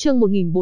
Chương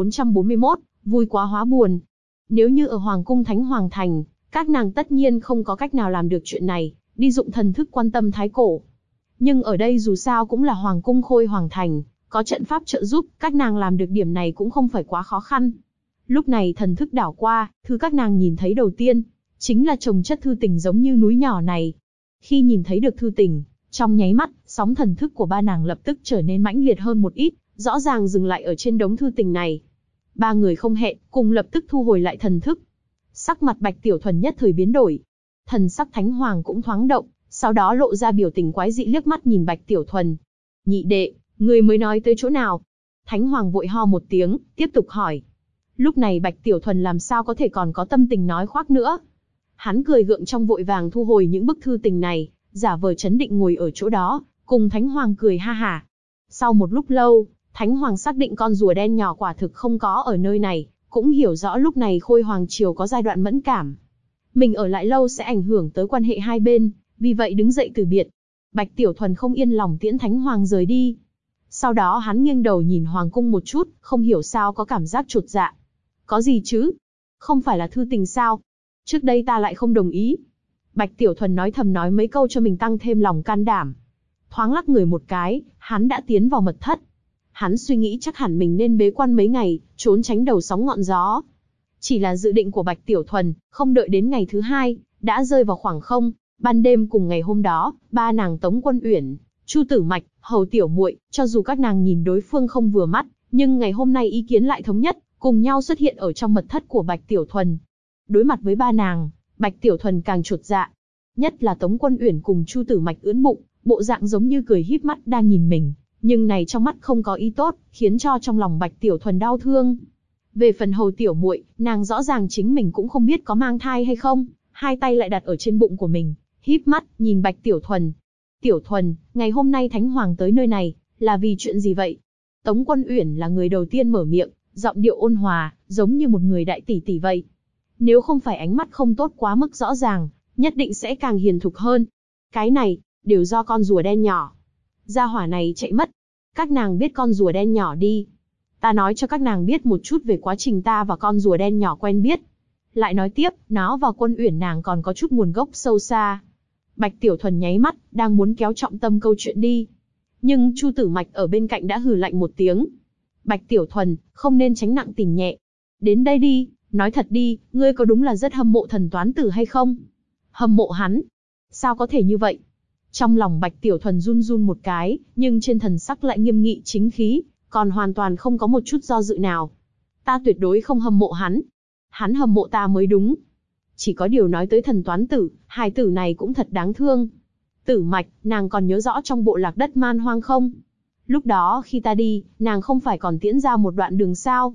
1441, vui quá hóa buồn. Nếu như ở Hoàng cung Thánh Hoàng Thành, các nàng tất nhiên không có cách nào làm được chuyện này, đi dụng thần thức quan tâm thái cổ. Nhưng ở đây dù sao cũng là Hoàng cung Khôi Hoàng Thành, có trận pháp trợ giúp, các nàng làm được điểm này cũng không phải quá khó khăn. Lúc này thần thức đảo qua, thứ các nàng nhìn thấy đầu tiên, chính là chồng chất thư tình giống như núi nhỏ này. Khi nhìn thấy được thư tình, trong nháy mắt, sóng thần thức của ba nàng lập tức trở nên mãnh liệt hơn một ít, rõ ràng dừng lại ở trên đống thư tình này. Ba người không hẹn, cùng lập tức thu hồi lại thần thức. Sắc mặt Bạch Tiểu Thuần nhất thời biến đổi. Thần sắc Thánh Hoàng cũng thoáng động, sau đó lộ ra biểu tình quái dị liếc mắt nhìn Bạch Tiểu Thuần. Nhị đệ, người mới nói tới chỗ nào? Thánh Hoàng vội ho một tiếng, tiếp tục hỏi. Lúc này Bạch Tiểu Thuần làm sao có thể còn có tâm tình nói khoác nữa. Hắn cười gượng trong vội vàng thu hồi những bức thư tình này, giả vờ trấn định ngồi ở chỗ đó, cùng Thánh Hoàng cười ha hả. Sau một lúc lâu, Thánh Hoàng xác định con rùa đen nhỏ quả thực không có ở nơi này, cũng hiểu rõ lúc này Khôi Hoàng Triều có giai đoạn mẫn cảm. Mình ở lại lâu sẽ ảnh hưởng tới quan hệ hai bên, vì vậy đứng dậy từ biệt. Bạch Tiểu Thuần không yên lòng tiễn Thánh Hoàng rời đi. Sau đó hắn nghiêng đầu nhìn Hoàng cung một chút, không hiểu sao có cảm giác chột dạ. Có gì chứ? Không phải là thư tình sao? Trước đây ta lại không đồng ý. Bạch Tiểu Thuần nói thầm nói mấy câu cho mình tăng thêm lòng can đảm. Thoáng lắc người một cái, hắn đã tiến vào mật thất. Hắn suy nghĩ chắc hẳn mình nên bế quan mấy ngày, trốn tránh đầu sóng ngọn gió. Chỉ là dự định của Bạch Tiểu Thuần, không đợi đến ngày thứ hai, đã rơi vào khoảng không. Ban đêm cùng ngày hôm đó, ba nàng Tống Quân Uyển, Chu Tử Mạch, Hầu Tiểu Muội, cho dù các nàng nhìn đối phương không vừa mắt, nhưng ngày hôm nay ý kiến lại thống nhất, cùng nhau xuất hiện ở trong mật thất của Bạch Tiểu Thuần. Đối mặt với ba nàng, Bạch Tiểu Thuần càng chột dạ. Nhất là Tống Quân Uyển cùng Chu Tử Mạch ưỡn bụng, bộ dạng giống như cười híp mắt đang nhìn mình, nhưng này trong mắt không có ý tốt, khiến cho trong lòng Bạch Tiểu Thuần đau thương. Về phần Hầu Tiểu Muội, nàng rõ ràng chính mình cũng không biết có mang thai hay không, hai tay lại đặt ở trên bụng của mình, híp mắt nhìn Bạch Tiểu Thuần. Tiểu Thuần, ngày hôm nay Thánh Hoàng tới nơi này, là vì chuyện gì vậy? Tống Quân Uyển là người đầu tiên mở miệng, giọng điệu ôn hòa, giống như một người đại tỷ tỷ vậy. Nếu không phải ánh mắt không tốt quá mức rõ ràng, nhất định sẽ càng hiền thục hơn. Cái này, đều do con rùa đen nhỏ. Gia hỏa này chạy mất. Các nàng biết con rùa đen nhỏ đi. Ta nói cho các nàng biết một chút về quá trình ta và con rùa đen nhỏ quen biết. Lại nói tiếp, nó và Quân Uyển nàng còn có chút nguồn gốc sâu xa. Bạch Tiểu Thuần nháy mắt, đang muốn kéo trọng tâm câu chuyện đi. Nhưng Chu Tử Mạch ở bên cạnh đã hừ lạnh một tiếng. Bạch Tiểu Thuần, không nên tránh nặng tình nhẹ. Đến đây đi, nói thật đi, ngươi có đúng là rất hâm mộ Thần Toán Tử hay không? Hâm mộ hắn? Sao có thể như vậy? Trong lòng Bạch Tiểu Thuần run run một cái, nhưng trên thần sắc lại nghiêm nghị chính khí, còn hoàn toàn không có một chút do dự nào. Ta tuyệt đối không hâm mộ hắn. Hắn hâm mộ ta mới đúng. Chỉ có điều nói tới Thần Toán Tử, hài tử này cũng thật đáng thương. Tử Mạch, nàng còn nhớ rõ trong bộ lạc đất man hoang không? Lúc đó khi ta đi, nàng không phải còn tiễn ra một đoạn đường sao?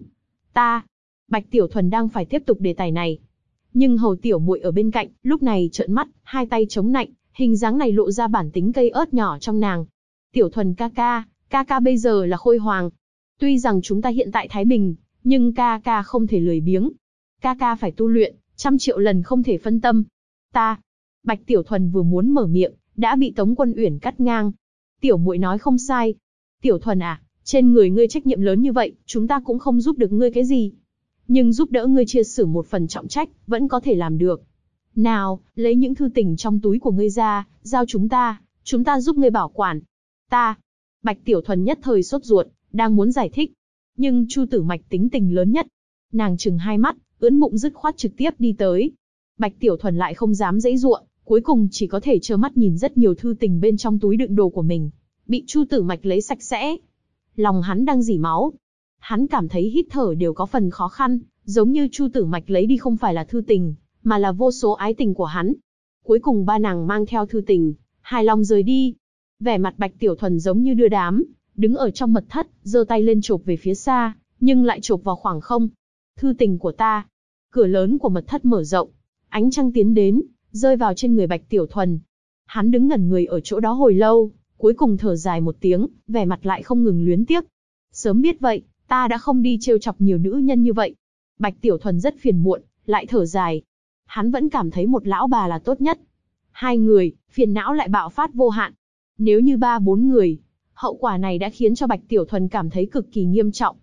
Bạch Tiểu Thuần đang phải tiếp tục đề tài này. Nhưng Hầu Tiểu Muội ở bên cạnh, lúc này trợn mắt, hai tay chống nạnh, hình dáng này lộ ra bản tính cây ớt nhỏ trong nàng. Tiểu Thuần ca ca bây giờ là Khôi Hoàng. Tuy rằng chúng ta hiện tại Thái Bình, nhưng ca ca không thể lười biếng. Ca ca phải tu luyện, 100 triệu lần không thể phân tâm. Bạch Tiểu Thuần vừa muốn mở miệng, đã bị Tống Quân Uyển cắt ngang. Tiểu Muội nói không sai. Tiểu Thuần à, trên người ngươi trách nhiệm lớn như vậy, chúng ta cũng không giúp được ngươi cái gì. Nhưng giúp đỡ ngươi chia sẻ một phần trọng trách, vẫn có thể làm được. Nào, lấy những thư tình trong túi của ngươi ra, giao chúng ta giúp ngươi bảo quản. Bạch Tiểu Thuần nhất thời sốt ruột, đang muốn giải thích. Nhưng Chu Tử Mạch tính tình lớn nhất. Nàng trừng hai mắt, ưỡn bụng dứt khoát trực tiếp đi tới. Bạch Tiểu Thuần lại không dám giãy giụa, cuối cùng chỉ có thể trơ mắt nhìn rất nhiều thư tình bên trong túi đựng đồ của mình bị Chu Tử Mạch lấy sạch sẽ. Lòng hắn đang rỉ máu. Hắn cảm thấy hít thở đều có phần khó khăn, giống như Chu Tử Mạch lấy đi không phải là thư tình, mà là vô số ái tình của hắn. Cuối cùng ba nàng mang theo thư tình, hài lòng rời đi. Vẻ mặt Bạch Tiểu Thuần giống như đưa đám, đứng ở trong mật thất, giơ tay lên chộp về phía xa, nhưng lại chộp vào khoảng không. Thư tình của ta. Cửa lớn của mật thất mở rộng, ánh trăng tiến đến, rơi vào trên người Bạch Tiểu Thuần. Hắn đứng ngẩn người ở chỗ đó hồi lâu, cuối cùng thở dài một tiếng, vẻ mặt lại không ngừng luyến tiếc. Sớm biết vậy, ta đã không đi trêu chọc nhiều nữ nhân như vậy. Bạch Tiểu Thuần rất phiền muộn, lại thở dài. Hắn vẫn cảm thấy một lão bà là tốt nhất. Hai người, phiền não lại bạo phát vô hạn. Nếu như 3-4 người, hậu quả này đã khiến cho Bạch Tiểu Thuần cảm thấy cực kỳ nghiêm trọng.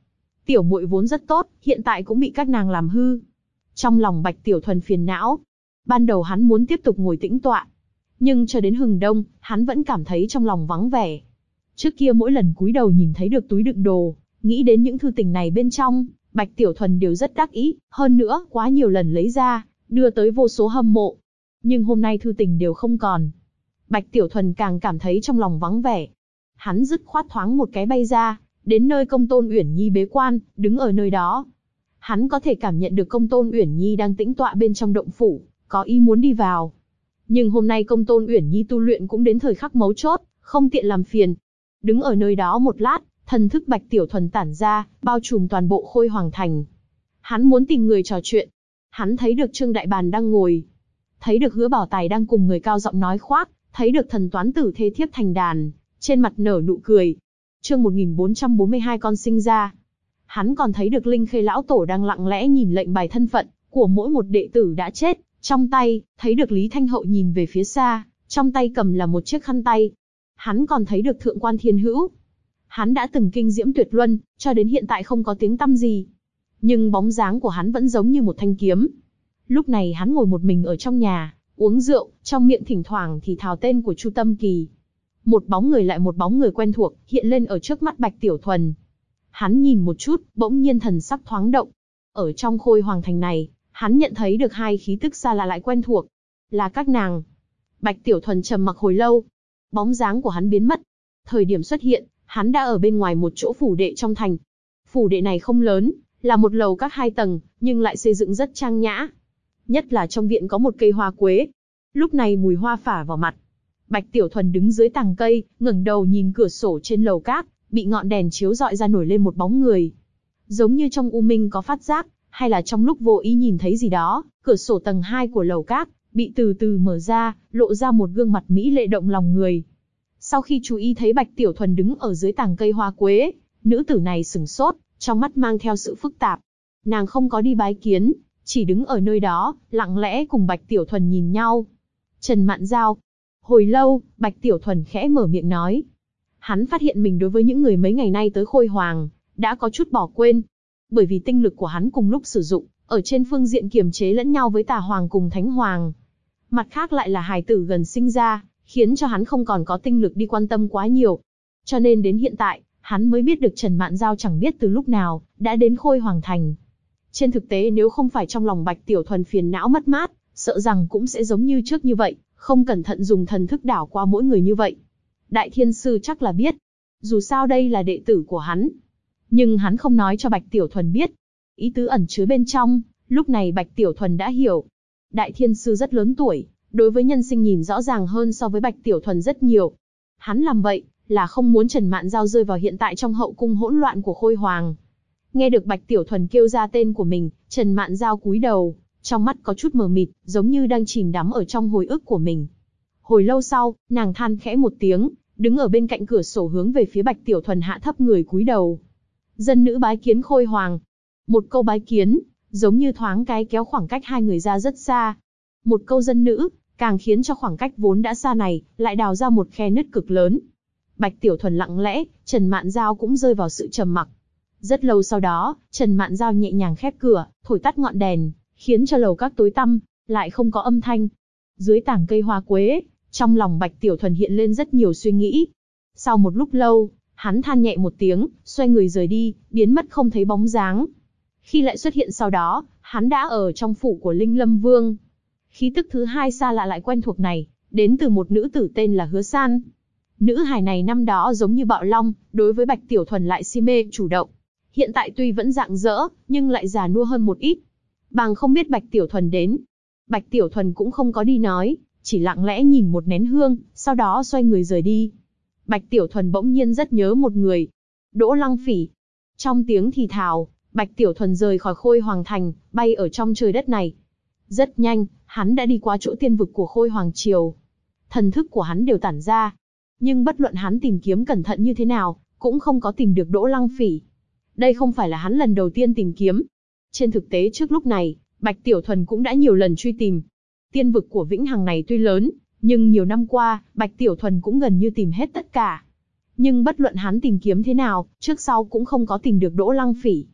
Tiểu muội vốn rất tốt, hiện tại cũng bị các nàng làm hư. Trong lòng Bạch Tiểu Thuần phiền não. Ban đầu hắn muốn tiếp tục ngồi tĩnh tọa, nhưng cho đến hừng đông, hắn vẫn cảm thấy trong lòng vắng vẻ. Trước kia mỗi lần cúi đầu nhìn thấy được túi đựng đồ, nghĩ đến những thư tình này bên trong, Bạch Tiểu Thuần đều rất đắc ý, hơn nữa, quá nhiều lần lấy ra, đưa tới vô số hâm mộ. Nhưng hôm nay thư tình đều không còn. Bạch Tiểu Thuần càng cảm thấy trong lòng vắng vẻ. Hắn dứt khoát thoáng một cái bay ra, đến nơi Công Tôn Uyển Nhi bế quan, đứng ở nơi đó. Hắn có thể cảm nhận được Công Tôn Uyển Nhi đang tĩnh tọa bên trong động phủ, có ý muốn đi vào. Nhưng hôm nay Công Tôn Uyển Nhi tu luyện cũng đến thời khắc mấu chốt, không tiện làm phiền. Đứng ở nơi đó một lát, thần thức Bạch Tiểu Thuần tản ra, bao trùm toàn bộ Khôi Hoàng Thành. Hắn muốn tìm người trò chuyện. Hắn thấy được Trương Đại Bàn đang ngồi, thấy được Hứa Bảo Tài đang cùng người cao giọng nói khoác, thấy được Thần Toán Tử thê thiếp thành đàn, trên mặt nở nụ cười. Chương 1442 con sinh ra. Hắn còn thấy được Linh Khê lão tổ đang lặng lẽ nhìn lệnh bài thân phận của mỗi một đệ tử đã chết, trong tay, thấy được Lý Thanh Hậu nhìn về phía xa, trong tay cầm là một chiếc khăn tay. Hắn còn thấy được Thượng Quan Thiên Hữu. Hắn đã từng kinh diễm tuyệt luân, cho đến hiện tại không có tiếng tăm gì. Nhưng bóng dáng của hắn vẫn giống như một thanh kiếm. Lúc này hắn ngồi một mình ở trong nhà, uống rượu, trong miệng thỉnh thoảng thì thào tên của Chu Tâm Kỳ. Một bóng người lại một bóng người quen thuộc, hiện lên ở trước mắt Bạch Tiểu Thuần. Hắn nhìn một chút, bỗng nhiên thần sắc thoáng động. Ở trong Khôi Hoàng Thành này, hắn nhận thấy được hai khí tức xa lạ lại quen thuộc. Là các nàng. Bạch Tiểu Thuần trầm mặc hồi lâu. Bóng dáng của hắn biến mất. Thời điểm xuất hiện, hắn đã ở bên ngoài một chỗ phủ đệ trong thành. Phủ đệ này không lớn, là một lầu các 2 tầng, nhưng lại xây dựng rất trang nhã. Nhất là trong viện có một cây hoa quế. Lúc này mùi hoa phả vào mặt. Bạch Tiểu Thuần đứng dưới tàng cây, ngẩng đầu nhìn cửa sổ trên lầu các, bị ngọn đèn chiếu rọi ra nổi lên một bóng người. Giống như trong u minh có phát giác, hay là trong lúc vô ý nhìn thấy gì đó, cửa sổ tầng 2 của lầu các bị từ từ mở ra, lộ ra một gương mặt mỹ lệ động lòng người. Sau khi chú ý thấy Bạch Tiểu Thuần đứng ở dưới tàng cây hoa quế, nữ tử này sửng sốt, trong mắt mang theo sự phức tạp. Nàng không có đi bái kiến, chỉ đứng ở nơi đó, lặng lẽ cùng Bạch Tiểu Thuần nhìn nhau. Trần Mạn Giao. Hồi lâu, Bạch Tiểu Thuần khẽ mở miệng nói. Hắn phát hiện mình đối với những người mấy ngày nay tới Khôi Hoàng, đã có chút bỏ quên. Bởi vì tinh lực của hắn cùng lúc sử dụng, ở trên phương diện kiềm chế lẫn nhau với Tà Hoàng cùng Thánh Hoàng. Mặt khác lại là hài tử gần sinh ra, khiến cho hắn không còn có tinh lực đi quan tâm quá nhiều. Cho nên đến hiện tại, hắn mới biết được Trần Mạn Giao chẳng biết từ lúc nào, đã đến Khôi Hoàng Thành. Trên thực tế nếu không phải trong lòng Bạch Tiểu Thuần phiền não mất mát, sợ rằng cũng sẽ giống như trước như vậy, không cẩn thận dùng thần thức đảo qua mỗi người như vậy. Đại Thiên Sư chắc là biết, dù sao đây là đệ tử của hắn. Nhưng hắn không nói cho Bạch Tiểu Thuần biết. Ý tứ ẩn chứa bên trong, lúc này Bạch Tiểu Thuần đã hiểu. Đại Thiên Sư rất lớn tuổi, đối với nhân sinh nhìn rõ ràng hơn so với Bạch Tiểu Thuần rất nhiều. Hắn làm vậy, là không muốn Trần Mạn Giao rơi vào hiện tại trong hậu cung hỗn loạn của Khôi Hoàng. Nghe được Bạch Tiểu Thuần kêu ra tên của mình, Trần Mạn Giao cúi đầu, trong mắt có chút mờ mịt, giống như đang chìm đắm ở trong hồi ức của mình. Hồi lâu sau, nàng than khẽ một tiếng, đứng ở bên cạnh cửa sổ hướng về phía Bạch Tiểu Thuần hạ thấp người cúi đầu. Dân nữ bái kiến Khôi Hoàng. Một câu bái kiến, giống như thoáng cái kéo khoảng cách hai người ra rất xa. Một câu dân nữ, càng khiến cho khoảng cách vốn đã xa này, lại đào ra một khe nứt cực lớn. Bạch Tiểu Thuần lặng lẽ, Trần Mạn Giao cũng rơi vào sự trầm mặc. Rất lâu sau đó, Trần Mạn Giao nhẹ nhàng khép cửa, thổi tắt ngọn đèn, khiến cho lầu các tối tăm, lại không có âm thanh. Dưới tảng cây hoa quế, trong lòng Bạch Tiểu Thuần hiện lên rất nhiều suy nghĩ. Sau một lúc lâu, hắn than nhẹ một tiếng, xoay người rời đi, biến mất không thấy bóng dáng. Khi lại xuất hiện sau đó, hắn đã ở trong phủ của Linh Lâm Vương. Khí tức thứ hai xa lạ lại quen thuộc này, đến từ một nữ tử tên là Hứa San. Nữ hài này năm đó giống như bạo long, đối với Bạch Tiểu Thuần lại si mê chủ động. Hiện tại tuy vẫn rạng rỡ, nhưng lại già nua hơn một ít. Bằng không biết Bạch Tiểu Thuần đến. Bạch Tiểu Thuần cũng không có đi nói, chỉ lặng lẽ nhìn một nén hương, sau đó xoay người rời đi. Bạch Tiểu Thuần bỗng nhiên rất nhớ một người. Đỗ Lăng Phỉ. Trong tiếng thì thào, Bạch Tiểu Thuần rời khỏi Khôi Hoàng Thành, bay ở trong trời đất này. Rất nhanh, hắn đã đi qua chỗ tiên vực của Khôi Hoàng Triều. Thần thức của hắn đều tản ra. Nhưng bất luận hắn tìm kiếm cẩn thận như thế nào, cũng không có tìm được Đỗ Lăng Phỉ. Đây không phải là hắn lần đầu tiên tìm kiếm. Trên thực tế trước lúc này, Bạch Tiểu Thuần cũng đã nhiều lần truy tìm. Tiên vực của Vĩnh Hằng này tuy lớn, nhưng nhiều năm qua, Bạch Tiểu Thuần cũng gần như tìm hết tất cả. Nhưng bất luận hắn tìm kiếm thế nào, trước sau cũng không có tìm được Đỗ Lăng Phỉ.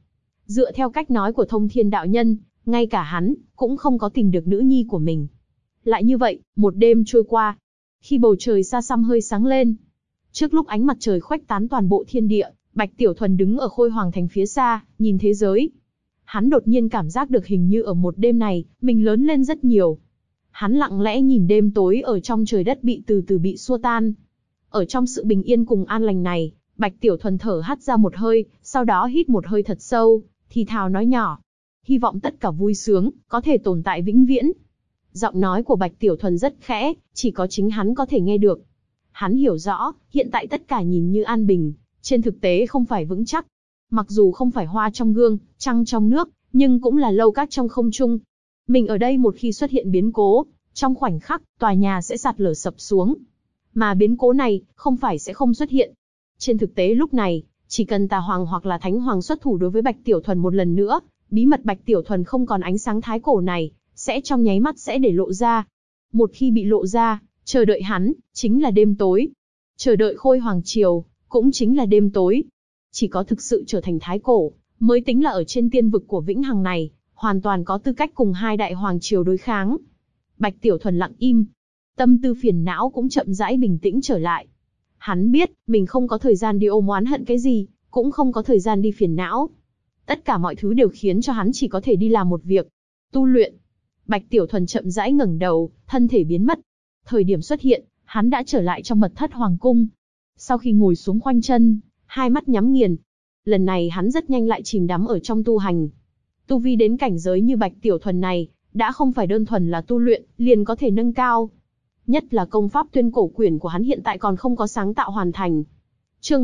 Dựa theo cách nói của Thông Thiên đạo nhân, ngay cả hắn cũng không có tìm được nữ nhi của mình. Lại như vậy, một đêm trôi qua. Khi bầu trời xa xăm hơi sáng lên, trước lúc ánh mặt trời khuếch tán toàn bộ thiên địa, Bạch Tiểu Thuần đứng ở Khôi Hoàng Thành phía xa, nhìn thế giới. Hắn đột nhiên cảm giác được hình như ở một đêm này, mình lớn lên rất nhiều. Hắn lặng lẽ nhìn đêm tối ở trong trời đất bị từ từ bị xua tan. Ở trong sự bình yên cùng an lành này, Bạch Tiểu Thuần thở hắt ra một hơi, sau đó hít một hơi thật sâu, thì thào nói nhỏ. Hy vọng tất cả vui sướng, có thể tồn tại vĩnh viễn. Giọng nói của Bạch Tiểu Thuần rất khẽ, chỉ có chính hắn có thể nghe được. Hắn hiểu rõ, hiện tại tất cả nhìn như an bình, trên thực tế không phải vững chắc. Mặc dù không phải hoa trong gương, trăng trong nước, nhưng cũng là lâu cát trong không trung. Mình ở đây một khi xuất hiện biến cố, trong khoảnh khắc, tòa nhà sẽ sạt lở sập xuống. Mà biến cố này, không phải sẽ không xuất hiện. Trên thực tế lúc này, chỉ cần Tà Hoàng hoặc là Thánh Hoàng xuất thủ đối với Bạch Tiểu Thuần một lần nữa, bí mật Bạch Tiểu Thuần không còn ánh sáng thái cổ này, sẽ trong nháy mắt sẽ để lộ ra. Một khi bị lộ ra, chờ đợi hắn, chính là đêm tối. Chờ đợi Khôi Hoàng Triều, cũng chính là đêm tối. Chỉ có thực sự trở thành thái cổ, mới tính là ở trên tiên vực của Vĩnh Hằng này, hoàn toàn có tư cách cùng hai đại hoàng triều đối kháng. Bạch Tiểu Thuần lặng im, tâm tư phiền não cũng chậm rãi bình tĩnh trở lại. Hắn biết, mình không có thời gian đi ôm oán hận cái gì, cũng không có thời gian đi phiền não. Tất cả mọi thứ đều khiến cho hắn chỉ có thể đi làm một việc, tu luyện. Bạch Tiểu Thuần chậm rãi ngẩng đầu, thân thể biến mất. Thời điểm xuất hiện, hắn đã trở lại trong mật thất hoàng cung. Sau khi ngồi xuống khoanh chân, hai mắt nhắm nghiền. Lần này hắn rất nhanh lại chìm đắm ở trong tu hành. Tu vi đến cảnh giới như Bạch Tiểu Thuần này, đã không phải đơn thuần là tu luyện, liền có thể nâng cao. Nhất là công pháp Tuyên Cổ Quyển của hắn hiện tại còn không có sáng tạo hoàn thành. Chương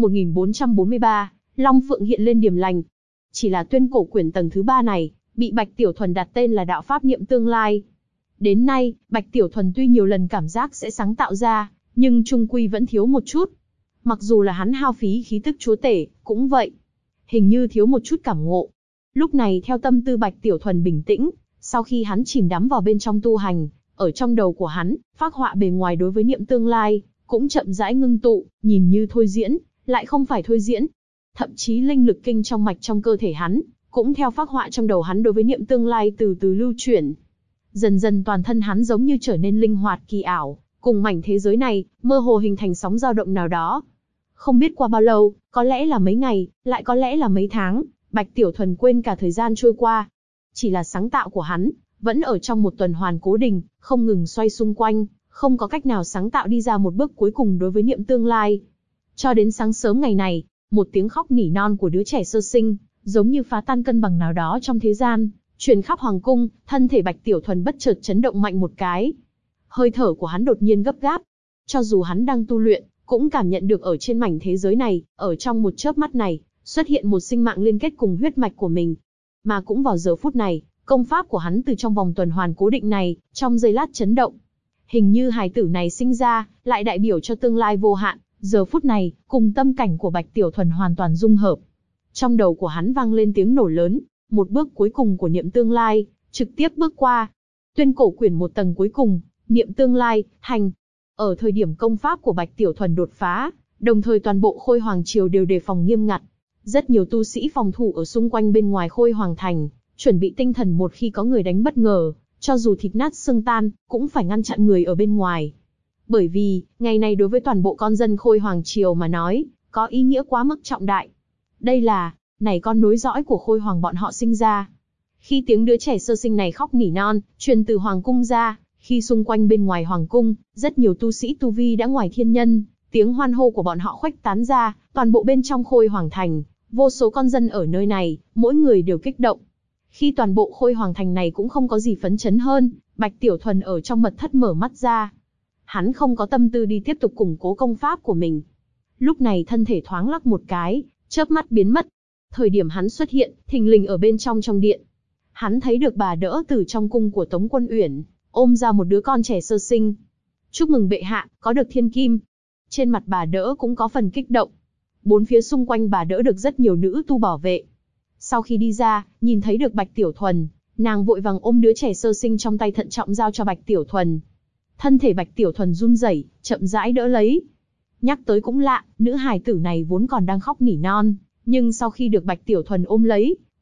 1443, Long Phượng hiện lên điểm lành. Chỉ là Tuyên Cổ Quyển tầng thứ 3 này, bị Bạch Tiểu Thuần đặt tên là Đạo Pháp Niệm Tương Lai. Đến nay, Bạch Tiểu Thuần tuy nhiều lần cảm giác sẽ sáng tạo ra, nhưng chung quy vẫn thiếu một chút. Mặc dù là hắn hao phí khí tức chúa tể, cũng vậy. Hình như thiếu một chút cảm ngộ. Lúc này theo tâm tư Bạch Tiểu Thuần bình tĩnh, sau khi hắn chìm đắm vào bên trong tu hành, ở trong đầu của hắn, phác họa bề ngoài đối với niệm tương lai, cũng chậm rãi ngưng tụ, nhìn như thôi diễn, lại không phải thôi diễn. Thậm chí linh lực kinh trong mạch trong cơ thể hắn, cũng theo phác họa trong đầu hắn đối với niệm tương lai từ từ lưu chuyển. Dần dần toàn thân hắn giống như trở nên linh hoạt kỳ ảo, cùng mảnh thế giới này, mơ hồ hình thành sóng dao động nào đó. Không biết qua bao lâu, có lẽ là mấy ngày, lại có lẽ là mấy tháng, Bạch Tiểu Thuần quên cả thời gian trôi qua. Chỉ là sáng tạo của hắn, vẫn ở trong một tuần hoàn cố định, không ngừng xoay xung quanh, không có cách nào sáng tạo đi ra một bước cuối cùng đối với niệm tương lai. Cho đến sáng sớm ngày này, một tiếng khóc nỉ non của đứa trẻ sơ sinh, giống như phá tan cân bằng nào đó trong thế gian, truyền khắp hoàng cung, thân thể Bạch Tiểu Thuần bất chợt chấn động mạnh một cái. Hơi thở của hắn đột nhiên gấp gáp. Cho dù hắn đang tu luyện, cũng cảm nhận được ở trên mảnh thế giới này, ở trong một chớp mắt này, xuất hiện một sinh mạng liên kết cùng huyết mạch của mình. Mà cũng vào giờ phút này, công pháp của hắn từ trong vòng tuần hoàn cố định này, trong giây lát chấn động. Hình như hài tử này sinh ra, lại đại biểu cho tương lai vô hạn, giờ phút này, cùng tâm cảnh của Bạch Tiểu Thuần hoàn toàn dung hợp. Trong đầu của hắn vang lên tiếng nổ lớn, một bước cuối cùng của niệm tương lai, trực tiếp bước qua. Tuyên Cổ Quyển một tầng cuối cùng, niệm tương lai, thành. Ở thời điểm công pháp của Bạch Tiểu Thuần đột phá, đồng thời toàn bộ Khôi Hoàng Triều đều đề phòng nghiêm ngặt. Rất nhiều tu sĩ phòng thủ ở xung quanh bên ngoài Khôi Hoàng Thành, chuẩn bị tinh thần một khi có người đánh bất ngờ, cho dù thịt nát xương tan, cũng phải ngăn chặn người ở bên ngoài. Bởi vì, ngày này đối với toàn bộ con dân Khôi Hoàng Triều mà nói, có ý nghĩa quá mức trọng đại. Đây là, này con nối dõi của Khôi Hoàng bọn họ sinh ra. Khi tiếng đứa trẻ sơ sinh này khóc nỉ non, truyền từ Hoàng Cung ra, khi xung quanh bên ngoài Hoàng Cung, rất nhiều tu sĩ tu vi đã ngoài thiên nhân, tiếng hoan hô của bọn họ khuếch tán ra, toàn bộ bên trong Khôi Hoàng Thành, vô số con dân ở nơi này, mỗi người đều kích động. Khi toàn bộ Khôi Hoàng Thành này cũng không có gì phấn chấn hơn, Bạch Tiểu Thuần ở trong mật thất mở mắt ra. Hắn không có tâm tư đi tiếp tục củng cố công pháp của mình. Lúc này thân thể thoáng lắc một cái, chớp mắt biến mất. Thời điểm hắn xuất hiện, thình lình ở bên trong điện. Hắn thấy được bà đỡ từ trong cung của Tống Quân Uyển, ôm ra một đứa con trẻ sơ sinh. Chúc mừng bệ hạ, có được thiên kim. Trên mặt bà đỡ cũng có phần kích động. Bốn phía xung quanh bà đỡ được rất nhiều nữ tu bảo vệ. Sau khi đi ra, nhìn thấy được Bạch Tiểu Thuần, nàng vội vàng ôm đứa trẻ sơ sinh trong tay thận trọng giao cho Bạch Tiểu Thuần. Thân thể Bạch Tiểu Thuần run rẩy, chậm rãi đỡ lấy. Nhắc tới cũng lạ, nữ hài tử này vốn còn đang khóc nỉ non, nhưng sau khi được Bạch Tiểu Thuần ôm lấy,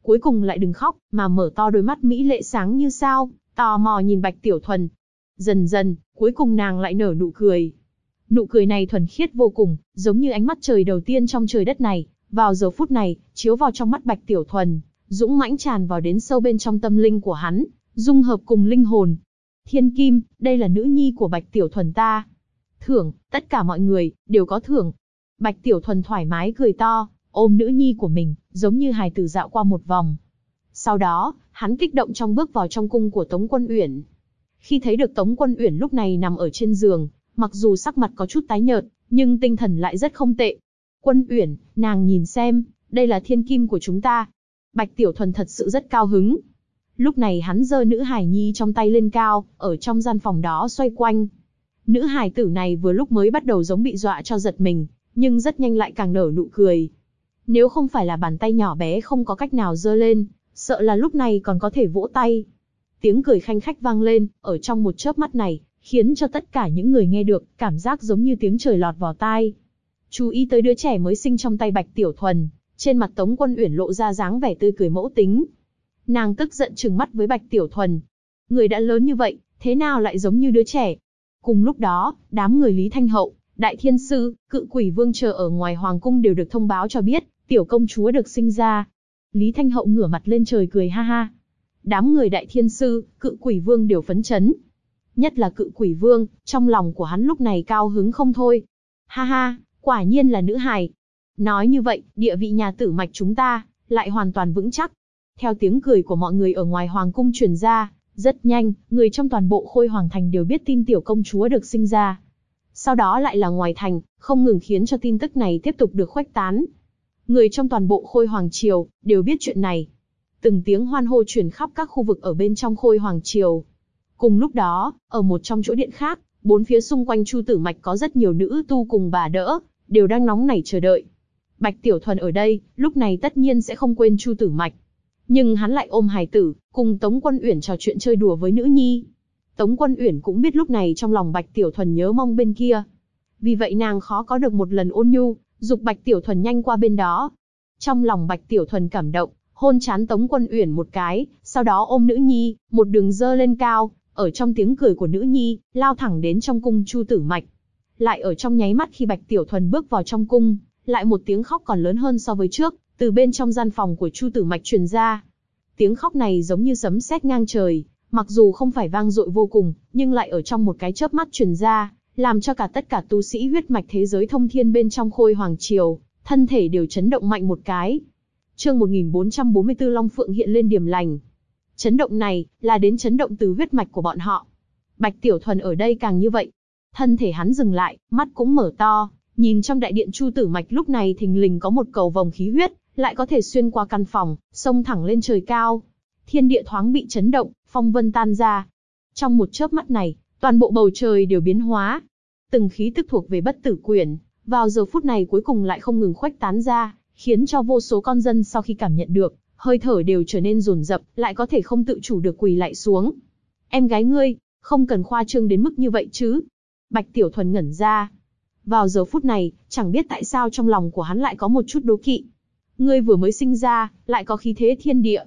cuối cùng lại đừng khóc, mà mở to đôi mắt mỹ lệ sáng như sao, tò mò nhìn Bạch Tiểu Thuần. Dần dần, cuối cùng nàng lại nở nụ cười. Nụ cười này thuần khiết vô cùng, giống như ánh mắt trời đầu tiên trong trời đất này, vào giờ phút này, chiếu vào trong mắt Bạch Tiểu Thuần, dũng mãnh tràn vào đến sâu bên trong tâm linh của hắn, dung hợp cùng linh hồn. Thiên Kim, đây là nữ nhi của Bạch Tiểu Thuần ta. Thưởng, tất cả mọi người, đều có thưởng. Bạch Tiểu Thuần thoải mái cười to, ôm nữ nhi của mình, giống như hài tử dạo qua một vòng. Sau đó, hắn kích động trong bước vào trong cung của Tống Quân Uyển. Khi thấy được Tống Quân Uyển lúc này nằm ở trên giường, mặc dù sắc mặt có chút tái nhợt, nhưng tinh thần lại rất không tệ. Quân Uyển, nàng nhìn xem, đây là thiên kim của chúng ta. Bạch Tiểu Thuần thật sự rất cao hứng. Lúc này hắn giơ nữ hài nhi trong tay lên cao, ở trong gian phòng đó xoay quanh. Nữ hài tử này vừa lúc mới bắt đầu giống bị dọa cho giật mình, nhưng rất nhanh lại càng nở nụ cười. Nếu không phải là bàn tay nhỏ bé không có cách nào giơ lên, sợ là lúc này còn có thể vỗ tay. Tiếng cười khanh khách vang lên, ở trong một chớp mắt này, khiến cho tất cả những người nghe được, cảm giác giống như tiếng trời lọt vào tai. Chú ý tới đứa trẻ mới sinh trong tay Bạch Tiểu Thuần, trên mặt Tống Quân Uyển lộ ra dáng vẻ tươi cười mẫu tính. Nàng tức giận trừng mắt với Bạch Tiểu Thuần. Người đã lớn như vậy, thế nào lại giống như đứa trẻ? Cùng lúc đó, đám người Lý Thanh Hậu, Đại Thiên Sư, Cự Quỷ Vương chờ ở ngoài Hoàng Cung đều được thông báo cho biết, tiểu công chúa được sinh ra. Lý Thanh Hậu ngửa mặt lên trời cười ha ha. Đám người Đại Thiên Sư, Cự Quỷ Vương đều phấn chấn. Nhất là Cự Quỷ Vương, trong lòng của hắn lúc này cao hứng không thôi. Ha ha, quả nhiên là nữ hài. Nói như vậy, địa vị nhà Tử Mạch chúng ta, lại hoàn toàn vững chắc. Theo tiếng cười của mọi người ở ngoài Hoàng Cung truyền ra, rất nhanh, người trong toàn bộ Khôi Hoàng Thành đều biết tin tiểu công chúa được sinh ra. Sau đó lại là ngoài thành, không ngừng khiến cho tin tức này tiếp tục được khuếch tán. Người trong toàn bộ Khôi Hoàng Triều, đều biết chuyện này. Từng tiếng hoan hô truyền khắp các khu vực ở bên trong Khôi Hoàng Triều. Cùng lúc đó, ở một trong chỗ điện khác, bốn phía xung quanh Chu Tử Mạch có rất nhiều nữ tu cùng bà đỡ, đều đang nóng nảy chờ đợi. Bạch Tiểu Thuần ở đây, lúc này tất nhiên sẽ không quên Chu Tử Mạch. Nhưng hắn lại ôm hài tử, cùng Tống Quân Uyển trò chuyện chơi đùa với nữ nhi. Tống Quân Uyển cũng biết lúc này trong lòng Bạch Tiểu Thuần nhớ mong bên kia. Vì vậy nàng khó có được một lần ôn nhu, giục Bạch Tiểu Thuần nhanh qua bên đó. Trong lòng Bạch Tiểu Thuần cảm động, hôn trán Tống Quân Uyển một cái, sau đó ôm nữ nhi, một đường dơ lên cao, ở trong tiếng cười của nữ nhi, lao thẳng đến trong cung Chu Tử Mạch. Lại ở trong nháy mắt khi Bạch Tiểu Thuần bước vào trong cung, lại một tiếng khóc còn lớn hơn so với trước, từ bên trong gian phòng của Chu Tử Mạch truyền ra. Tiếng khóc này giống như sấm sét ngang trời, mặc dù không phải vang dội vô cùng, nhưng lại ở trong một cái chớp mắt truyền ra, làm cho tất cả tu sĩ huyết mạch thế giới thông thiên bên trong Khôi Hoàng Triều, thân thể đều chấn động mạnh một cái. Chương 1444 Long Phượng hiện lên điểm lành. Chấn động này, là đến chấn động từ huyết mạch của bọn họ. Bạch Tiểu Thuần ở đây càng như vậy. Thân thể hắn dừng lại, mắt cũng mở to, nhìn trong đại điện Chu Tử Mạch lúc này thình lình có một cầu vồng khí huyết, lại có thể xuyên qua căn phòng, xông thẳng lên trời cao. Thiên địa thoáng bị chấn động, phong vân tan ra. Trong một chớp mắt này, toàn bộ bầu trời đều biến hóa. Từng khí tức thuộc về Bất Tử Quyển, vào giờ phút này cuối cùng lại không ngừng khuếch tán ra, khiến cho vô số con dân sau khi cảm nhận được, hơi thở đều trở nên dồn dập, lại có thể không tự chủ được quỳ lạy xuống. Em gái ngươi, không cần khoa trương đến mức như vậy chứ. Bạch Tiểu Thuần ngẩn ra. Vào giờ phút này, chẳng biết tại sao trong lòng của hắn lại có một chút đố kỵ. Ngươi vừa mới sinh ra, lại có khí thế thiên địa.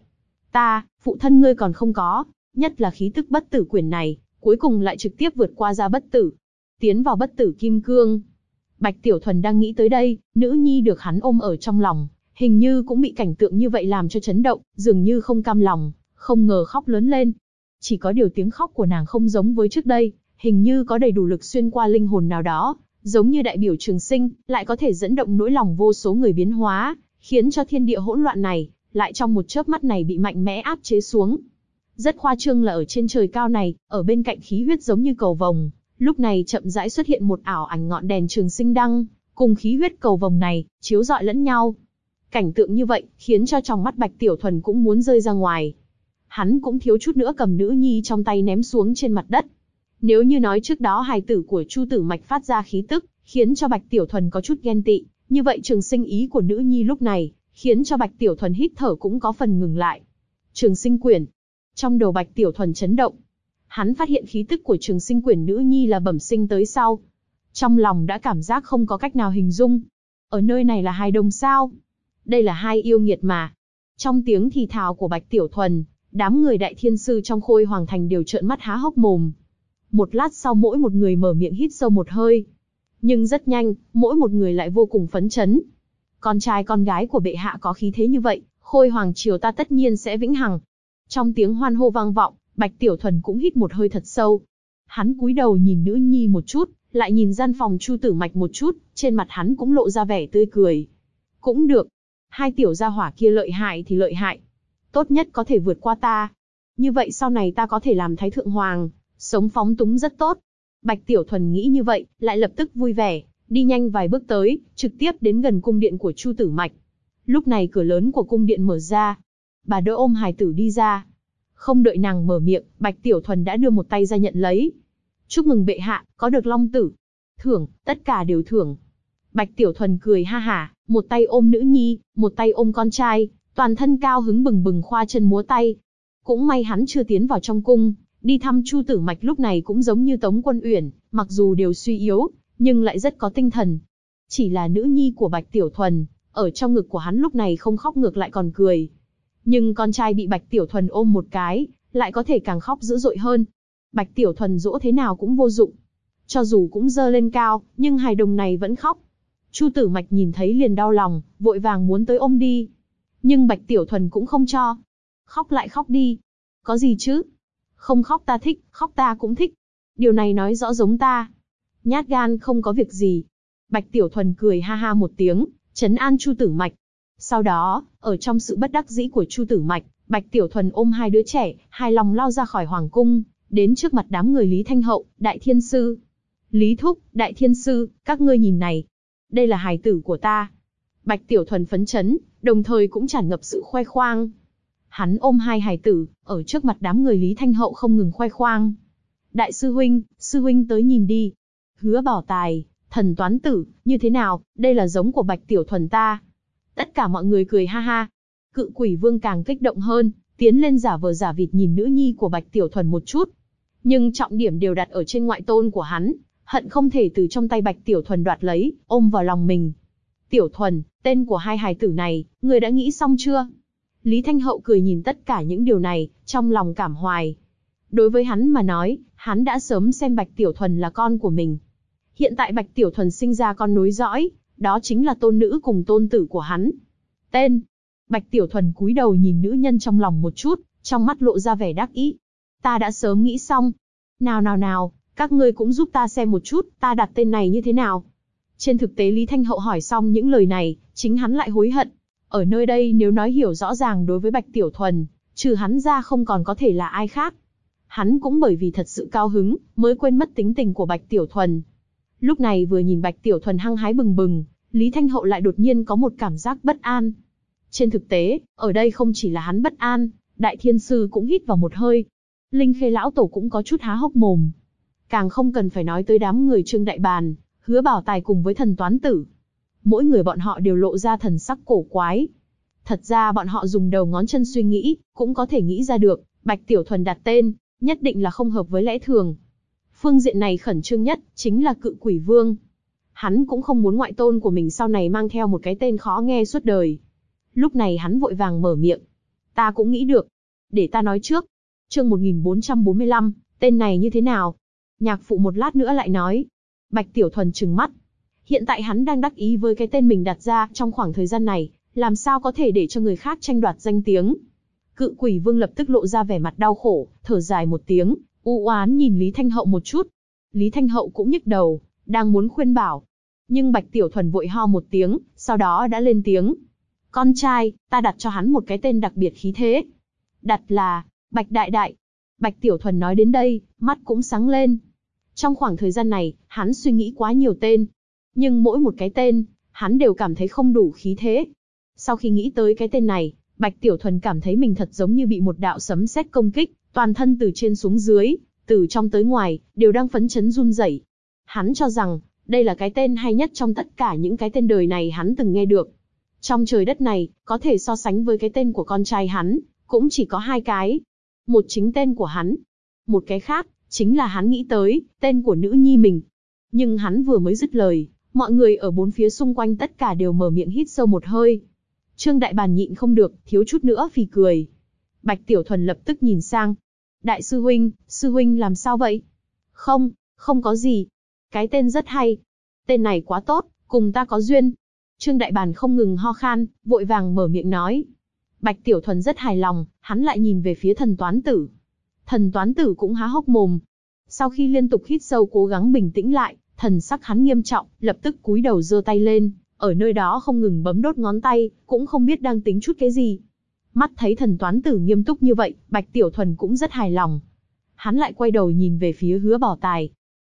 Phụ thân ngươi còn không có, nhất là khí tức Bất Tử Quyển này, cuối cùng lại trực tiếp vượt qua ra bất tử, tiến vào Bất Tử Kim Cương. Bạch Tiểu Thuần đang nghĩ tới đây, nữ nhi được hắn ôm ở trong lòng, hình như cũng bị cảnh tượng như vậy làm cho chấn động, dường như không cam lòng, không ngờ khóc lớn lên. Chỉ có điều tiếng khóc của nàng không giống với trước đây, hình như có đầy đủ lực xuyên qua linh hồn nào đó, giống như đại biểu trường sinh, lại có thể dẫn động nỗi lòng vô số người biến hóa, khiến cho thiên địa hỗn loạn này, lại trong một chớp mắt này bị mạnh mẽ áp chế xuống. Rất khoa trương là ở trên trời cao này, ở bên cạnh khí huyết giống như cầu vồng, lúc này chậm rãi xuất hiện một ảo ảnh ngọn đèn trường sinh đăng, cùng khí huyết cầu vồng này, chiếu rọi lẫn nhau. Cảnh tượng như vậy, khiến cho trong mắt Bạch Tiểu Thuần cũng muốn rơi ra ngoài. Hắn cũng thiếu chút nữa cầm nữ nhi trong tay ném xuống trên mặt đất. Nếu như nói trước đó hài tử của Chu Tử Mạch phát ra khí tức, khiến cho Bạch Tiểu Thuần có chút ghen tị, như vậy trường sinh ý của nữ nhi lúc này, khiến cho Bạch Tiểu Thuần hít thở cũng có phần ngừng lại. Trường sinh quyển. Trong đầu Bạch Tiểu Thuần chấn động. Hắn phát hiện khí tức của trường sinh quyển nữ nhi là bẩm sinh tới sau. Trong lòng đã cảm giác không có cách nào hình dung. Ở nơi này là hài đồng sao? Đây là hai yêu nghiệt mà. Trong tiếng thì thào của Bạch Tiểu Thuần, đám người đại thiên sư trong Khôi Hoàng Thành đều trợn mắt há hốc mồm. Một lát sau mỗi một người mở miệng hít sâu một hơi. Nhưng rất nhanh, mỗi một người lại vô cùng phấn chấn. Con trai con gái của bệ hạ có khí thế như vậy, Khôi Hoàng triều ta tất nhiên sẽ vĩnh hằng. Trong tiếng hoan hô vang vọng, Bạch Tiểu Thuần cũng hít một hơi thật sâu. Hắn cúi đầu nhìn nữ nhi một chút, lại nhìn gian phòng Chu Tử Mạch một chút, trên mặt hắn cũng lộ ra vẻ tươi cười. Cũng được, hai tiểu gia hỏa kia lợi hại thì lợi hại, tốt nhất có thể vượt qua ta. Như vậy sau này ta có thể làm Thái Thượng Hoàng, sống phóng túng rất tốt. Bạch Tiểu Thuần nghĩ như vậy, lại lập tức vui vẻ, đi nhanh vài bước tới, trực tiếp đến gần cung điện của Chu Tử Mạch. Lúc này cửa lớn của cung điện mở ra, bà đỡ ôm hài tử đi ra. Không đợi nàng mở miệng, Bạch Tiểu Thuần đã đưa một tay ra nhận lấy. Chúc mừng bệ hạ, có được long tử. Thưởng, tất cả đều thưởng. Bạch Tiểu Thuần cười ha hả, một tay ôm nữ nhi, một tay ôm con trai, toàn thân cao hứng bừng bừng khoa chân múa tay. Cũng may hắn chưa tiến vào trong cung, đi thăm Chu Tử Mạch lúc này cũng giống như Tống Quân Uyển, mặc dù đều suy yếu, nhưng lại rất có tinh thần. Chỉ là nữ nhi của Bạch Tiểu Thuần, ở trong ngực của hắn lúc này không khóc ngược lại còn cười. Nhưng con trai bị Bạch Tiểu Thuần ôm một cái, lại có thể càng khóc dữ dội hơn. Bạch Tiểu Thuần dỗ thế nào cũng vô dụng. Cho dù cũng giơ lên cao, nhưng hài đồng này vẫn khóc. Chu Tử Mạch nhìn thấy liền đau lòng, vội vàng muốn tới ôm đi. Nhưng Bạch Tiểu Thuần cũng không cho. Khóc lại khóc đi. Có gì chứ? Không khóc ta thích, khóc ta cũng thích. Điều này nói rõ giống ta. Nhát gan không có việc gì. Bạch Tiểu Thuần cười ha ha một tiếng, trấn an Chu Tử Mạch. Sau đó, ở trong sự bất đắc dĩ của Chu Tử Mạch, Bạch Tiểu Thuần ôm hai đứa trẻ, hài lòng lao ra khỏi hoàng cung, đến trước mặt đám người Lý Thanh Hậu, Đại Thiên Sư. Lý Thúc, Đại Thiên Sư, các ngươi nhìn này. Đây là hài tử của ta. Bạch Tiểu Thuần phấn chấn, đồng thời cũng tràn ngập sự khoe khoang. Hắn ôm hai hài tử, ở trước mặt đám người Lý Thanh Hậu không ngừng khoe khoang. Đại sư huynh tới nhìn đi. Hứa Bảo Tài, Thần Toán Tử, như thế nào, đây là giống của Bạch Tiểu Thuần ta. Tất cả mọi người cười ha ha. Cự Quỷ Vương càng kích động hơn, tiến lên giả vờ giả vịt nhìn nữ nhi của Bạch Tiểu Thuần một chút. Nhưng trọng điểm đều đặt ở trên ngoại tôn của hắn, hận không thể từ trong tay Bạch Tiểu Thuần đoạt lấy, ôm vào lòng mình. Tiểu Thuần, tên của hai hài tử này, người đã nghĩ xong chưa? Lý Thanh Hậu cười nhìn tất cả những điều này, trong lòng cảm hoài. Đối với hắn mà nói, hắn đã sớm xem Bạch Tiểu Thuần là con của mình. Hiện tại Bạch Tiểu Thuần sinh ra con nối dõi, đó chính là tôn nữ cùng tôn tử của hắn. Tên. Bạch Tiểu Thuần cúi đầu nhìn nữ nhân trong lòng một chút, trong mắt lộ ra vẻ đắc ý. Ta đã sớm nghĩ xong. Nào, các ngươi cũng giúp ta xem một chút, ta đặt tên này như thế nào. Trên thực tế Lý Thanh Hậu hỏi xong những lời này, chính hắn lại hối hận. Ở nơi đây nếu nói hiểu rõ ràng đối với Bạch Tiểu Thuần, trừ hắn ra không còn có thể là ai khác. Hắn cũng bởi vì thật sự cao hứng, mới quên mất tính tình của Bạch Tiểu Thuần. Lúc này vừa nhìn Bạch Tiểu Thuần hăng hái bừng bừng, Lý Thanh Hậu lại đột nhiên có một cảm giác bất an. Trên thực tế, ở đây không chỉ là hắn bất an, Đại Thiên Sư cũng hít vào một hơi. Linh Khê lão tổ cũng có chút há hốc mồm. Càng không cần phải nói tới đám người Trương Đại Bàn, Hứa Bảo Tài cùng với Thần Toán Tử. Mỗi người bọn họ đều lộ ra thần sắc cổ quái. Thật ra bọn họ dùng đầu ngón chân suy nghĩ, cũng có thể nghĩ ra được, Bạch Tiểu Thuần đặt tên, nhất định là không hợp với lẽ thường. Phương diện này khẩn trương nhất, chính là Cự Quỷ Vương. Hắn cũng không muốn ngoại tôn của mình sau này mang theo một cái tên khó nghe suốt đời. Lúc này hắn vội vàng mở miệng. Ta cũng nghĩ được. Để ta nói trước. Chương 1445, tên này như thế nào? Nhạc phụ một lát nữa lại nói. Bạch Tiểu Thuần trừng mắt. Hiện tại hắn đang đắc ý với cái tên mình đặt ra trong khoảng thời gian này, làm sao có thể để cho người khác tranh đoạt danh tiếng. Cự Quỷ Vương lập tức lộ ra vẻ mặt đau khổ, thở dài một tiếng, u oán nhìn Lý Thanh Hậu một chút. Lý Thanh Hậu cũng nhức đầu, đang muốn khuyên bảo. Nhưng Bạch Tiểu Thuần vội ho một tiếng, sau đó đã lên tiếng. Con trai, ta đặt cho hắn một cái tên đặc biệt khí thế. Đặt là, Bạch Đại Đại. Bạch Tiểu Thuần nói đến đây, mắt cũng sáng lên. Trong khoảng thời gian này, hắn suy nghĩ quá nhiều tên. Nhưng mỗi một cái tên, hắn đều cảm thấy không đủ khí thế. Sau khi nghĩ tới cái tên này, Bạch Tiểu Thuần cảm thấy mình thật giống như bị một đạo sấm sét công kích, toàn thân từ trên xuống dưới, từ trong tới ngoài, đều đang phấn chấn run rẩy. Hắn cho rằng, đây là cái tên hay nhất trong tất cả những cái tên đời này hắn từng nghe được. Trong trời đất này, có thể so sánh với cái tên của con trai hắn, cũng chỉ có hai cái. Một chính tên của hắn, một cái khác, chính là hắn nghĩ tới, tên của nữ nhi mình. Nhưng hắn vừa mới dứt lời, mọi người ở bốn phía xung quanh tất cả đều mở miệng hít sâu một hơi. Trương Đại Bàn nhịn không được, thiếu chút nữa phì cười. Bạch Tiểu Thuần lập tức nhìn sang. Đại sư huynh làm sao vậy? Không, không có gì. Cái tên rất hay. Tên này quá tốt, cùng ta có duyên. Trương Đại Bàn không ngừng ho khan, vội vàng mở miệng nói. Bạch Tiểu Thuần rất hài lòng, hắn lại nhìn về phía Thần Toán Tử. Thần Toán Tử cũng há hốc mồm. Sau khi liên tục hít sâu cố gắng bình tĩnh lại, thần sắc hắn nghiêm trọng, lập tức cúi đầu giơ tay lên, ở nơi đó không ngừng bấm đốt ngón tay, cũng không biết đang tính chút cái gì. Mắt thấy Thần Toán Tử nghiêm túc như vậy, Bạch Tiểu Thuần cũng rất hài lòng. Hắn lại quay đầu nhìn về phía Hứa Bảo Tài.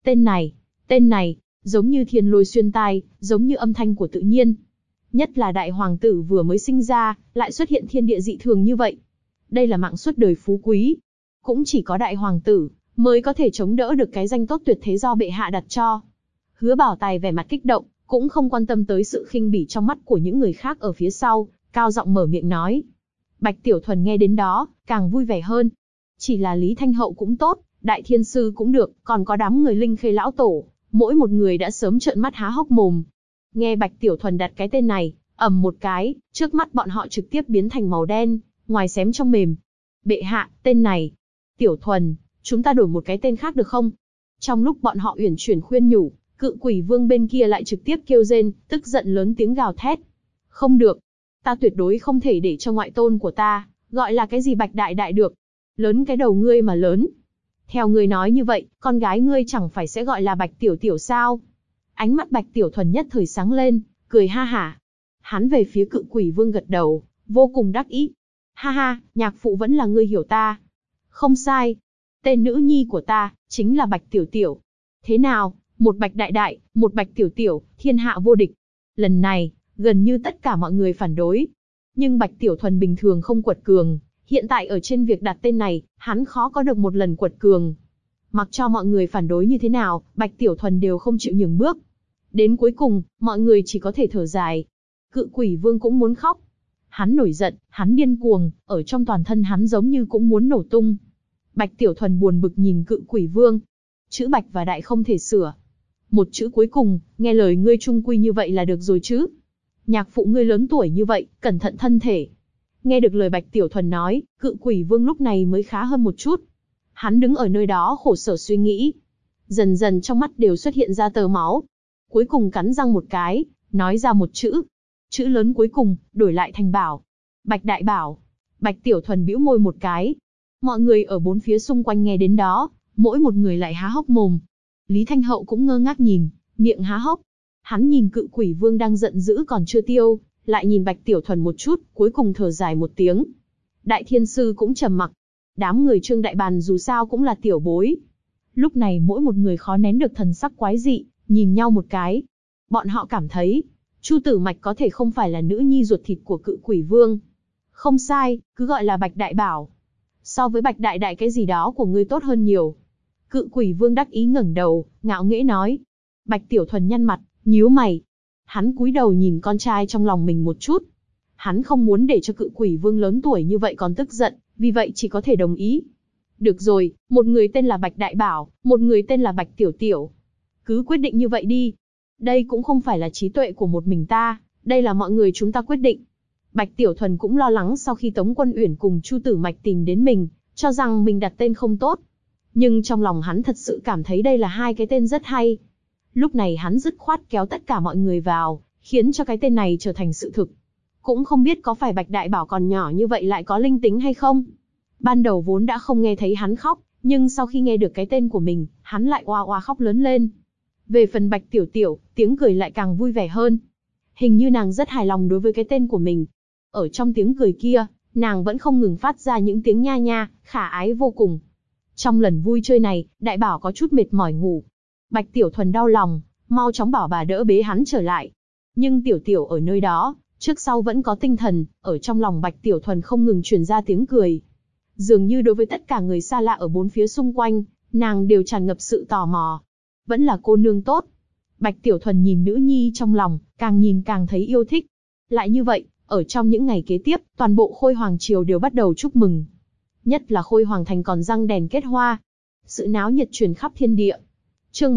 Tên này, giống như thiên lôi xuyên tai, giống như âm thanh của tự nhiên. Nhất là đại hoàng tử vừa mới sinh ra, lại xuất hiện thiên địa dị thường như vậy. Đây là mạng suốt đời phú quý. Cũng chỉ có đại hoàng tử mới có thể chống đỡ được cái danh tốt tuyệt thế do bệ hạ đặt cho. Hứa Bảo Tài vẻ mặt kích động, cũng không quan tâm tới sự khinh bỉ trong mắt của những người khác ở phía sau, cao giọng mở miệng nói. Bạch Tiểu Thuần nghe đến đó, càng vui vẻ hơn. Chỉ là Lý Thanh Hậu cũng tốt, Đại Thiên Sư cũng được, còn có đám người Linh Khê lão tổ, mỗi một người đã sớm trợn mắt há hốc mồm. Nghe Bạch Tiểu Thuần đặt cái tên này, ầm một cái, trước mắt bọn họ trực tiếp biến thành màu đen, ngoài xém trong mềm. Bệ hạ, tên này. Tiểu Thuần, chúng ta đổi một cái tên khác được không? Trong lúc bọn họ uyển chuyển khuyên nhủ, Cự Quỷ Vương bên kia lại trực tiếp kêu rên, tức giận lớn tiếng gào thét. Không được, ta tuyệt đối không thể để cho ngoại tôn của ta, gọi là cái gì Bạch Đại Đại được. Lớn cái đầu ngươi mà lớn. Theo ngươi nói như vậy, con gái ngươi chẳng phải sẽ gọi là Bạch Tiểu Tiểu sao? Ánh mắt Bạch Tiểu Thuần nhất thời sáng lên, cười ha hả. Hắn về phía Cự Quỷ Vương gật đầu, vô cùng đắc ý. Ha ha, nhạc phụ vẫn là ngươi hiểu ta. Không sai. Tên nữ nhi của ta, chính là Bạch Tiểu Tiểu. Thế nào, một Bạch Đại Đại, một Bạch Tiểu Tiểu, thiên hạ vô địch. Lần này, gần như tất cả mọi người phản đối. Nhưng Bạch Tiểu Thuần bình thường không quật cường, hiện tại ở trên việc đặt tên này, hắn khó có được một lần quật cường. Mặc cho mọi người phản đối như thế nào, Bạch Tiểu Thuần đều không chịu nhường bước. Đến cuối cùng, mọi người chỉ có thể thở dài. Cự Quỷ Vương cũng muốn khóc. Hắn nổi giận, hắn điên cuồng, ở trong toàn thân hắn giống như cũng muốn nổ tung. Bạch Tiểu Thuần buồn bực nhìn Cự Quỷ Vương. Chữ Bạch và Đại không thể sửa. Một chữ cuối cùng, nghe lời ngươi chung quy như vậy là được rồi chứ. Nhạc phụ ngươi lớn tuổi như vậy, cẩn thận thân thể. Nghe được lời Bạch Tiểu Thuần nói, Cự Quỷ Vương lúc này mới khá hơn một chút. Hắn đứng ở nơi đó khổ sở suy nghĩ. Dần dần trong mắt đều xuất hiện ra tơ máu. Cuối cùng cắn răng một cái, nói ra một chữ. Chữ lớn cuối cùng, đổi lại thành Bảo. Bạch Đại Bảo. Bạch Tiểu Thuần bĩu môi một cái. Mọi người ở bốn phía xung quanh nghe đến đó, mỗi một người lại há hốc mồm. Lý Thanh Hậu cũng ngơ ngác nhìn, miệng há hốc. Hắn nhìn Cự Quỷ Vương đang giận dữ còn chưa tiêu, lại nhìn Bạch Tiểu Thuần một chút, cuối cùng thở dài một tiếng. Đại Thiên Sư cũng trầm mặc. Đám người Trương Đại Bàn dù sao cũng là tiểu bối. Lúc này mỗi một người khó nén được thần sắc quái dị, nhìn nhau một cái. Bọn họ cảm thấy, Chu Tử Mạch có thể không phải là nữ nhi ruột thịt của Cự Quỷ Vương. Không sai, cứ gọi là Bạch Đại Bảo. So với Bạch Đại Đại cái gì đó của ngươi tốt hơn nhiều. Cự Quỷ Vương đắc ý ngẩng đầu, ngạo nghễ nói. Bạch Tiểu Thuần nhăn mặt, nhíu mày. Hắn cúi đầu nhìn con trai trong lòng mình một chút. Hắn không muốn để cho Cự Quỷ Vương lớn tuổi như vậy còn tức giận, vì vậy chỉ có thể đồng ý. Được rồi, một người tên là Bạch Đại Bảo, một người tên là Bạch Tiểu Tiểu. Cứ quyết định như vậy đi. Đây cũng không phải là trí tuệ của một mình ta, đây là mọi người chúng ta quyết định. Bạch Tiểu Thuần cũng lo lắng sau khi Tống Quân Uyển cùng Chu Tử Mạch tìm đến mình, cho rằng mình đặt tên không tốt. Nhưng trong lòng hắn thật sự cảm thấy đây là hai cái tên rất hay. Lúc này hắn dứt khoát kéo tất cả mọi người vào, khiến cho cái tên này trở thành sự thực. Cũng không biết có phải Bạch Đại Bảo còn nhỏ như vậy lại có linh tính hay không. Ban đầu vốn đã không nghe thấy hắn khóc, nhưng sau khi nghe được cái tên của mình, hắn lại oa oa khóc lớn lên. Về phần Bạch Tiểu Tiểu, tiếng cười lại càng vui vẻ hơn. Hình như nàng rất hài lòng đối với cái tên của mình. Ở trong tiếng cười kia, nàng vẫn không ngừng phát ra những tiếng nha nha, khả ái vô cùng. Trong lần vui chơi này, Đại Bảo có chút mệt mỏi ngủ. Bạch Tiểu Thuần đau lòng, mau chóng bảo bà đỡ bế hắn trở lại. Nhưng Tiểu Tiểu ở nơi đó, trước sau vẫn có tinh thần, ở trong lòng Bạch Tiểu Thuần không ngừng truyền ra tiếng cười. Dường như đối với tất cả người xa lạ ở bốn phía xung quanh, nàng đều tràn ngập sự tò mò. Vẫn là cô nương tốt. Bạch Tiểu Thuần nhìn nữ nhi trong lòng, càng nhìn càng thấy yêu thích. Lại như vậy, ở trong những ngày kế tiếp, toàn bộ Khôi Hoàng Triều đều bắt đầu chúc mừng. Nhất là Khôi Hoàng Thành còn răng đèn kết hoa. Sự náo nhiệt truyền khắp thiên địa. Chương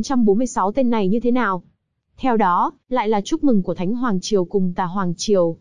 1446 tên này như thế nào? Theo đó, lại là chúc mừng của Thánh Hoàng Triều cùng Tà Hoàng Triều.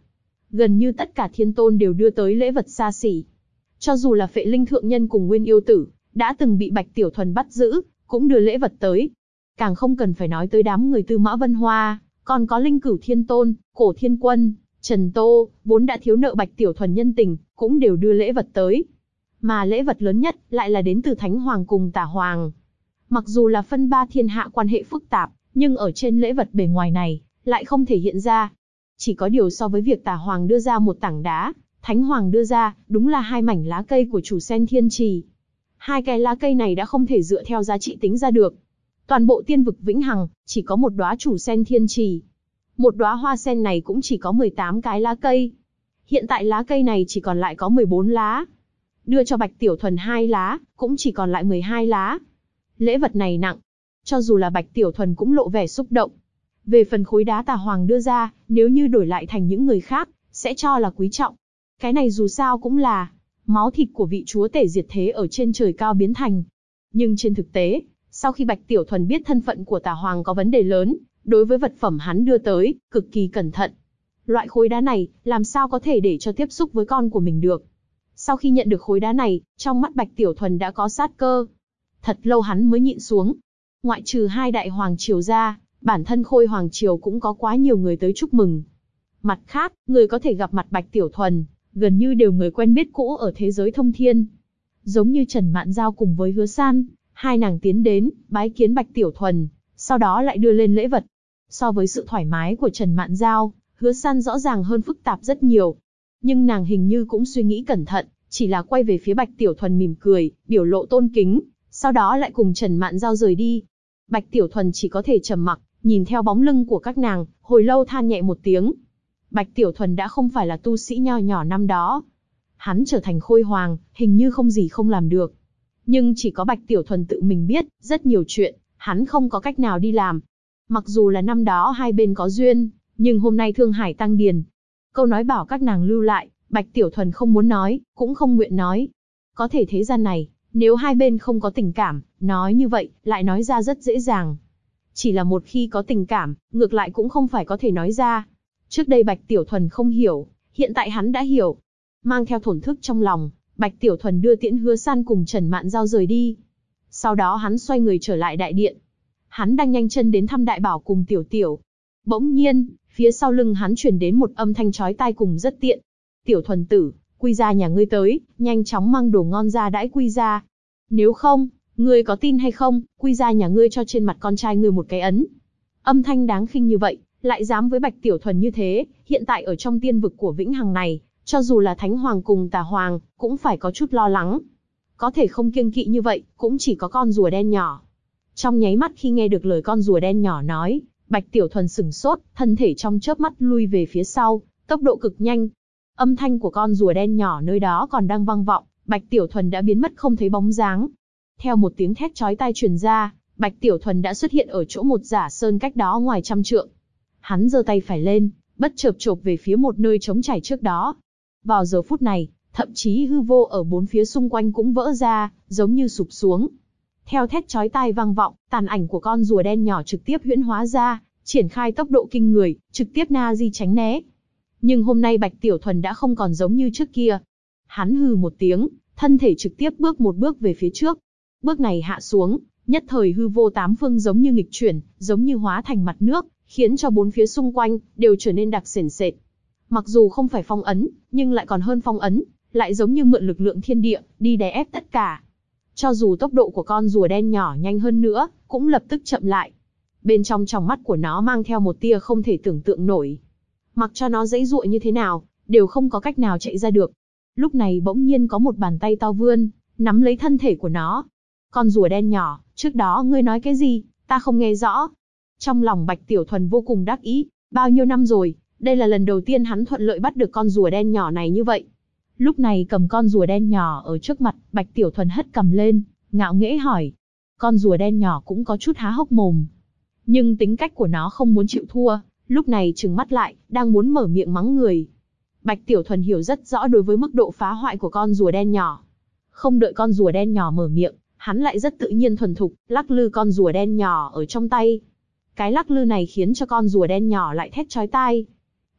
gần như tất cả thiên tôn đều đưa tới lễ vật xa xỉ. Cho dù là Phệ Linh thượng nhân cùng Nguyên Yêu tử, đã từng bị Bạch Tiểu Thuần bắt giữ, cũng đưa lễ vật tới. Càng không cần phải nói tới đám người Tư Mã Vân Hoa, còn có Linh Cửu Thiên Tôn, Cổ Thiên Quân, Trần Tô, vốn đã thiếu nợ Bạch Tiểu Thuần nhân tình, cũng đều đưa lễ vật tới. Mà lễ vật lớn nhất lại là đến từ Thánh Hoàng cùng Tả Hoàng. Mặc dù là phân ba thiên hạ quan hệ phức tạp, nhưng ở trên lễ vật bề ngoài này, lại không thể hiện ra. Chỉ có điều so với việc Tả Hoàng đưa ra một tảng đá, Thánh Hoàng đưa ra, đúng là 2 mảnh lá cây của chủ sen thiên trì. 2 cái lá cây này đã không thể dựa theo giá trị tính ra được. Toàn bộ tiên vực vĩnh hằng, chỉ có một đóa chủ sen thiên trì. Một đóa hoa sen này cũng chỉ có 18 cái lá cây. Hiện tại lá cây này chỉ còn lại có 14 lá. Đưa cho Bạch Tiểu Thuần 2 lá, cũng chỉ còn lại 12 lá. Lễ vật này nặng. Cho dù là Bạch Tiểu Thuần cũng lộ vẻ xúc động. Về phần khối đá Tà Hoàng đưa ra, nếu như đổi lại thành những người khác, sẽ cho là quý trọng. Cái này dù sao cũng là máu thịt của vị chúa tể diệt thế ở trên trời cao biến thành. Nhưng trên thực tế, sau khi Bạch Tiểu Thuần biết thân phận của Tà Hoàng có vấn đề lớn, đối với vật phẩm hắn đưa tới, cực kỳ cẩn thận. Loại khối đá này, làm sao có thể để cho tiếp xúc với con của mình được. Sau khi nhận được khối đá này, trong mắt Bạch Tiểu Thuần đã có sát cơ. Thật lâu hắn mới nhịn xuống. Ngoại trừ 2 đại hoàng triều ra, bản thân Khôi Hoàng triều cũng có quá nhiều người tới chúc mừng. Mặt khác, người có thể gặp mặt Bạch Tiểu Thuần, gần như đều người quen biết cũ ở thế giới thông thiên. Giống như Trần Mạn Giao cùng với Hứa San, 2 nàng tiến đến, bái kiến Bạch Tiểu Thuần, sau đó lại đưa lên lễ vật. So với sự thoải mái của Trần Mạn Giao, Hứa San rõ ràng hơn phức tạp rất nhiều. Nhưng nàng hình như cũng suy nghĩ cẩn thận, chỉ là quay về phía Bạch Tiểu Thuần mỉm cười, biểu lộ tôn kính, sau đó lại cùng Trần Mạn Giao rời đi. Bạch Tiểu Thuần chỉ có thể trầm mặc, nhìn theo bóng lưng của các nàng, hồi lâu than nhẹ một tiếng. Bạch Tiểu Thuần đã không phải là tu sĩ nho nhỏ năm đó. Hắn trở thành Khôi Hoàng, hình như không gì không làm được. Nhưng chỉ có Bạch Tiểu Thuần tự mình biết, rất nhiều chuyện, hắn không có cách nào đi làm. Mặc dù là năm đó hai bên có duyên, nhưng hôm nay Thương Hải tăng điền. Câu nói bảo các nàng lưu lại, Bạch Tiểu Thuần không muốn nói, cũng không nguyện nói. Có thể thế gian này, nếu hai bên không có tình cảm, nói như vậy, lại nói ra rất dễ dàng. Chỉ là một khi có tình cảm, ngược lại cũng không phải có thể nói ra. Trước đây Bạch Tiểu Thuần không hiểu, hiện tại hắn đã hiểu. Mang theo thổn thức trong lòng, Bạch Tiểu Thuần đưa tiễn Hứa San cùng Trần Mạn Giao rời đi. Sau đó hắn xoay người trở lại đại điện. Hắn đang nhanh chân đến thăm Đại Bảo cùng Tiểu Tiểu. Bỗng nhiên, phía sau lưng hắn truyền đến một âm thanh chói tai cùng rất tiện. Tiểu Thuần tử, Quy gia nhà ngươi tới, nhanh chóng mang đồ ngon ra đãi Quy gia. Nếu không, ngươi có tin hay không, Quy gia nhà ngươi cho trên mặt con trai ngươi một cái ấn. Âm thanh đáng khinh như vậy, lại dám với Bạch Tiểu Thuần như thế, hiện tại ở trong tiên vực của Vĩnh Hằng này, cho dù là Thánh Hoàng cùng Tà Hoàng, cũng phải có chút lo lắng. Có thể không kiêng kỵ như vậy, cũng chỉ có con rùa đen nhỏ. Trong nháy mắt khi nghe được lời con rùa đen nhỏ nói, Bạch Tiểu Thuần sửng sốt, thân thể trong chớp mắt lui về phía sau, tốc độ cực nhanh. Âm thanh của con rùa đen nhỏ nơi đó còn đang vang vọng, Bạch Tiểu Thuần đã biến mất không thấy bóng dáng. Theo một tiếng thét chói tai truyền ra, Bạch Tiểu Thuần đã xuất hiện ở chỗ một giả sơn cách đó ngoài 100 trượng. Hắn giơ tay phải lên, bất chợt chộp về phía một nơi trống trải trước đó. Vào giờ phút này, thậm chí hư vô ở bốn phía xung quanh cũng vỡ ra, giống như sụp xuống. Theo thét chói tai vang vọng, tàn ảnh của con rùa đen nhỏ trực tiếp huyễn hóa ra, triển khai tốc độ kinh người, trực tiếp na di tránh né. Nhưng hôm nay Bạch Tiểu Thuần đã không còn giống như trước kia. Hắn hừ một tiếng, thân thể trực tiếp bước một bước về phía trước. Bước này hạ xuống, nhất thời hư vô tám phương giống như nghịch chuyển, giống như hóa thành mặt nước, khiến cho bốn phía xung quanh đều trở nên đặc sền sệt. Mặc dù không phải phong ấn, nhưng lại còn hơn phong ấn, lại giống như mượn lực lượng thiên địa, đi đè ép tất cả. Cho dù tốc độ của con rùa đen nhỏ nhanh hơn nữa, cũng lập tức chậm lại. Bên trong tròng mắt của nó mang theo một tia không thể tưởng tượng nổi. Mặc cho nó giãy giụa như thế nào, đều không có cách nào chạy ra được. Lúc này bỗng nhiên có một bàn tay to vươn, nắm lấy thân thể của nó. Con rùa đen nhỏ, trước đó ngươi nói cái gì, ta không nghe rõ. Trong lòng Bạch Tiểu Thuần vô cùng đắc ý, bao nhiêu năm rồi, đây là lần đầu tiên hắn thuận lợi bắt được con rùa đen nhỏ này như vậy. Lúc này cầm con rùa đen nhỏ ở trước mặt, Bạch Tiểu Thuần hất cầm lên, ngạo nghễ hỏi. Con rùa đen nhỏ cũng có chút há hốc mồm. Nhưng tính cách của nó không muốn chịu thua, lúc này trừng mắt lại, đang muốn mở miệng mắng người. Bạch Tiểu Thuần hiểu rất rõ đối với mức độ phá hoại của con rùa đen nhỏ. Không đợi con rùa đen nhỏ mở miệng, hắn lại rất tự nhiên thuần thục, lắc lư con rùa đen nhỏ ở trong tay. Cái lắc lư này khiến cho con rùa đen nhỏ lại thét chói tai.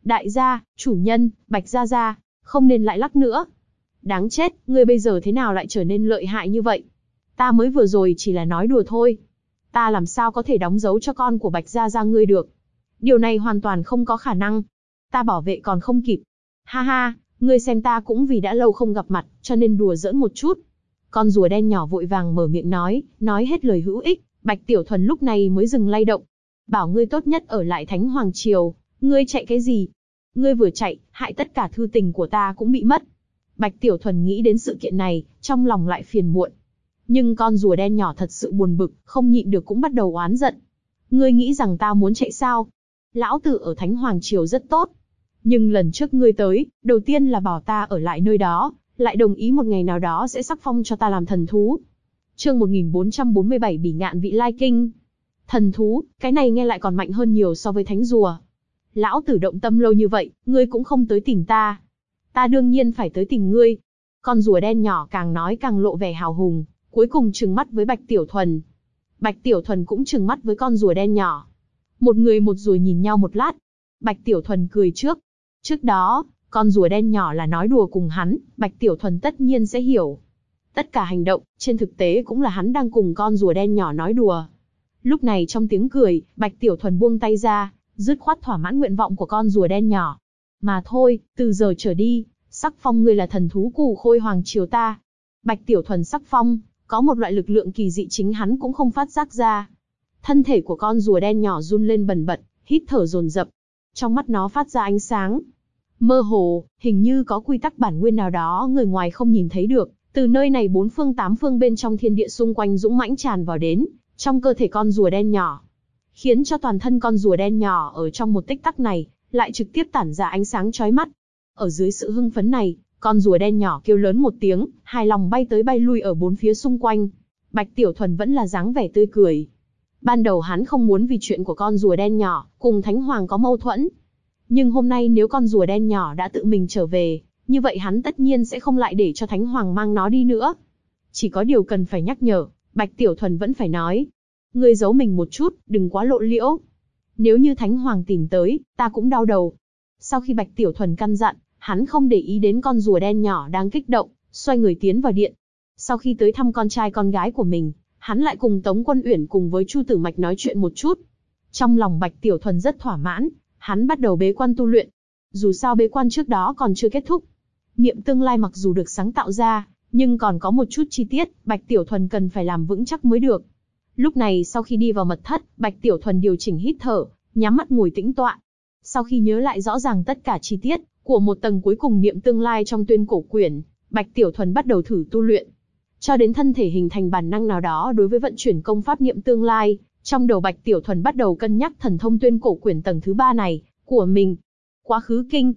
Đại gia, chủ nhân, Bạch Gia Gia, không nên lại lắc nữa. Đáng chết, ngươi bây giờ thế nào lại trở nên lợi hại như vậy? Ta mới vừa rồi chỉ là nói đùa thôi. Ta làm sao có thể đóng dấu cho con của Bạch Gia Gia ngươi được? Điều này hoàn toàn không có khả năng. Ta bảo vệ còn không kịp. Ha ha, ngươi xem ta cũng vì đã lâu không gặp mặt, cho nên đùa giỡn một chút. Con rùa đen nhỏ vội vàng mở miệng nói hết lời hữu ích, Bạch Tiểu Thuần lúc này mới dừng lay động. Bảo ngươi tốt nhất ở lại Thánh Hoàng Triều, ngươi chạy cái gì? Ngươi vừa chạy, hại tất cả thư tình của ta cũng bị mất. Bạch Tiểu Thuần nghĩ đến sự kiện này, trong lòng lại phiền muộn. Nhưng con rùa đen nhỏ thật sự buồn bực, không nhịn được cũng bắt đầu oán giận. Ngươi nghĩ rằng ta muốn chạy sao? Lão tử ở Thánh Hoàng Triều rất tốt. Nhưng lần trước ngươi tới, đầu tiên là bảo ta ở lại nơi đó, lại đồng ý một ngày nào đó sẽ sắc phong cho ta làm thần thú. Chương 1447 Bỉ Ngạn Vị Lai Kinh. Thần thú, cái này nghe lại còn mạnh hơn nhiều so với thánh rùa. Lão tử động tâm lâu như vậy, ngươi cũng không tới tìm ta. Ta đương nhiên phải tới tìm ngươi. Con rùa đen nhỏ càng nói càng lộ vẻ hào hùng, cuối cùng trừng mắt với Bạch Tiểu Thuần. Bạch Tiểu Thuần cũng trừng mắt với con rùa đen nhỏ. Một người một rùa nhìn nhau một lát. Bạch Tiểu Thuần cười trước. Trước đó, con rùa đen nhỏ là nói đùa cùng hắn, Bạch Tiểu Thuần tất nhiên sẽ hiểu. Tất cả hành động, trên thực tế cũng là hắn đang cùng con rùa đen nhỏ nói đùa. Lúc này trong tiếng cười, Bạch Tiểu Thuần buông tay ra, dứt khoát thỏa mãn nguyện vọng của con rùa đen nhỏ. Mà thôi, từ giờ trở đi, sắc phong ngươi là thần thú Cù Khôi Hoàng Triều ta. Bạch Tiểu Thuần sắc phong, có một loại lực lượng kỳ dị chính hắn cũng không phát giác ra. Thân thể của con rùa đen nhỏ run lên bần bật, hít thở dồn dập. Trong mắt nó phát ra ánh sáng. Mơ hồ, hình như có quy tắc bản nguyên nào đó người ngoài không nhìn thấy được. Từ nơi này bốn phương tám phương bên trong thiên địa xung quanh dũng mãnh tràn vào đến, trong cơ thể con rùa đen nhỏ. Khiến cho toàn thân con rùa đen nhỏ ở trong một tích tắc này, lại trực tiếp tản ra ánh sáng chói mắt. Ở dưới sự hưng phấn này, con rùa đen nhỏ kêu lớn một tiếng, hài lòng bay tới bay lui ở bốn phía xung quanh. Bạch Tiểu Thuần vẫn là dáng vẻ tươi cười. Ban đầu hắn không muốn vì chuyện của con rùa đen nhỏ, cùng Thánh Hoàng có mâu thuẫn. Nhưng hôm nay nếu con rùa đen nhỏ đã tự mình trở về, như vậy hắn tất nhiên sẽ không lại để cho Thánh Hoàng mang nó đi nữa. Chỉ có điều cần phải nhắc nhở, Bạch Tiểu Thuần vẫn phải nói. Ngươi giấu mình một chút, đừng quá lộ liễu. Nếu như Thánh Hoàng tìm tới, ta cũng đau đầu. Sau khi Bạch Tiểu Thuần căn dặn, hắn không để ý đến con rùa đen nhỏ đang kích động, xoay người tiến vào điện. Sau khi tới thăm con trai con gái của mình, hắn lại cùng Tống Quân Uyển cùng với Chu Tử Mạch nói chuyện một chút. Trong lòng Bạch Tiểu Thuần rất thỏa mãn, hắn bắt đầu bế quan tu luyện. Dù sao bế quan trước đó còn chưa kết thúc. Niệm tương lai mặc dù được sáng tạo ra, nhưng còn có một chút chi tiết, Bạch Tiểu Thuần cần phải làm vững chắc mới được. Lúc này sau khi đi vào mật thất, Bạch Tiểu Thuần điều chỉnh hít thở, nhắm mắt ngồi tĩnh tọa. Sau khi nhớ lại rõ ràng tất cả chi tiết của một tầng cuối cùng niệm tương lai trong tuyên cổ quyển, Bạch Tiểu Thuần bắt đầu thử tu luyện. Cho đến thân thể hình thành bản năng nào đó đối với vận chuyển công pháp niệm tương lai, trong đầu Bạch Tiểu Thuần bắt đầu cân nhắc thần thông tuyên cổ quyển tầng thứ 3 này của mình. Quá khứ kinh,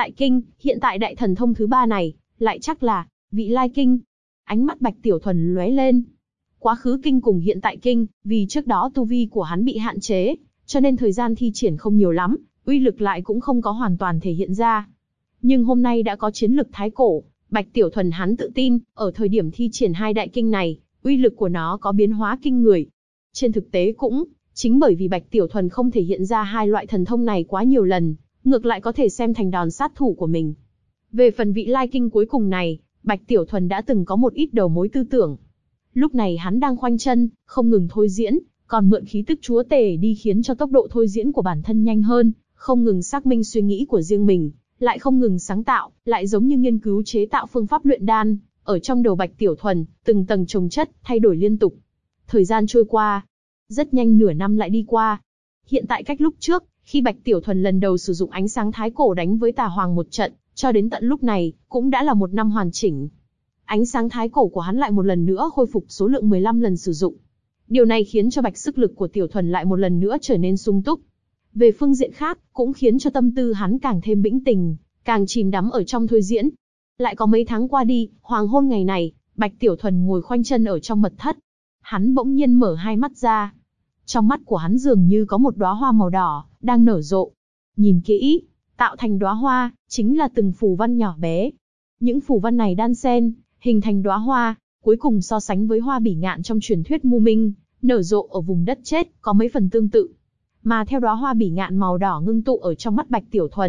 hiện tại đại thần thông thứ 3 này, lại chắc là vị lai kinh. Ánh mắt Bạch Tiểu Thuần lóe lên. Quá khứ kinh cùng hiện tại kinh, vì trước đó tu vi của hắn bị hạn chế, cho nên thời gian thi triển không nhiều lắm, uy lực lại cũng không có hoàn toàn thể hiện ra. Nhưng hôm nay đã có chiến lực thái cổ, Bạch Tiểu Thuần hắn tự tin, ở thời điểm thi triển hai đại kinh này, uy lực của nó có biến hóa kinh người. Trên thực tế cũng, chính bởi vì Bạch Tiểu Thuần không thể hiện ra hai loại thần thông này quá nhiều lần, ngược lại có thể xem thành đòn sát thủ của mình. Về phần vị lai kinh cuối cùng này, Bạch Tiểu Thuần đã từng có một ít đầu mối tư tưởng. Lúc này hắn đang khoanh chân, không ngừng thôi diễn, còn mượn khí tức chúa tể đi khiến cho tốc độ thôi diễn của bản thân nhanh hơn, không ngừng xác minh suy nghĩ của riêng mình, lại không ngừng sáng tạo, lại giống như nghiên cứu chế tạo phương pháp luyện đan, ở trong đầu Bạch Tiểu Thuần, từng tầng chồng chất, thay đổi liên tục. Thời gian trôi qua, rất nhanh nửa năm lại đi qua. Hiện tại cách lúc trước, khi Bạch Tiểu Thuần lần đầu sử dụng ánh sáng thái cổ đánh với Tà Hoàng một trận, cho đến tận lúc này, cũng đã là một năm hoàn chỉnh. Ánh sáng thái cổ của hắn lại một lần nữa khôi phục số lượng 15 lần sử dụng. Điều này khiến cho bạch sức lực của Tiểu Thuần lại một lần nữa trở nên sung túc. Về phương diện khác, cũng khiến cho tâm tư hắn càng thêm bĩnh tình, càng chìm đắm ở trong thôi diễn. Lại có mấy tháng qua đi, hoàng hôn ngày này, Bạch Tiểu Thuần ngồi khoanh chân ở trong mật thất. Hắn bỗng nhiên mở hai mắt ra. Trong mắt của hắn dường như có một đóa hoa màu đỏ, đang nở rộ. Nhìn kỹ, tạo thành đóa hoa, chính là từng phù văn nhỏ bé. Những phù văn này đan xen, hình thành đóa hoa, cuối cùng so sánh với hoa bỉ ngạn trong truyền thuyết Mu Minh, nở rộ ở vùng đất chết, có mấy phần tương tự. Mà theo đóa hoa bỉ ngạn màu đỏ ngưng tụ ở trong mắt Bạch Tiểu Thuần,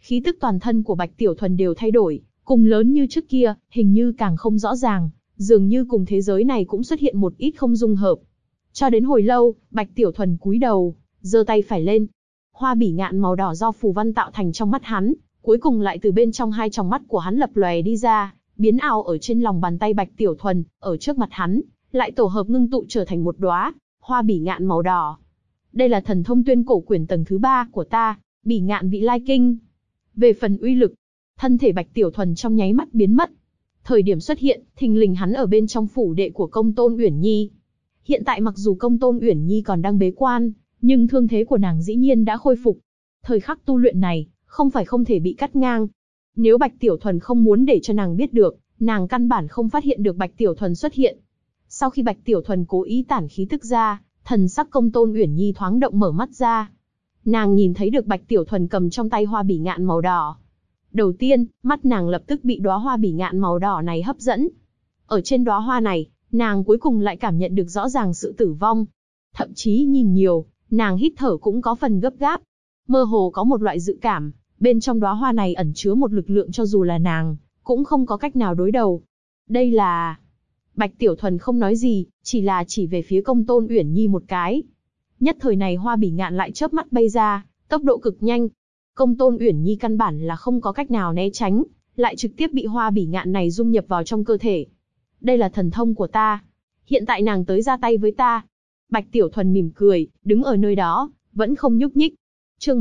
Khí tức toàn thân của Bạch Tiểu Thuần đều thay đổi, cùng lớn như trước kia, hình như càng không rõ ràng, dường như cùng thế giới này cũng xuất hiện một ít không dung hợp. Cho đến hồi lâu, Bạch Tiểu Thuần cúi đầu, giơ tay phải lên. Hoa bỉ ngạn màu đỏ do phù văn tạo thành trong mắt hắn, cuối cùng lại từ bên trong hai tròng mắt của hắn lập lòe đi ra, biến ảo ở trên lòng bàn tay Bạch Tiểu Thuần, ở trước mặt hắn, lại tổ hợp ngưng tụ trở thành một đóa hoa bỉ ngạn màu đỏ. Đây là thần thông tuyên cổ quyển tầng thứ 3 của ta, Bỉ Ngạn Vị Lai Kinh. Về phần uy lực, thân thể Bạch Tiểu Thuần trong nháy mắt biến mất. Thời điểm xuất hiện, thình lình hắn ở bên trong phủ đệ của Công Tôn Uyển Nhi. Hiện tại mặc dù Công Tôn Uyển Nhi còn đang bế quan, nhưng thương thế của nàng dĩ nhiên đã khôi phục. Thời khắc tu luyện này, không phải không thể bị cắt ngang. Nếu Bạch Tiểu Thuần không muốn để cho nàng biết được, nàng căn bản không phát hiện được Bạch Tiểu Thuần xuất hiện. Sau khi Bạch Tiểu Thuần cố ý tản khí tức ra, thần sắc Công Tôn Uyển Nhi thoáng động mở mắt ra. Nàng nhìn thấy được Bạch Tiểu Thuần cầm trong tay hoa bỉ ngạn màu đỏ. Đầu tiên, mắt nàng lập tức bị đóa hoa bỉ ngạn màu đỏ này hấp dẫn. Ở trên đóa hoa này, nàng cuối cùng lại cảm nhận được rõ ràng sự tử vong. Thậm chí nhìn nhiều, nàng hít thở cũng có phần gấp gáp. Mơ hồ có một loại dự cảm, bên trong đóa hoa này ẩn chứa một lực lượng cho dù là nàng, cũng không có cách nào đối đầu. Đây là... Bạch Tiểu Thuần không nói gì, chỉ về phía Công Tôn Uyển Nhi một cái. Nhất thời này hoa bỉ ngạn lại chớp mắt bay ra, tốc độ cực nhanh. Công Tôn Uyển Nhi căn bản là không có cách nào né tránh, lại trực tiếp bị hoa bỉ ngạn này dung nhập vào trong cơ thể. Đây là thần thông của ta. Hiện tại nàng tới ra tay với ta. Bạch Tiểu Thuần mỉm cười, đứng ở nơi đó, vẫn không nhúc nhích. Chương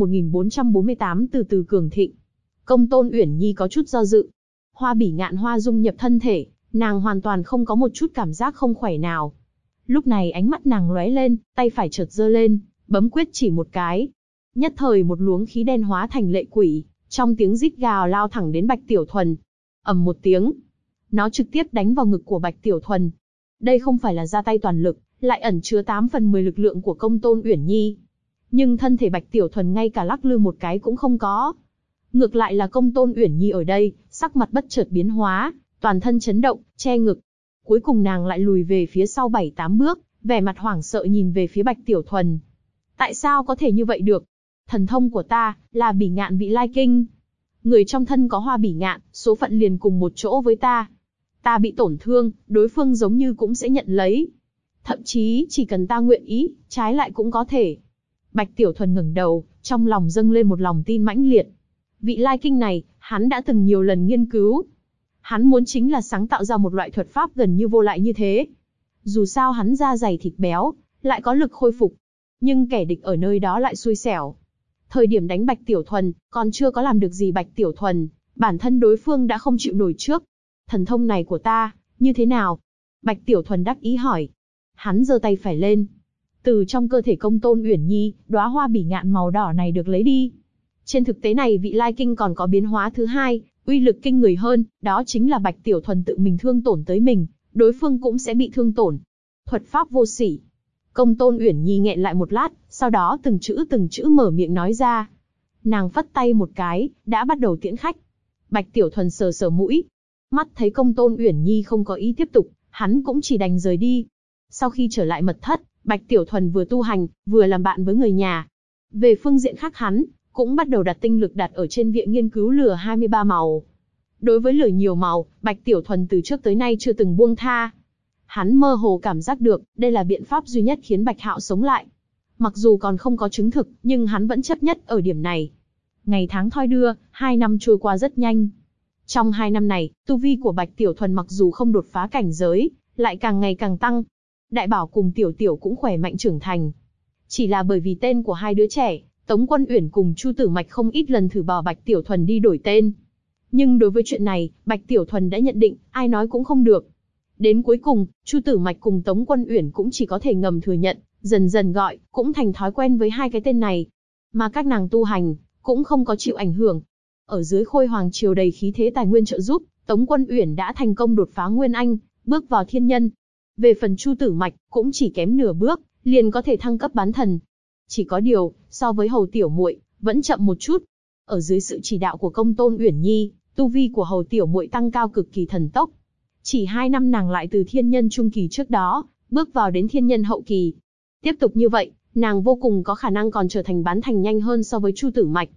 1448 từ từ cường thịnh. Công Tôn Uyển Nhi có chút do dự. Hoa bỉ ngạn hoa dung nhập thân thể, nàng hoàn toàn không có một chút cảm giác không khỏe nào. Lúc này ánh mắt nàng lóe lên, tay phải chợt giơ lên, bấm quyết chỉ một cái. Nhất thời một luồng khí đen hóa thành lệ quỷ, trong tiếng rít gào lao thẳng đến Bạch Tiểu Thuần. Ầm một tiếng, nó trực tiếp đánh vào ngực của Bạch Tiểu Thuần. Đây không phải là ra tay toàn lực, lại ẩn chứa 8/10 lực lượng của Công Tôn Uyển Nhi. Nhưng thân thể Bạch Tiểu Thuần ngay cả lắc lư một cái cũng không có. Ngược lại là Công Tôn Uyển Nhi ở đây, sắc mặt bất chợt biến hóa, toàn thân chấn động, che ngực. Cuối cùng nàng lại lùi về phía sau 7-8 bước, vẻ mặt hoảng sợ nhìn về phía Bạch Tiểu Thuần. Tại sao có thể như vậy được? Thần thông của ta, là Bỉ Ngạn Vị Lai Kinh. Người trong thân có hoa bỉ ngạn, số phận liền cùng một chỗ với ta. Ta bị tổn thương, đối phương giống như cũng sẽ nhận lấy. Thậm chí, chỉ cần ta nguyện ý, trái lại cũng có thể. Bạch Tiểu Thuần ngẩng đầu, trong lòng dâng lên một lòng tin mãnh liệt. Vị Lai Kinh này, hắn đã từng nhiều lần nghiên cứu. Hắn muốn chính là sáng tạo ra một loại thuật pháp gần như vô lại như thế. Dù sao hắn da dày thịt béo, lại có lực khôi phục. Nhưng kẻ địch ở nơi đó lại xui xẻo. Thời điểm đánh Bạch Tiểu Thuần, còn chưa có làm được gì Bạch Tiểu Thuần, bản thân đối phương đã không chịu nổi trước. Thần thông này của ta, như thế nào? Bạch Tiểu Thuần đắc ý hỏi. Hắn giơ tay phải lên. Từ trong cơ thể Công Tôn Uyển Nhi, đóa hoa bỉ ngạn màu đỏ này được lấy đi. Trên thực tế này Vị Lai Kinh còn có biến hóa thứ hai, uy lực kinh người hơn, đó chính là Bạch Tiểu Thuần tự mình thương tổn tới mình, đối phương cũng sẽ bị thương tổn. Thuật pháp vô sỉ. Công Tôn Uyển Nhi nghẹn lại một lát, sau đó từng chữ mở miệng nói ra. Nàng phất tay một cái, đã bắt đầu tiễn khách. Bạch Tiểu Thuần sờ sờ mũi. Mắt thấy Công Tôn Uyển Nhi không có ý tiếp tục, hắn cũng chỉ đành rời đi. Sau khi trở lại mật thất, Bạch Tiểu Thuần vừa tu hành, vừa làm bạn với người nhà. Về phương diện khác hắn, cũng bắt đầu đặt tinh lực đặt ở trên viện nghiên cứu lửa 23 màu. Đối với lửa nhiều màu, Bạch Tiểu Thuần từ trước tới nay chưa từng buông tha. Hắn mơ hồ cảm giác được, đây là biện pháp duy nhất khiến Bạch Hạo sống lại. Mặc dù còn không có chứng thực, nhưng hắn vẫn chấp nhất ở điểm này. Ngày tháng thoi đưa, 2 năm trôi qua rất nhanh. Trong 2 năm này, tu vi của Bạch Tiểu Thuần mặc dù không đột phá cảnh giới, lại càng ngày càng tăng. Đại Bảo cùng Tiểu Tiểu cũng khỏe mạnh trưởng thành. Chỉ là bởi vì tên của hai đứa trẻ, Tống Quân Uyển cùng Chu Tử Mạch không ít lần thử bảo Bạch Tiểu Thuần đi đổi tên. Nhưng đối với chuyện này, Bạch Tiểu Thuần đã nhận định, ai nói cũng không được. Đến cuối cùng, Chu Tử Mạch cùng Tống Quân Uyển cũng chỉ có thể ngầm thừa nhận, dần dần gọi, cũng thành thói quen với hai cái tên này. Mà các nàng tu hành, cũng không có chịu ảnh hưởng. Ở dưới Khôi Hoàng Triều đầy khí thế tài nguyên trợ giúp, Tống Quân Uyển đã thành công đột phá Nguyên Anh, bước vào thiên nhân. Về phần Chu Tử Mạch, cũng chỉ kém nửa bước, liền có thể thăng cấp bán thần. Chỉ có điều, so với Hầu Tiểu Muội, vẫn chậm một chút. Ở dưới sự chỉ đạo của Công Tôn Uyển Nhi, tu vi của Hầu Tiểu Muội tăng cao cực kỳ thần tốc. Chỉ 2 năm nàng lại từ thiên nhân trung kỳ trước đó, bước vào đến thiên nhân hậu kỳ. Tiếp tục như vậy, nàng vô cùng có khả năng còn trở thành bán thành nhanh hơn so với Chu Tử Mạch.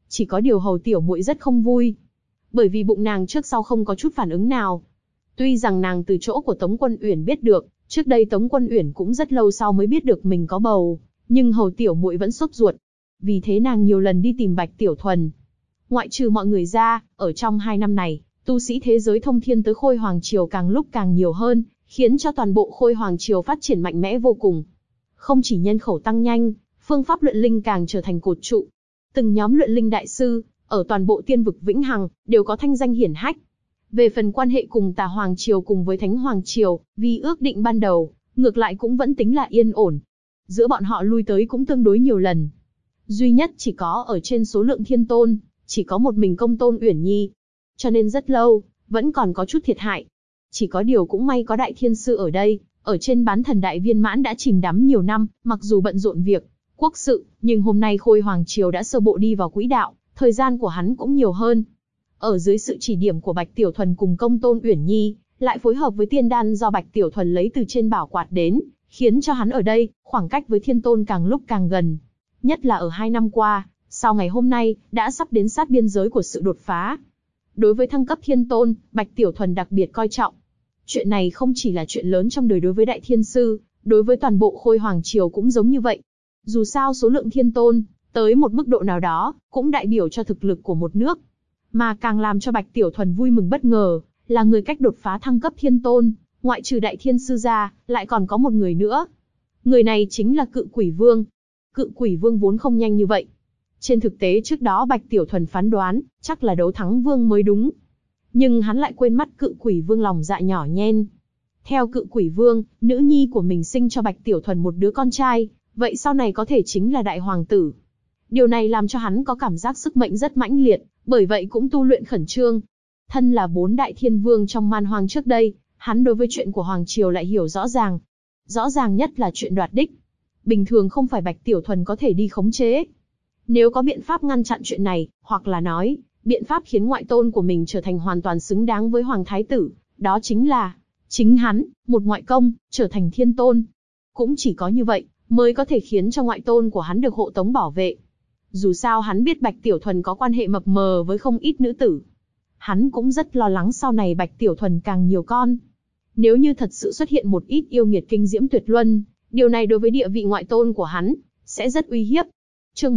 Chỉ có điều Hầu tiểu muội rất không vui, bởi vì bụng nàng trước sau không có chút phản ứng nào. Tuy rằng nàng từ chỗ của Tống Quân Uyển biết được, trước đây Tống Quân Uyển cũng rất lâu sau mới biết được mình có bầu, nhưng Hầu tiểu muội vẫn sốt ruột. Vì thế nàng nhiều lần đi tìm Bạch Tiểu Thuần. Ngoại trừ mọi người ra, ở trong 2 năm này, tu sĩ thế giới thông thiên tới Khôi Hoàng Triều càng lúc càng nhiều hơn, khiến cho toàn bộ Khôi Hoàng Triều phát triển mạnh mẽ vô cùng. Không chỉ nhân khẩu tăng nhanh, phương pháp luyện linh càng trở thành cột trụ. Từng nhóm luyện linh đại sư, ở toàn bộ tiên vực Vĩnh Hằng, đều có thanh danh hiển hách. Về phần quan hệ cùng Tà Hoàng Triều cùng với Thánh Hoàng Triều, vì ước định ban đầu, ngược lại cũng vẫn tính là yên ổn. Giữa bọn họ lui tới cũng tương đối nhiều lần. Duy nhất chỉ có ở trên số lượng thiên tôn, chỉ có một mình Công Tôn Uyển Nhi. Cho nên rất lâu, vẫn còn có chút thiệt hại. Chỉ có điều cũng may có Đại Thiên Sư ở đây, ở trên Bán Thần Đại Viên Mãn đã chìm đắm nhiều năm, mặc dù bận rộn việc quốc sự, nhưng hôm nay Khôi Hoàng Triều đã sơ bộ đi vào quỹ đạo, thời gian của hắn cũng nhiều hơn. Ở dưới sự chỉ điểm của Bạch Tiểu Thuần cùng Công Tôn Uyển Nhi, lại phối hợp với tiên đan do Bạch Tiểu Thuần lấy từ trên bảo quạt đến, khiến cho hắn ở đây, khoảng cách với thiên tôn càng lúc càng gần. Nhất là ở 2 năm qua, sau ngày hôm nay, đã sắp đến sát biên giới của sự đột phá. Đối với thăng cấp thiên tôn, Bạch Tiểu Thuần đặc biệt coi trọng. Chuyện này không chỉ là chuyện lớn trong đời đối với Đại Thiên Sư, đối với toàn bộ Khôi Hoàng Triều cũng giống như vậy. Dù sao số lượng thiên tôn, tới một mức độ nào đó, cũng đại biểu cho thực lực của một nước. Mà càng làm cho Bạch Tiểu Thuần vui mừng bất ngờ, là người cách đột phá thăng cấp thiên tôn, ngoại trừ Đại Thiên Sư ra, lại còn có một người nữa. Người này chính là Cự Quỷ Vương. Cự Quỷ Vương vốn không nhanh như vậy. Trên thực tế trước đó Bạch Tiểu Thuần phán đoán, chắc là đấu thắng Vương mới đúng. Nhưng hắn lại quên mất Cự Quỷ Vương lòng dạ nhỏ nhen. Theo Cự Quỷ Vương, nữ nhi của mình sinh cho Bạch Tiểu Thuần một đứa con trai, vậy sau này có thể chính là Đại Hoàng Tử. Điều này làm cho hắn có cảm giác sức mệnh rất mãnh liệt, bởi vậy cũng tu luyện khẩn trương. Thân là 4 đại thiên vương trong man hoang trước đây, hắn đối với chuyện của Hoàng Triều lại hiểu rõ ràng. Rõ ràng nhất là chuyện đoạt đích. Bình thường không phải Bạch Tiểu Thuần có thể đi khống chế. Nếu có biện pháp ngăn chặn chuyện này, hoặc là nói, biện pháp khiến ngoại tôn của mình trở thành hoàn toàn xứng đáng với Hoàng Thái Tử, đó chính là, chính hắn, một ngoại công, trở thành thiên tôn. Cũng chỉ có như vậy, mới có thể khiến cho ngoại tôn của hắn được hộ tống bảo vệ. Dù sao hắn biết Bạch Tiểu Thuần có quan hệ mập mờ với không ít nữ tử. Hắn cũng rất lo lắng sau này Bạch Tiểu Thuần càng nhiều con. Nếu như thật sự xuất hiện một ít yêu nghiệt kinh diễm tuyệt luân, điều này đối với địa vị ngoại tôn của hắn, sẽ rất uy hiếp. Chương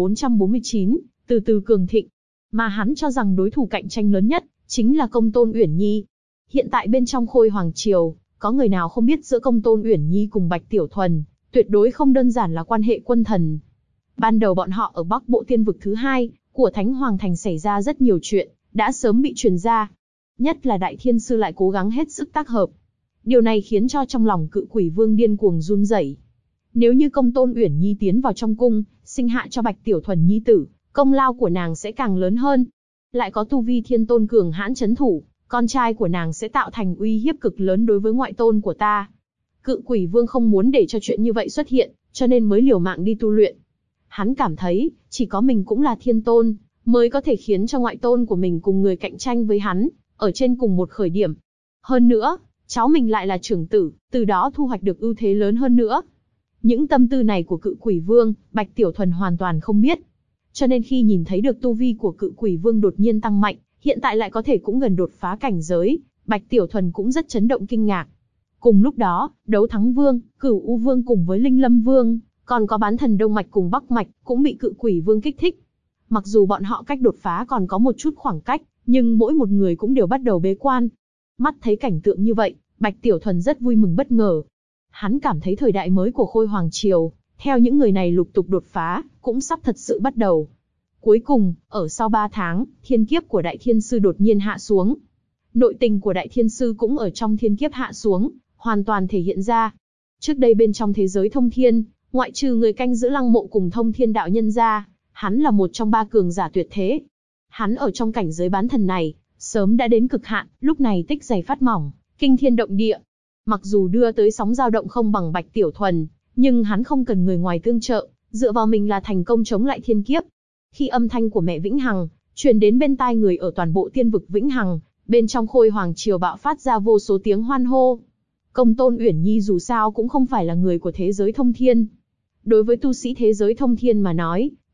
1449, từ từ cường thịnh. Mà hắn cho rằng đối thủ cạnh tranh lớn nhất, chính là Công Tôn Uyển Nhi. Hiện tại bên trong Khôi Hoàng Triều, có người nào không biết giữa Công Tôn Uyển Nhi cùng Bạch Tiểu Thuần, tuyệt đối không đơn giản là quan hệ quân thần. Ban đầu bọn họ ở Bắc Bộ Tiên vực thứ 2 của Thánh Hoàng Thành xảy ra rất nhiều chuyện, đã sớm bị truyền ra. Nhất là Đại Thiên Sư lại cố gắng hết sức tác hợp. Điều này khiến cho trong lòng Cự Quỷ Vương điên cuồng run rẩy. Nếu như Công Tôn Uyển Nhi tiến vào trong cung, sinh hạ cho Bạch Tiểu Thuần nhi tử, công lao của nàng sẽ càng lớn hơn. Lại có tu vi thiên tôn cường hãn chấn thủ, con trai của nàng sẽ tạo thành uy hiếp cực lớn đối với ngoại tôn của ta. Cự Quỷ Vương không muốn để cho chuyện như vậy xuất hiện, cho nên mới liều mạng đi tu luyện. Hắn cảm thấy, chỉ có mình cũng là thiên tôn, mới có thể khiến cho ngoại tôn của mình cùng người cạnh tranh với hắn, ở trên cùng một khởi điểm. Hơn nữa, cháu mình lại là trưởng tử, từ đó thu hoạch được ưu thế lớn hơn nữa. Những tâm tư này của Cự Quỷ Vương, Bạch Tiểu Thuần hoàn toàn không biết. Cho nên khi nhìn thấy được tu vi của Cự Quỷ Vương đột nhiên tăng mạnh, hiện tại lại có thể cũng gần đột phá cảnh giới, Bạch Tiểu Thuần cũng rất chấn động kinh ngạc. Cùng lúc đó, Đấu Thắng Vương, Cửu U Vương cùng với Linh Lâm Vương, còn có Bán Thần Đông Mạch cùng Bắc Mạch, cũng bị Cự Quỷ Vương kích thích. Mặc dù bọn họ cách đột phá còn có một chút khoảng cách, nhưng mỗi một người cũng đều bắt đầu bế quan. Mắt thấy cảnh tượng như vậy, Bạch Tiểu Thuần rất vui mừng bất ngờ. Hắn cảm thấy thời đại mới của Khôi Hoàng Triều, theo những người này lục tục đột phá, cũng sắp thật sự bắt đầu. Cuối cùng, ở sau 3 tháng, thiên kiếp của Đại Thiên Sư đột nhiên hạ xuống. Nội tình của Đại Thiên Sư cũng ở trong thiên kiếp hạ xuống, hoàn toàn thể hiện ra. Trước đây bên trong thế giới thông thiên, ngoại trừ người canh giữ lăng mộ cùng Thông Thiên đạo nhân ra, hắn là một trong 3 cường giả tuyệt thế. Hắn ở trong cảnh giới bán thần này, sớm đã đến cực hạn, lúc này tích dày phát mỏng, kinh thiên động địa. Mặc dù đưa tới sóng dao động không bằng Bạch Tiểu Thuần, nhưng hắn không cần người ngoài tương trợ, dựa vào mình là thành công chống lại thiên kiếp. Khi âm thanh của mẹ Vĩnh Hằng truyền đến bên tai người ở toàn bộ tiên vực Vĩnh Hằng, bên trong Khôi Hoàng Triều bạo phát ra vô số tiếng hoan hô. Công Tôn Uyển Nhi dù sao cũng không phải là người của thế giới thông thiên. Đối với tu sĩ thế giới thông thiên mà nói,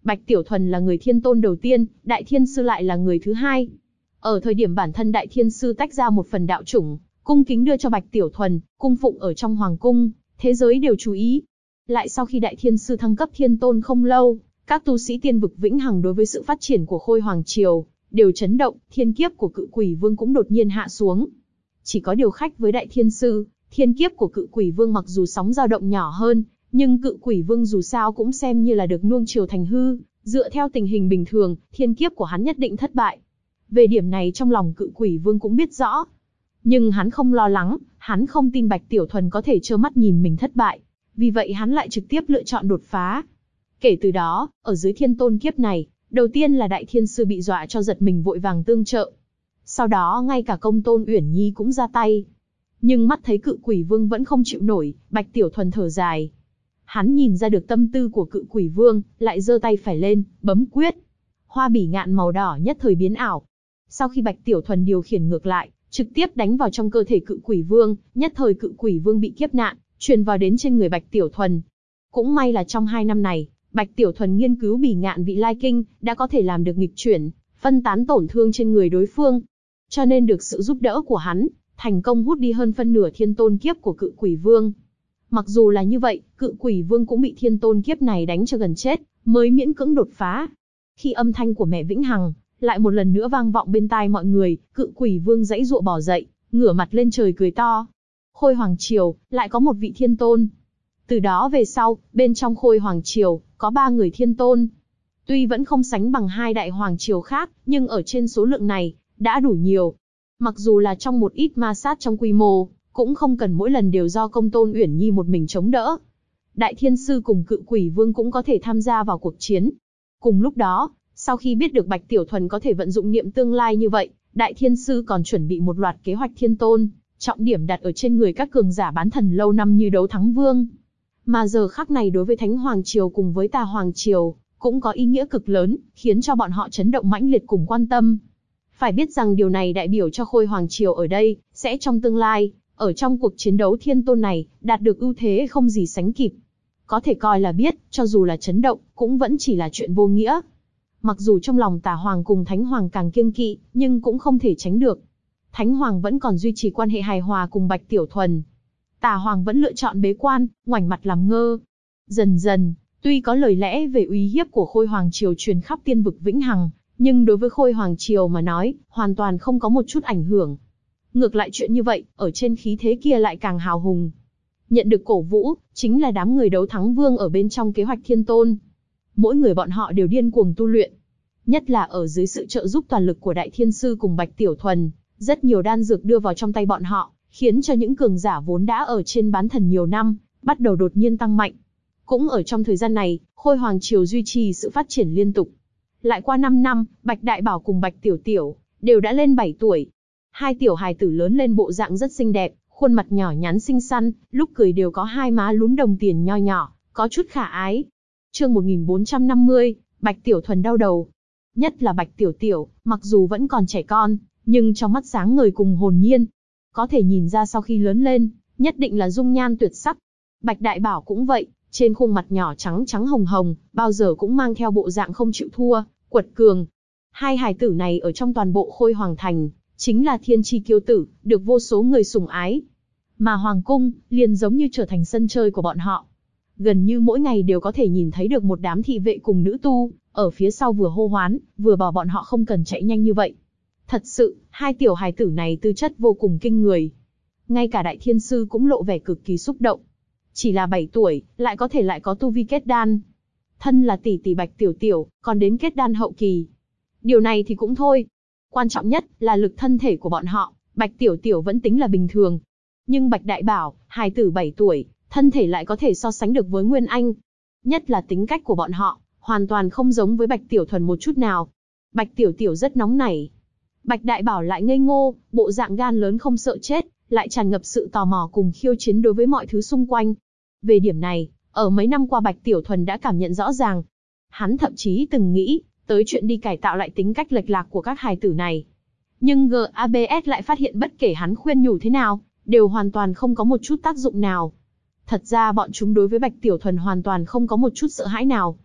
Bạch Tiểu Thuần là người thiên tôn đầu tiên, Đại Thiên Sư lại là người thứ hai. Ở thời điểm bản thân Đại Thiên Sư tách ra một phần đạo chủng, cung kính đưa cho Bạch Tiểu Thuần, cung phụng ở trong hoàng cung, thế giới đều chú ý. Lại sau khi Đại Thiên Sư thăng cấp thiên tôn không lâu, các tu sĩ tiên vực vĩnh hằng đối với sự phát triển của Khôi Hoàng Triều đều chấn động, thiên kiếp của Cự Quỷ Vương cũng đột nhiên hạ xuống. Chỉ có điều khách với Đại Thiên Sư, thiên kiếp của Cự Quỷ Vương mặc dù sóng dao động nhỏ hơn, nhưng Cự Quỷ Vương dù sao cũng xem như là được nuông chiều thành hư, dựa theo tình hình bình thường, thiên kiếp của hắn nhất định thất bại. Về điểm này trong lòng Cự Quỷ Vương cũng biết rõ. Nhưng hắn không lo lắng, hắn không tin Bạch Tiểu Thuần có thể trơ mắt nhìn mình thất bại. Vì vậy hắn lại trực tiếp lựa chọn đột phá. Kể từ đó, ở dưới thiên tôn kiếp này, đầu tiên là Đại Thiên Sư bị dọa cho giật mình vội vàng tương trợ. Sau đó ngay cả Công Tôn Uyển Nhi cũng ra tay. Nhưng mắt thấy Cự Quỷ Vương vẫn không chịu nổi, Bạch Tiểu Thuần thở dài. Hắn nhìn ra được tâm tư của Cự Quỷ Vương, lại giơ tay phải lên, bấm quyết. Hoa bỉ ngạn màu đỏ nhất thời biến ảo. Sau khi Bạch Tiểu Thuần điều khiển ngược lại, trực tiếp đánh vào trong cơ thể Cự Quỷ Vương, nhất thời Cự Quỷ Vương bị kiếp nạn, truyền vào đến trên người Bạch Tiểu Thuần. Cũng may là trong 2 năm này, Bạch Tiểu Thuần nghiên cứu bỉ ngạn vị lai kinh, đã có thể làm được nghịch chuyển, phân tán tổn thương trên người đối phương. Cho nên được sự giúp đỡ của hắn, thành công hút đi hơn phân nửa thiên tôn kiếp của Cự Quỷ Vương. Mặc dù là như vậy, Cự Quỷ Vương cũng bị thiên tôn kiếp này đánh cho gần chết, mới miễn cưỡng đột phá. Khi âm thanh của mẹ Vĩnh Hằng lại một lần nữa vang vọng bên tai mọi người, Cự Quỷ Vương giãy giụa bò dậy, ngửa mặt lên trời cười to. Khôi Hoàng Triều lại có một vị thiên tôn. Từ đó về sau, bên trong Khôi Hoàng Triều có 3 người thiên tôn. Tuy vẫn không sánh bằng 2 đại hoàng triều khác, nhưng ở trên số lượng này đã đủ nhiều. Mặc dù là trong một ít ma sát trong quy mô, cũng không cần mỗi lần đều do Công Tôn Uyển Nhi một mình chống đỡ. Đại Thiên Sư cùng Cự Quỷ Vương cũng có thể tham gia vào cuộc chiến. Cùng lúc đó, sau khi biết được Bạch Tiểu Thuần có thể vận dụng niệm tương lai như vậy, Đại Thiên Sư còn chuẩn bị một loạt kế hoạch thiên tôn, trọng điểm đặt ở trên người các cường giả bán thần lâu năm như Đấu Thắng Vương. Mà giờ khắc này đối với Thánh Hoàng Triều cùng với Tà Hoàng Triều, cũng có ý nghĩa cực lớn, khiến cho bọn họ chấn động mãnh liệt cùng quan tâm. Phải biết rằng điều này đại biểu cho Khôi Hoàng Triều ở đây, sẽ trong tương lai, ở trong cuộc chiến đấu thiên tôn này, đạt được ưu thế không gì sánh kịp. Có thể coi là biết, cho dù là chấn động, cũng vẫn chỉ là chuyện vô nghĩa. Mặc dù trong lòng Tà Hoàng cùng Thánh Hoàng càng kiêng kỵ, nhưng cũng không thể tránh được. Thánh Hoàng vẫn còn duy trì quan hệ hài hòa cùng Bạch Tiểu Thuần. Tà Hoàng vẫn lựa chọn bế quan, ngoảnh mặt làm ngơ. Dần dần, tuy có lời lẽ về uy hiếp của Khôi Hoàng Triều truyền khắp tiên vực vĩnh hằng, nhưng đối với Khôi Hoàng Triều mà nói, hoàn toàn không có một chút ảnh hưởng. Ngược lại chuyện như vậy, ở trên khí thế kia lại càng hào hùng. Nhận được cổ vũ, chính là đám người Đấu Thắng Vương ở bên trong kế hoạch thiên tôn. Mỗi người bọn họ đều điên cuồng tu luyện. Nhất là ở dưới sự trợ giúp toàn lực của Đại Thiên Sư cùng Bạch Tiểu Thuần, rất nhiều đan dược đưa vào trong tay bọn họ, khiến cho những cường giả vốn đã ở trên bán thần nhiều năm, bắt đầu đột nhiên tăng mạnh. Cũng ở trong thời gian này, Khôi Hoàng Triều duy trì sự phát triển liên tục. Lại qua 5 năm, Bạch Đại Bảo cùng Bạch Tiểu Tiểu đều đã lên 7 tuổi. 2 tiểu hài tử lớn lên bộ dạng rất xinh đẹp, khuôn mặt nhỏ nhắn xinh xắn, lúc cười đều có 2 má lúm đồng tiền nho nhỏ, có chút khả ái. Chương 1450, Bạch Tiểu Thuần đau đầu. Nhất là Bạch Tiểu Tiểu, mặc dù vẫn còn trẻ con, nhưng trong mắt sáng ngời cùng hồn nhiên. Có thể nhìn ra sau khi lớn lên, nhất định là dung nhan tuyệt sắc. Bạch Đại Bảo cũng vậy, trên khuôn mặt nhỏ trắng trắng hồng hồng, bao giờ cũng mang theo bộ dạng không chịu thua, quật cường. 2 hài tử này ở trong toàn bộ Khôi Hoàng Thành, chính là thiên chi kiêu tử, được vô số người sủng ái. Mà Hoàng Cung, liền giống như trở thành sân chơi của bọn họ. Gần như mỗi ngày đều có thể nhìn thấy được một đám thị vệ cùng nữ tu, ở phía sau vừa hô hoán, vừa bảo bọn họ không cần chạy nhanh như vậy. Thật sự, 2 tiểu hài tử này tư chất vô cùng kinh người. Ngay cả Đại Thiên Sư cũng lộ vẻ cực kỳ xúc động. Chỉ là 7 tuổi, lại có tu vi kết đan. Thân là tỷ tỷ Bạch Tiểu Tiểu, còn đến kết đan hậu kỳ. Điều này thì cũng thôi. Quan trọng nhất là lực thân thể của bọn họ, Bạch Tiểu Tiểu vẫn tính là bình thường. Nhưng Bạch Đại Bảo, hài tử 7 tuổi, thân thể lại có thể so sánh được với Nguyên Anh. Nhất là tính cách của bọn họ, hoàn toàn không giống với Bạch Tiểu Thuần một chút nào. Bạch Tiểu Tiểu rất nóng nảy. Bạch Đại Bảo lại ngây ngô, bộ dạng gan lớn không sợ chết, lại tràn ngập sự tò mò cùng khiêu chiến đối với mọi thứ xung quanh. Về điểm này, ở mấy năm qua Bạch Tiểu Thuần đã cảm nhận rõ ràng. Hắn thậm chí từng nghĩ tới chuyện đi cải tạo lại tính cách lệch lạc của các hài tử này. Nhưng GABS lại phát hiện bất kể hắn khuyên nhủ thế nào, đều hoàn toàn không có một chút tác dụng nào. Thật ra bọn chúng đối với Bạch Tiểu Thuần hoàn toàn không có một chút sợ hãi nào.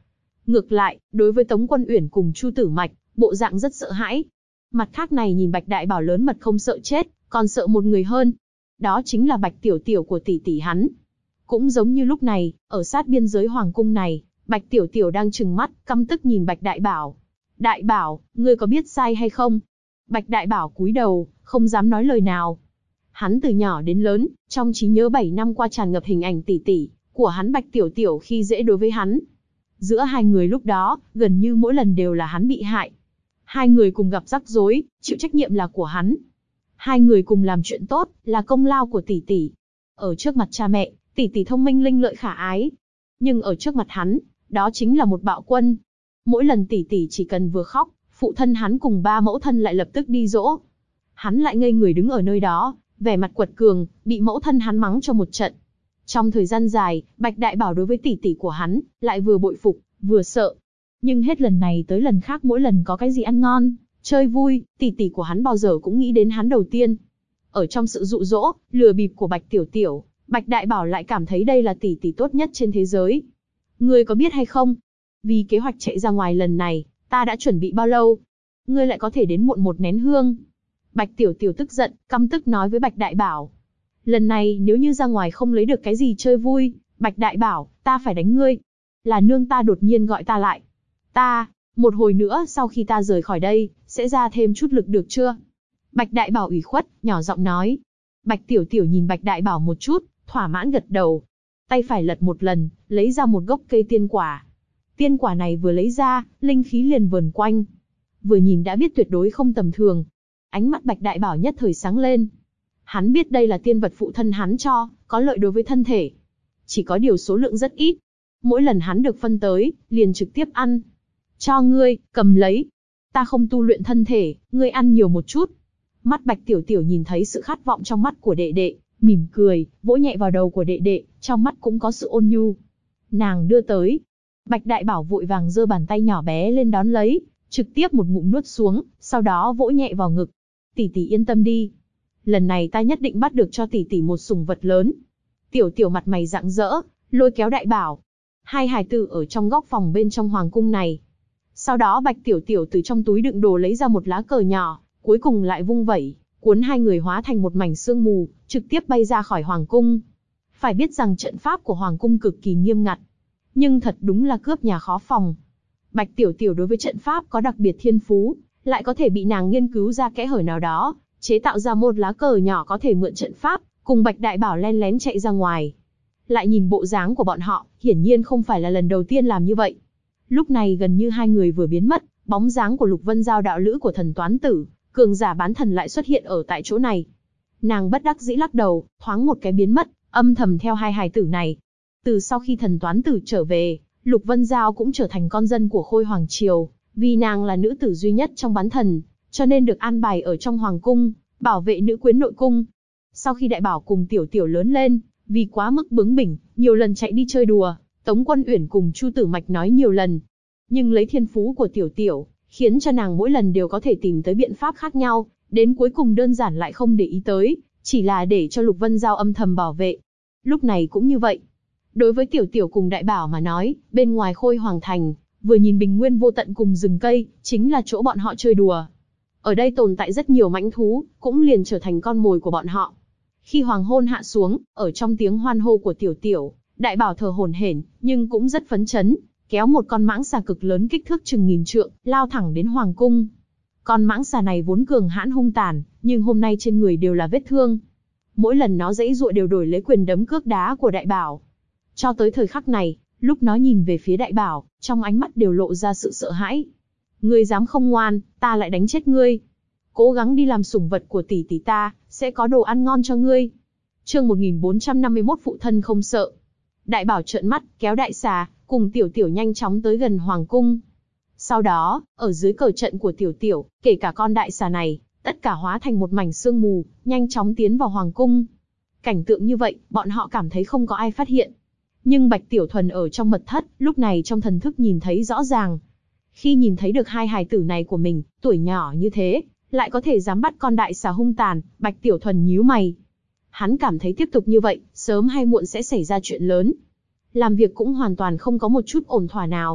Ngược lại, đối với Tống Quân Uyển cùng Chu Tử Mạch, bộ dạng rất sợ hãi. Mặt khác này nhìn Bạch Đại Bảo lớn mật không sợ chết, còn sợ một người hơn. Đó chính là Bạch Tiểu Tiểu của tỷ tỷ hắn. Cũng giống như lúc này, ở sát biên giới hoàng cung này, Bạch Tiểu Tiểu đang trừng mắt, căm tức nhìn Bạch Đại Bảo. Đại Bảo, ngươi có biết sai hay không? Bạch Đại Bảo cúi đầu, không dám nói lời nào. Hắn từ nhỏ đến lớn, trong trí nhớ 7 năm qua tràn ngập hình ảnh tỷ tỷ của hắn Bạch Tiểu Tiểu khi dễ đối với hắn. Giữa hai người lúc đó, gần như mỗi lần đều là hắn bị hại. Hai người cùng gặp rắc rối, chịu trách nhiệm là của hắn. Hai người cùng làm chuyện tốt, là công lao của tỷ tỷ. Ở trước mặt cha mẹ, tỷ tỷ thông minh linh lợi khả ái. Nhưng ở trước mặt hắn, đó chính là một bạo quân. Mỗi lần tỷ tỷ chỉ cần vừa khóc, phụ thân hắn cùng ba mẫu thân lại lập tức đi dỗ. Hắn lại ngây người đứng ở nơi đó, vẻ mặt quật cường, bị mẫu thân hắn mắng cho một trận. Trong thời gian dài, Bạch Đại Bảo đối với tỷ tỷ của hắn, lại vừa bội phục, vừa sợ. Nhưng hết lần này tới lần khác mỗi lần có cái gì ăn ngon, chơi vui, tỷ tỷ của hắn bao giờ cũng nghĩ đến hắn đầu tiên. Ở trong sự dụ dỗ, lừa bịp của Bạch Tiểu Tiểu, Bạch Đại Bảo lại cảm thấy đây là tỷ tỷ tốt nhất trên thế giới. Ngươi có biết hay không? Vì kế hoạch chạy ra ngoài lần này, ta đã chuẩn bị bao lâu? Ngươi lại có thể đến muộn một nén hương. Bạch Tiểu Tiểu tức giận, căm tức nói với Bạch Đại Bảo. Lần này nếu như ra ngoài không lấy được cái gì chơi vui, Bạch Đại Bảo, ta phải đánh ngươi. Là nương ta đột nhiên gọi ta lại. Một hồi nữa sau khi ta rời khỏi đây, sẽ ra thêm chút lực được chưa? Bạch Đại Bảo ủy khuất, nhỏ giọng nói. Bạch Tiểu Tiểu nhìn Bạch Đại Bảo một chút, thỏa mãn gật đầu. Tay phải lật một lần, lấy ra một gốc cây tiên quả. Tiên quả này vừa lấy ra, linh khí liền vờn quanh. Vừa nhìn đã biết tuyệt đối không tầm thường. Ánh mắt Bạch Đại Bảo nhất thời sáng lên. Hắn biết đây là tiên vật phụ thân hắn cho, có lợi đối với thân thể. Chỉ có điều số lượng rất ít. Mỗi lần hắn được phân tới, liền trực tiếp ăn. Cho ngươi, cầm lấy. Ta không tu luyện thân thể, ngươi ăn nhiều một chút. Mắt Bạch Tiểu Tiểu nhìn thấy sự khát vọng trong mắt của đệ đệ, mỉm cười, vỗ nhẹ vào đầu của đệ đệ, trong mắt cũng có sự ôn nhu. Nàng đưa tới. Bạch Đại Bảo vội vàng giơ bàn tay nhỏ bé lên đón lấy, trực tiếp một ngụm nuốt xuống, sau đó vỗ nhẹ vào ngực. Tỷ tỷ yên tâm đi. Lần này ta nhất định bắt được cho tỷ tỷ một sủng vật lớn. Tiểu Tiểu mặt mày rạng rỡ, lôi kéo Đại Bảo. Hai hài tử ở trong góc phòng bên trong hoàng cung này. Sau đó Bạch Tiểu Tiểu từ trong túi đựng đồ lấy ra một lá cờ nhỏ, cuối cùng lại vung vẩy, cuốn hai người hóa thành một mảnh sương mù, trực tiếp bay ra khỏi hoàng cung. Phải biết rằng trận pháp của hoàng cung cực kỳ nghiêm ngặt, nhưng thật đúng là cướp nhà khó phòng. Bạch Tiểu Tiểu đối với trận pháp có đặc biệt thiên phú, lại có thể bị nàng nghiên cứu ra kẽ hở nào đó, chế tạo ra một lá cờ nhỏ có thể mượn trận pháp, cùng Bạch Đại Bảo len lén chạy ra ngoài. Lại nhìn bộ dáng của bọn họ, hiển nhiên không phải là lần đầu tiên làm như vậy. Lúc này gần như hai người vừa biến mất, bóng dáng của Lục Vân Giao đạo lữ của Thần Toán Tử, cường giả bán thần lại xuất hiện ở tại chỗ này. Nàng bất đắc dĩ lắc đầu, thoáng một cái biến mất, âm thầm theo hai hài tử này. Từ sau khi Thần Toán Tử trở về, Lục Vân Giao cũng trở thành con dân của Khôi Hoàng Triều, vì nàng là nữ tử duy nhất trong bán thần, cho nên được an bài ở trong hoàng cung, bảo vệ nữ quyến nội cung. Sau khi Đại Bảo cùng Tiểu Tiểu lớn lên, vì quá mức bướng bỉnh, nhiều lần chạy đi chơi đùa, Tống Quân Uyển cùng Chu Tử Mạch nói nhiều lần. Nhưng lấy thiên phú của Tiểu Tiểu, khiến cho nàng mỗi lần đều có thể tìm tới biện pháp khác nhau, đến cuối cùng đơn giản lại không để ý tới, chỉ là để cho Lục Vân Giao âm thầm bảo vệ. Lúc này cũng như vậy. Đối với Tiểu Tiểu cùng Đại Bảo mà nói, bên ngoài Khôi Hoàng Thành, vừa nhìn bình nguyên vô tận cùng rừng cây, chính là chỗ bọn họ chơi đùa. Ở đây tồn tại rất nhiều mãnh thú, cũng liền trở thành con mồi của bọn họ. Khi hoàng hôn hạ xuống, ở trong tiếng hoan hô của Tiểu Tiểu, Đại Bảo thở hổn hển, nhưng cũng rất phấn chấn, kéo một con mãng xà cực lớn kích thước chừng 1000 trượng, lao thẳng đến hoàng cung. Con mãng xà này vốn cường hãn hung tàn, nhưng hôm nay trên người đều là vết thương. Mỗi lần nó giãy giụa đều đổi lấy quyền đấm cước đá của Đại Bảo. Cho tới thời khắc này, lúc nó nhìn về phía Đại Bảo, trong ánh mắt đều lộ ra sự sợ hãi. Ngươi dám không ngoan, ta lại đánh chết ngươi. Cố gắng đi làm sủng vật của tỷ tỷ ta, sẽ có đồ ăn ngon cho ngươi. Chương 1451 phụ thân không sợ. Đại Bảo trợn mắt, kéo đại xà, cùng Tiểu Tiểu nhanh chóng tới gần hoàng cung. Sau đó, ở dưới cờ trận của Tiểu Tiểu, kể cả con đại xà này, tất cả hóa thành một mảnh sương mù, nhanh chóng tiến vào hoàng cung. Cảnh tượng như vậy, bọn họ cảm thấy không có ai phát hiện. Nhưng Bạch Tiểu Thuần ở trong mật thất, lúc này trong thần thức nhìn thấy rõ ràng. Khi nhìn thấy được hai hài tử này của mình, tuổi nhỏ như thế, lại có thể dám bắt con đại xà hung tàn, Bạch Tiểu Thuần nhíu mày. Hắn cảm thấy tiếp tục như vậy, sớm hay muộn sẽ xảy ra chuyện lớn. Làm việc cũng hoàn toàn không có một chút ổn thỏa nào.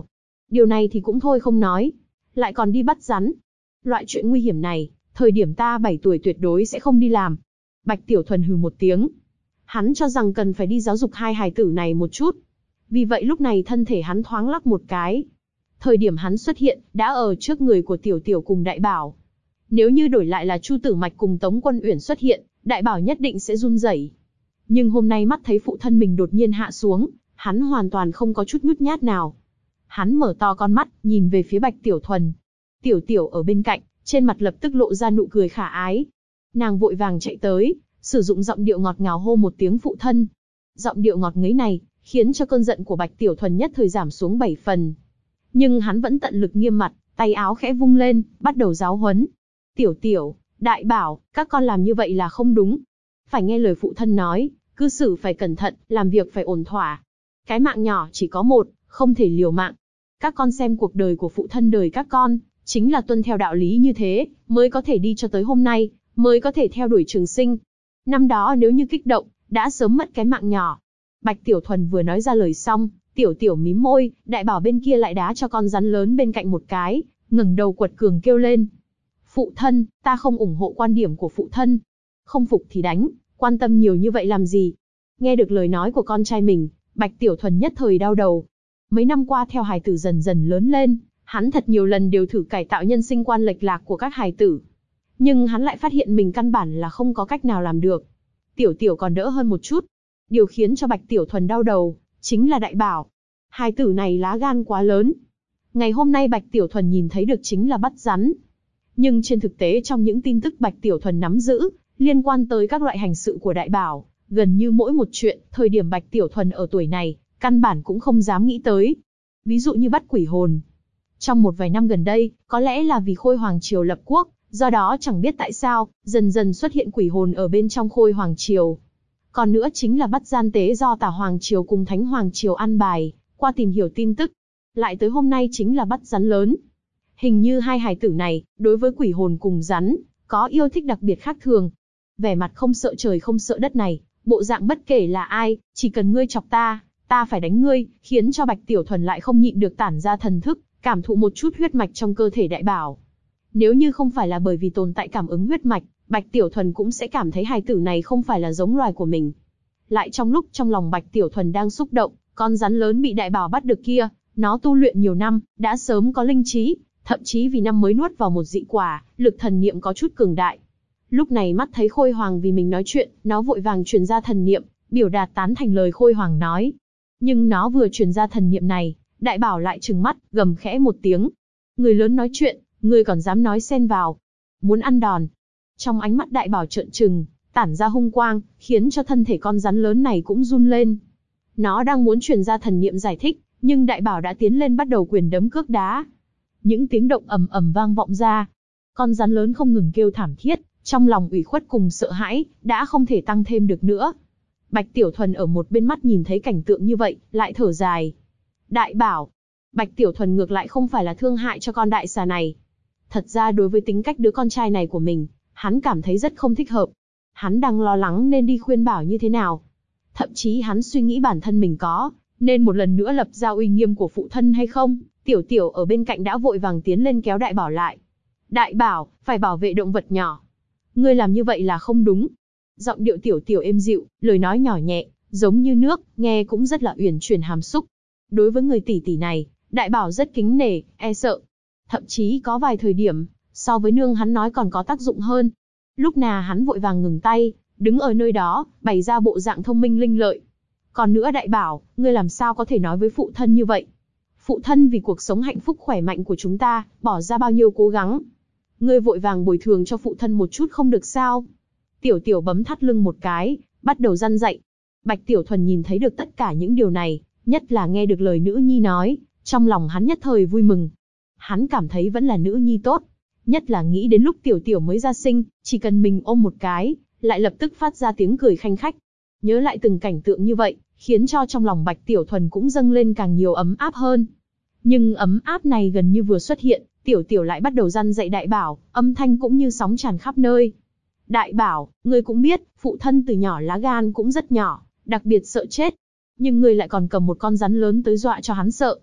Điều này thì cũng thôi không nói, lại còn đi bắt rắn. Loại chuyện nguy hiểm này, thời điểm ta 7 tuổi tuyệt đối sẽ không đi làm. Bạch Tiểu Thuần hừ một tiếng. Hắn cho rằng cần phải đi giáo dục hai hài tử này một chút. Vì vậy lúc này thân thể hắn thoáng lắc một cái. Thời điểm hắn xuất hiện, đã ở trước người của Tiểu Tiểu cùng Đại Bảo. Nếu như đổi lại là Chu Tử Mạch cùng Tống Quân Uyển xuất hiện, Đại Bảo nhất định sẽ run rẩy. Nhưng hôm nay mắt thấy phụ thân mình đột nhiên hạ xuống, hắn hoàn toàn không có chút nhút nhát nào. Hắn mở to con mắt, nhìn về phía Bạch Tiểu Thuần. Tiểu Tiểu ở bên cạnh, trên mặt lập tức lộ ra nụ cười khả ái. Nàng vội vàng chạy tới, sử dụng giọng điệu ngọt ngào hô một tiếng phụ thân. Giọng điệu ngọt ngấy này, khiến cho cơn giận của Bạch Tiểu Thuần nhất thời giảm xuống 7 phần. Nhưng hắn vẫn tận lực nghiêm mặt, tay áo khẽ vung lên, bắt đầu giáo huấn. Tiểu Tiểu, Đại Bảo, các con làm như vậy là không đúng. Phải nghe lời phụ thân nói, cư xử phải cẩn thận, làm việc phải ổn thỏa. Cái mạng nhỏ chỉ có một, không thể liều mạng. Các con xem cuộc đời của phụ thân đời các con, chính là tuân theo đạo lý như thế, mới có thể đi cho tới hôm nay, mới có thể theo đuổi trường sinh. Năm đó nếu như kích động, đã sớm mất cái mạng nhỏ. Bạch Tiểu Thuần vừa nói ra lời xong, Tiểu Tiểu mím môi, Đại Bảo bên kia lại đá cho con rắn lớn bên cạnh một cái, ngẩng đầu quật cường kêu lên. Phụ thân, ta không ủng hộ quan điểm của phụ thân. Không phục thì đánh, quan tâm nhiều như vậy làm gì? Nghe được lời nói của con trai mình, Bạch Tiểu Thuần nhất thời đau đầu. Mấy năm qua theo hài tử dần dần lớn lên, hắn thật nhiều lần đều thử cải tạo nhân sinh quan lệch lạc của các hài tử. Nhưng hắn lại phát hiện mình căn bản là không có cách nào làm được. Tiểu Tiểu còn đỡ hơn một chút. Điều khiến cho Bạch Tiểu Thuần đau đầu, chính là Đại Bảo. Hài tử này lá gan quá lớn. Ngày hôm nay Bạch Tiểu Thuần nhìn thấy được chính là bắt rắn. Nhưng trên thực tế trong những tin tức Bạch Tiểu Thuần nắm giữ, liên quan tới các loại hành sự của Đại Bảo, gần như mỗi một chuyện, thời điểm Bạch Tiểu Thuần ở tuổi này, căn bản cũng không dám nghĩ tới. Ví dụ như bắt quỷ hồn. Trong một vài năm gần đây, có lẽ là vì Khôi Hoàng Triều lập quốc, do đó chẳng biết tại sao, dần dần xuất hiện quỷ hồn ở bên trong Khôi Hoàng Triều. Còn nữa chính là bắt gian tế do Tả Hoàng Triều cùng Thánh Hoàng Triều an bài, qua tìm hiểu tin tức. Lại tới hôm nay chính là bắt rắn lớn. Hình như hai hài tử này, đối với quỷ hồn cùng rắn, có yêu thích đặc biệt khác thường. Vẻ mặt không sợ trời không sợ đất này, bộ dạng bất kể là ai, chỉ cần ngươi chọc ta, ta phải đánh ngươi, khiến cho Bạch Tiểu Thuần lại không nhịn được tản ra thần thức, cảm thụ một chút huyết mạch trong cơ thể Đại Bảo. Nếu như không phải là bởi vì tồn tại cảm ứng huyết mạch, Bạch Tiểu Thuần cũng sẽ cảm thấy hài tử này không phải là giống loài của mình. Lại trong lúc trong lòng Bạch Tiểu Thuần đang xúc động, con rắn lớn bị Đại Bảo bắt được kia, nó tu luyện nhiều năm, đã sớm có linh trí, thậm chí vì năm mới nuốt vào một dị quả, lực thần niệm có chút cường đại. Lúc này mắt thấy Khôi Hoàng vì mình nói chuyện, nó vội vàng truyền ra thần niệm, biểu đạt tán thành lời Khôi Hoàng nói. Nhưng nó vừa truyền ra thần niệm này, Đại Bảo lại trừng mắt, gầm khẽ một tiếng. Người lớn nói chuyện, ngươi còn dám nói xen vào. Muốn ăn đòn. Trong ánh mắt Đại Bảo trợn trừng, tản ra hung quang, khiến cho thân thể con rắn lớn này cũng run lên. Nó đang muốn truyền ra thần niệm giải thích, nhưng Đại Bảo đã tiến lên bắt đầu quyền đấm cước đá. Những tiếng động ầm ầm vang vọng ra. Con rắn lớn không ngừng kêu thảm thiết, trong lòng ủy khuất cùng sợ hãi, đã không thể tăng thêm được nữa. Bạch Tiểu Thuần ở một bên mắt nhìn thấy cảnh tượng như vậy, lại thở dài. Đại Bảo. Bạch Tiểu Thuần ngược lại không phải là thương hại cho con đại xà này. Thật ra đối với tính cách đứa con trai này của mình, hắn cảm thấy rất không thích hợp. Hắn đang lo lắng nên đi khuyên bảo như thế nào. Thậm chí hắn suy nghĩ bản thân mình có, nên một lần nữa lập ra uy nghiêm của phụ thân hay không. Tiểu Tiểu ở bên cạnh đã vội vàng tiến lên kéo Đại Bảo lại. Đại Bảo, phải bảo vệ động vật nhỏ. Ngươi làm như vậy là không đúng. Giọng điệu Tiểu Tiểu êm dịu, lời nói nhỏ nhẹ, giống như nước, nghe cũng rất là uyển chuyển hàm xúc. Đối với người tỷ tỷ này, Đại Bảo rất kính nể, e sợ. Thậm chí có vài thời điểm, so với nương hắn nói còn có tác dụng hơn. Lúc nào hắn vội vàng ngừng tay, đứng ở nơi đó, bày ra bộ dạng thông minh linh lợi. Còn nữa Đại Bảo, ngươi làm sao có thể nói với phụ thân như vậy? Phụ thân vì cuộc sống hạnh phúc khỏe mạnh của chúng ta, bỏ ra bao nhiêu cố gắng. Ngươi vội vàng bồi thường cho phụ thân một chút không được sao? Tiểu Tiểu bấm thắt lưng một cái, bắt đầu răn dạy. Bạch Tiểu Thuần nhìn thấy được tất cả những điều này, nhất là nghe được lời nữ nhi nói, trong lòng hắn nhất thời vui mừng. Hắn cảm thấy vẫn là nữ nhi tốt, nhất là nghĩ đến lúc Tiểu Tiểu mới ra sinh, chỉ cần mình ôm một cái, lại lập tức phát ra tiếng cười khanh khách. Nhớ lại từng cảnh tượng như vậy, khiến cho trong lòng Bạch Tiểu Thuần cũng dâng lên càng nhiều ấm áp hơn. Nhưng ấm áp này gần như vừa xuất hiện, Tiểu Tiểu lại bắt đầu răn dạy Đại Bảo, âm thanh cũng như sóng tràn khắp nơi. Đại Bảo, ngươi cũng biết, phụ thân từ nhỏ lá gan cũng rất nhỏ, đặc biệt sợ chết. Nhưng ngươi lại còn cầm một con rắn lớn tới dọa cho hắn sợ.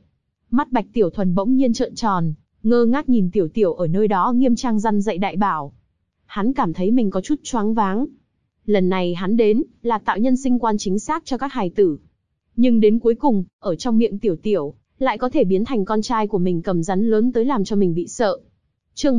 Mắt Bạch Tiểu Thuần bỗng nhiên trợn tròn, ngơ ngác nhìn Tiểu Tiểu ở nơi đó nghiêm trang răn dạy Đại Bảo. Hắn cảm thấy mình có chút choáng váng. Lần này hắn đến, là tạo nhân sinh quan chính xác cho các hài tử. Nhưng đến cuối cùng, ở trong miệng Tiểu Tiểu, lại có thể biến thành con trai của mình cầm rắn lớn tới làm cho mình bị sợ. Chương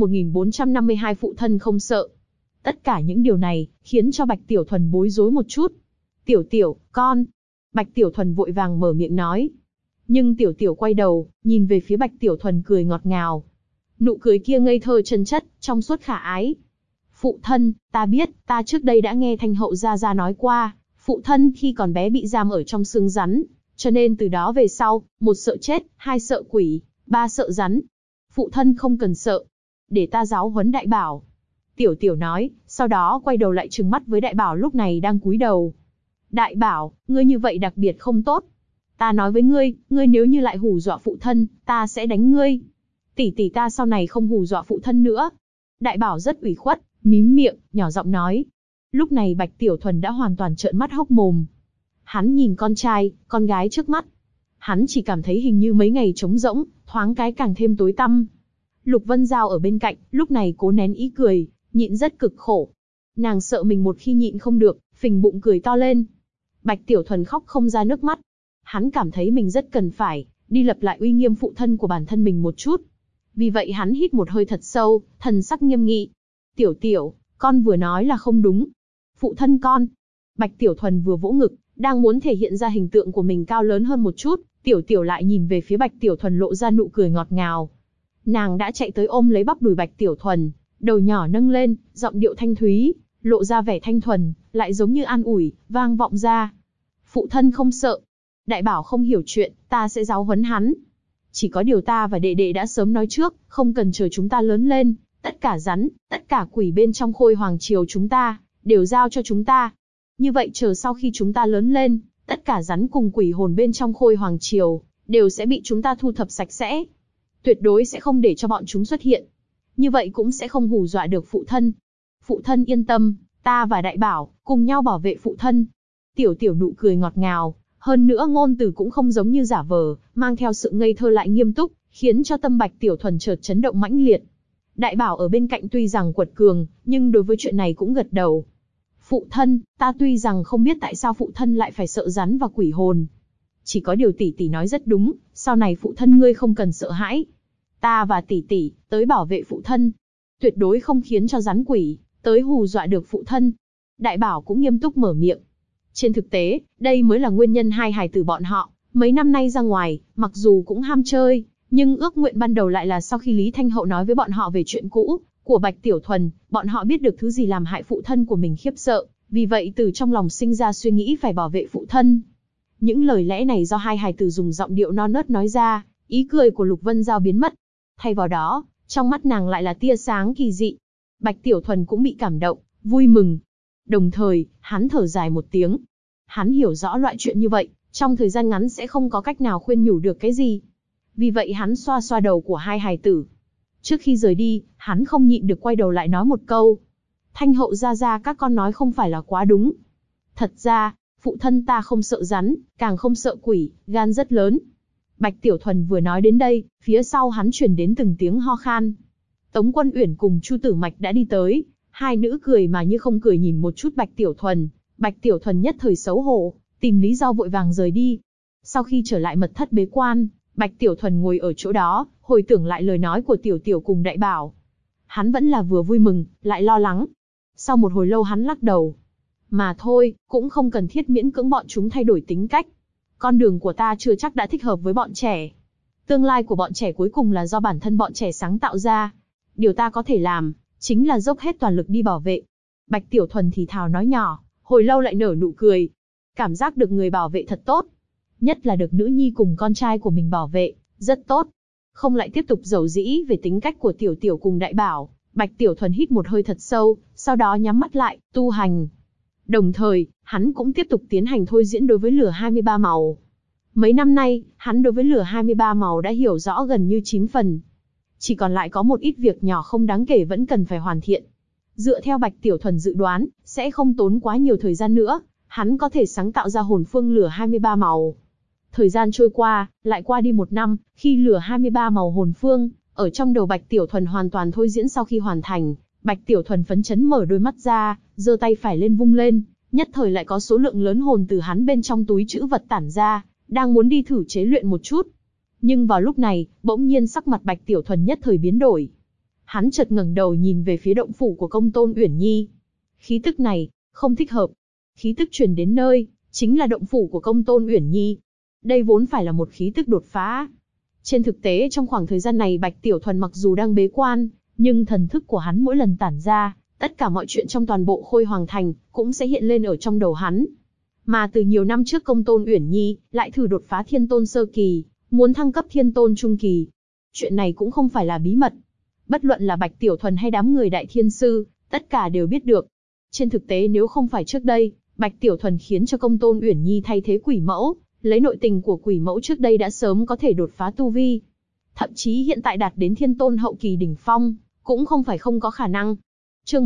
1452 phụ thân không sợ. Tất cả những điều này, khiến cho Bạch Tiểu Thuần bối rối một chút. Tiểu Tiểu, con. Bạch Tiểu Thuần vội vàng mở miệng nói. Nhưng Tiểu Tiểu quay đầu, nhìn về phía Bạch Tiểu Thuần cười ngọt ngào. Nụ cười kia ngây thơ chân chất, trong suốt khả ái. Phụ thân, ta biết, ta trước đây đã nghe Thanh hậu gia gia nói qua, phụ thân khi còn bé bị giam ở trong xương rắn, cho nên từ đó về sau, 1 sợ chết, 2 sợ quỷ, 3 sợ rắn. Phụ thân không cần sợ, để ta giáo huấn Đại Bảo. Tiểu Tiểu nói, sau đó quay đầu lại trừng mắt với Đại Bảo lúc này đang cúi đầu. Đại Bảo, ngươi như vậy đặc biệt không tốt. Ta nói với ngươi, ngươi nếu như lại hù dọa phụ thân, ta sẽ đánh ngươi. Tỷ tỷ ta sau này không hù dọa phụ thân nữa. Đại Bảo rất ủy khuất, mím miệng, nhỏ giọng nói. Lúc này Bạch Tiểu Thuần đã hoàn toàn trợn mắt hốc mồm. Hắn nhìn con trai, con gái trước mắt. Hắn chỉ cảm thấy hình như mấy ngày trống rỗng, thoáng cái càng thêm tối tăm. Lục Vân Giao ở bên cạnh, lúc này cố nén ý cười, nhịn rất cực khổ. Nàng sợ mình một khi nhịn không được, phình bụng cười to lên. Bạch Tiểu Thuần khóc không ra nước mắt. Hắn cảm thấy mình rất cần phải đi lập lại uy nghiêm phụ thân của bản thân mình một chút. Vì vậy hắn hít một hơi thật sâu, thần sắc nghiêm nghị. Tiểu Tiểu, con vừa nói là không đúng. Phụ thân con. Bạch Tiểu Thuần vừa vỗ ngực, đang muốn thể hiện ra hình tượng của mình cao lớn hơn một chút, Tiểu Tiểu lại nhìn về phía Bạch Tiểu Thuần lộ ra nụ cười ngọt ngào. Nàng đã chạy tới ôm lấy bắp đùi Bạch Tiểu Thuần, đầu nhỏ nâng lên, giọng điệu thanh thúy, lộ ra vẻ thanh thuần, lại giống như an ủi, vang vọng ra. Phụ thân không sợ. Đại Bảo không hiểu chuyện, ta sẽ giáo huấn hắn. Chỉ có điều ta và đệ đệ đã sớm nói trước, không cần chờ chúng ta lớn lên, tất cả rắn, tất cả quỷ bên trong Khôi Hoàng Triều chúng ta, đều giao cho chúng ta. Như vậy chờ sau khi chúng ta lớn lên, tất cả rắn cùng quỷ hồn bên trong Khôi Hoàng Triều, đều sẽ bị chúng ta thu thập sạch sẽ. Tuyệt đối sẽ không để cho bọn chúng xuất hiện. Như vậy cũng sẽ không hù dọa được phụ thân. Phụ thân yên tâm, ta và Đại Bảo, cùng nhau bảo vệ phụ thân. Tiểu Tiểu nụ cười ngọt ngào, hơn nữa ngôn từ cũng không giống như giả vờ, mang theo sự ngây thơ lại nghiêm túc, khiến cho tâm Bạch Tiểu Thuần chợt chấn động mãnh liệt. Đại Bảo ở bên cạnh tuy rằng quật cường, nhưng đối với chuyện này cũng gật đầu. Phụ thân, ta tuy rằng không biết tại sao phụ thân lại phải sợ rắn và quỷ hồn. Chỉ có điều tỷ tỷ nói rất đúng, sau này phụ thân ngươi không cần sợ hãi. Ta và tỷ tỷ, tới bảo vệ phụ thân. Tuyệt đối không khiến cho rắn quỷ, tới hù dọa được phụ thân. Đại Bảo cũng nghiêm túc mở miệng. Trên thực tế, đây mới là nguyên nhân hai hài tử bọn họ, mấy năm nay ra ngoài, mặc dù cũng ham chơi, nhưng ước nguyện ban đầu lại là sau khi Lý Thanh Hậu nói với bọn họ về chuyện cũ của Bạch Tiểu Thuần, bọn họ biết được thứ gì làm hại phụ thân của mình khiếp sợ, vì vậy từ trong lòng sinh ra suy nghĩ phải bảo vệ phụ thân. Những lời lẽ này do hai hài tử dùng giọng điệu non nớt nói ra, ý cười của Lục Vân Giao biến mất. Thay vào đó, trong mắt nàng lại là tia sáng kỳ dị. Bạch Tiểu Thuần cũng bị cảm động, vui mừng. Đồng thời, hắn thở dài một tiếng. Hắn hiểu rõ loại chuyện như vậy, trong thời gian ngắn sẽ không có cách nào khuyên nhủ được cái gì. Vì vậy hắn xoa xoa đầu của hai hài tử. Trước khi rời đi, hắn không nhịn được quay đầu lại nói một câu. Thanh hậu gia gia các con nói không phải là quá đúng. Thật ra, phụ thân ta không sợ rắn, càng không sợ quỷ, gan rất lớn. Bạch Tiểu Thuần vừa nói đến đây, phía sau hắn truyền đến từng tiếng ho khan. Tống Quân Uyển cùng Chu Tử Mạch đã đi tới, hai nữ cười mà như không cười nhìn một chút Bạch Tiểu Thuần. Bạch Tiểu Thuần nhất thời xấu hổ, tìm lý do vội vàng rời đi. Sau khi trở lại mật thất bế quan, Bạch Tiểu Thuần ngồi ở chỗ đó, hồi tưởng lại lời nói của Tiểu Tiểu cùng Đại Bảo. Hắn vẫn là vừa vui mừng, lại lo lắng. Sau một hồi lâu hắn lắc đầu. Mà thôi, cũng không cần thiết miễn cưỡng bọn chúng thay đổi tính cách. Con đường của ta chưa chắc đã thích hợp với bọn trẻ. Tương lai của bọn trẻ cuối cùng là do bản thân bọn trẻ sáng tạo ra. Điều ta có thể làm, chính là dốc hết toàn lực đi bảo vệ. Bạch Tiểu Thuần thì thào nói nhỏ, hồi lâu lại nở nụ cười. Cảm giác được người bảo vệ thật tốt. Nhất là được nữ nhi cùng con trai của mình bảo vệ, rất tốt. Không lại tiếp tục giấu dĩ về tính cách của Tiểu Tiểu cùng Đại Bảo. Bạch Tiểu Thuần hít một hơi thật sâu, sau đó nhắm mắt lại, tu hành. Đồng thời, hắn cũng tiếp tục tiến hành thôi diễn đối với lửa 23 màu. Mấy năm nay, hắn đối với lửa 23 màu đã hiểu rõ gần như 9 phần. Chỉ còn lại có một ít việc nhỏ không đáng kể vẫn cần phải hoàn thiện. Dựa theo Bạch Tiểu Thuần dự đoán, sẽ không tốn quá nhiều thời gian nữa, hắn có thể sáng tạo ra hồn phương lửa 23 màu. Thời gian trôi qua, lại qua đi 1 năm, khi lửa 23 màu hồn phương, ở trong đầu Bạch Tiểu Thuần hoàn toàn thôi diễn sau khi hoàn thành, Bạch Tiểu Thuần phấn chấn mở đôi mắt ra, giơ tay phải lên vung lên, nhất thời lại có số lượng lớn hồn từ hắn bên trong túi trữ vật tản ra, đang muốn đi thử chế luyện một chút. Nhưng vào lúc này, bỗng nhiên sắc mặt Bạch Tiểu Thuần nhất thời biến đổi. Hắn chợt ngẩng đầu nhìn về phía động phủ của Công Tôn Uyển Nhi. Khí tức này, không thích hợp. Khí tức truyền đến nơi, chính là động phủ của Công Tôn Uyển Nhi. Đây vốn phải là một khí tức đột phá. Trên thực tế trong khoảng thời gian này Bạch Tiểu Thuần mặc dù đang bế quan, nhưng thần thức của hắn mỗi lần tản ra, tất cả mọi chuyện trong toàn bộ Khôi Hoàng Thành cũng sẽ hiện lên ở trong đầu hắn. Mà từ nhiều năm trước Công Tôn Uyển Nhi lại thử đột phá Thiên Tôn sơ kỳ, muốn thăng cấp Thiên Tôn trung kỳ. Chuyện này cũng không phải là bí mật. Bất luận là Bạch Tiểu Thuần hay đám người Đại Thiên Sư, tất cả đều biết được. Trên thực tế nếu không phải trước đây, Bạch Tiểu Thuần khiến cho Công Tôn Uyển Nhi thay thế Quỷ Mẫu, lấy nội tình của Quỷ Mẫu trước đây đã sớm có thể đột phá tu vi. Thậm chí hiện tại đạt đến Thiên Tôn hậu kỳ đỉnh phong, cũng không phải không có khả năng. Chương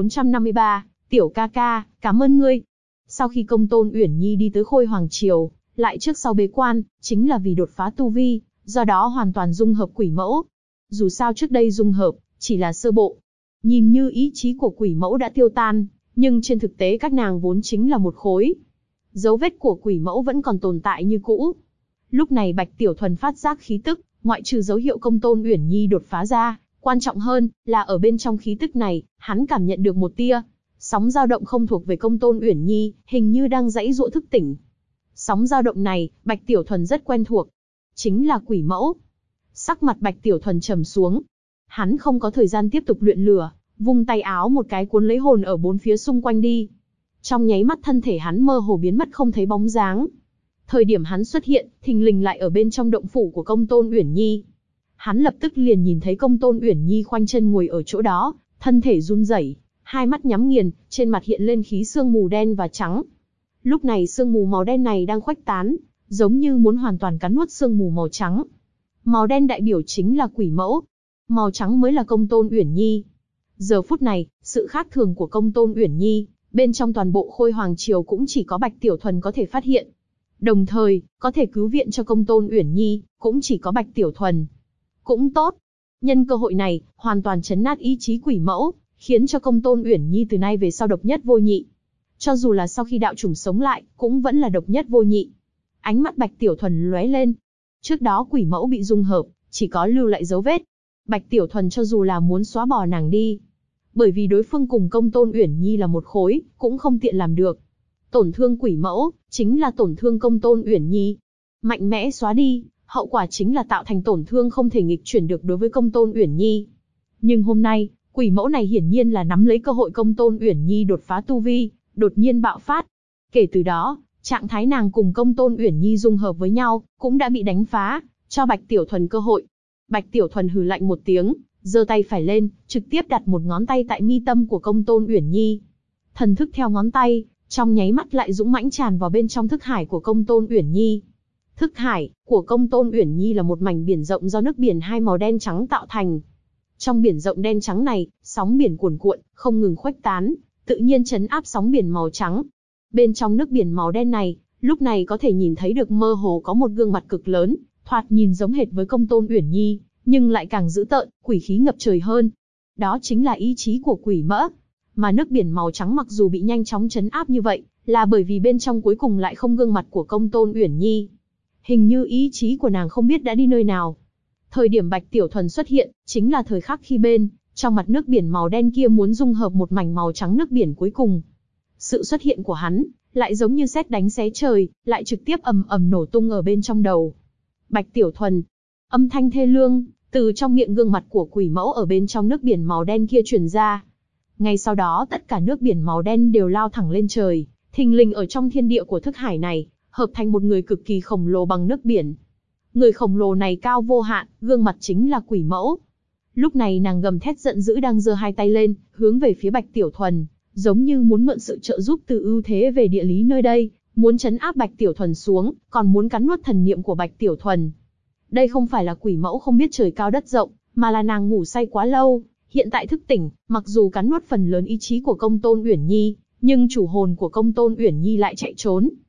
1453, Tiểu ca ca, cảm ơn ngươi. Sau khi Công Tôn Uyển Nhi đi tới Khôi Hoàng Triều, lại trước sau bế quan, chính là vì đột phá tu vi, do đó hoàn toàn dung hợp Quỷ Mẫu. Dù sao trước đây dung hợp, chỉ là sơ bộ. Nhìn như ý chí của Quỷ Mẫu đã tiêu tan, nhưng trên thực tế các nàng vốn chính là một khối. Dấu vết của Quỷ Mẫu vẫn còn tồn tại như cũ. Lúc này Bạch Tiểu Thuần phát giác khí tức, ngoại trừ dấu hiệu Công Tôn Uyển Nhi đột phá ra, quan trọng hơn là ở bên trong khí tức này, hắn cảm nhận được một tia sóng dao động không thuộc về Công Tôn Uyển Nhi, hình như đang giãy giụa thức tỉnh. Sóng dao động này, Bạch Tiểu Thuần rất quen thuộc, chính là Quỷ Mẫu. Sắc mặt Bạch Tiểu Thuần trầm xuống. Hắn không có thời gian tiếp tục luyện lửa, vung tay áo một cái cuốn lấy hồn ở bốn phía xung quanh đi. Trong nháy mắt thân thể hắn mơ hồ biến mất không thấy bóng dáng. Thời điểm hắn xuất hiện, thình lình lại ở bên trong động phủ của Công Tôn Uyển Nhi. Hắn lập tức liền nhìn thấy Công Tôn Uyển Nhi khoanh chân ngồi ở chỗ đó, thân thể run rẩy, hai mắt nhắm nghiền, trên mặt hiện lên khí sương mù đen và trắng. Lúc này sương mù màu đen này đang khuếch tán, giống như muốn hoàn toàn cắn nuốt sương mù màu trắng. Màu đen đại biểu chính là Quỷ Mẫu, màu trắng mới là Công Tôn Uyển Nhi. Giờ phút này, sự khác thường của Công Tôn Uyển Nhi, bên trong toàn bộ Khôi Hoàng Triều cũng chỉ có Bạch Tiểu Thuần có thể phát hiện. Đồng thời, có thể cứu viện cho Công Tôn Uyển Nhi, cũng chỉ có Bạch Tiểu Thuần. Cũng tốt. Nhân cơ hội này, hoàn toàn chấn nát ý chí Quỷ Mẫu, khiến cho Công Tôn Uyển Nhi từ nay về sau độc nhất vô nhị. Cho dù là sau khi đạo chủng sống lại, cũng vẫn là độc nhất vô nhị. Ánh mắt Bạch Tiểu Thuần lóe lên. Trước đó Quỷ Mẫu bị dung hợp, chỉ có lưu lại dấu vết. Bạch Tiểu Thuần cho dù là muốn xóa bỏ nàng đi, bởi vì đối phương cùng Công Tôn Uyển Nhi là một khối, cũng không tiện làm được. Tổn thương Quỷ Mẫu, chính là tổn thương Công Tôn Uyển Nhi. Mạnh mẽ xóa đi, hậu quả chính là tạo thành tổn thương không thể nghịch chuyển được đối với Công Tôn Uyển Nhi. Nhưng hôm nay, Quỷ Mẫu này hiển nhiên là nắm lấy cơ hội Công Tôn Uyển Nhi đột phá tu vi, đột nhiên bạo phát. Kể từ đó, trạng thái nàng cùng Công Tôn Uyển Nhi dung hợp với nhau, cũng đã bị đánh phá, cho Bạch Tiểu Thuần cơ hội. Bạch Tiểu Thuần hừ lạnh một tiếng, giơ tay phải lên, trực tiếp đặt một ngón tay tại mi tâm của Công Tôn Uyển Nhi. Thần thức theo ngón tay, trong nháy mắt lại dũng mãnh tràn vào bên trong thức hải của Công Tôn Uyển Nhi. Thức hải của Công Tôn Uyển Nhi là một mảnh biển rộng do nước biển hai màu đen trắng tạo thành. Trong biển rộng đen trắng này, sóng biển cuồn cuộn, không ngừng khuếch tán, tự nhiên chấn áp sóng biển màu trắng. Bên trong nước biển màu đen này, lúc này có thể nhìn thấy được mơ hồ có một gương mặt cực lớn, thoạt nhìn giống hệt với Công Tôn Uyển Nhi, nhưng lại càng dữ tợn, quỷ khí ngập trời hơn. Đó chính là ý chí của Quỷ Mẫu. Mà nước biển màu trắng mặc dù bị nhanh chóng chấn áp như vậy, là bởi vì bên trong cuối cùng lại không gương mặt của Công Tôn Uyển Nhi. Hình như ý chí của nàng không biết đã đi nơi nào. Thời điểm Bạch Tiểu Thuần xuất hiện, chính là thời khắc khi bên trong mặt nước biển màu đen kia muốn dung hợp một mảnh màu trắng nước biển cuối cùng. Sự xuất hiện của hắn, lại giống như sét đánh xé trời, lại trực tiếp ầm ầm nổ tung ở bên trong đầu. Bạch Tiểu Thuần, âm thanh thê lương, từ trong miệng gương mặt của Quỷ Mẫu ở bên trong nước biển màu đen kia truyền ra. Ngay sau đó tất cả nước biển màu đen đều lao thẳng lên trời, thình lình ở trong thiên địa của thức hải này, hợp thành một người cực kỳ khổng lồ bằng nước biển. Người khổng lồ này cao vô hạn, gương mặt chính là Quỷ Mẫu. Lúc này nàng gầm thét giận dữ đang giơ hai tay lên, hướng về phía Bạch Tiểu Thuần, giống như muốn mượn sự trợ giúp từ ưu thế về địa lý nơi đây, muốn trấn áp Bạch Tiểu Thuần xuống, còn muốn cắn nuốt thần niệm của Bạch Tiểu Thuần. Đây không phải là Quỷ Mẫu không biết trời cao đất rộng, mà là nàng ngủ say quá lâu, hiện tại thức tỉnh, mặc dù cắn nuốt phần lớn ý chí của Công Tôn Uyển Nhi, nhưng chủ hồn của Công Tôn Uyển Nhi lại chạy trốn.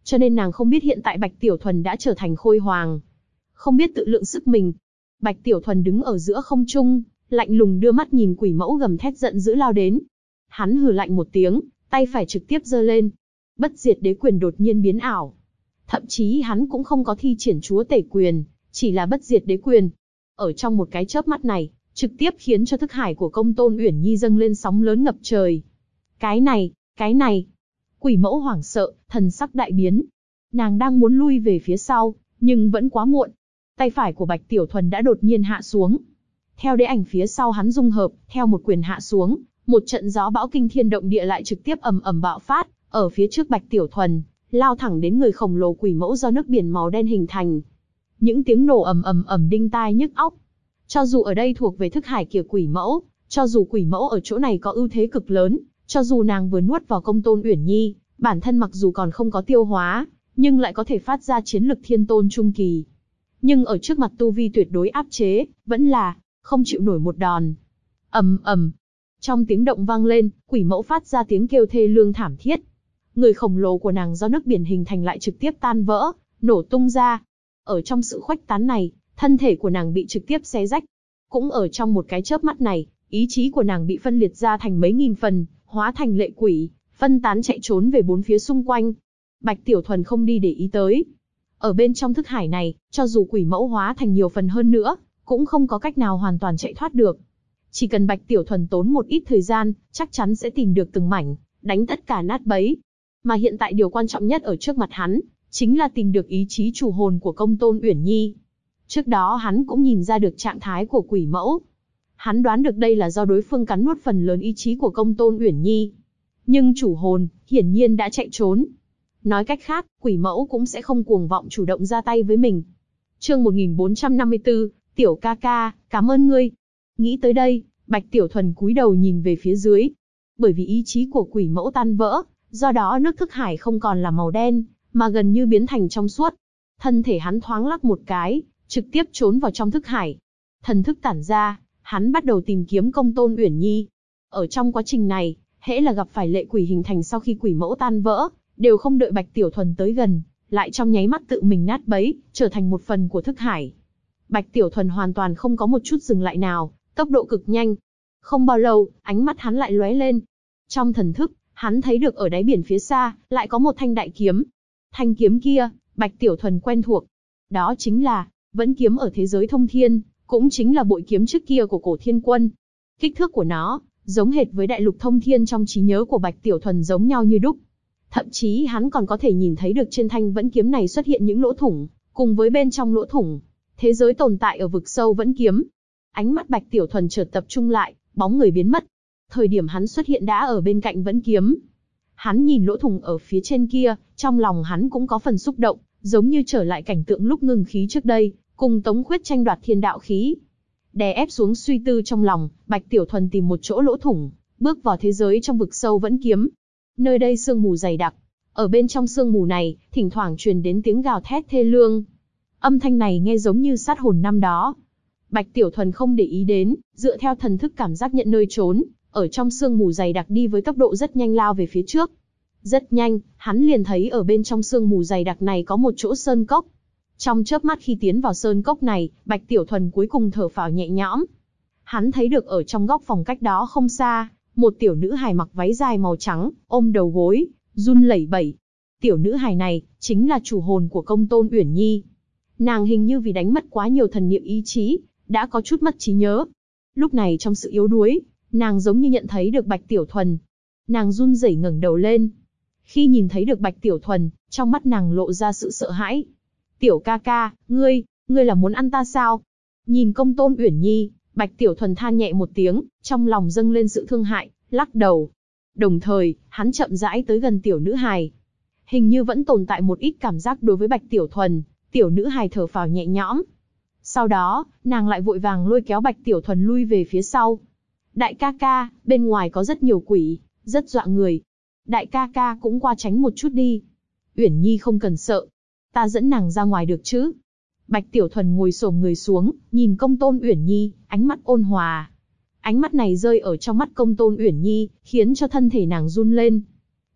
cho nên nàng không biết hiện tại Bạch Tiểu Thuần đã trở thành khôi hoàng. Không biết tự lượng sức mình. Bạch Tiểu Thuần đứng ở giữa không trung, lạnh lùng đưa mắt nhìn quỷ mẫu gầm thét giận dữ lao đến. Hắn hừ lạnh một tiếng, tay phải trực tiếp giơ lên. Bất diệt đế quyền đột nhiên biến ảo. Thậm chí hắn cũng không có thi triển chúa tể quyền, chỉ là bất diệt đế quyền. Ở trong một cái chớp mắt này, trực tiếp khiến cho thức hải của Công Tôn Uyển Nhi dâng lên sóng lớn ngập trời. Cái này. Quỷ mẫu hoảng sợ, thần sắc đại biến. Nàng đang muốn lui về phía sau, nhưng vẫn quá muộn. Tay phải của Bạch Tiểu Thuần đã đột nhiên hạ xuống. Theo đế ảnh phía sau hắn dung hợp, theo một quyền hạ xuống, một trận gió bão kinh thiên động địa lại trực tiếp ầm ầm bạo phát, ở phía trước Bạch Tiểu Thuần, lao thẳng đến người khổng lồ quỷ mẫu do nước biển màu đen hình thành. Những tiếng nổ ầm ầm ầm đinh tai nhức óc. Cho dù ở đây thuộc về thức hải kia quỷ mẫu, cho dù quỷ mẫu ở chỗ này có ưu thế cực lớn, cho dù nàng vừa nuốt vào Công Tôn Uyển Nhi, bản thân mặc dù còn không có tiêu hóa, nhưng lại có thể phát ra chiến lực thiên tôn trung kỳ. Nhưng ở trước mặt tu vi tuyệt đối áp chế, vẫn là không chịu nổi một đòn. Ầm ầm. Trong tiếng động vang lên, quỷ mẫu phát ra tiếng kêu thê lương thảm thiết. Người khổng lồ của nàng do nước biển hình thành lại trực tiếp tan vỡ, nổ tung ra. Ở trong sự khuếch tán này, thân thể của nàng bị trực tiếp xé rách. Cũng ở trong một cái chớp mắt này, ý chí của nàng bị phân liệt ra thành mấy nghìn phần, hóa thành lệ quỷ, phân tán chạy trốn về bốn phía xung quanh. Bạch Tiểu Thuần không đi để ý tới. Ở bên trong thức hải này, cho dù quỷ mẫu hóa thành nhiều phần hơn nữa, cũng không có cách nào hoàn toàn chạy thoát được. Chỉ cần Bạch Tiểu Thuần tốn một ít thời gian, chắc chắn sẽ tìm được từng mảnh, đánh tất cả nát bấy. Mà hiện tại điều quan trọng nhất ở trước mặt hắn, chính là tìm được ý chí chủ hồn của Công Tôn Uyển Nhi. Trước đó hắn cũng nhìn ra được trạng thái của quỷ mẫu. Hắn đoán được đây là do đối phương cắn nuốt phần lớn ý chí của Công Tôn Uyển Nhi. Nhưng chủ hồn, hiển nhiên đã chạy trốn. Nói cách khác, quỷ mẫu cũng sẽ không cuồng vọng chủ động ra tay với mình. Chương 1454, Tiểu ca ca, cảm ơn ngươi. Nghĩ tới đây, Bạch Tiểu Thuần cúi đầu nhìn về phía dưới. Bởi vì ý chí của quỷ mẫu tan vỡ, do đó nước thức hải không còn là màu đen, mà gần như biến thành trong suốt. Thân thể hắn thoáng lắc một cái, trực tiếp trốn vào trong thức hải. Thần thức tản ra, hắn bắt đầu tìm kiếm Công Tôn Uyển Nhi. Ở trong quá trình này, hễ là gặp phải lệ quỷ hình thành sau khi quỷ mẫu tan vỡ, đều không đợi Bạch Tiểu Thuần tới gần, lại trong nháy mắt tự mình nát bấy, trở thành một phần của thức hải. Bạch Tiểu Thuần hoàn toàn không có một chút dừng lại nào, tốc độ cực nhanh. Không bao lâu, ánh mắt hắn lại lóe lên. Trong thần thức, hắn thấy được ở đáy biển phía xa, lại có một thanh đại kiếm. Thanh kiếm kia, Bạch Tiểu Thuần quen thuộc. Đó chính là Vẫn Kiếm ở thế giới thông thiên, cũng chính là bội kiếm trước kia của Cổ Thiên Quân. Kích thước của nó, giống hệt với đại lục thông thiên trong trí nhớ của Bạch Tiểu Thuần giống nhau như đúc. Thậm chí hắn còn có thể nhìn thấy được trên thanh Vẫn Kiếm này xuất hiện những lỗ thủng, cùng với bên trong lỗ thủng, thế giới tồn tại ở vực sâu Vẫn Kiếm. Ánh mắt Bạch Tiểu Thuần chợt tập trung lại, bóng người biến mất. Thời điểm hắn xuất hiện đã ở bên cạnh Vẫn Kiếm. Hắn nhìn lỗ thủng ở phía trên kia, trong lòng hắn cũng có phần xúc động, giống như trở lại cảnh tượng lúc ngưng khí trước đây, cùng Tống Khuyết tranh đoạt thiên đạo khí. Đè ép xuống suy tư trong lòng, Bạch Tiểu Thuần tìm một chỗ lỗ thủng, bước vào thế giới trong vực sâu Vẫn Kiếm. Nơi đây sương mù dày đặc, ở bên trong sương mù này, thỉnh thoảng truyền đến tiếng gào thét thê lương. Âm thanh này nghe giống như sát hồn năm đó. Bạch Tiểu Thuần không để ý đến, dựa theo thần thức cảm giác nhận nơi trốn, ở trong sương mù dày đặc đi với tốc độ rất nhanh lao về phía trước. Rất nhanh, hắn liền thấy ở bên trong sương mù dày đặc này có một chỗ sơn cốc. Trong chớp mắt khi tiến vào sơn cốc này, Bạch Tiểu Thuần cuối cùng thở phào nhẹ nhõm. Hắn thấy được ở trong góc phòng cách đó không xa, một tiểu nữ hài mặc váy dài màu trắng, ôm đầu gối, run lẩy bẩy. Tiểu nữ hài này, chính là chủ hồn của Công Tôn Uyển Nhi. Nàng hình như vì đánh mất quá nhiều thần niệm ý chí, đã có chút mất trí nhớ. Lúc này trong sự yếu đuối, nàng giống như nhận thấy được Bạch Tiểu Thuần. Nàng run rẩy ngẩng đầu lên. Khi nhìn thấy được Bạch Tiểu Thuần, trong mắt nàng lộ ra sự sợ hãi. Tiểu ca ca, ngươi là muốn ăn ta sao? Nhìn Công Tôn Uyển Nhi, Bạch Tiểu Thuần than nhẹ một tiếng, trong lòng dâng lên sự thương hại, lắc đầu. Đồng thời, hắn chậm rãi tới gần tiểu nữ hài. Hình như vẫn tồn tại một ít cảm giác đối với Bạch Tiểu Thuần, tiểu nữ hài thở phào nhẹ nhõm. Sau đó, nàng lại vội vàng lôi kéo Bạch Tiểu Thuần lui về phía sau. Đại ca ca, bên ngoài có rất nhiều quỷ, rất dọa người. Đại ca ca cũng qua tránh một chút đi. Uyển Nhi không cần sợ. Ta dẫn nàng ra ngoài được chứ? Bạch Tiểu Thuần ngồi xổm người xuống, nhìn Công Tôn Uyển Nhi, ánh mắt ôn hòa. Ánh mắt này rơi ở trong mắt Công Tôn Uyển Nhi, khiến cho thân thể nàng run lên.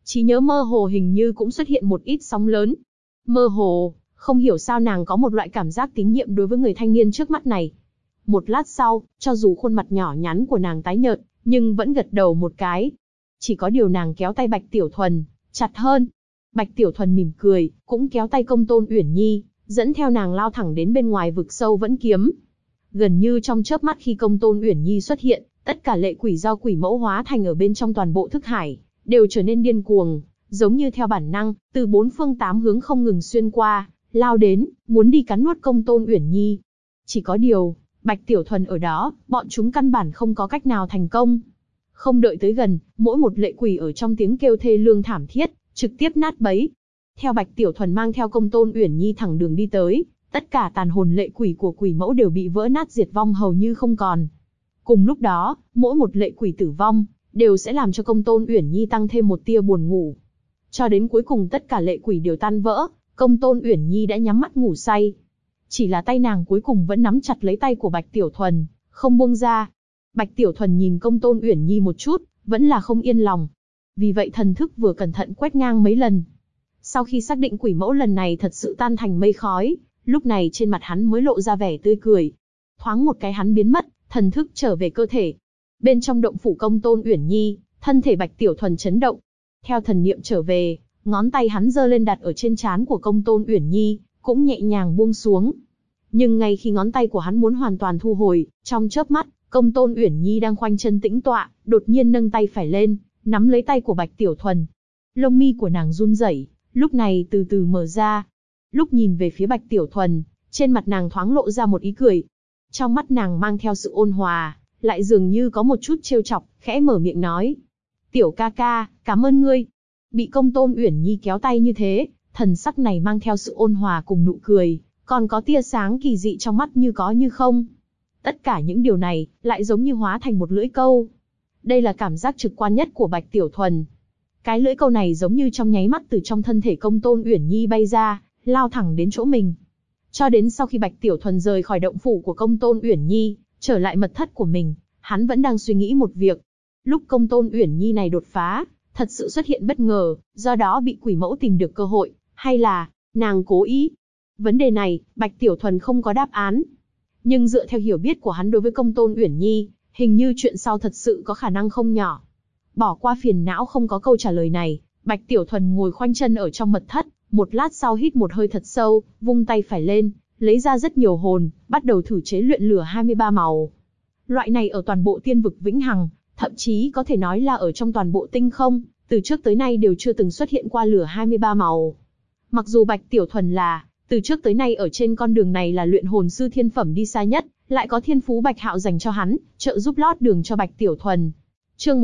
Trí nhớ mơ hồ hình như cũng xuất hiện một ít sóng lớn. Mơ hồ, không hiểu sao nàng có một loại cảm giác tín nhiệm đối với người thanh niên trước mắt này. Một lát sau, cho dù khuôn mặt nhỏ nhắn của nàng tái nhợt, nhưng vẫn gật đầu một cái. Chỉ có điều nàng kéo tay Bạch Tiểu Thuần chặt hơn. Bạch Tiểu Thuần mỉm cười, cũng kéo tay Công Tôn Uyển Nhi, dẫn theo nàng lao thẳng đến bên ngoài vực sâu vẫn kiếm. Gần như trong chớp mắt khi Công Tôn Uyển Nhi xuất hiện, tất cả lệ quỷ do quỷ mẫu hóa thành ở bên trong toàn bộ thức hải, đều trở nên điên cuồng, giống như theo bản năng, từ bốn phương tám hướng không ngừng xuyên qua, lao đến, muốn đi cắn nuốt Công Tôn Uyển Nhi. Chỉ có điều, Bạch Tiểu Thuần ở đó, bọn chúng căn bản không có cách nào thành công. Không đợi tới gần, mỗi một lệ quỷ ở trong tiếng kêu thê lương thảm thiết, trực tiếp nát bấy. Theo Bạch Tiểu Thuần mang theo Công Tôn Uyển Nhi thẳng đường đi tới, tất cả tàn hồn lệ quỷ của quỷ mẫu đều bị vỡ nát diệt vong hầu như không còn. Cùng lúc đó, mỗi một lệ quỷ tử vong, đều sẽ làm cho Công Tôn Uyển Nhi tăng thêm một tia buồn ngủ. Cho đến cuối cùng tất cả lệ quỷ đều tan vỡ, Công Tôn Uyển Nhi đã nhắm mắt ngủ say. Chỉ là tay nàng cuối cùng vẫn nắm chặt lấy tay của Bạch Tiểu Thuần, không buông ra. Bạch Tiểu Thuần nhìn Công Tôn Uyển Nhi một chút, vẫn là không yên lòng. Vì vậy thần thức vừa cẩn thận quét ngang mấy lần. Sau khi xác định quỷ mẫu lần này thật sự tan thành mây khói, lúc này trên mặt hắn mới lộ ra vẻ tươi cười. Thoáng một cái hắn biến mất, thần thức trở về cơ thể. Bên trong động phủ Công Tôn Uyển Nhi, thân thể Bạch Tiểu Thuần chấn động. Theo thần niệm trở về, ngón tay hắn giơ lên đặt ở trên trán của Công Tôn Uyển Nhi, cũng nhẹ nhàng buông xuống. Nhưng ngay khi ngón tay của hắn muốn hoàn toàn thu hồi, trong chớp mắt, Công Tôn Uyển Nhi đang khoanh chân tĩnh tọa, đột nhiên nâng tay phải lên, nắm lấy tay của Bạch Tiểu Thuần. Lông mi của nàng run rẩy, lúc này từ từ mở ra. Lúc nhìn về phía Bạch Tiểu Thuần, trên mặt nàng thoáng lộ ra một ý cười. Trong mắt nàng mang theo sự ôn hòa, lại dường như có một chút trêu chọc, khẽ mở miệng nói: "Tiểu ca ca, cảm ơn ngươi." Bị Công Tôn Uyển Nhi kéo tay như thế, thần sắc này mang theo sự ôn hòa cùng nụ cười, còn có tia sáng kỳ dị trong mắt như có như không. Tất cả những điều này, lại giống như hóa thành một lưỡi câu. Đây là cảm giác trực quan nhất của Bạch Tiểu Thuần. Cái lưỡi câu này giống như trong nháy mắt từ trong thân thể Công Tôn Uyển Nhi bay ra, lao thẳng đến chỗ mình. Cho đến sau khi Bạch Tiểu Thuần rời khỏi động phủ của Công Tôn Uyển Nhi, trở lại mật thất của mình, hắn vẫn đang suy nghĩ một việc. Lúc Công Tôn Uyển Nhi này đột phá, thật sự xuất hiện bất ngờ, do đó bị quỷ mẫu tìm được cơ hội, hay là nàng cố ý? Vấn đề này, Bạch Tiểu Thuần không có đáp án. Nhưng dựa theo hiểu biết của hắn đối với Công Tôn Uyển Nhi, hình như chuyện sau thật sự có khả năng không nhỏ. Bỏ qua phiền não không có câu trả lời này, Bạch Tiểu Thuần ngồi khoanh chân ở trong mật thất, một lát sau hít một hơi thật sâu, vung tay phải lên, lấy ra rất nhiều hồn, bắt đầu thử chế luyện lửa 23 màu. Loại này ở toàn bộ tiên vực vĩnh hằng, thậm chí có thể nói là ở trong toàn bộ tinh không, từ trước tới nay đều chưa từng xuất hiện qua lửa 23 màu. Mặc dù Bạch Tiểu Thuần là, từ trước tới nay ở trên con đường này là luyện hồn sư thiên phẩm đi xa nhất, lại có thiên phú Bạch Hạo dành cho hắn, trợ giúp lót đường cho Bạch Tiểu Thuần. Chương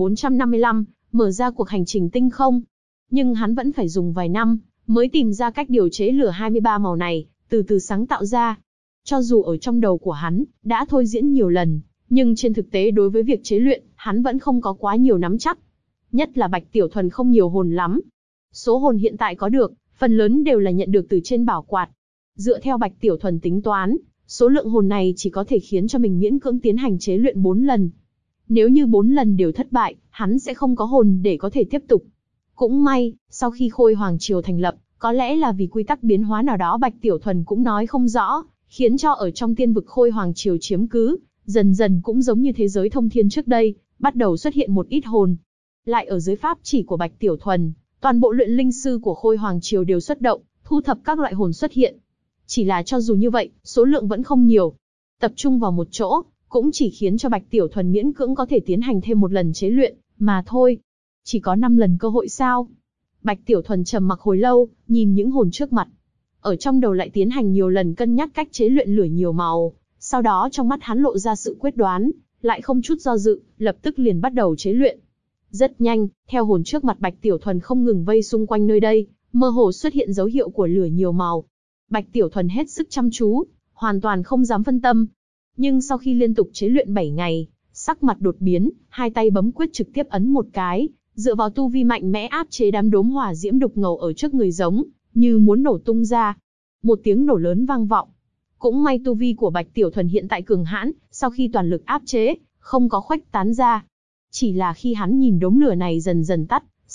1455, mở ra cuộc hành trình tinh không. Nhưng hắn vẫn phải dùng vài năm, mới tìm ra cách điều chế lửa 23 màu này, từ từ sáng tạo ra. Cho dù ở trong đầu của hắn, đã thôi diễn nhiều lần, nhưng trên thực tế đối với việc chế luyện, hắn vẫn không có quá nhiều nắm chắc. Nhất là Bạch Tiểu Thuần không nhiều hồn lắm. Số hồn hiện tại có được, phần lớn đều là nhận được từ trên bảo quạt. Dựa theo Bạch Tiểu Thuần tính toán, số lượng hồn này chỉ có thể khiến cho mình miễn cưỡng tiến hành chế luyện 4 lần. Nếu như 4 lần đều thất bại, hắn sẽ không có hồn để có thể tiếp tục. Cũng may, sau khi Khôi Hoàng Triều thành lập, có lẽ là vì quy tắc biến hóa nào đó Bạch Tiểu Thuần cũng nói không rõ, khiến cho ở trong tiên vực Khôi Hoàng Triều chiếm cứ, dần dần cũng giống như thế giới thông thiên trước đây, bắt đầu xuất hiện một ít hồn. Lại ở dưới pháp chỉ của Bạch Tiểu Thuần, toàn bộ luyện linh sư của Khôi Hoàng Triều đều xuất động, thu thập các loại hồn xuất hiện. Chỉ là cho dù như vậy, số lượng vẫn không nhiều. Tập trung vào một chỗ, cũng chỉ khiến cho Bạch Tiểu Thuần miễn cưỡng có thể tiến hành thêm một lần chế luyện, mà thôi. Chỉ có 5 lần cơ hội sao? Bạch Tiểu Thuần trầm mặc hồi lâu, nhìn những hồn trước mặt. Ở trong đầu lại tiến hành nhiều lần cân nhắc cách chế luyện lửa nhiều màu, sau đó trong mắt hắn lộ ra sự quyết đoán, lại không chút do dự, lập tức liền bắt đầu chế luyện. Rất nhanh, theo hồn trước mặt Bạch Tiểu Thuần không ngừng vây xung quanh nơi đây, mơ hồ xuất hiện dấu hiệu của lửa nhiều màu. Bạch Tiểu Thuần hết sức chăm chú, hoàn toàn không dám phân tâm. Nhưng sau khi liên tục chế luyện 7 ngày, sắc mặt đột biến, hai tay bấm quyết trực tiếp ấn một cái, dựa vào tu vi mạnh mẽ áp chế đám đốm hỏa diễm đục ngầu ở trước người giống như muốn nổ tung ra. Một tiếng nổ lớn vang vọng. Cũng may tu vi của Bạch Tiểu Thuần hiện tại cường hãn, sau khi toàn lực áp chế, không có khuếch tán ra. Chỉ là khi hắn nhìn đốm lửa này dần dần tắt,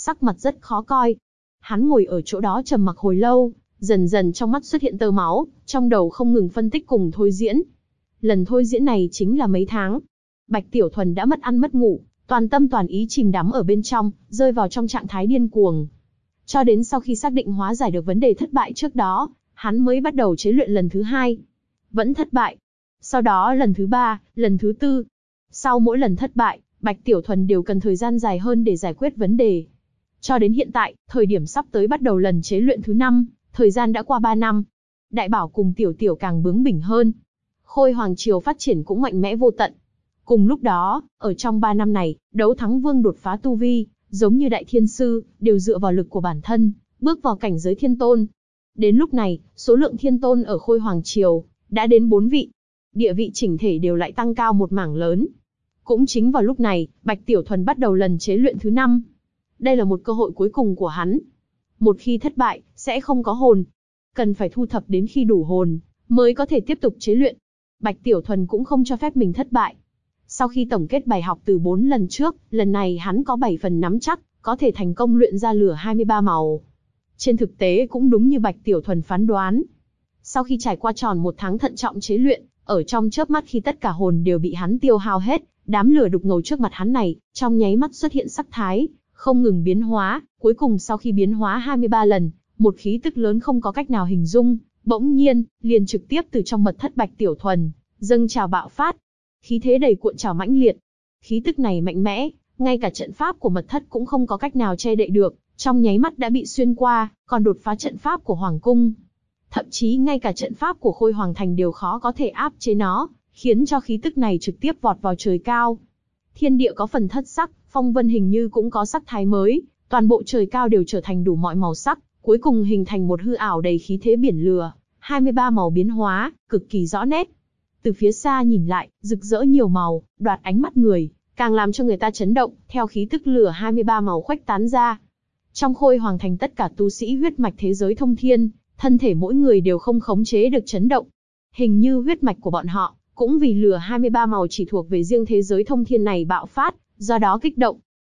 sắc mặt rất khó coi. Hắn ngồi ở chỗ đó trầm mặc hồi lâu, dần dần trong mắt xuất hiện tơ máu, trong đầu không ngừng phân tích cùng thôi diễn. Lần thôi diễn này chính là mấy tháng. Bạch Tiểu Thuần đã mất ăn mất ngủ, toàn tâm toàn ý chìm đắm ở bên trong, rơi vào trong trạng thái điên cuồng. Cho đến sau khi xác định hóa giải được vấn đề thất bại trước đó, hắn mới bắt đầu chế luyện lần thứ hai. Vẫn thất bại. Sau đó lần thứ ba, lần thứ tư. Sau mỗi lần thất bại, Bạch Tiểu Thuần đều cần thời gian dài hơn để giải quyết vấn đề. Cho đến hiện tại, thời điểm sắp tới bắt đầu lần chế luyện thứ 5, thời gian đã qua 3 năm. Đại Bảo cùng Tiểu Tiểu càng bướng bỉnh hơn. Khôi Hoàng Triều phát triển cũng mạnh mẽ vô tận. Cùng lúc đó, ở trong 3 năm này, Đấu Thắng Vương đột phá tu vi, giống như Đại Thiên Sư, đều dựa vào lực của bản thân, bước vào cảnh giới Thiên Tôn. Đến lúc này, số lượng Thiên Tôn ở Khôi Hoàng Triều đã đến 4 vị. Địa vị chỉnh thể đều lại tăng cao một mảng lớn. Cũng chính vào lúc này, Bạch Tiểu Thuần bắt đầu lần chế luyện thứ 5. Đây là một cơ hội cuối cùng của hắn. Một khi thất bại, sẽ không có hồn. Cần phải thu thập đến khi đủ hồn, mới có thể tiếp tục chế luyện. Bạch Tiểu Thuần cũng không cho phép mình thất bại. Sau khi tổng kết bài học từ 4 lần trước, lần này hắn có 7 phần nắm chắc, có thể thành công luyện ra lửa 23 màu. Trên thực tế cũng đúng như Bạch Tiểu Thuần phán đoán. Sau khi trải qua tròn 1 tháng thận trọng chế luyện, ở trong chớp mắt khi tất cả hồn đều bị hắn tiêu hao hết, đám lửa đục ngầu trước mặt hắn này, trong nháy mắt xuất hiện sắc thái, không ngừng biến hóa, cuối cùng sau khi biến hóa 23 lần, một khí tức lớn không có cách nào hình dung, bỗng nhiên, liền trực tiếp từ trong mật thất Bạch Tiểu Thuần, dâng trào bạo phát. Khí thế đầy cuộn trào mãnh liệt. Khí tức này mạnh mẽ, ngay cả trận pháp của mật thất cũng không có cách nào che đậy được, trong nháy mắt đã bị xuyên qua, còn đột phá trận pháp của Hoàng Cung. Thậm chí ngay cả trận pháp của Khôi Hoàng Thành đều khó có thể áp chế nó, khiến cho khí tức này trực tiếp vọt vào trời cao. Thiên địa có phần thất sắc, phong vân hình như cũng có sắc thái mới, toàn bộ trời cao đều trở thành đủ mọi màu sắc, cuối cùng hình thành một hư ảo đầy khí thế biển lửa, 23 màu biến hóa, cực kỳ rõ nét. Từ phía xa nhìn lại, rực rỡ nhiều màu, đoạt ánh mắt người, càng làm cho người ta chấn động, theo khí tức lửa 23 màu khuếch tán ra. Trong Khôi Hoàng Thành tất cả tu sĩ huyết mạch thế giới thông thiên, thân thể mỗi người đều không khống chế được chấn động. Hình như huyết mạch của bọn họ, cũng vì lửa 23 màu chỉ thuộc về riêng thế giới thông thiên này bạo phát, do đó kích động.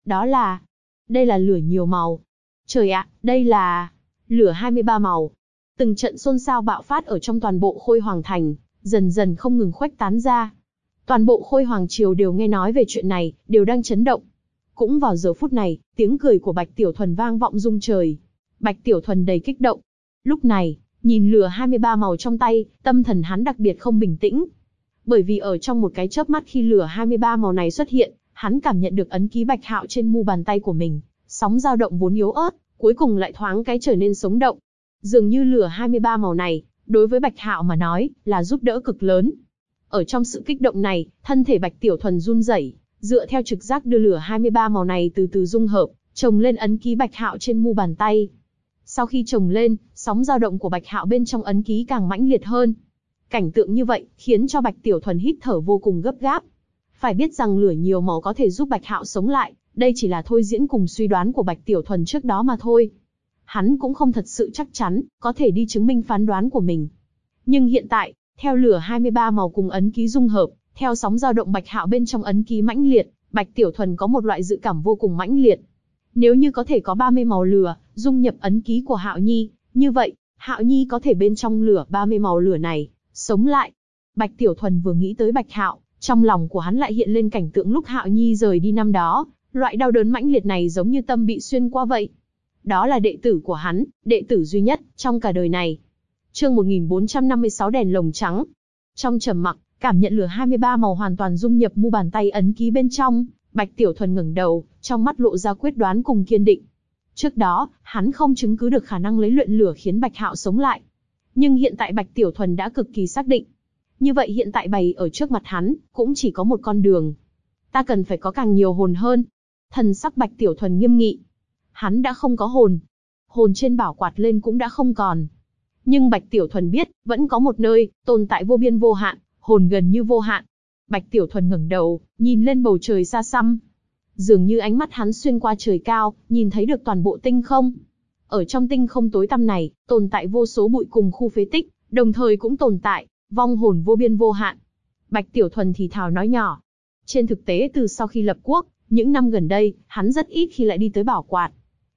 Đây là lửa nhiều màu. Trời ạ, đây là lửa 23 màu. Từng trận xôn xao bạo phát ở trong toàn bộ Khôi Hoàng Thành, dần dần không ngừng khuếch tán ra. Toàn bộ Khôi Hoàng Triều đều nghe nói về chuyện này, đều đang chấn động. Cũng vào giờ phút này, tiếng cười của Bạch Tiểu Thuần vang vọng rung trời. Bạch Tiểu Thuần đầy kích động. Lúc này, nhìn lửa 23 màu trong tay, tâm thần hắn đặc biệt không bình tĩnh. Bởi vì ở trong một cái chớp mắt khi lửa 23 màu này xuất hiện, hắn cảm nhận được ấn ký Bạch Hạo trên mu bàn tay của mình, sóng dao động vốn yếu ớt, cuối cùng lại thoáng cái trở nên sống động. Dường như lửa 23 màu này, đối với Bạch Hạo mà nói, là giúp đỡ cực lớn. Ở trong sự kích động này, thân thể Bạch Tiểu Thuần run rẩy, dựa theo trực giác đưa lửa 23 màu này từ từ dung hợp, chồng lên ấn ký Bạch Hạo trên mu bàn tay. Sau khi chồng lên, sóng dao động của Bạch Hạo bên trong ấn ký càng mãnh liệt hơn. Cảnh tượng như vậy, khiến cho Bạch Tiểu Thuần hít thở vô cùng gấp gáp. Phải biết rằng lửa nhiều màu có thể giúp Bạch Hạo sống lại, đây chỉ là thôi diễn cùng suy đoán của Bạch Tiểu Thuần trước đó mà thôi. Hắn cũng không thật sự chắc chắn, có thể đi chứng minh phán đoán của mình. Nhưng hiện tại, theo lửa 23 màu cùng ấn ký dung hợp, theo sóng dao động Bạch Hạo bên trong ấn ký mãnh liệt, Bạch Tiểu Thuần có một loại dự cảm vô cùng mãnh liệt. Nếu như có thể có 30 màu lửa, dung nhập ấn ký của Hạo Nhi, như vậy, Hạo Nhi có thể bên trong lửa 30 màu lửa này, sống lại. Bạch Tiểu Thuần vừa nghĩ tới Bạch Hạo, trong lòng của hắn lại hiện lên cảnh tượng lúc Hạo Nhi rời đi năm đó, loại đau đớn mãnh liệt này giống như tâm bị xuyên qua vậy. Đó là đệ tử của hắn, đệ tử duy nhất, trong cả đời này. Chương 1456 đèn lồng trắng. Trong trầm mặc, cảm nhận lửa 23 màu hoàn toàn dung nhập mu bàn tay ấn ký bên trong, Bạch Tiểu Thuần ngẩng đầu, trong mắt lộ ra quyết đoán cùng kiên định. Trước đó, hắn không chứng cứ được khả năng lấy luyện lửa khiến Bạch Hạo sống lại. Nhưng hiện tại Bạch Tiểu Thuần đã cực kỳ xác định. Như vậy hiện tại bày ở trước mặt hắn, cũng chỉ có một con đường. Ta cần phải có càng nhiều hồn hơn. Thần sắc Bạch Tiểu Thuần nghiêm nghị. Hắn đã không có hồn. Hồn trên bảo quạt lên cũng đã không còn. Nhưng Bạch Tiểu Thuần biết, vẫn có một nơi, tồn tại vô biên vô hạn, hồn gần như vô hạn. Bạch Tiểu Thuần ngẩng đầu, nhìn lên bầu trời xa xăm. Dường như ánh mắt hắn xuyên qua trời cao, nhìn thấy được toàn bộ tinh không. Ở trong tinh không tối tăm này, tồn tại vô số bụi cùng khu phế tích, đồng thời cũng tồn tại vong hồn vô biên vô hạn. Bạch Tiểu Thuần thì thào nói nhỏ. Trên thực tế từ sau khi lập quốc, những năm gần đây, hắn rất ít khi lại đi tới bảo quạt.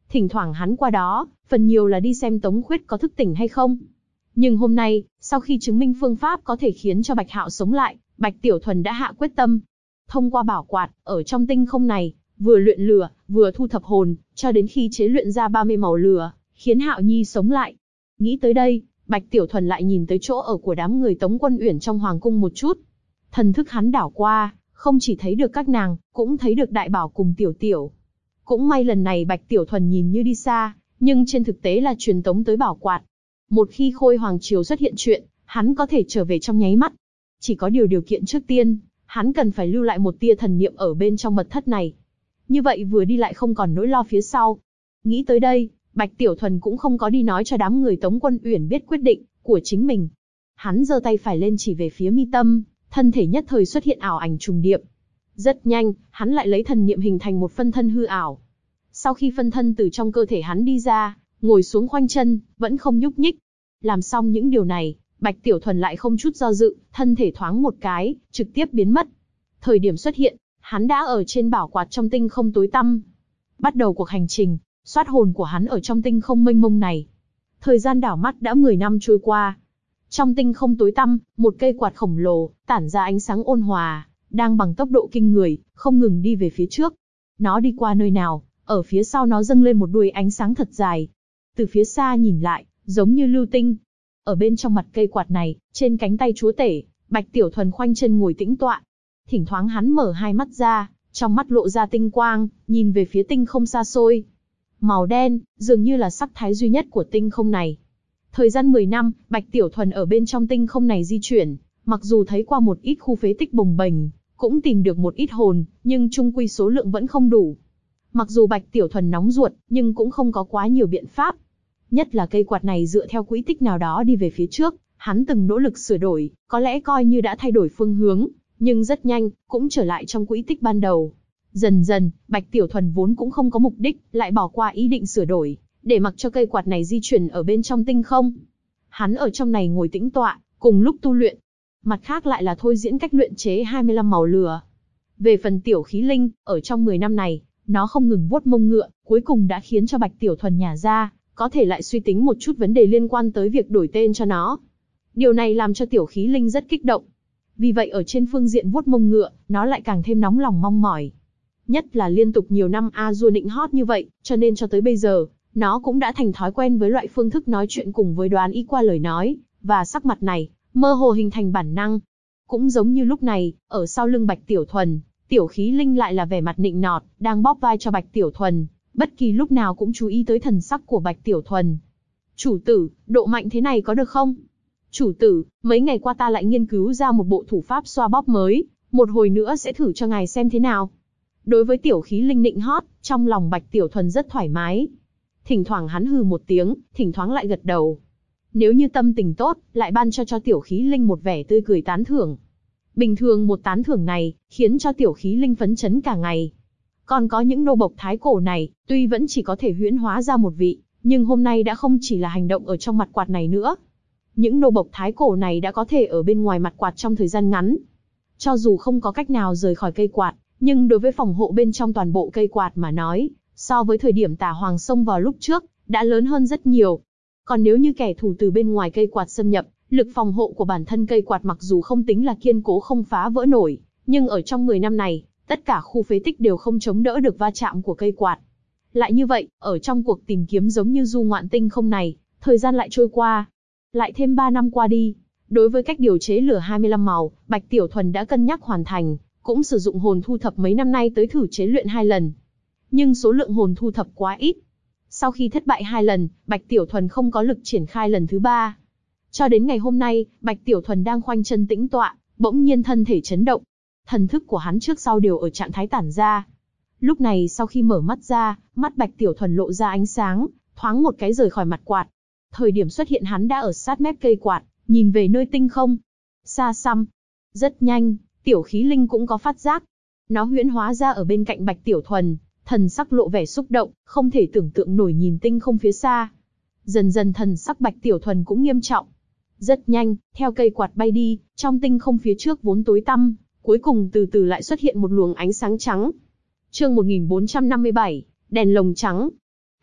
Thỉnh thoảng hắn qua đó, phần nhiều là đi xem Tống Khuyết có thức tỉnh hay không. Nhưng hôm nay, sau khi chứng minh phương pháp có thể khiến cho Bạch Hạo sống lại, Bạch Tiểu Thuần đã hạ quyết tâm. Thông qua bảo quạt, ở trong tinh không này, vừa luyện lửa, vừa thu thập hồn, cho đến khi chế luyện ra 30 màu lửa, khiến Hạo Nhi sống lại. Nghĩ tới đây, Bạch Tiểu Thuần lại nhìn tới chỗ ở của đám người Tống Quân Uyển trong hoàng cung một chút. Thần thức hắn đảo qua, không chỉ thấy được các nàng, cũng thấy được Đại Bảo cùng Tiểu Tiểu. Cũng may lần này Bạch Tiểu Thuần nhìn như đi xa, nhưng trên thực tế là truyền tống tới bảo quạt. Một khi Khôi Hoàng Triều xuất hiện chuyện, hắn có thể trở về trong nháy mắt. Chỉ có điều kiện trước tiên, hắn cần phải lưu lại một tia thần niệm ở bên trong mật thất này. Như vậy vừa đi lại không còn nỗi lo phía sau. Nghĩ tới đây, Bạch Tiểu Thuần cũng không có đi nói cho đám người Tống Quân Uyển biết quyết định của chính mình. Hắn giơ tay phải lên chỉ về phía mi tâm, thân thể nhất thời xuất hiện ảo ảnh trùng điệp. Rất nhanh, hắn lại lấy thần niệm hình thành một phân thân hư ảo. Sau khi phân thân từ trong cơ thể hắn đi ra, ngồi xuống khoanh chân, vẫn không nhúc nhích. Làm xong những điều này, Bạch Tiểu Thuần lại không chút do dự, thân thể thoáng một cái, trực tiếp biến mất. Thời điểm xuất hiện, hắn đã ở trên bảo quạt trong tinh không tối tăm. Bắt đầu cuộc hành trình, soát hồn của hắn ở trong tinh không mênh mông này. Thời gian đảo mắt đã 10 năm trôi qua. Trong tinh không tối tăm, một cây quạt khổng lồ, tản ra ánh sáng ôn hòa, đang bằng tốc độ kinh người, không ngừng đi về phía trước. Nó đi qua nơi nào, ở phía sau nó dâng lên một đuôi ánh sáng thật dài. Từ phía xa nhìn lại, giống như lưu tinh. Ở bên trong mặt cây quạt này, trên cánh tay chúa tể, Bạch Tiểu Thuần khoanh chân ngồi tĩnh tọa. Thỉnh thoảng hắn mở hai mắt ra, trong mắt lộ ra tinh quang, nhìn về phía tinh không xa xôi. Màu đen, dường như là sắc thái duy nhất của tinh không này. Thời gian 10 năm, Bạch Tiểu Thuần ở bên trong tinh không này di chuyển, mặc dù thấy qua một ít khu phế tích bồng bềnh, cũng tìm được một ít hồn, nhưng chung quy số lượng vẫn không đủ. Mặc dù Bạch Tiểu Thuần nóng ruột, nhưng cũng không có quá nhiều biện pháp. Nhất là cây quạt này dựa theo quỹ tích nào đó đi về phía trước, hắn từng nỗ lực sửa đổi, có lẽ coi như đã thay đổi phương hướng, nhưng rất nhanh, cũng trở lại trong quỹ tích ban đầu. Dần dần, Bạch Tiểu Thuần vốn cũng không có mục đích, lại bỏ qua ý định sửa đổi, để mặc cho cây quạt này di chuyển ở bên trong tinh không. Hắn ở trong này ngồi tĩnh tọa, cùng lúc tu luyện. Mặt khác lại là thôi diễn cách luyện chế 25 màu lửa. Về phần Tiểu Khí Linh, ở trong 10 năm này, nó không ngừng vuốt mông ngựa, cuối cùng đã khiến cho Bạch Tiểu Thuần nhả ra, có thể lại suy tính một chút vấn đề liên quan tới việc đổi tên cho nó. Điều này làm cho Tiểu Khí Linh rất kích động. Vì vậy ở trên phương diện vuốt mông ngựa, nó lại càng thêm nóng lòng mong mỏi. Nhất là liên tục nhiều năm A-dua nịnh hót như vậy, cho nên cho tới bây giờ, nó cũng đã thành thói quen với loại phương thức nói chuyện cùng với đoán ý qua lời nói, và sắc mặt này, mơ hồ hình thành bản năng. Cũng giống như lúc này, ở sau lưng Bạch Tiểu Thuần, Tiểu Khí Linh lại là vẻ mặt nịnh nọt, đang bóp vai cho Bạch Tiểu Thuần, bất kỳ lúc nào cũng chú ý tới thần sắc của Bạch Tiểu Thuần. Chủ tử, độ mạnh thế này có được không? Chủ tử, mấy ngày qua ta lại nghiên cứu ra một bộ thủ pháp xoa bóp mới, một hồi nữa sẽ thử cho ngài xem thế nào. Đối với Tiểu Khí Linh nịnh hót, trong lòng Bạch Tiểu Thuần rất thoải mái. Thỉnh thoảng hắn hừ một tiếng, thỉnh thoảng lại gật đầu. Nếu như tâm tình tốt, lại ban cho Tiểu Khí Linh một vẻ tươi cười tán thưởng. Bình thường một tán thưởng này, khiến cho Tiểu Khí Linh phấn chấn cả ngày. Còn có những nô bộc thái cổ này, tuy vẫn chỉ có thể huyễn hóa ra một vị, nhưng hôm nay đã không chỉ là hành động ở trong mặt quạt này nữa. Những nô bộc thái cổ này đã có thể ở bên ngoài mặt quạt trong thời gian ngắn. Cho dù không có cách nào rời khỏi cây quạt, nhưng đối với phòng hộ bên trong toàn bộ cây quạt mà nói, so với thời điểm Tả Hoàng xông vào lúc trước, đã lớn hơn rất nhiều. Còn nếu như kẻ thù từ bên ngoài cây quạt xâm nhập, lực phòng hộ của bản thân cây quạt mặc dù không tính là kiên cố không phá vỡ nổi, nhưng ở trong 10 năm này, tất cả khu phế tích đều không chống đỡ được va chạm của cây quạt. Lại như vậy, ở trong cuộc tìm kiếm giống như du ngoạn tinh không này, thời gian lại trôi qua. Lại thêm 3 năm qua đi, đối với cách điều chế lửa 25 màu, Bạch Tiểu Thuần đã cân nhắc hoàn thành, cũng sử dụng hồn thu thập mấy năm nay tới thử chế luyện 2 lần. Nhưng số lượng hồn thu thập quá ít. Sau khi thất bại 2 lần, Bạch Tiểu Thuần không có lực triển khai lần thứ 3. Cho đến ngày hôm nay, Bạch Tiểu Thuần đang khoanh chân tĩnh tọa, bỗng nhiên thân thể chấn động. Thần thức của hắn trước sau đều ở trạng thái tản ra. Lúc này sau khi mở mắt ra, mắt Bạch Tiểu Thuần lộ ra ánh sáng, thoáng một cái rời khỏi mặt quạt. Thời điểm xuất hiện hắn đã ở sát mép cây quạt, nhìn về nơi tinh không. Xa xăm. Rất nhanh, Tiểu Khí Linh cũng có phát giác. Nó huyễn hóa ra ở bên cạnh Bạch Tiểu Thuần, thần sắc lộ vẻ xúc động, không thể tưởng tượng nổi nhìn tinh không phía xa. Dần dần thần sắc Bạch Tiểu Thuần cũng nghiêm trọng. Rất nhanh, theo cây quạt bay đi, trong tinh không phía trước vốn tối tăm, cuối cùng từ từ lại xuất hiện một luồng ánh sáng trắng. Chương 1457, đèn lồng trắng.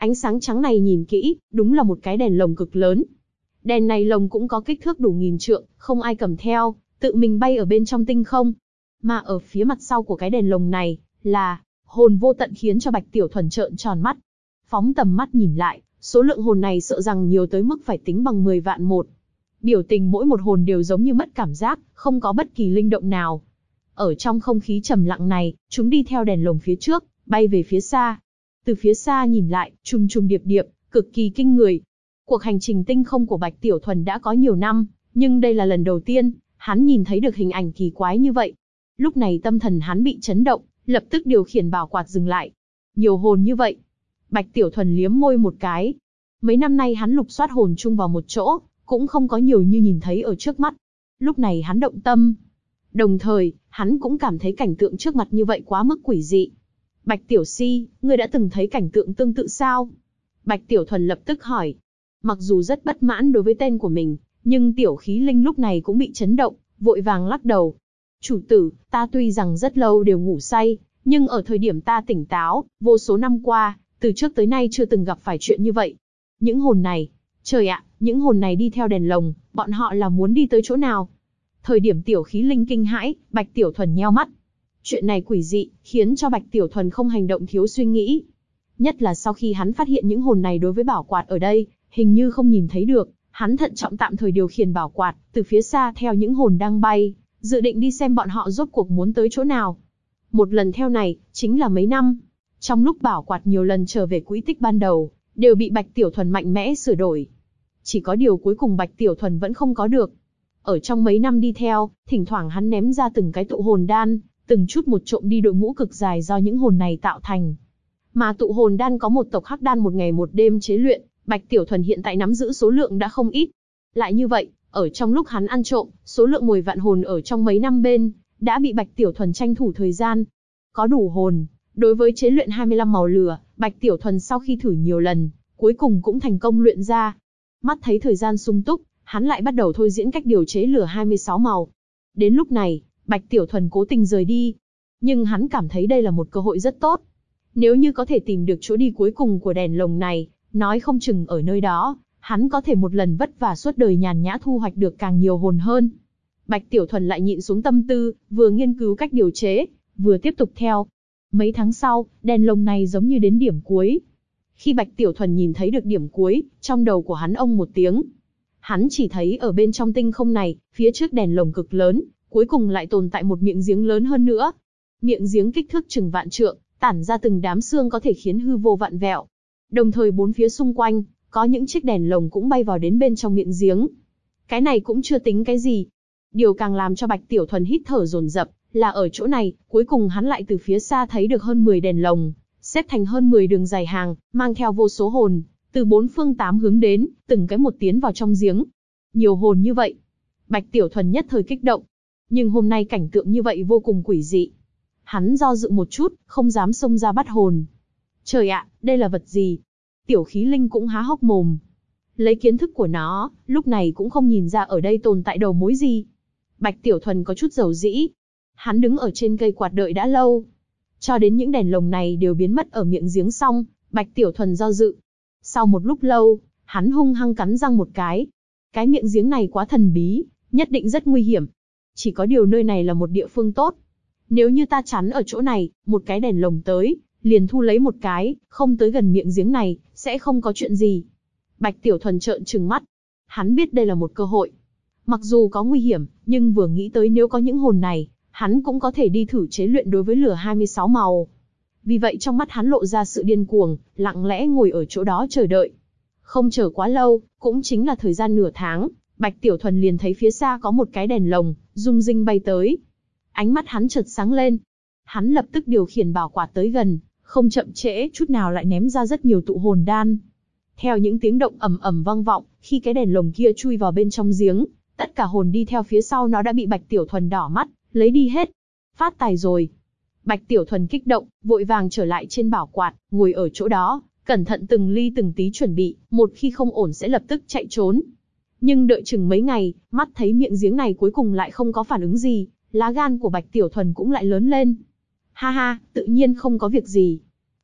Ánh sáng trắng này nhìn kỹ, đúng là một cái đèn lồng cực lớn. Đèn này lồng cũng có kích thước đủ nghìn trượng, không ai cầm theo, tự mình bay ở bên trong tinh không. Mà ở phía mặt sau của cái đèn lồng này, là hồn vô tận, khiến cho Bạch Tiểu Thuần trợn tròn mắt. Phóng tầm mắt nhìn lại, số lượng hồn này sợ rằng nhiều tới mức phải tính bằng 10 vạn một. Biểu tình mỗi một hồn đều giống như mất cảm giác, không có bất kỳ linh động nào. Ở trong không khí trầm lặng này, chúng đi theo đèn lồng phía trước, bay về phía xa. Từ phía xa nhìn lại, trùng trùng điệp điệp, cực kỳ kinh người. Cuộc hành trình tinh không của Bạch Tiểu Thuần đã có nhiều năm, nhưng đây là lần đầu tiên, hắn nhìn thấy được hình ảnh kỳ quái như vậy. Lúc này tâm thần hắn bị chấn động, lập tức điều khiển bảo quạt dừng lại. Nhiều hồn như vậy. Bạch Tiểu Thuần liếm môi một cái. Mấy năm nay hắn lục soát hồn chung vào một chỗ, cũng không có nhiều như nhìn thấy ở trước mắt. Lúc này hắn động tâm. Đồng thời, hắn cũng cảm thấy cảnh tượng trước mặt như vậy quá mức quỷ dị. Bạch Tiểu Si, ngươi đã từng thấy cảnh tượng tương tự sao? Bạch Tiểu Thuần lập tức hỏi. Mặc dù rất bất mãn đối với tên của mình, nhưng Tiểu Khí Linh lúc này cũng bị chấn động, vội vàng lắc đầu. Chủ tử, ta tuy rằng rất lâu đều ngủ say, nhưng ở thời điểm ta tỉnh táo, vô số năm qua, từ trước tới nay chưa từng gặp phải chuyện như vậy. Những hồn này, trời ạ, những hồn này đi theo đèn lồng, bọn họ là muốn đi tới chỗ nào? Thời điểm Tiểu Khí Linh kinh hãi, Bạch Tiểu Thuần nheo mắt. Chuyện này quỷ dị, khiến cho Bạch Tiểu Thuần không hành động thiếu suy nghĩ. Nhất là sau khi hắn phát hiện những hồn này đối với bảo quạt ở đây, hình như không nhìn thấy được, hắn thận trọng tạm thời điều khiển bảo quạt, từ phía xa theo những hồn đang bay, dự định đi xem bọn họ rốt cuộc muốn tới chỗ nào. Một lần theo này, chính là mấy năm. Trong lúc bảo quạt nhiều lần trở về quỹ tích ban đầu, đều bị Bạch Tiểu Thuần mạnh mẽ sửa đổi. Chỉ có điều cuối cùng Bạch Tiểu Thuần vẫn không có được. Ở trong mấy năm đi theo, thỉnh thoảng hắn ném ra từng cái tụ hồn đan, từng chút một trộm đi đội ngũ cực dài do những hồn này tạo thành. Mà tụ hồn đan có một tộc hắc đan một ngày một đêm chế luyện, Bạch Tiểu Thuần hiện tại nắm giữ số lượng đã không ít. Lại như vậy, ở trong lúc hắn ăn trộm, số lượng 10 vạn hồn ở trong mấy năm bên, đã bị Bạch Tiểu Thuần tranh thủ thời gian. Có đủ hồn, đối với chế luyện 25 màu lửa, Bạch Tiểu Thuần sau khi thử nhiều lần, cuối cùng cũng thành công luyện ra. Mắt thấy thời gian sung túc, hắn lại bắt đầu thôi diễn cách điều chế lửa 26 màu. Đến lúc này, Bạch Tiểu Thuần cố tình rời đi. Nhưng hắn cảm thấy đây là một cơ hội rất tốt. Nếu như có thể tìm được chỗ đi cuối cùng của đèn lồng này, nói không chừng ở nơi đó, hắn có thể một lần vất vả suốt đời nhàn nhã thu hoạch được càng nhiều hồn hơn. Bạch Tiểu Thuần lại nhịn xuống tâm tư, vừa nghiên cứu cách điều chế, vừa tiếp tục theo. Mấy tháng sau, đèn lồng này giống như đến điểm cuối. Khi Bạch Tiểu Thuần nhìn thấy được điểm cuối, trong đầu của hắn ông một tiếng. Hắn chỉ thấy ở bên trong tinh không này, phía trước đèn lồng cực lớn, cuối cùng lại tồn tại một miệng giếng lớn hơn nữa. Miệng giếng kích thước chừng vạn trượng, tản ra từng đám xương có thể khiến hư vô vạn vẹo. Đồng thời bốn phía xung quanh, có những chiếc đèn lồng cũng bay vào đến bên trong miệng giếng. Cái này cũng chưa tính cái gì. Điều càng làm cho Bạch Tiểu Thuần hít thở dồn dập, là ở chỗ này, cuối cùng hắn lại từ phía xa thấy được hơn 10 đèn lồng, xếp thành hơn 10 đường dài hàng, mang theo vô số hồn, từ bốn phương tám hướng đến, từng cái một tiến vào trong giếng. Nhiều hồn như vậy. Bạch Tiểu Thuần nhất thời kích động. Nhưng hôm nay cảnh tượng như vậy vô cùng quỷ dị. Hắn do dự một chút, không dám xông ra bắt hồn. Trời ạ, đây là vật gì? Tiểu Khí Linh cũng há hốc mồm. Lấy kiến thức của nó, lúc này cũng không nhìn ra ở đây tồn tại đầu mối gì. Bạch Tiểu Thuần có chút dầu dĩ. Hắn đứng ở trên cây quạt đợi đã lâu. Cho đến những đèn lồng này đều biến mất ở miệng giếng xong, Bạch Tiểu Thuần do dự. Sau một lúc lâu, hắn hung hăng cắn răng một cái. Cái miệng giếng này quá thần bí, nhất định rất nguy hiểm. Chỉ có điều nơi này là một địa phương tốt. Nếu như ta chắn ở chỗ này, một cái đèn lồng tới, liền thu lấy một cái, không tới gần miệng giếng này, sẽ không có chuyện gì. Bạch Tiểu Thuần trợn trừng mắt. Hắn biết đây là một cơ hội. Mặc dù có nguy hiểm, nhưng vừa nghĩ tới nếu có những hồn này, hắn cũng có thể đi thử chế luyện đối với lửa 26 màu. Vì vậy trong mắt hắn lộ ra sự điên cuồng, lặng lẽ ngồi ở chỗ đó chờ đợi. Không chờ quá lâu, cũng chính là thời gian nửa tháng, Bạch Tiểu Thuần liền thấy phía xa có một cái đèn lồng, rung rinh bay tới. Ánh mắt hắn chợt sáng lên. Hắn lập tức điều khiển bảo quạt tới gần, không chậm trễ chút nào lại ném ra rất nhiều tụ hồn đan. Theo những tiếng động ầm ầm vang vọng, khi cái đèn lồng kia chui vào bên trong giếng, tất cả hồn đi theo phía sau nó đã bị Bạch Tiểu Thuần đỏ mắt, lấy đi hết. Phát tài rồi. Bạch Tiểu Thuần kích động, vội vàng trở lại trên bảo quạt, ngồi ở chỗ đó, cẩn thận từng ly từng tí chuẩn bị, một khi không ổn sẽ lập tức chạy trốn. Nhưng đợi chừng mấy ngày, mắt thấy miệng giếng này cuối cùng lại không có phản ứng gì, lá gan của Bạch Tiểu Thuần cũng lại lớn lên. Ha ha, tự nhiên không có việc gì.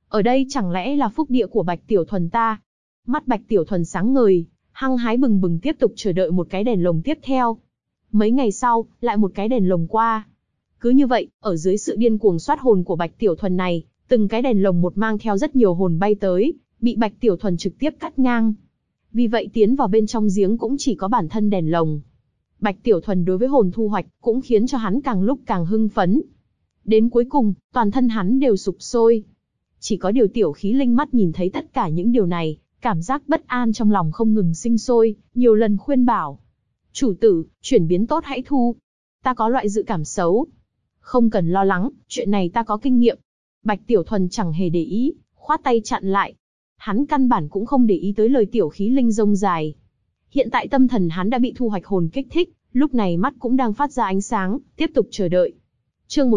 Ở đây chẳng lẽ là phúc địa của Bạch Tiểu Thuần ta? Mắt Bạch Tiểu Thuần sáng ngời, hăng hái bừng bừng tiếp tục chờ đợi một cái đèn lồng tiếp theo. Mấy ngày sau, lại một cái đèn lồng qua. Cứ như vậy, ở dưới sự điên cuồng soát hồn của Bạch Tiểu Thuần này, từng cái đèn lồng một mang theo rất nhiều hồn bay tới, bị Bạch Tiểu Thuần trực tiếp cắt ngang. Vì vậy tiến vào bên trong giếng cũng chỉ có bản thân đèn lồng. Bạch Tiểu Thuần đối với hồn thu hoạch cũng khiến cho hắn càng lúc càng hưng phấn. Đến cuối cùng, toàn thân hắn đều sục sôi. Chỉ có điều Tiểu Khí Linh mắt nhìn thấy tất cả những điều này, cảm giác bất an trong lòng không ngừng sinh sôi, nhiều lần khuyên bảo. Chủ tử, chuyển biến tốt hãy thu. Ta có loại dự cảm xấu. Không cần lo lắng, chuyện này ta có kinh nghiệm. Bạch Tiểu Thuần chẳng hề để ý, khoát tay chặn lại. Hắn căn bản cũng không để ý tới lời Tiểu Khí Linh rông dài. Hiện tại tâm thần hắn đã bị thu hoạch hồn kích thích, lúc này mắt cũng đang phát ra ánh sáng, tiếp tục chờ đợi. Chương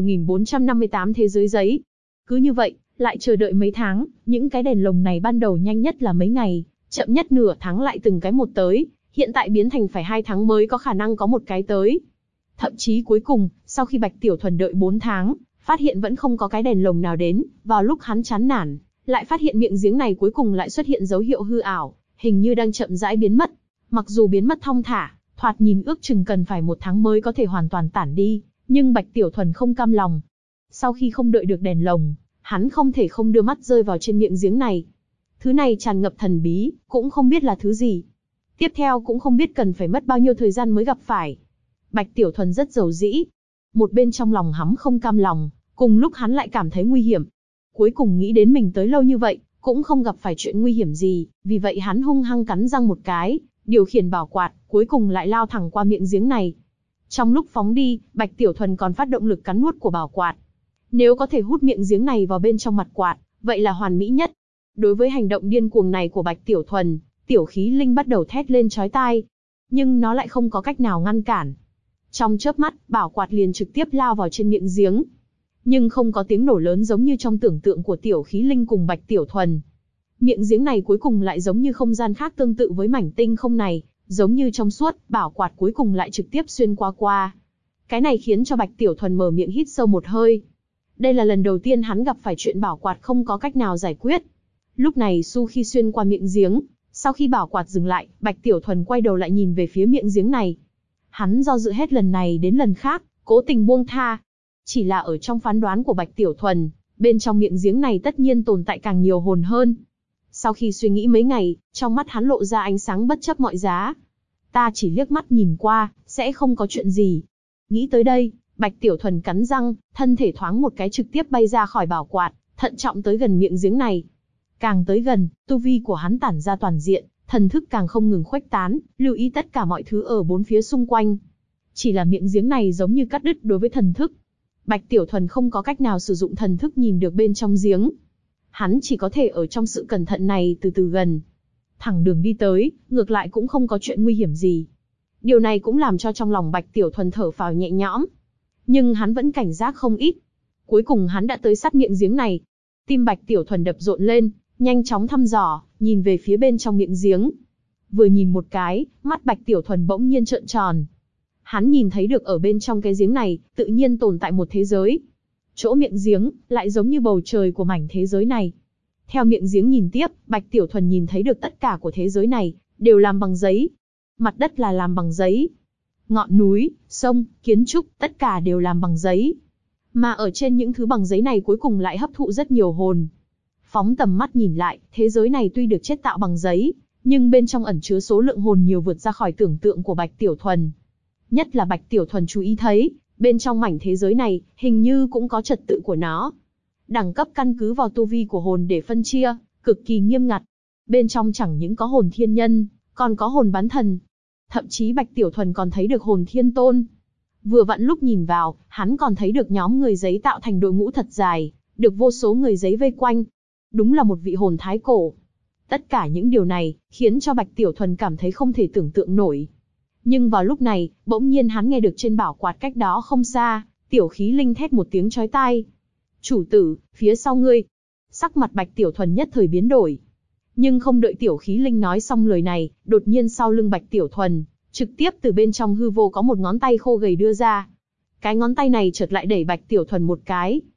1458 Thế giới giấy. Cứ như vậy, lại chờ đợi mấy tháng, những cái đèn lồng này ban đầu nhanh nhất là mấy ngày, chậm nhất nửa tháng lại từng cái một tới, hiện tại biến thành phải 2 tháng mới có khả năng có một cái tới. Thậm chí cuối cùng, sau khi Bạch Tiểu Thuần đợi 4 tháng, phát hiện vẫn không có cái đèn lồng nào đến, vào lúc hắn chán nản, lại phát hiện miệng giếng này cuối cùng lại xuất hiện dấu hiệu hư ảo, hình như đang chậm rãi biến mất. Mặc dù biến mất thong thả, thoạt nhìn ước chừng cần phải 1 tháng mới có thể hoàn toàn tản đi, nhưng Bạch Tiểu Thuần không cam lòng. Sau khi không đợi được đèn lồng, hắn không thể không đưa mắt rơi vào trên miệng giếng này. Thứ này tràn ngập thần bí, cũng không biết là thứ gì. Tiếp theo cũng không biết cần phải mất bao nhiêu thời gian mới gặp phải. Bạch Tiểu Thuần rất dầu dĩ. Một bên trong lòng hắn không cam lòng, cùng lúc hắn lại cảm thấy nguy hiểm. Cuối cùng nghĩ đến mình tới lâu như vậy, cũng không gặp phải chuyện nguy hiểm gì, vì vậy hắn hung hăng cắn răng một cái, điều khiển bảo quạt, cuối cùng lại lao thẳng qua miệng giếng này. Trong lúc phóng đi, Bạch Tiểu Thuần còn phát động lực cắn nuốt của bảo quạt. Nếu có thể hút miệng giếng này vào bên trong mặt quạt, vậy là hoàn mỹ nhất. Đối với hành động điên cuồng này của Bạch Tiểu Thuần, Tiểu Khí Linh bắt đầu thét lên chói tai. Nhưng nó lại không có cách nào ngăn cản. Trong chớp mắt, bảo quạt liền trực tiếp lao vào trên miệng giếng. Nhưng không có tiếng nổ lớn giống như trong tưởng tượng của Tiểu Khí Linh cùng Bạch Tiểu Thuần. Miệng giếng này cuối cùng lại giống như không gian khác tương tự với mảnh tinh không này, giống như trong suốt, bảo quạt cuối cùng lại trực tiếp xuyên qua. Cái này khiến cho Bạch Tiểu Thuần mở miệng hít sâu một hơi. Đây là lần đầu tiên hắn gặp phải chuyện bảo quạt không có cách nào giải quyết. Lúc này sau khi xuyên qua miệng giếng, sau khi bảo quạt dừng lại, Bạch Tiểu Thuần quay đầu lại nhìn về phía miệng giếng này. Hắn do dự hết lần này đến lần khác, cố tình buông tha. Chỉ là ở trong phán đoán của Bạch Tiểu Thuần, bên trong miệng giếng này tất nhiên tồn tại càng nhiều hồn hơn. Sau khi suy nghĩ mấy ngày, trong mắt hắn lộ ra ánh sáng bất chấp mọi giá. Ta chỉ liếc mắt nhìn qua, sẽ không có chuyện gì. Nghĩ tới đây, Bạch Tiểu Thuần cắn răng, thân thể thoáng một cái trực tiếp bay ra khỏi bảo quạt, thận trọng tới gần miệng giếng này. Càng tới gần, tu vi của hắn tản ra toàn diện, thần thức càng không ngừng khuếch tán, lưu ý tất cả mọi thứ ở bốn phía xung quanh. Chỉ là miệng giếng này giống như cắt đứt đối với thần thức. Bạch Tiểu Thuần không có cách nào sử dụng thần thức nhìn được bên trong giếng. Hắn chỉ có thể ở trong sự cẩn thận này từ từ gần. Thẳng đường đi tới, ngược lại cũng không có chuyện nguy hiểm gì. Điều này cũng làm cho trong lòng Bạch Tiểu Thuần thở phào nhẹ nhõm. Nhưng hắn vẫn cảnh giác không ít. Cuối cùng hắn đã tới sát miệng giếng này. Tim Bạch Tiểu Thuần đập rộn lên, nhanh chóng thăm dò, nhìn về phía bên trong miệng giếng. Vừa nhìn một cái, mắt Bạch Tiểu Thuần bỗng nhiên trợn tròn. Hắn nhìn thấy được ở bên trong cái giếng này, tự nhiên tồn tại một thế giới. Chỗ miệng giếng, lại giống như bầu trời của mảnh thế giới này. Theo miệng giếng nhìn tiếp, Bạch Tiểu Thuần nhìn thấy được tất cả của thế giới này, đều làm bằng giấy. Mặt đất là làm bằng giấy. Ngọn núi, sông, kiến trúc, tất cả đều làm bằng giấy. Mà ở trên những thứ bằng giấy này cuối cùng lại hấp thụ rất nhiều hồn. Phóng tầm mắt nhìn lại, thế giới này tuy được chế tạo bằng giấy, nhưng bên trong ẩn chứa số lượng hồn nhiều vượt ra khỏi tưởng tượng của Bạch Tiểu Thuần. Nhất là Bạch Tiểu Thuần chú ý thấy, bên trong mảnh thế giới này, hình như cũng có trật tự của nó. Đẳng cấp căn cứ vào tu vi của hồn để phân chia, cực kỳ nghiêm ngặt. Bên trong chẳng những có hồn thiên nhân, còn có hồn bán thần. Thậm chí Bạch Tiểu Thuần còn thấy được hồn thiên tôn. Vừa vặn lúc nhìn vào, hắn còn thấy được nhóm người giấy tạo thành đội ngũ thật dài, được vô số người giấy vây quanh. Đúng là một vị hồn thái cổ. Tất cả những điều này, khiến cho Bạch Tiểu Thuần cảm thấy không thể tưởng tượng nổi. Nhưng vào lúc này, bỗng nhiên hắn nghe được trên bảo quạt cách đó không xa, Tiểu Khí Linh thét một tiếng chói tai. Chủ tử, phía sau ngươi. Sắc mặt Bạch Tiểu Thuần nhất thời biến đổi. Nhưng không đợi Tiểu Khí Linh nói xong lời này, đột nhiên sau lưng Bạch Tiểu Thuần, trực tiếp từ bên trong hư vô có một ngón tay khô gầy đưa ra. Cái ngón tay này chợt lại đẩy Bạch Tiểu Thuần một cái.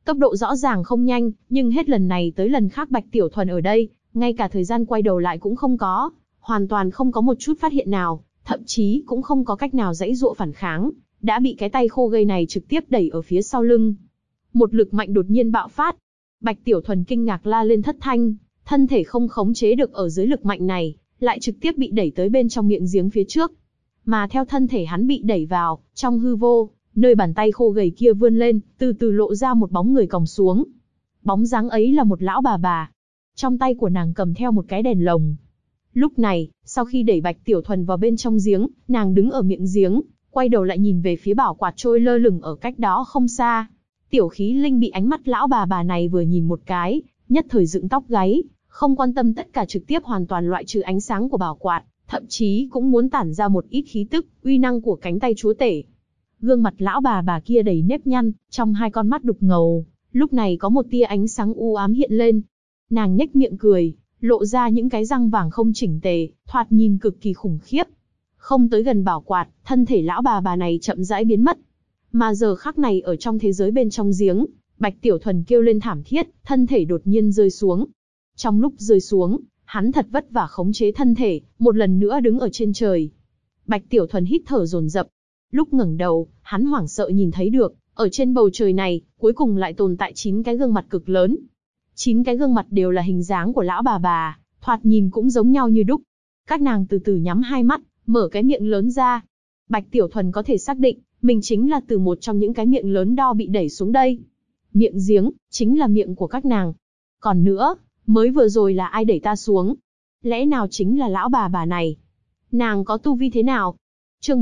Tốc độ rõ ràng không nhanh, nhưng hết lần này tới lần khác Bạch Tiểu Thuần ở đây, ngay cả thời gian quay đầu lại cũng không có, hoàn toàn không có một chút phát hiện nào, thậm chí cũng không có cách nào giãy giụa phản kháng, đã bị cái tay khô gầy này trực tiếp đẩy ở phía sau lưng. Một lực mạnh đột nhiên bạo phát. Bạch Tiểu Thuần kinh ngạc la lên thất thanh, thân thể không khống chế được ở dưới lực mạnh này, lại trực tiếp bị đẩy tới bên trong miệng giếng phía trước. Mà theo thân thể hắn bị đẩy vào, trong hư vô, nơi bàn tay khô gầy kia vươn lên, từ từ lộ ra một bóng người còng xuống. Bóng dáng ấy là một lão bà. Trong tay của nàng cầm theo một cái đèn lồng. Lúc này, sau khi đẩy Bạch Tiểu Thuần vào bên trong giếng, nàng đứng ở miệng giếng, quay đầu lại nhìn về phía bảo quạt trôi lơ lửng ở cách đó không xa. Tiểu Khí Linh bị ánh mắt lão bà này vừa nhìn một cái, nhất thời dựng tóc gáy, không quan tâm tất cả, trực tiếp hoàn toàn loại trừ ánh sáng của bảo quạt, thậm chí cũng muốn tản ra một ít khí tức, uy năng của cánh tay chúa tể. Gương mặt lão bà kia đầy nếp nhăn, trong hai con mắt đục ngầu, lúc này có một tia ánh sáng u ám hiện lên. Nàng nhếch miệng cười, lộ ra những cái răng vàng không chỉnh tề, thoạt nhìn cực kỳ khủng khiếp. Không tới gần bảo quạt, thân thể lão bà này chậm rãi biến mất. Mà giờ khắc này ở trong thế giới bên trong giếng, Bạch Tiểu Thuần kêu lên thảm thiết, thân thể đột nhiên rơi xuống. Trong lúc rơi xuống, hắn thật vất vả khống chế thân thể, một lần nữa đứng ở trên trời. Bạch Tiểu Thuần hít thở dồn dập. Lúc ngẩng đầu, hắn hoảng sợ nhìn thấy được, ở trên bầu trời này, cuối cùng lại tồn tại 9 cái gương mặt cực lớn. 9 cái gương mặt đều là hình dáng của lão bà, thoạt nhìn cũng giống nhau như đúc. Các nàng từ từ nhắm hai mắt, mở cái miệng lớn ra. Bạch Tiểu Thuần có thể xác định, mình chính là từ một trong những cái miệng lớn đo bị đẩy xuống đây. Miệng giếng, chính là miệng của các nàng. Còn nữa, mới vừa rồi là ai đẩy ta xuống? Lẽ nào chính là lão bà này? Nàng có tu vi thế nào? Chương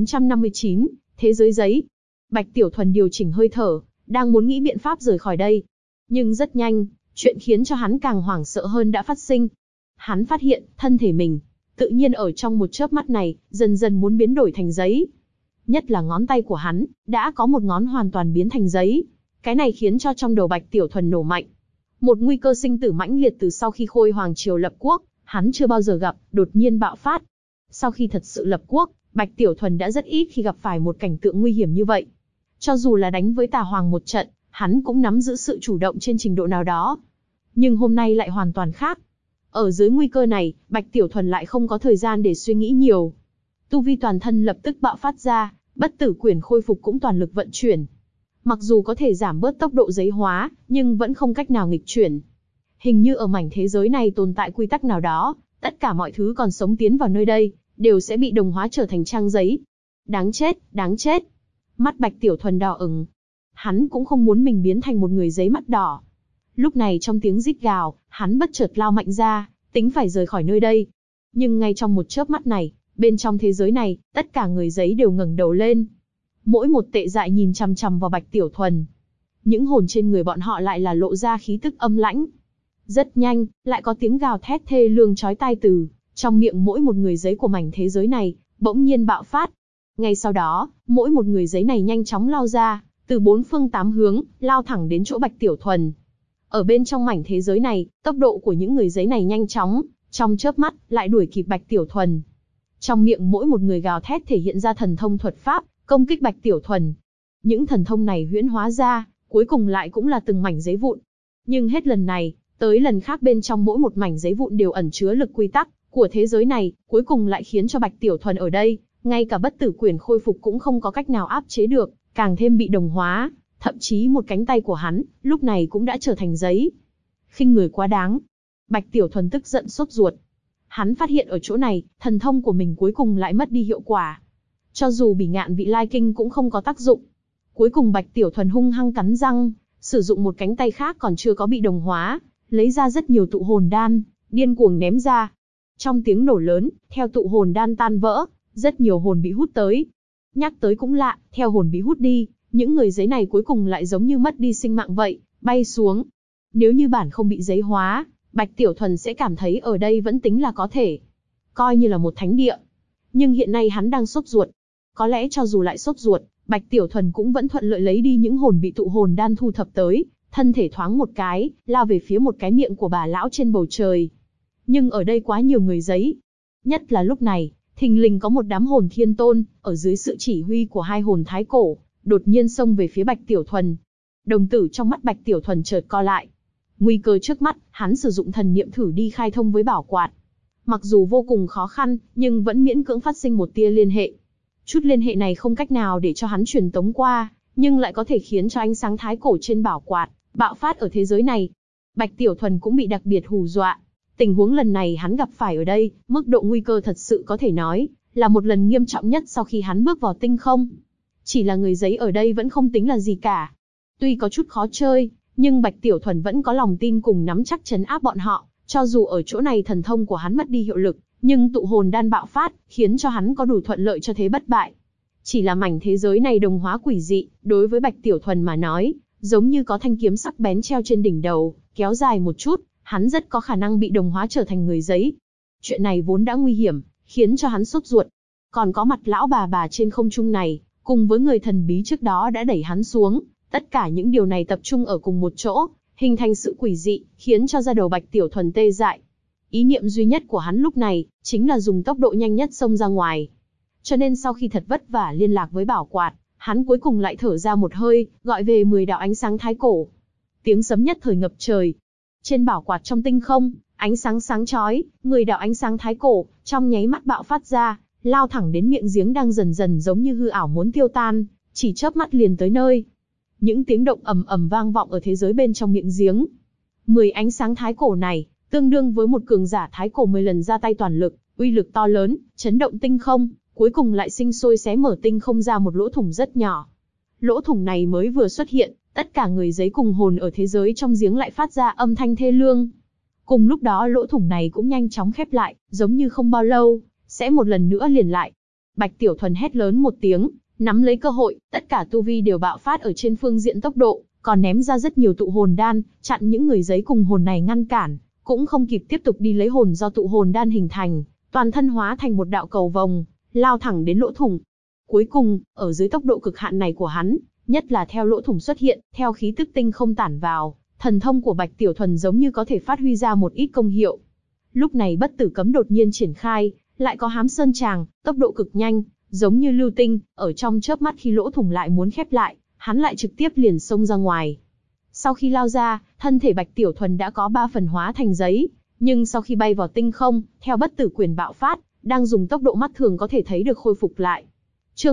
1459, Thế giới giấy. Bạch Tiểu Thuần điều chỉnh hơi thở, đang muốn nghĩ biện pháp rời khỏi đây. Nhưng rất nhanh, chuyện khiến cho hắn càng hoảng sợ hơn đã phát sinh. Hắn phát hiện, thân thể mình, tự nhiên ở trong một chớp mắt này, dần dần muốn biến đổi thành giấy. Nhất là ngón tay của hắn, đã có một ngón hoàn toàn biến thành giấy. Cái này khiến cho trong đầu Bạch Tiểu Thuần nổ mạnh. Một nguy cơ sinh tử mãnh liệt từ sau khi Khôi Hoàng Triều lập quốc, hắn chưa bao giờ gặp, đột nhiên bạo phát. Sau khi thật sự lập quốc, Bạch Tiểu Thuần đã rất ít khi gặp phải một cảnh tượng nguy hiểm như vậy. Cho dù là đánh với Tà Hoàng một trận, hắn cũng nắm giữ sự chủ động trên trình độ nào đó. Nhưng hôm nay lại hoàn toàn khác. Ở dưới nguy cơ này, Bạch Tiểu Thuần lại không có thời gian để suy nghĩ nhiều. Tu vi toàn thân lập tức bạo phát ra, bất tử quyển khôi phục cũng toàn lực vận chuyển. Mặc dù có thể giảm bớt tốc độ giấy hóa, nhưng vẫn không cách nào nghịch chuyển. Hình như ở mảnh thế giới này tồn tại quy tắc nào đó, tất cả mọi thứ còn sống tiến vào nơi đây, đều sẽ bị đồng hóa trở thành trang giấy. Đáng chết, đáng chết. Mắt Bạch Tiểu Thuần đỏ ửng. Hắn cũng không muốn mình biến thành một người giấy mắt đỏ. Lúc này trong tiếng rít gào, hắn bất chợt lao mạnh ra, tính phải rời khỏi nơi đây. Nhưng ngay trong một chớp mắt này, bên trong thế giới này, tất cả người giấy đều ngẩng đầu lên. Mỗi một tệ dại nhìn chằm chằm vào Bạch Tiểu Thuần. Những hồn trên người bọn họ lại là lộ ra khí tức âm lãnh. Rất nhanh, lại có tiếng gào thét thê lương chói tai từ trong miệng mỗi một người giấy của mảnh thế giới này, bỗng nhiên bạo phát. Ngay sau đó, mỗi một người giấy này nhanh chóng lao ra, từ 4 phương 8 hướng, lao thẳng đến chỗ Bạch Tiểu Thuần. Ở bên trong mảnh thế giới này, tốc độ của những người giấy này nhanh chóng, trong chớp mắt, lại đuổi kịp Bạch Tiểu Thuần. Trong miệng mỗi một người gào thét thể hiện ra thần thông thuật pháp, công kích Bạch Tiểu Thuần. Những thần thông này huyễn hóa ra, cuối cùng lại cũng là từng mảnh giấy vụn. Nhưng hết lần này, tới lần khác bên trong mỗi một mảnh giấy vụn đều ẩn chứa lực quy tắc của thế giới này, cuối cùng lại khiến cho Bạch Tiểu Thuần ở đây, ngay cả bất tử quyển khôi phục cũng không có cách nào áp chế được, càng thêm bị đồng hóa, thậm chí một cánh tay của hắn, lúc này cũng đã trở thành giấy. Khinh người quá đáng. Bạch Tiểu Thuần tức giận sốt ruột. Hắn phát hiện ở chỗ này, thần thông của mình cuối cùng lại mất đi hiệu quả. Cho dù Bỉ Ngạn Vị Lai Kinh cũng không có tác dụng. Cuối cùng Bạch Tiểu Thuần hung hăng cắn răng, sử dụng một cánh tay khác còn chưa có bị đồng hóa, lấy ra rất nhiều tụ hồn đan, điên cuồng ném ra. Trong tiếng nổ lớn, theo tụ hồn đan tan vỡ, rất nhiều hồn bị hút tới. Nhắc tới cũng lạ, theo hồn bị hút đi, những người giấy này cuối cùng lại giống như mất đi sinh mạng vậy, bay xuống. Nếu như bản không bị giấy hóa, Bạch Tiểu Thuần sẽ cảm thấy ở đây vẫn tính là có thể, coi như là một thánh địa. Nhưng hiện nay hắn đang sốt ruột. Có lẽ cho dù lại sốt ruột, Bạch Tiểu Thuần cũng vẫn thuận lợi lấy đi những hồn bị tụ hồn đan thu thập tới, thân thể thoáng một cái, lao về phía một cái miệng của bà lão trên bầu trời. Nhưng ở đây quá nhiều người giấy. Nhất là lúc này, thình lình có một đám hồn thiên tôn, ở dưới sự chỉ huy của 2 hồn thái cổ, đột nhiên xông về phía Bạch Tiểu Thuần. Đồng tử trong mắt Bạch Tiểu Thuần chợt co lại. Nguy cơ trước mắt, hắn sử dụng thần niệm thử đi khai thông với bảo quạt. Mặc dù vô cùng khó khăn, nhưng vẫn miễn cưỡng phát sinh một tia liên hệ. Chút liên hệ này không cách nào để cho hắn truyền tống qua, nhưng lại có thể khiến cho ánh sáng thái cổ trên bảo quạt bạo phát ở thế giới này. Bạch Tiểu Thuần cũng bị đặc biệt hù dọa. Tình huống lần này hắn gặp phải ở đây, mức độ nguy cơ thật sự có thể nói là một lần nghiêm trọng nhất sau khi hắn bước vào tinh không. Chỉ là người giấy ở đây vẫn không tính là gì cả. Tuy có chút khó chơi, nhưng Bạch Tiểu Thuần vẫn có lòng tin cùng nắm chắc trấn áp bọn họ. Cho dù ở chỗ này thần thông của hắn mất đi hiệu lực, nhưng tụ hồn đan bạo phát, khiến cho hắn có đủ thuận lợi cho thế bất bại. Chỉ là mảnh thế giới này đồng hóa quỷ dị, đối với Bạch Tiểu Thuần mà nói, giống như có thanh kiếm sắc bén treo trên đỉnh đầu, kéo dài một chút, hắn rất có khả năng bị đồng hóa trở thành người giấy. Chuyện này vốn đã nguy hiểm, khiến cho hắn sốt ruột. Còn có mặt lão bà trên không trung này, cùng với người thần bí trước đó đã đẩy hắn xuống, tất cả những điều này tập trung ở cùng một chỗ, hình thành sự quỷ dị, khiến cho da đầu Bạch Tiểu Thuần tê dại. Ý niệm duy nhất của hắn lúc này, chính là dùng tốc độ nhanh nhất xông ra ngoài. Cho nên sau khi thật vất vả liên lạc với bảo quạt, hắn cuối cùng lại thở ra một hơi, gọi về 10 đạo ánh sáng thái cổ. Tiếng sấm nhất thời ngập trời. Trên bảo quạt trong tinh không, ánh sáng sáng chói, 10 đạo ánh sáng thái cổ, trong nháy mắt bạo phát ra, lao thẳng đến miệng giếng đang dần dần giống như hư ảo muốn tiêu tan, chỉ chớp mắt liền tới nơi. Những tiếng động ầm ầm vang vọng ở thế giới bên trong miệng giếng. 10 ánh sáng thái cổ này, tương đương với một cường giả thái cổ 10 lần ra tay toàn lực, uy lực to lớn, chấn động tinh không, cuối cùng lại sinh sôi xé mở tinh không ra một lỗ thủng rất nhỏ. Lỗ thủng này mới vừa xuất hiện, tất cả người giấy cùng hồn ở thế giới trong giếng lại phát ra âm thanh thê lương. Cùng lúc đó lỗ thủng này cũng nhanh chóng khép lại, giống như không bao lâu, sẽ một lần nữa liền lại. Bạch Tiểu Thuần hét lớn một tiếng, nắm lấy cơ hội, tất cả tu vi đều bạo phát ở trên phương diện tốc độ, còn ném ra rất nhiều tụ hồn đan, chặn những người giấy cùng hồn này ngăn cản, cũng không kịp tiếp tục đi lấy hồn do tụ hồn đan hình thành, toàn thân hóa thành một đạo cầu vồng, lao thẳng đến lỗ thủng. Cuối cùng, ở dưới tốc độ cực hạn này của hắn, nhất là theo lỗ thủng xuất hiện, theo khí tức tinh không tản vào, thần thông của Bạch Tiểu Thuần giống như có thể phát huy ra một ít công hiệu. Lúc này bất tử cấm đột nhiên triển khai, lại có hám sơn tràng, tốc độ cực nhanh, giống như lưu tinh, ở trong chớp mắt khi lỗ thủng lại muốn khép lại, hắn lại trực tiếp liền xông ra ngoài. Sau khi lao ra, thân thể Bạch Tiểu Thuần đã có 3 phần hóa thành giấy, nhưng sau khi bay vào tinh không, theo bất tử quyền bạo phát, đang dùng tốc độ mắt thường có thể thấy được khôi phục lại. Chương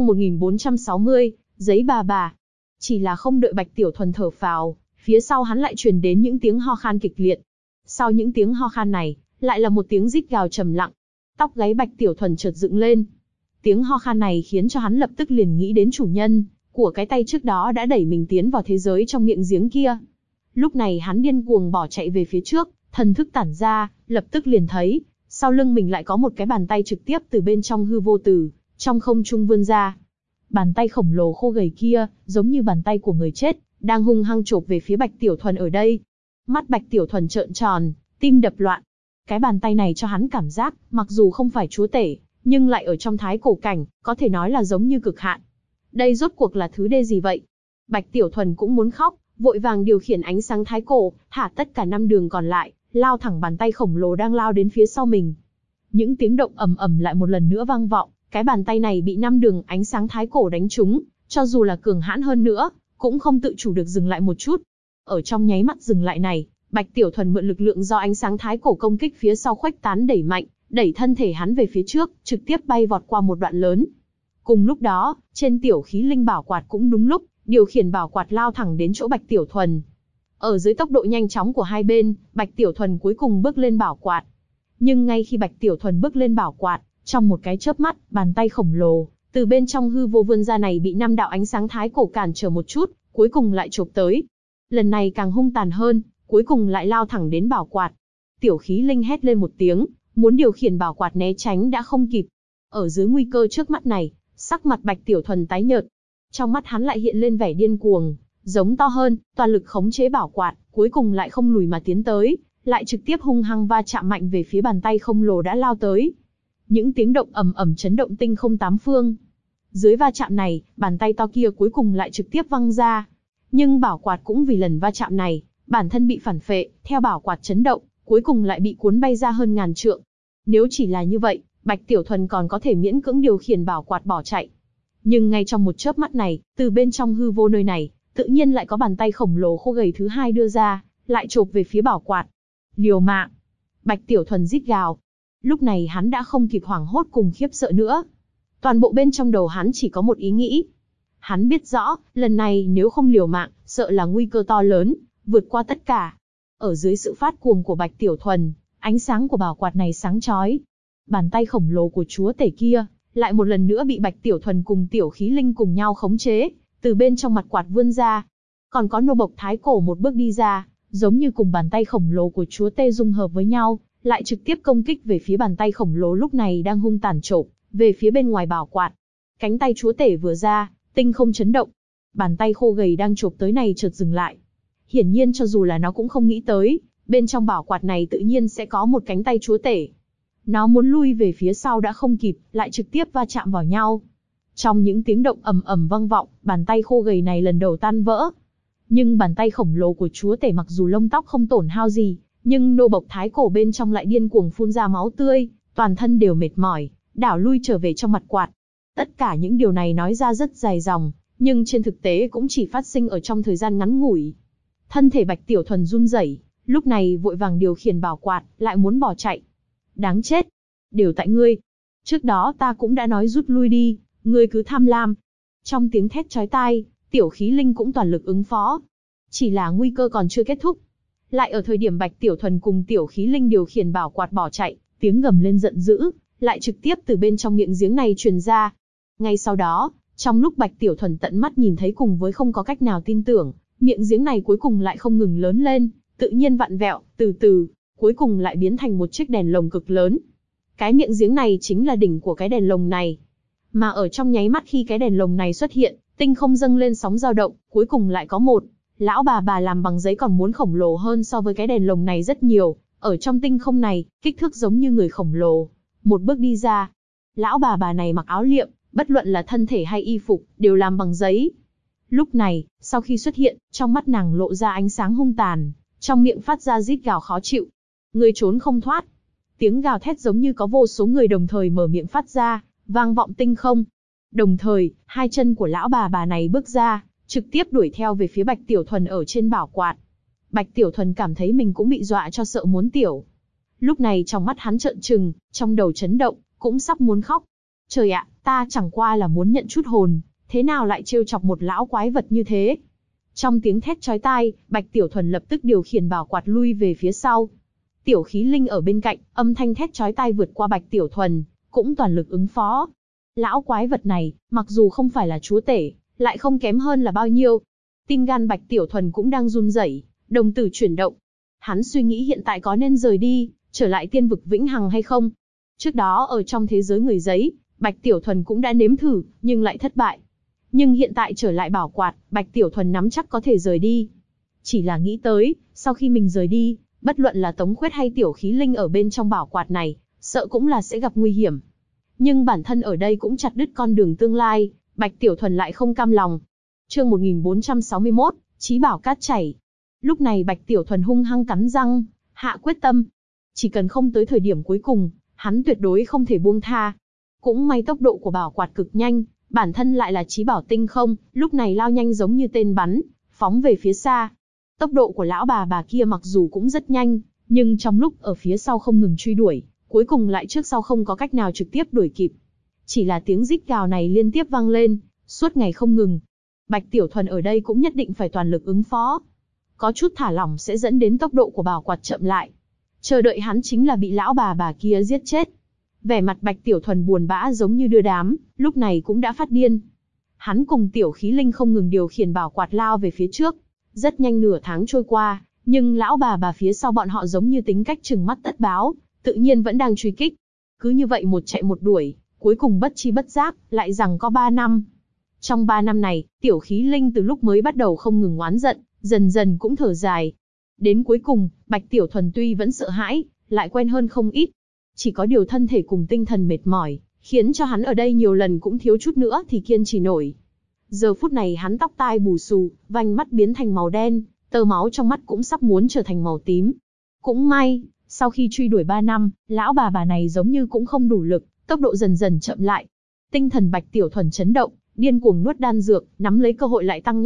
1460, giấy bà. Chỉ là không đợi Bạch Tiểu Thuần thở phào, phía sau hắn lại truyền đến những tiếng ho khan kịch liệt. Sau những tiếng ho khan này, lại là một tiếng rít gào trầm lặng. Tóc gáy Bạch Tiểu Thuần chợt dựng lên. Tiếng ho khan này khiến cho hắn lập tức liền nghĩ đến chủ nhân của cái tay trước đó đã đẩy mình tiến vào thế giới trong miệng giếng kia. Lúc này hắn điên cuồng bỏ chạy về phía trước, thần thức tản ra, lập tức liền thấy, sau lưng mình lại có một cái bàn tay trực tiếp từ bên trong hư vô tử, trong không trung vươn ra. Bàn tay khổng lồ khô gầy kia, giống như bàn tay của người chết, đang hung hăng chộp về phía Bạch Tiểu Thuần ở đây. Mắt Bạch Tiểu Thuần trợn tròn, tim đập loạn. Cái bàn tay này cho hắn cảm giác, mặc dù không phải chúa tể, nhưng lại ở trong thái cổ cảnh, có thể nói là giống như cực hạn. Đây rốt cuộc là thứ đê gì vậy? Bạch Tiểu Thuần cũng muốn khóc, vội vàng điều khiển ánh sáng thái cổ, thả tất cả 5 đường còn lại, lao thẳng bàn tay khổng lồ đang lao đến phía sau mình. Những tiếng động ầm ầm lại một lần nữa vang vọng, cái bàn tay này bị 5 đường ánh sáng thái cổ đánh trúng, cho dù là cường hãn hơn nữa, cũng không tự chủ được dừng lại một chút. Ở trong nháy mắt dừng lại này, Bạch Tiểu Thuần mượn lực lượng do ánh sáng thái cổ công kích phía sau khuếch tán đẩy mạnh, đẩy thân thể hắn về phía trước, trực tiếp bay vọt qua một đoạn lớn. Cùng lúc đó, trên tiểu khí linh bảo quạt cũng đúng lúc, điều khiển bảo quạt lao thẳng đến chỗ Bạch Tiểu Thuần. Ở dưới tốc độ nhanh chóng của hai bên, Bạch Tiểu Thuần cuối cùng bước lên bảo quạt. Nhưng ngay khi Bạch Tiểu Thuần bước lên bảo quạt, trong một cái chớp mắt, bàn tay khổng lồ từ bên trong hư vô vươn ra này bị 5 đạo ánh sáng thái cổ cản trở một chút, cuối cùng lại chộp tới. Lần này càng hung tàn hơn, cuối cùng lại lao thẳng đến bảo quạt. Tiểu khí linh hét lên một tiếng, muốn điều khiển bảo quạt né tránh đã không kịp. Ở dưới nguy cơ trước mắt này, sắc mặt Bạch Tiểu Thuần tái nhợt. Trong mắt hắn lại hiện lên vẻ điên cuồng, giống to hơn, toàn lực khống chế bảo quạt, cuối cùng lại không lùi mà tiến tới, lại trực tiếp hung hăng va chạm mạnh về phía bàn tay khổng lồ đã lao tới. Những tiếng động ầm ầm chấn động tinh không 8 phương. Dưới va chạm này, bàn tay to kia cuối cùng lại trực tiếp văng ra. Nhưng bảo quạt cũng vì lần va chạm này, bản thân bị phản phệ, theo bảo quạt chấn động, cuối cùng lại bị cuốn bay ra hơn ngàn trượng. Nếu chỉ là như vậy, Bạch Tiểu Thuần còn có thể miễn cưỡng điều khiển bảo quạt bỏ chạy. Nhưng ngay trong một chớp mắt này, từ bên trong hư vô nơi này, tự nhiên lại có bàn tay khổng lồ khô gầy thứ hai đưa ra, lại chộp về phía bảo quạt. Liều mạng! Bạch Tiểu Thuần rít gào. Lúc này hắn đã không kịp hoảng hốt cùng khiếp sợ nữa. Toàn bộ bên trong đầu hắn chỉ có một ý nghĩ. Hắn biết rõ, lần này nếu không liều mạng, sợ là nguy cơ to lớn, vượt qua tất cả. Ở dưới sự phát cuồng của Bạch Tiểu Thuần, ánh sáng của bảo quạt này sáng chói. Bàn tay khổng lồ của chúa tể kia, lại một lần nữa bị Bạch Tiểu Thuần cùng Tiểu Khí Linh cùng nhau khống chế, từ bên trong mặt quạt vươn ra. Còn có nô bộc thái cổ một bước đi ra, giống như cùng bàn tay khổng lồ của chúa tể dung hợp với nhau, lại trực tiếp công kích về phía bàn tay khổng lồ lúc này đang hung tàn chộp về phía bên ngoài bảo quạt. Cánh tay chúa tể vừa ra, tinh không chấn động. Bàn tay khô gầy đang chộp tới này chợt dừng lại. Hiển nhiên cho dù là nó cũng không nghĩ tới, bên trong bảo quạt này tự nhiên sẽ có một cánh tay chúa tể. Nó muốn lui về phía sau đã không kịp, lại trực tiếp va chạm vào nhau. Trong những tiếng động ầm ầm vang vọng, bàn tay khô gầy này lần đầu tan vỡ. Nhưng bàn tay khổng lồ của chúa tể mặc dù lông tóc không tổn hao gì, nhưng nô bộc thái cổ bên trong lại điên cuồng phun ra máu tươi, toàn thân đều mệt mỏi, đảo lui trở về trong mặt quạt. Tất cả những điều này nói ra rất dài dòng, nhưng trên thực tế cũng chỉ phát sinh ở trong thời gian ngắn ngủi. Thân thể Bạch Tiểu Thuần run rẩy, lúc này vội vàng điều khiển bảo quạt, lại muốn bỏ chạy. Đáng chết! Đều tại ngươi! Trước đó ta cũng đã nói rút lui đi, ngươi cứ tham lam. Trong tiếng thét chói tai, Tiểu Khí Linh cũng toàn lực ứng phó. Chỉ là nguy cơ còn chưa kết thúc. Lại ở thời điểm Bạch Tiểu Thuần cùng Tiểu Khí Linh điều khiển bảo quạt bỏ chạy, tiếng gầm lên giận dữ, lại trực tiếp từ bên trong miệng giếng này truyền ra. Ngay sau đó, trong lúc Bạch Tiểu Thuần tận mắt nhìn thấy cùng với không có cách nào tin tưởng, miệng giếng này cuối cùng lại không ngừng lớn lên, tự nhiên vặn vẹo, từ từ, cuối cùng lại biến thành một chiếc đèn lồng cực lớn. Cái miệng giếng này chính là đỉnh của cái đèn lồng này. Mà ở trong nháy mắt khi cái đèn lồng này xuất hiện, tinh không dâng lên sóng dao động, cuối cùng lại có một lão bà làm bằng giấy còn muốn khổng lồ hơn so với cái đèn lồng này rất nhiều. Ở trong tinh không này, kích thước giống như người khổng lồ. Một bước đi ra. Lão bà này mặc áo liệm, bất luận là thân thể hay y phục, đều làm bằng giấy. Lúc này, sau khi xuất hiện, trong mắt nàng lộ ra ánh sáng hung tàn, trong miệng phát ra rít gào khó chịu. Người trốn không thoát. Tiếng gào thét giống như có vô số người đồng thời mở miệng phát ra, vang vọng tinh không. Đồng thời, hai chân của lão bà này bước ra, trực tiếp đuổi theo về phía Bạch Tiểu Thuần ở trên bảo quạt. Bạch Tiểu Thuần cảm thấy mình cũng bị dọa cho sợ muốn tiểu. Lúc này trong mắt hắn trợn trừng, trong đầu chấn động, cũng sắp muốn khóc. Trời ạ, ta chẳng qua là muốn nhận chút hồn, thế nào lại trêu chọc một lão quái vật như thế? Trong tiếng thét chói tai, Bạch Tiểu Thuần lập tức điều khiển bảo quạt lui về phía sau. Tiểu Khí Linh ở bên cạnh, âm thanh thét chói tai vượt qua Bạch Tiểu Thuần, cũng toàn lực ứng phó. Lão quái vật này, mặc dù không phải là chúa tể, lại không kém hơn là bao nhiêu. Tim gan Bạch Tiểu Thuần cũng đang run rẩy, đồng tử chuyển động. Hắn suy nghĩ hiện tại có nên rời đi, trở lại tiên vực vĩnh hằng hay không. Trước đó ở trong thế giới người giấy, Bạch Tiểu Thuần cũng đã nếm thử, nhưng lại thất bại. Nhưng hiện tại trở lại bảo quạt, Bạch Tiểu Thuần nắm chắc có thể rời đi. Chỉ là nghĩ tới, sau khi mình rời đi, bất luận là Tống Khuyết hay Tiểu Khí Linh ở bên trong bảo quạt này, sợ cũng là sẽ gặp nguy hiểm. Nhưng bản thân ở đây cũng chặt đứt con đường tương lai, Bạch Tiểu Thuần lại không cam lòng. Chương 1461, Chí bảo cát chảy. Lúc này Bạch Tiểu Thuần hung hăng cắn răng, hạ quyết tâm. Chỉ cần không tới thời điểm cuối cùng, hắn tuyệt đối không thể buông tha. Cũng may tốc độ của bảo quạt cực nhanh, bản thân lại là chí bảo tinh không, lúc này lao nhanh giống như tên bắn, phóng về phía xa. Tốc độ của lão bà kia mặc dù cũng rất nhanh, nhưng trong lúc ở phía sau không ngừng truy đuổi, cuối cùng lại trước sau không có cách nào trực tiếp đuổi kịp. Chỉ là tiếng rít gào này liên tiếp vang lên, suốt ngày không ngừng. Bạch Tiểu Thuần ở đây cũng nhất định phải toàn lực ứng phó. Có chút thả lỏng sẽ dẫn đến tốc độ của bảo quạt chậm lại. Chờ đợi hắn chính là bị lão bà kia giết chết. Vẻ mặt Bạch Tiểu Thuần buồn bã giống như đưa đám, lúc này cũng đã phát điên. Hắn cùng Tiểu Khí Linh không ngừng điều khiển bảo quạt lao về phía trước. Rất nhanh nửa tháng trôi qua, nhưng lão bà phía sau bọn họ giống như tính cách trừng mắt tất báo, tự nhiên vẫn đang truy kích. Cứ như vậy một chạy một đuổi, cuối cùng bất chi bất giác, lại rằng có 3 năm. Trong 3 năm này, Tiểu Khí Linh từ lúc mới bắt đầu không ngừng oán giận, dần dần cũng thở dài. Đến cuối cùng, Bạch Tiểu Thuần tuy vẫn sợ hãi, lại quen hơn không ít. Chỉ có điều thân thể cùng tinh thần mệt mỏi, khiến cho hắn ở đây nhiều lần cũng thiếu chút nữa thì kiên trì nổi. Giờ phút này hắn tóc tai bù xù, vành mắt biến thành màu đen, tơ máu trong mắt cũng sắp muốn trở thành màu tím. Cũng may, sau khi truy đuổi 3 năm, lão bà này giống như cũng không đủ lực, tốc độ dần dần chậm lại. Tinh thần Bạch Tiểu Thuần chấn động, điên cuồng nuốt đan dược, nắm lấy cơ hội lại tăng nhanh,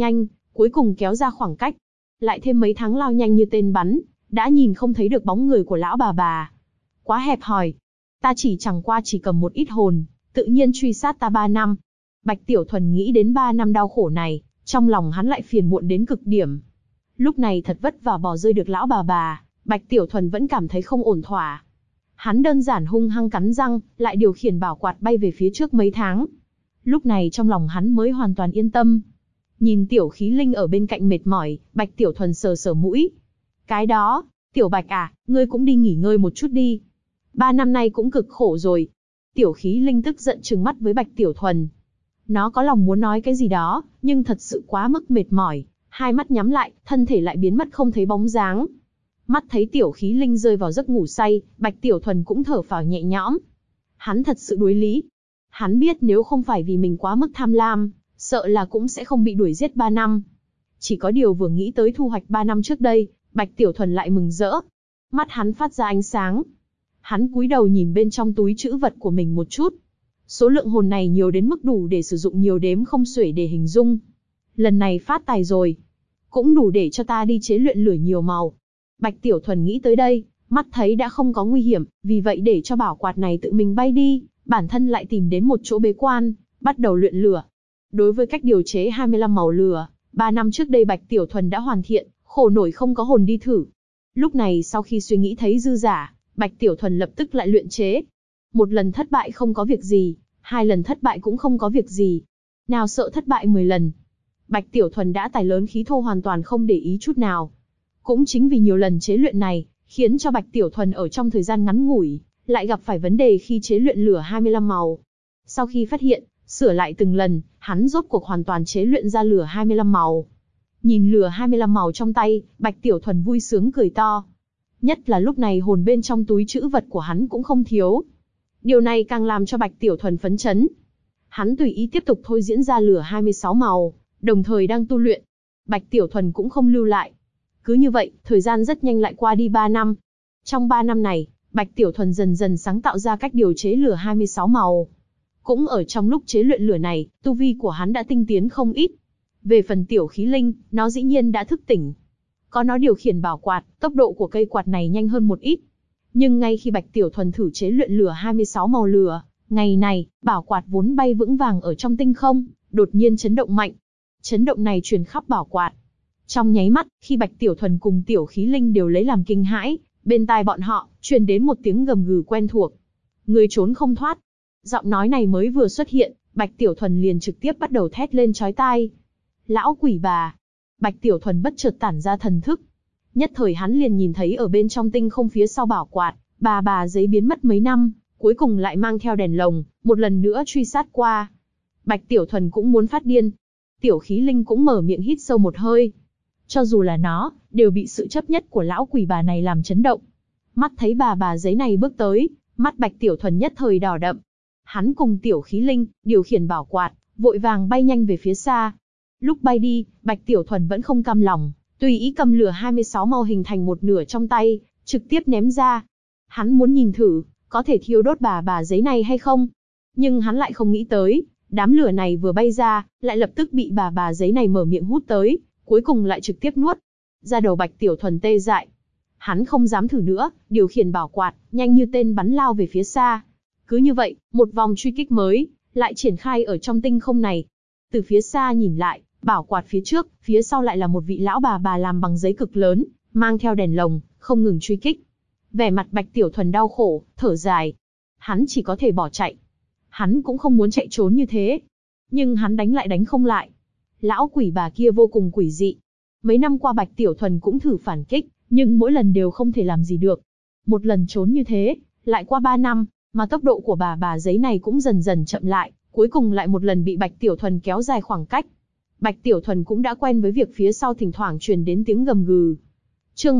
cuối cùng kéo ra khoảng cách. Lại thêm mấy tháng lao nhanh như tên bắn, đã nhìn không thấy được bóng người của lão bà. Quá hẹp hòi. Ta chẳng qua chỉ cầm một ít hồn, tự nhiên truy sát ta 3 năm. Bạch Tiểu Thuần nghĩ đến 3 năm đau khổ này, trong lòng hắn lại phiền muộn đến cực điểm. Lúc này thật vất vả bỏ rơi được lão bà, Bạch Tiểu Thuần vẫn cảm thấy không ổn thỏa. Hắn đơn giản hung hăng cắn răng, lại điều khiển bảo quạt bay về phía trước mấy tháng. Lúc này trong lòng hắn mới hoàn toàn yên tâm. Nhìn Tiểu Khí Linh ở bên cạnh mệt mỏi, Bạch Tiểu Thuần sờ sờ mũi. Cái đó, Tiểu Bạch à, ngươi cũng đi nghỉ ngơi một chút đi. 3 năm nay cũng cực khổ rồi. Tiểu Khí Linh tức giận trừng mắt với Bạch Tiểu Thuần. Nó có lòng muốn nói cái gì đó, nhưng thật sự quá mức mệt mỏi, hai mắt nhắm lại, thân thể lại biến mất không thấy bóng dáng. Mắt thấy Tiểu Khí Linh rơi vào giấc ngủ say, Bạch Tiểu Thuần cũng thở phào nhẹ nhõm. Hắn thật sự đuối lý. Hắn biết nếu không phải vì mình quá mức tham lam, sợ là cũng sẽ không bị đuổi giết 3 năm. Chỉ có điều vừa nghĩ tới thu hoạch 3 năm trước đây, Bạch Tiểu Thuần lại mừng rỡ. Mắt hắn phát ra ánh sáng. Hắn cúi đầu nhìn bên trong túi trữ vật của mình một chút. Số lượng hồn này nhiều đến mức đủ để sử dụng nhiều đếm không xuể để hình dung. Lần này phát tài rồi. Cũng đủ để cho ta đi chế luyện lửa nhiều màu. Bạch Tiểu Thuần nghĩ tới đây, mắt thấy đã không có nguy hiểm, vì vậy để cho bảo quạt này tự mình bay đi, bản thân lại tìm đến một chỗ bế quan, bắt đầu luyện lửa. Đối với cách điều chế 25 màu lửa, 3 năm trước đây Bạch Tiểu Thuần đã hoàn thiện, khổ nổi không có hồn đi thử. Lúc này sau khi suy nghĩ thấy dư giả, Bạch Tiểu Thuần lập tức lại luyện chế. Một lần thất bại không có việc gì, 2 lần thất bại cũng không có việc gì. Nào sợ thất bại 10 lần. Bạch Tiểu Thuần đã tài lớn khí thô hoàn toàn không để ý chút nào. Cũng chính vì nhiều lần chế luyện này, khiến cho Bạch Tiểu Thuần ở trong thời gian ngắn ngủi, lại gặp phải vấn đề khi chế luyện lửa 25 màu. Sau khi phát hiện, sửa lại từng lần, hắn rốt cuộc hoàn toàn chế luyện ra lửa 25 màu. Nhìn lửa 25 màu trong tay, Bạch Tiểu Thuần vui sướng cười to. Nhất là lúc này hồn bên trong túi trữ vật của hắn cũng không thiếu. Điều này càng làm cho Bạch Tiểu Thuần phấn chấn. Hắn tùy ý tiếp tục thôi diễn ra lửa 26 màu, đồng thời đang tu luyện. Bạch Tiểu Thuần cũng không lưu lại. Cứ như vậy, thời gian rất nhanh lại qua đi 3 năm. Trong 3 năm này, Bạch Tiểu Thuần dần dần sáng tạo ra cách điều chế lửa 26 màu. Cũng ở trong lúc chế luyện lửa này, tu vi của hắn đã tinh tiến không ít. Về phần Tiểu Khí Linh, nó dĩ nhiên đã thức tỉnh. Có nó điều khiển bảo quạt, tốc độ của cây quạt này nhanh hơn một ít. Nhưng ngay khi Bạch Tiểu Thuần thử chế luyện lửa 26 màu lửa, ngày này, bảo quạt vốn bay vững vàng ở trong tinh không, đột nhiên chấn động mạnh. Chấn động này truyền khắp bảo quạt. Trong nháy mắt, khi Bạch Tiểu Thuần cùng Tiểu Khí Linh đều lấy làm kinh hãi, bên tai bọn họ, truyền đến một tiếng gầm gừ quen thuộc. Người trốn không thoát. Giọng nói này mới vừa xuất hiện, Bạch Tiểu Thuần liền trực tiếp bắt đầu thét lên chói tai. Lão quỷ bà! Bạch Tiểu Thuần bất chợt tản ra thần thức. Nhất thời hắn liền nhìn thấy ở bên trong tinh không phía sau bảo quạt, bà giấy biến mất mấy năm, cuối cùng lại mang theo đèn lồng, một lần nữa truy sát qua. Bạch Tiểu Thuần cũng muốn phát điên. Tiểu Khí Linh cũng mở miệng hít sâu một hơi. Cho dù là nó, đều bị sự chấp nhất của lão quỷ bà này làm chấn động. Mắt thấy bà giấy này bước tới, mắt Bạch Tiểu Thuần nhất thời đỏ đậm. Hắn cùng Tiểu Khí Linh, điều khiển bảo quạt, vội vàng bay nhanh về phía xa. Lúc bay đi, Bạch Tiểu Thuần vẫn không cam lòng, tùy ý cầm lửa 26 màu hình thành một nửa trong tay, trực tiếp ném ra. Hắn muốn nhìn thử, có thể thiêu đốt bà giấy này hay không. Nhưng hắn lại không nghĩ tới, đám lửa này vừa bay ra, lại lập tức bị bà giấy này mở miệng hút tới, cuối cùng lại trực tiếp nuốt. Da đầu Bạch Tiểu Thuần tê dại. Hắn không dám thử nữa, điều khiển bảo quạt, nhanh như tên bắn lao về phía xa. Cứ như vậy, một vòng truy kích mới, lại triển khai ở trong tinh không này. Từ phía xa nhìn lại, bảo quạt phía trước, phía sau lại là một vị lão bà làm bằng giấy cực lớn, mang theo đèn lồng, không ngừng truy kích. Vẻ mặt Bạch Tiểu Thuần đau khổ, thở dài. Hắn chỉ có thể bỏ chạy. Hắn cũng không muốn chạy trốn như thế. Nhưng hắn đánh lại đánh không lại. Lão quỷ bà kia vô cùng quỷ dị. Mấy năm qua Bạch Tiểu Thuần cũng thử phản kích, nhưng mỗi lần đều không thể làm gì được. Một lần trốn như thế, lại qua 3 năm, mà tốc độ của bà giấy này cũng dần dần chậm lại, cuối cùng lại một lần bị Bạch Tiểu Thuần kéo dài khoảng cách. Bạch Tiểu Thuần cũng đã quen với việc phía sau thỉnh thoảng truyền đến tiếng gầm gừ. Chương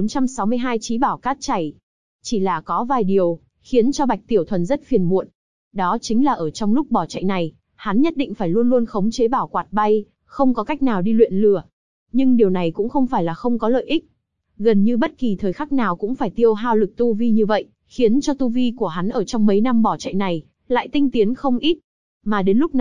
1462 Chí bảo cát chảy. Chỉ là có vài điều, khiến cho Bạch Tiểu Thuần rất phiền muộn. Đó chính là ở trong lúc bỏ chạy này, hắn nhất định phải luôn luôn khống chế bảo quạt bay, không có cách nào đi luyện lửa. Nhưng điều này cũng không phải là không có lợi ích. Gần như bất kỳ thời khắc nào cũng phải tiêu hao lực tu vi như vậy, khiến cho tu vi của hắn ở trong mấy năm bỏ chạy này, lại tinh tiến không ít. Mà đến lúc này,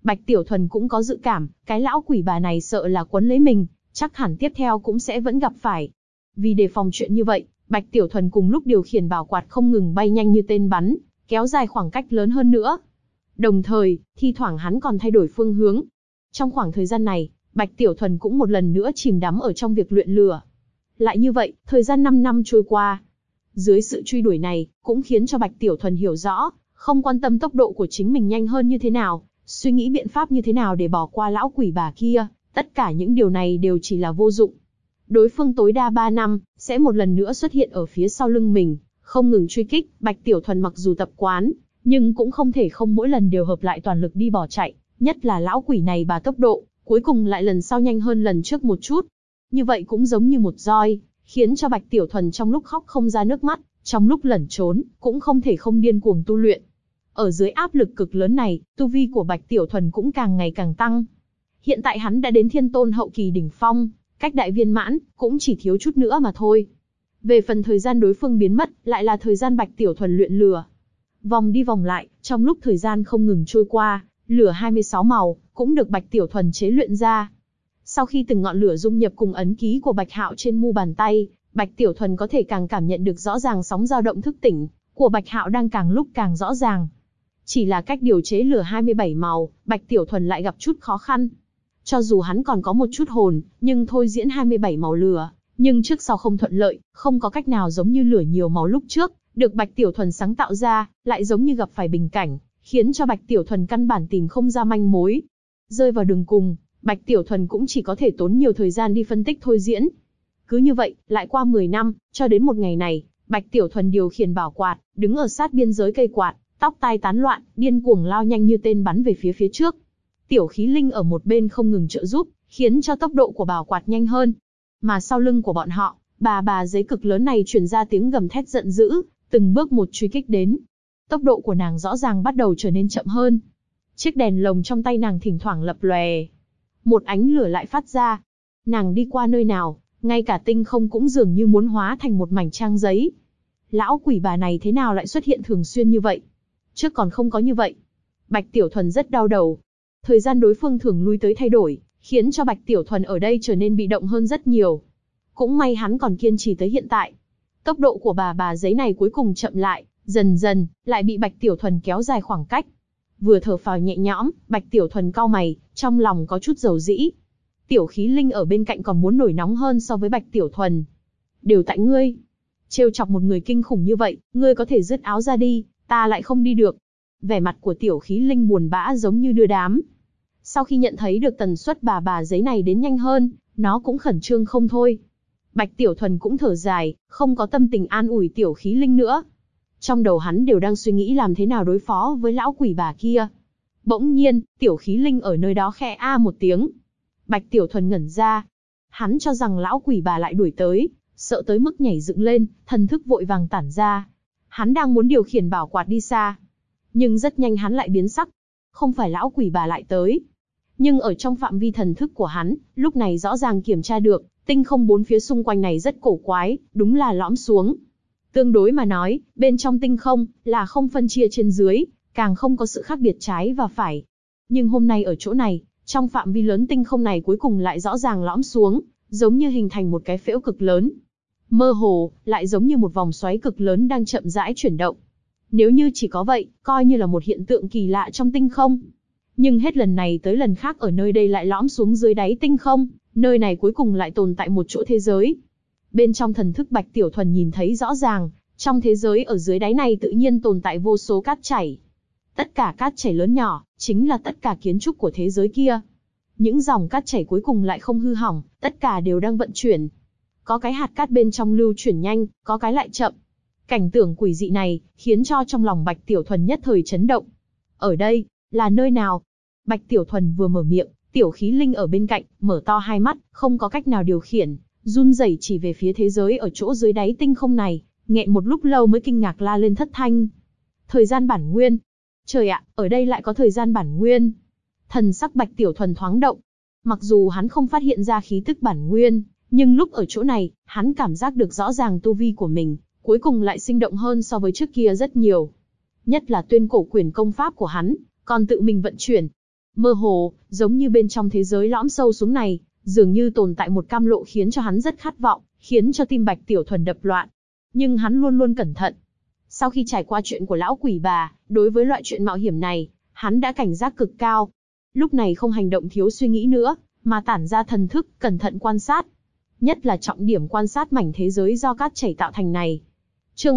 Bạch Tiểu Thuần cũng có dự cảm, cái lão quỷ bà này sợ là quấn lấy mình, chắc hẳn tiếp theo cũng sẽ vẫn gặp phải. Vì đề phòng chuyện như vậy, Bạch Tiểu Thuần cùng lúc điều khiển bảo quạt không ngừng bay nhanh như tên bắn, kéo dài khoảng cách lớn hơn nữa. Đồng thời, thi thoảng hắn còn thay đổi phương hướng. Trong khoảng thời gian này, Bạch Tiểu Thuần cũng một lần nữa chìm đắm ở trong việc luyện lửa. Lại như vậy, thời gian 5 năm trôi qua. Dưới sự truy đuổi này, cũng khiến cho Bạch Tiểu Thuần hiểu rõ, không quan tâm tốc độ của chính mình nhanh hơn như thế nào, suy nghĩ biện pháp như thế nào để bỏ qua lão quỷ bà kia, tất cả những điều này đều chỉ là vô dụng. Đối phương tối đa 3 năm, sẽ một lần nữa xuất hiện ở phía sau lưng mình, không ngừng truy kích. Bạch Tiểu Thuần mặc dù tập quán, nhưng cũng không thể không mỗi lần đều hợp lại toàn lực đi bỏ chạy, nhất là lão quỷ này bà tốc độ, cuối cùng lại lần sau nhanh hơn lần trước một chút. Như vậy cũng giống như một roi, khiến cho Bạch Tiểu Thuần trong lúc khóc không ra nước mắt, trong lúc lẩn trốn, cũng không thể không điên cuồng tu luyện. Ở dưới áp lực cực lớn này, tu vi của Bạch Tiểu Thuần cũng càng ngày càng tăng. Hiện tại hắn đã đến Thiên Tôn hậu kỳ đỉnh phong, cách đại viên mãn, cũng chỉ thiếu chút nữa mà thôi. Về phần thời gian đối phương biến mất, lại là thời gian Bạch Tiểu Thuần luyện lửa. Vòng đi vòng lại, trong lúc thời gian không ngừng trôi qua, lửa 26 màu, cũng được Bạch Tiểu Thuần chế luyện ra. Sau khi từng ngọn lửa dung nhập cùng ấn ký của Bạch Hạo trên mu bàn tay, Bạch Tiểu Thuần có thể càng cảm nhận được rõ ràng sóng dao động thức tỉnh của Bạch Hạo đang càng lúc càng rõ ràng. Chỉ là cách điều chế lửa 27 màu, Bạch Tiểu Thuần lại gặp chút khó khăn. Cho dù hắn còn có một chút hồn, nhưng thôi diễn 27 màu lửa, nhưng trước sau không thuận lợi, không có cách nào giống như lửa nhiều màu lúc trước, được Bạch Tiểu Thuần sáng tạo ra, lại giống như gặp phải bình cảnh, khiến cho Bạch Tiểu Thuần căn bản tìm không ra manh mối. Rơi vào đường cùng, Bạch Tiểu Thuần cũng chỉ có thể tốn nhiều thời gian đi phân tích thôi diễn. Cứ như vậy, lại qua 10 năm, cho đến một ngày này, Bạch Tiểu Thuần điều khiển bảo quạt, đứng ở sát biên giới cây quạt, tóc tai tán loạn, điên cuồng lao nhanh như tên bắn về phía trước. Tiểu Khí Linh ở một bên không ngừng trợ giúp, khiến cho tốc độ của bảo quạt nhanh hơn. Mà sau lưng của bọn họ, bà giấy cực lớn này truyền ra tiếng gầm thét giận dữ, từng bước một truy kích đến. Tốc độ của nàng rõ ràng bắt đầu trở nên chậm hơn. Chiếc đèn lồng trong tay nàng thỉnh thoảng lập lòe. Một ánh lửa lại phát ra. Nàng đi qua nơi nào, ngay cả tinh không cũng dường như muốn hóa thành một mảnh trang giấy. Lão quỷ bà này thế nào lại xuất hiện thường xuyên như vậy? Trước còn không có như vậy. Bạch Tiểu Thuần rất đau đầu. Thời gian đối phương thường lui tới thay đổi, khiến cho Bạch Tiểu Thuần ở đây trở nên bị động hơn rất nhiều. Cũng may hắn còn kiên trì tới hiện tại. Tốc độ của bà giấy này cuối cùng chậm lại, dần dần, lại bị Bạch Tiểu Thuần kéo dài khoảng cách. Vừa thở phào nhẹ nhõm, Bạch Tiểu Thuần cau mày, trong lòng có chút dầu dĩ. Tiểu Khí Linh ở bên cạnh còn muốn nổi nóng hơn so với Bạch Tiểu Thuần. Đều tại ngươi. Trêu chọc một người kinh khủng như vậy, ngươi có thể dứt áo ra đi, ta lại không đi được. Vẻ mặt của Tiểu Khí Linh buồn bã giống như đưa đám. Sau khi nhận thấy được tần suất bà giấy này đến nhanh hơn, nó cũng khẩn trương không thôi. Bạch Tiểu Thuần cũng thở dài, không có tâm tình an ủi Tiểu Khí Linh nữa. Trong đầu hắn đều đang suy nghĩ làm thế nào đối phó với lão quỷ bà kia. Bỗng nhiên, Tiểu Khí Linh ở nơi đó khẽ a một tiếng. Bạch Tiểu Thuần ngẩn ra. Hắn cho rằng lão quỷ bà lại đuổi tới, sợ tới mức nhảy dựng lên, thần thức vội vàng tản ra. Hắn đang muốn điều khiển bảo quạt đi xa. Nhưng rất nhanh hắn lại biến sắc. Không phải lão quỷ bà lại tới. Nhưng ở trong phạm vi thần thức của hắn, lúc này rõ ràng kiểm tra được, tinh không bốn phía xung quanh này rất cổ quái, đúng là lõm xuống. Tương đối mà nói, bên trong tinh không, là không phân chia trên dưới, càng không có sự khác biệt trái và phải. Nhưng hôm nay ở chỗ này, trong phạm vi lớn tinh không này cuối cùng lại rõ ràng lõm xuống, giống như hình thành một cái phễu cực lớn. Mơ hồ, lại giống như một vòng xoáy cực lớn đang chậm rãi chuyển động. Nếu như chỉ có vậy, coi như là một hiện tượng kỳ lạ trong tinh không. Nhưng hết lần này tới lần khác ở nơi đây lại lõm xuống dưới đáy tinh không, nơi này cuối cùng lại tồn tại một chỗ thế giới. Bên trong thần thức Bạch Tiểu Thuần nhìn thấy rõ ràng, trong thế giới ở dưới đáy này tự nhiên tồn tại vô số cát chảy. Tất cả cát chảy lớn nhỏ, chính là tất cả kiến trúc của thế giới kia. Những dòng cát chảy cuối cùng lại không hư hỏng, tất cả đều đang vận chuyển. Có cái hạt cát bên trong lưu chuyển nhanh, có cái lại chậm. Cảnh tượng quỷ dị này, khiến cho trong lòng Bạch Tiểu Thuần nhất thời chấn động. Ở đây, là nơi nào? Bạch Tiểu Thuần vừa mở miệng, Tiểu Khí Linh ở bên cạnh, mở to hai mắt, không có cách nào điều khiển, run rẩy chỉ về phía thế giới ở chỗ dưới đáy tinh không này, nghẹn một lúc lâu mới kinh ngạc la lên thất thanh. Thời gian bản nguyên. Trời ạ, ở đây lại có thời gian bản nguyên. Thần sắc Bạch Tiểu Thuần thoáng động. Mặc dù hắn không phát hiện ra khí tức bản nguyên, nhưng lúc ở chỗ này, hắn cảm giác được rõ ràng tu vi của mình, cuối cùng lại sinh động hơn so với trước kia rất nhiều. Nhất là tuyên cổ quyền công pháp của hắn, còn tự mình vận chuyển. Mơ hồ, giống như bên trong thế giới lõm sâu xuống này, dường như tồn tại một cam lộ khiến cho hắn rất khát vọng, khiến cho tim Bạch Tiểu Thuần đập loạn. Nhưng hắn luôn luôn cẩn thận. Sau khi trải qua chuyện của lão quỷ bà, đối với loại chuyện mạo hiểm này, hắn đã cảnh giác cực cao. Lúc này không hành động thiếu suy nghĩ nữa, mà tản ra thần thức, cẩn thận quan sát. Nhất là trọng điểm quan sát mảnh thế giới do cát chảy tạo thành này. Chương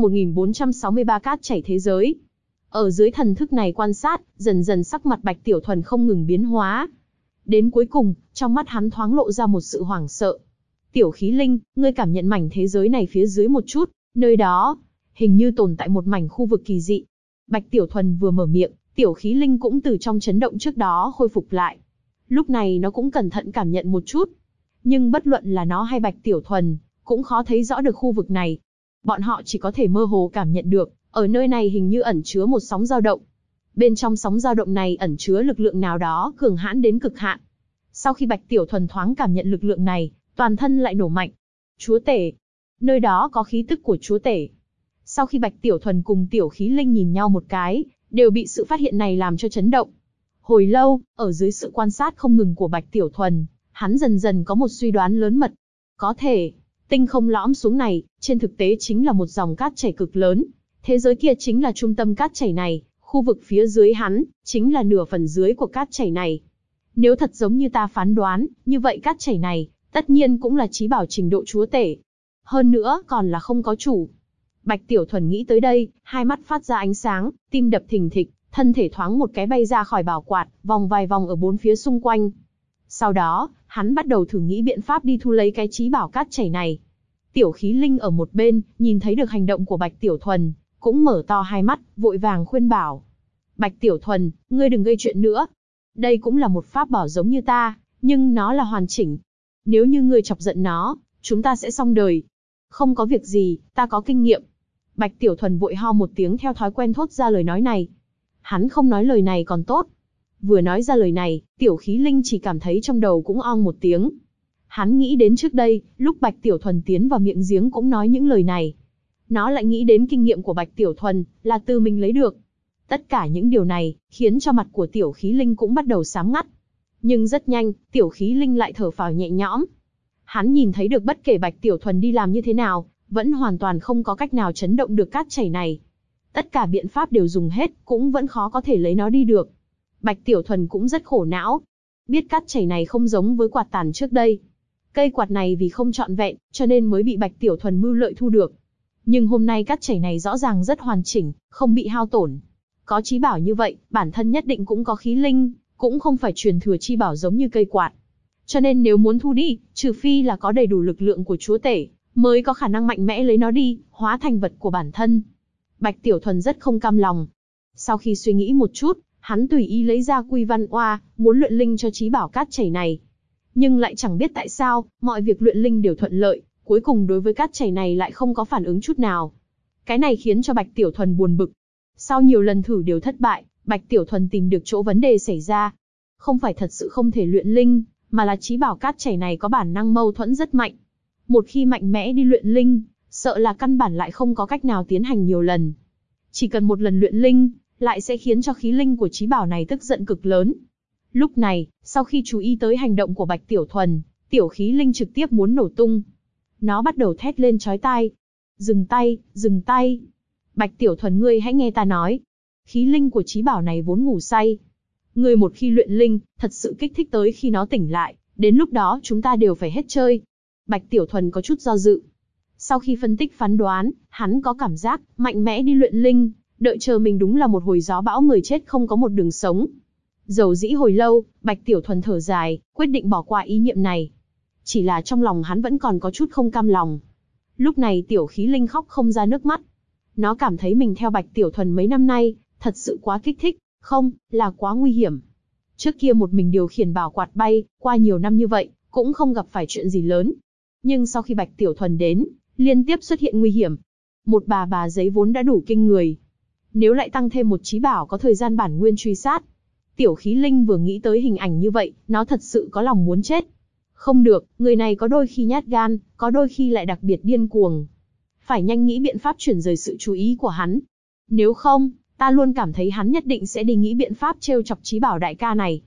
1463 cát chảy thế giới. Ở dưới thần thức này quan sát, dần dần sắc mặt Bạch Tiểu Thuần không ngừng biến hóa. Đến cuối cùng, trong mắt hắn thoáng lộ ra một sự hoảng sợ. Tiểu Khí Linh, ngươi cảm nhận mảnh thế giới này phía dưới một chút, nơi đó, hình như tồn tại một mảnh khu vực kỳ dị. Bạch Tiểu Thuần vừa mở miệng, Tiểu Khí Linh cũng từ trong chấn động trước đó khôi phục lại. Lúc này nó cũng cẩn thận cảm nhận một chút. Nhưng bất luận là nó hay Bạch Tiểu Thuần, cũng khó thấy rõ được khu vực này. Bọn họ chỉ có thể mơ hồ cảm nhận được, ở nơi này hình như ẩn chứa một sóng dao động. Bên trong sóng dao động này ẩn chứa lực lượng nào đó cường hãn đến cực hạn. Sau khi Bạch Tiểu Thuần thoáng cảm nhận lực lượng này, toàn thân lại nổ mạnh. Chúa tể. Nơi đó có khí tức của chúa tể. Sau khi Bạch Tiểu Thuần cùng Tiểu Khí Linh nhìn nhau một cái, đều bị sự phát hiện này làm cho chấn động. Hồi lâu, ở dưới sự quan sát không ngừng của Bạch Tiểu Thuần, hắn dần dần có một suy đoán lớn mật. Có thể, tinh không lõm xuống này, trên thực tế chính là một dòng cát chảy cực lớn. Thế giới kia chính là trung tâm cát chảy này, khu vực phía dưới hắn, chính là nửa phần dưới của cát chảy này. Nếu thật giống như ta phán đoán, như vậy cát chảy này, tất nhiên cũng là chí bảo trình độ chúa tể. Hơn nữa, còn là không có chủ. Bạch Tiểu Thuần nghĩ tới đây, hai mắt phát ra ánh sáng, tim đập thình thịch, thân thể thoáng một cái bay ra khỏi bảo quạt, vòng vài vòng ở bốn phía xung quanh. Sau đó, hắn bắt đầu thử nghĩ biện pháp đi thu lấy cái chí bảo cát chảy này. Tiểu Khí Linh ở một bên, nhìn thấy được hành động của Bạch Tiểu Thuần, cũng mở to hai mắt, vội vàng khuyên bảo. Bạch Tiểu Thuần, ngươi đừng gây chuyện nữa. Đây cũng là một pháp bảo giống như ta, nhưng nó là hoàn chỉnh. Nếu như ngươi chọc giận nó, chúng ta sẽ xong đời. Không có việc gì, ta có kinh nghiệm. Bạch Tiểu Thuần vội ho một tiếng theo thói quen thốt ra lời nói này. Hắn không nói lời này còn tốt. Vừa nói ra lời này, Tiểu Khí Linh chỉ cảm thấy trong đầu cũng ong một tiếng. Hắn nghĩ đến trước đây, lúc Bạch Tiểu Thuần tiến vào miệng giếng cũng nói những lời này. Nó lại nghĩ đến kinh nghiệm của Bạch Tiểu Thuần, là từ mình lấy được. Tất cả những điều này, khiến cho mặt của Tiểu Khí Linh cũng bắt đầu xám ngắt. Nhưng rất nhanh, Tiểu Khí Linh lại thở phào nhẹ nhõm. Hắn nhìn thấy được bất kể Bạch Tiểu Thuần đi làm như thế nào, vẫn hoàn toàn không có cách nào chấn động được cát chảy này. Tất cả biện pháp đều dùng hết, cũng vẫn khó có thể lấy nó đi được. Bạch Tiểu Thuần cũng rất khổ não. Biết cát chảy này không giống với quạt tàn trước đây. Cây quạt này vì không trọn vẹn, cho nên mới bị Bạch Tiểu Thuần mưu lợi thu được. Nhưng hôm nay cát chảy này rõ ràng rất hoàn chỉnh, không bị hao tổn. Có chí bảo như vậy, bản thân nhất định cũng có khí linh, cũng không phải truyền thừa chi bảo giống như cây quạt. Cho nên nếu muốn thu đi, trừ phi là có đầy đủ lực lượng của chúa tể, mới có khả năng mạnh mẽ lấy nó đi, hóa thành vật của bản thân. Bạch Tiểu Thuần rất không cam lòng. Sau khi suy nghĩ một chút, hắn tùy ý lấy ra Quy Văn Oa, muốn luyện linh cho chí bảo cát chảy này. Nhưng lại chẳng biết tại sao, mọi việc luyện linh đều thuận lợi, cuối cùng đối với cát chảy này lại không có phản ứng chút nào. Cái này khiến cho Bạch Tiểu Thuần buồn bực. Sau nhiều lần thử đều thất bại, Bạch Tiểu Thuần tìm được chỗ vấn đề xảy ra. Không phải thật sự không thể luyện linh, mà là chí bảo cát chảy này có bản năng mâu thuẫn rất mạnh. Một khi mạnh mẽ đi luyện linh, sợ là căn bản lại không có cách nào tiến hành nhiều lần. Chỉ cần một lần luyện linh, lại sẽ khiến cho khí linh của chí bảo này tức giận cực lớn. Lúc này, sau khi chú ý tới hành động của Bạch Tiểu Thuần, Tiểu Khí Linh trực tiếp muốn nổ tung. Nó bắt đầu thét lên chói tai. Dừng tay, dừng tay. Bạch Tiểu Thuần, ngươi hãy nghe ta nói. Khí linh của chí bảo này vốn ngủ say. Ngươi một khi luyện linh, thật sự kích thích tới khi nó tỉnh lại, đến lúc đó chúng ta đều phải hết chơi. Bạch Tiểu Thuần có chút do dự. Sau khi phân tích phán đoán, hắn có cảm giác, mạnh mẽ đi luyện linh, đợi chờ mình đúng là một hồi gió bão người chết không có một đường sống. Dầu dĩ hồi lâu, Bạch Tiểu Thuần thở dài, quyết định bỏ qua ý niệm này. Chỉ là trong lòng hắn vẫn còn có chút không cam lòng. Lúc này Tiểu Khí Linh khóc không ra nước mắt. Nó cảm thấy mình theo Bạch Tiểu Thuần mấy năm nay, thật sự quá kích thích, không, là quá nguy hiểm. Trước kia một mình điều khiển bảo quạt bay, qua nhiều năm như vậy, cũng không gặp phải chuyện gì lớn. Nhưng sau khi Bạch Tiểu Thuần đến, liên tiếp xuất hiện nguy hiểm. Một bà giấy vốn đã đủ kinh người. Nếu lại tăng thêm một chí bảo có thời gian bản nguyên truy sát. Tiểu Khí Linh vừa nghĩ tới hình ảnh như vậy, nó thật sự có lòng muốn chết. Không được, người này có đôi khi nhát gan, có đôi khi lại đặc biệt điên cuồng. Phải nhanh nghĩ biện pháp chuyển rời sự chú ý của hắn. Nếu không, ta luôn cảm thấy hắn nhất định sẽ đi nghĩ biện pháp trêu chọc chí bảo đại ca này.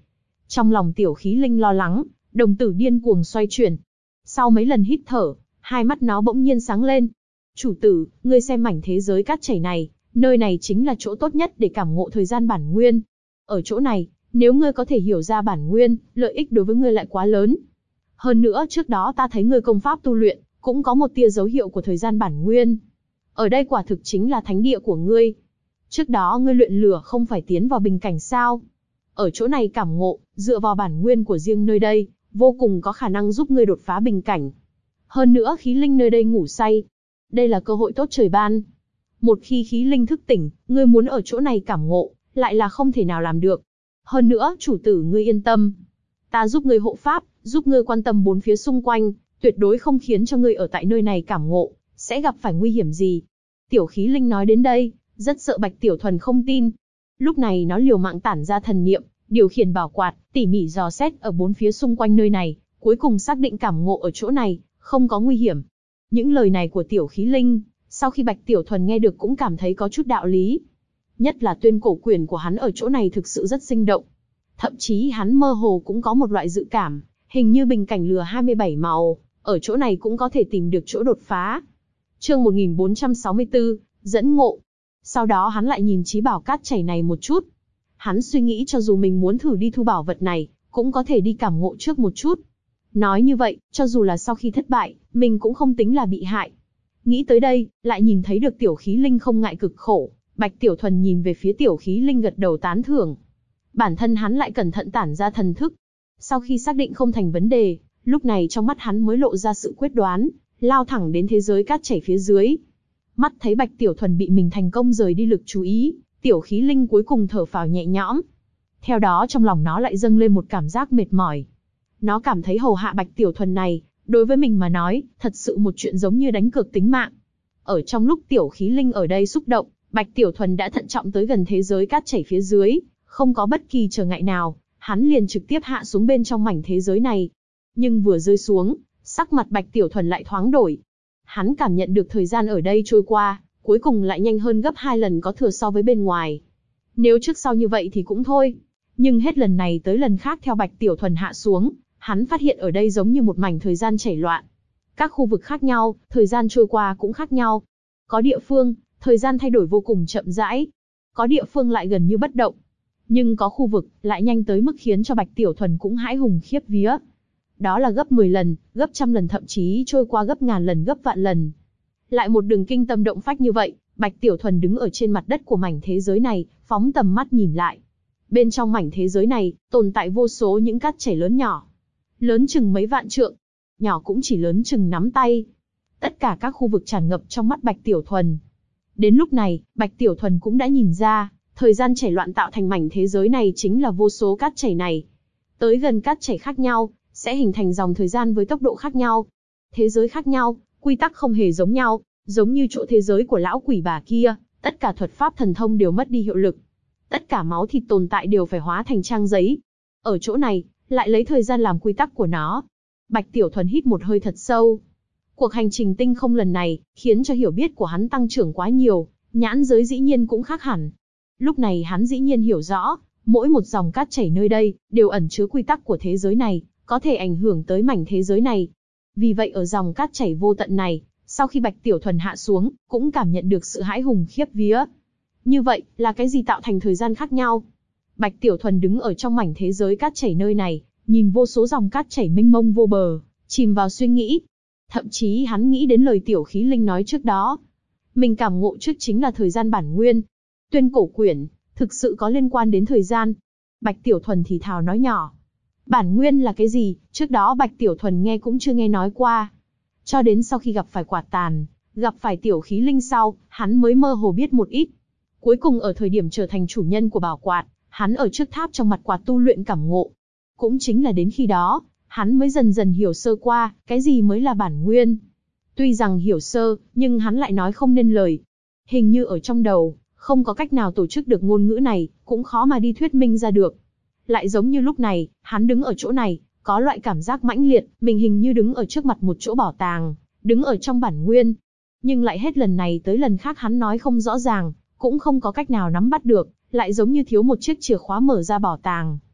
Trong lòng Tiểu Khí Linh lo lắng, đồng tử điên cuồng xoay chuyển. Sau mấy lần hít thở, hai mắt nó bỗng nhiên sáng lên. Chủ tử, ngươi xem mảnh thế giới cát chảy này, nơi này chính là chỗ tốt nhất để cảm ngộ thời gian bản nguyên. Ở chỗ này, nếu ngươi có thể hiểu ra bản nguyên, lợi ích đối với ngươi lại quá lớn. Hơn nữa trước đó ta thấy ngươi công pháp tu luyện, cũng có một tia dấu hiệu của thời gian bản nguyên. Ở đây quả thực chính là thánh địa của ngươi. Trước đó ngươi luyện lửa không phải tiến vào bình cảnh sao? Ở chỗ này cảm ngộ, dựa vào bản nguyên của riêng nơi đây, vô cùng có khả năng giúp ngươi đột phá bình cảnh. Hơn nữa khí linh nơi đây ngủ say. Đây là cơ hội tốt trời ban. Một khi khí linh thức tỉnh, ngươi muốn ở chỗ này cảm ngộ, lại là không thể nào làm được. Hơn nữa, chủ tử ngươi yên tâm. Ta giúp ngươi hộ pháp, giúp ngươi quan tâm bốn phía xung quanh, tuyệt đối không khiến cho ngươi ở tại nơi này cảm ngộ, sẽ gặp phải nguy hiểm gì. Tiểu Khí Linh nói đến đây, rất sợ Bạch Tiểu Thuần không tin. Lúc này nó liều mạng tản ra thần niệm, điều khiển bảo quạt, tỉ mỉ dò xét ở bốn phía xung quanh nơi này, cuối cùng xác định cảm ngộ ở chỗ này, không có nguy hiểm. Những lời này của Tiểu Khí Linh, sau khi Bạch Tiểu Thuần nghe được cũng cảm thấy có chút đạo lý. Nhất là tuyên cổ quyển của hắn ở chỗ này thực sự rất sinh động. Thậm chí hắn mơ hồ cũng có một loại dự cảm, hình như bình cảnh lửa 27 màu, ở chỗ này cũng có thể tìm được chỗ đột phá. Chương 1464, dẫn ngộ. Sau đó hắn lại nhìn chí bảo cát chảy này một chút. Hắn suy nghĩ cho dù mình muốn thử đi thu bảo vật này, cũng có thể đi cảm ngộ trước một chút. Nói như vậy, cho dù là sau khi thất bại, mình cũng không tính là bị hại. Nghĩ tới đây, lại nhìn thấy được Tiểu Khí Linh không ngại cực khổ. Bạch Tiểu Thuần nhìn về phía Tiểu Khí Linh gật đầu tán thưởng. Bản thân hắn lại cẩn thận tản ra thần thức. Sau khi xác định không thành vấn đề, lúc này trong mắt hắn mới lộ ra sự quyết đoán, lao thẳng đến thế giới cát chảy phía dưới. Mắt thấy Bạch Tiểu Thuần bị mình thành công rời đi lực chú ý, Tiểu Khí Linh cuối cùng thở phào nhẹ nhõm. Theo đó trong lòng nó lại dâng lên một cảm giác mệt mỏi. Nó cảm thấy hầu hạ Bạch Tiểu Thuần này, đối với mình mà nói, thật sự một chuyện giống như đánh cược tính mạng. Ở trong lúc Tiểu Khí Linh ở đây xúc động, Bạch Tiểu Thuần đã thận trọng tới gần thế giới cát chảy phía dưới, không có bất kỳ trở ngại nào, hắn liền trực tiếp hạ xuống bên trong mảnh thế giới này. Nhưng vừa rơi xuống, sắc mặt Bạch Tiểu Thuần lại thoáng đổi. Hắn cảm nhận được thời gian ở đây trôi qua, cuối cùng lại nhanh hơn gấp 2 lần có thừa so với bên ngoài. Nếu trước sau như vậy thì cũng thôi. Nhưng hết lần này tới lần khác theo Bạch Tiểu Thuần hạ xuống, hắn phát hiện ở đây giống như một mảnh thời gian chảy loạn. Các khu vực khác nhau, thời gian trôi qua cũng khác nhau. Có địa phương, thời gian thay đổi vô cùng chậm rãi. Có địa phương lại gần như bất động. Nhưng có khu vực, lại nhanh tới mức khiến cho Bạch Tiểu Thuần cũng hãi hùng khiếp vía. Đó là gấp 10 lần, gấp trăm lần thậm chí trôi qua gấp ngàn lần gấp vạn lần. Lại một đường kinh tâm động phách như vậy, Bạch Tiểu Thuần đứng ở trên mặt đất của mảnh thế giới này, phóng tầm mắt nhìn lại. Bên trong mảnh thế giới này, tồn tại vô số những cát chảy lớn nhỏ. Lớn chừng mấy vạn trượng, nhỏ cũng chỉ lớn chừng nắm tay. Tất cả các khu vực tràn ngập trong mắt Bạch Tiểu Thuần. Đến lúc này, Bạch Tiểu Thuần cũng đã nhìn ra, thời gian chảy loạn tạo thành mảnh thế giới này chính là vô số cát chảy này. Tới gần cát chảy khác nhau, sẽ hình thành dòng thời gian với tốc độ khác nhau. Thế giới khác nhau, quy tắc không hề giống nhau, giống như chỗ thế giới của lão quỷ bà kia, tất cả thuật pháp thần thông đều mất đi hiệu lực. Tất cả máu thịt tồn tại đều phải hóa thành trang giấy. Ở chỗ này, lại lấy thời gian làm quy tắc của nó. Bạch Tiểu Thuần hít một hơi thật sâu. Cuộc hành trình tinh không lần này, khiến cho hiểu biết của hắn tăng trưởng quá nhiều, nhãn giới dĩ nhiên cũng khác hẳn. Lúc này hắn dĩ nhiên hiểu rõ, mỗi một dòng cát chảy nơi đây, đều ẩn chứa quy tắc của thế giới này, có thể ảnh hưởng tới mảnh thế giới này. Vì vậy ở dòng cát chảy vô tận này, sau khi Bạch Tiểu Thuần hạ xuống, cũng cảm nhận được sự hãi hùng khiếp vía. Như vậy, là cái gì tạo thành thời gian khác nhau? Bạch Tiểu Thuần đứng ở trong mảnh thế giới cát chảy nơi này, nhìn vô số dòng cát chảy mênh mông vô bờ, chìm vào suy nghĩ. Thậm chí hắn nghĩ đến lời Tiểu Khí Linh nói trước đó. Mình cảm ngộ trước chính là thời gian bản nguyên. Tuyên cổ quyển, thực sự có liên quan đến thời gian. Bạch Tiểu Thuần thì thào nói nhỏ. Bản nguyên là cái gì, trước đó Bạch Tiểu Thuần nghe cũng chưa nghe nói qua. Cho đến sau khi gặp phải Quạt Tàn, gặp phải Tiểu Khí Linh sau, hắn mới mơ hồ biết một ít. Cuối cùng ở thời điểm trở thành chủ nhân của bảo quạt, hắn ở trước tháp trong mặt quạt tu luyện cảm ngộ. Cũng chính là đến khi đó, hắn mới dần dần hiểu sơ qua, cái gì mới là bản nguyên. Tuy rằng hiểu sơ, nhưng hắn lại nói không nên lời. Hình như ở trong đầu, không có cách nào tổ chức được ngôn ngữ này, cũng khó mà đi thuyết minh ra được. Lại giống như lúc này, hắn đứng ở chỗ này, có loại cảm giác mãnh liệt, mình hình như đứng ở trước mặt một chỗ bảo tàng, đứng ở trong bản nguyên. Nhưng lại hết lần này tới lần khác hắn nói không rõ ràng, cũng không có cách nào nắm bắt được, lại giống như thiếu một chiếc chìa khóa mở ra bảo tàng.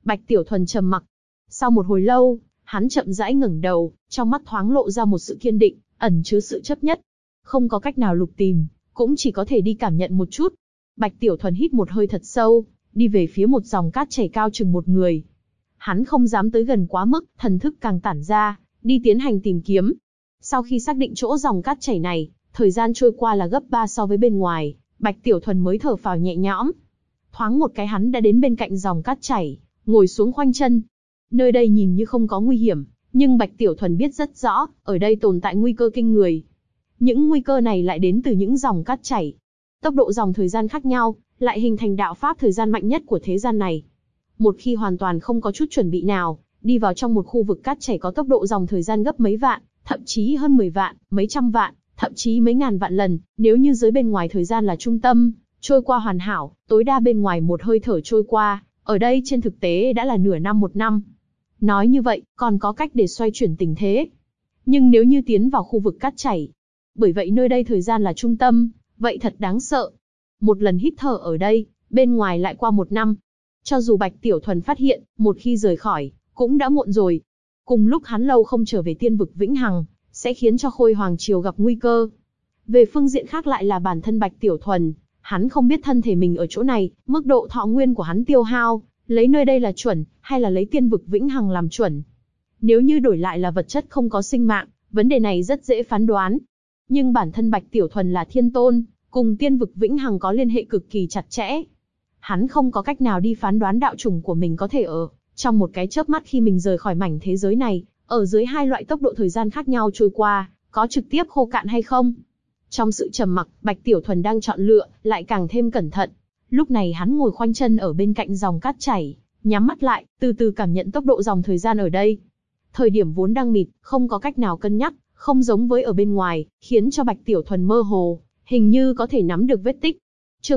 Bạch Tiểu Thuần trầm mặc. Sau một hồi lâu, hắn chậm rãi ngẩng đầu, trong mắt thoáng lộ ra một sự kiên định, ẩn chứa sự chấp nhất. Không có cách nào lục tìm, cũng chỉ có thể đi cảm nhận một chút. Bạch Tiểu Thuần hít một hơi thật sâu, đi về phía một dòng cát chảy cao chừng một người. Hắn không dám tới gần quá mức, thần thức càng tản ra, đi tiến hành tìm kiếm. Sau khi xác định chỗ dòng cát chảy này, thời gian trôi qua là gấp 3 so với bên ngoài, Bạch Tiểu Thuần mới thở phào nhẹ nhõm. Thoáng một cái hắn đã đến bên cạnh dòng cát chảy, ngồi xuống khoanh chân. Nơi đây nhìn như không có nguy hiểm, nhưng Bạch Tiểu Thuần biết rất rõ, ở đây tồn tại nguy cơ kinh người. Những nguy cơ này lại đến từ những dòng cát chảy. Tốc độ dòng thời gian khác nhau, lại hình thành đạo pháp thời gian mạnh nhất của thế gian này. Một khi hoàn toàn không có chút chuẩn bị nào, đi vào trong một khu vực cát chảy có tốc độ dòng thời gian gấp mấy vạn, thậm chí hơn 10 vạn, mấy trăm vạn, thậm chí mấy ngàn vạn lần, nếu như dưới bên ngoài thời gian là trung tâm, trôi qua hoàn hảo, tối đa bên ngoài một hơi thở trôi qua, ở đây trên thực tế đã là nửa năm một năm. Nói như vậy, còn có cách để xoay chuyển tình thế. Nhưng nếu như tiến vào khu vực cát chảy, bởi vậy nơi đây thời gian là trung tâm, vậy thật đáng sợ. Một lần hít thở ở đây, bên ngoài lại qua một năm. Cho dù Bạch Tiểu Thuần phát hiện, một khi rời khỏi, cũng đã muộn rồi. Cùng lúc hắn lâu không trở về tiên vực vĩnh hằng, sẽ khiến cho Khôi Hoàng Triều gặp nguy cơ. Về phương diện khác lại là bản thân Bạch Tiểu Thuần, hắn không biết thân thể mình ở chỗ này, mức độ thọ nguyên của hắn tiêu hao, lấy nơi đây là chuẩn, hay là lấy tiên vực vĩnh hằng làm chuẩn. Nếu như đổi lại là vật chất không có sinh mạng, vấn đề này rất dễ phán đoán. Nhưng bản thân Bạch Tiểu Thuần là thiên tôn, cùng tiên vực vĩnh hằng có liên hệ cực kỳ chặt chẽ. Hắn không có cách nào đi phán đoán đạo chủng của mình có thể ở trong một cái chớp mắt khi mình rời khỏi mảnh thế giới này, ở dưới hai loại tốc độ thời gian khác nhau trôi qua, có trực tiếp khô cạn hay không. Trong sự trầm mặc, Bạch Tiểu Thuần đang chọn lựa, lại càng thêm cẩn thận. Lúc này hắn ngồi khoanh chân ở bên cạnh dòng cát chảy, nhắm mắt lại, từ từ cảm nhận tốc độ dòng thời gian ở đây. Thời điểm vốn đang mịt, không có cách nào cân nhắc, không giống với ở bên ngoài, khiến cho Bạch Tiểu Thuần mơ hồ, hình như có thể nắm được vết tích. Chương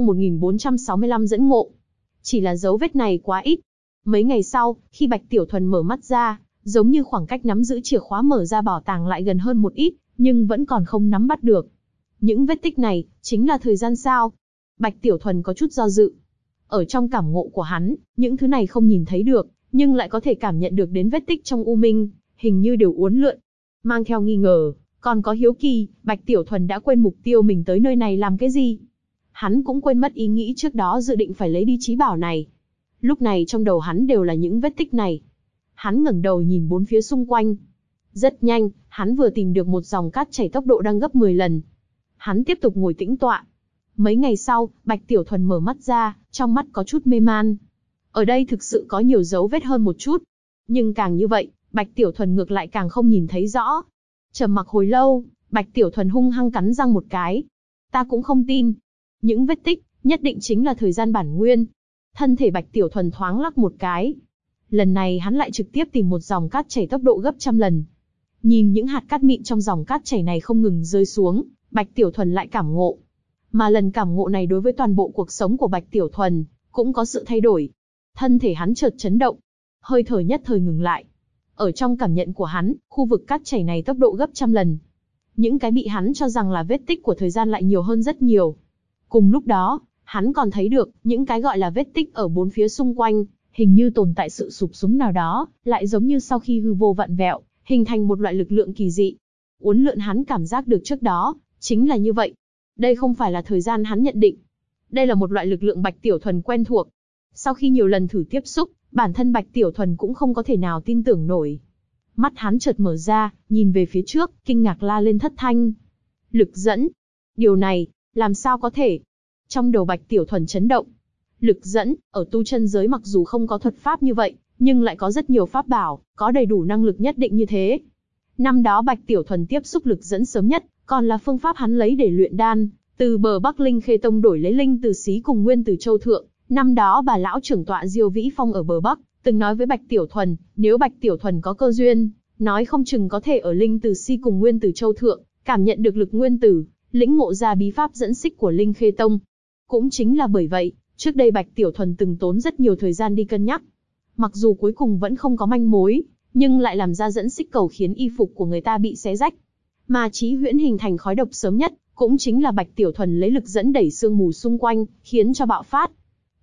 1465 dẫn ngộ. Chỉ là dấu vết này quá ít. Mấy ngày sau, khi Bạch Tiểu Thuần mở mắt ra, giống như khoảng cách nắm giữ chìa khóa mở ra bảo tàng lại gần hơn một ít, nhưng vẫn còn không nắm bắt được. Những vết tích này, chính là thời gian sao? Bạch Tiểu Thuần có chút do dự. Ở trong cảm ngộ của hắn, những thứ này không nhìn thấy được, nhưng lại có thể cảm nhận được đến vết tích trong u minh, hình như đều uốn lượn. Mang theo nghi ngờ, còn có hiếu kỳ, Bạch Tiểu Thuần đã quên mục tiêu mình tới nơi này làm cái gì. Hắn cũng quên mất ý nghĩ trước đó dự định phải lấy đi trí bảo này. Lúc này trong đầu hắn đều là những vết tích này. Hắn ngẩng đầu nhìn bốn phía xung quanh. Rất nhanh, hắn vừa tìm được một dòng cát chảy tốc độ đang gấp 10 lần. Hắn tiếp tục ngồi tĩnh tọa. Mấy ngày sau, Bạch Tiểu Thuần mở mắt ra, trong mắt có chút mê man. Ở đây thực sự có nhiều dấu vết hơn một chút. Nhưng càng như vậy, Bạch Tiểu Thuần ngược lại càng không nhìn thấy rõ. Trầm mặc hồi lâu, Bạch Tiểu Thuần hung hăng cắn răng một cái. Ta cũng không tin. Những vết tích, nhất định chính là thời gian bản nguyên. Thân thể Bạch Tiểu Thuần thoáng lắc một cái. Lần này hắn lại trực tiếp tìm một dòng cát chảy tốc độ gấp trăm lần. Nhìn những hạt cát mịn trong dòng cát chảy này không ngừng rơi xuống, Bạch Tiểu Thuần lại cảm ngộ. Mà lần cảm ngộ này đối với toàn bộ cuộc sống của Bạch Tiểu Thuần, cũng có sự thay đổi. Thân thể hắn chợt chấn động. Hơi thở nhất thời ngừng lại. Ở trong cảm nhận của hắn, khu vực cát chảy này tốc độ gấp trăm lần. Những cái bị hắn cho rằng là vết tích của thời gian lại nhiều hơn rất nhiều. Cùng lúc đó, hắn còn thấy được, những cái gọi là vết tích ở bốn phía xung quanh, hình như tồn tại sự sụp súng nào đó, lại giống như sau khi hư vô vặn vẹo, hình thành một loại lực lượng kỳ dị. Uốn lượn hắn cảm giác được trước đó, chính là như vậy. Đây không phải là thời gian hắn nhận định. Đây là một loại lực lượng Bạch Tiểu Thuần quen thuộc. Sau khi nhiều lần thử tiếp xúc, bản thân Bạch Tiểu Thuần cũng không có thể nào tin tưởng nổi. Mắt hắn chợt mở ra, nhìn về phía trước, kinh ngạc la lên thất thanh. Lực dẫn. Điều này, làm sao có thể? Trong đầu Bạch Tiểu Thuần chấn động. Lực dẫn, ở tu chân giới mặc dù không có thuật pháp như vậy, nhưng lại có rất nhiều pháp bảo, có đầy đủ năng lực nhất định như thế. Năm đó Bạch Tiểu Thuần tiếp xúc lực dẫn sớm nhất, còn là phương pháp hắn lấy để luyện đan, từ bờ Bắc Linh Khê Tông đổi lấy linh từ xí cùng nguyên từ Châu Thượng. Năm đó bà lão trưởng tọa Diêu Vĩ Phong ở bờ Bắc, từng nói với Bạch Tiểu Thuần, nếu Bạch Tiểu Thuần có cơ duyên, nói không chừng có thể ở linh từ xi cùng nguyên từ Châu Thượng, cảm nhận được lực nguyên tử, lĩnh ngộ ra bí pháp dẫn xích của Linh Khê Tông. Cũng chính là bởi vậy, trước đây Bạch Tiểu Thuần từng tốn rất nhiều thời gian đi cân nhắc. Mặc dù cuối cùng vẫn không có manh mối, nhưng lại làm ra dẫn xích cầu khiến y phục của người ta bị xé rách. Mà Chí Huyễn hình thành khói độc sớm nhất, cũng chính là Bạch Tiểu Thuần lấy lực dẫn đẩy sương mù xung quanh, khiến cho bạo phát.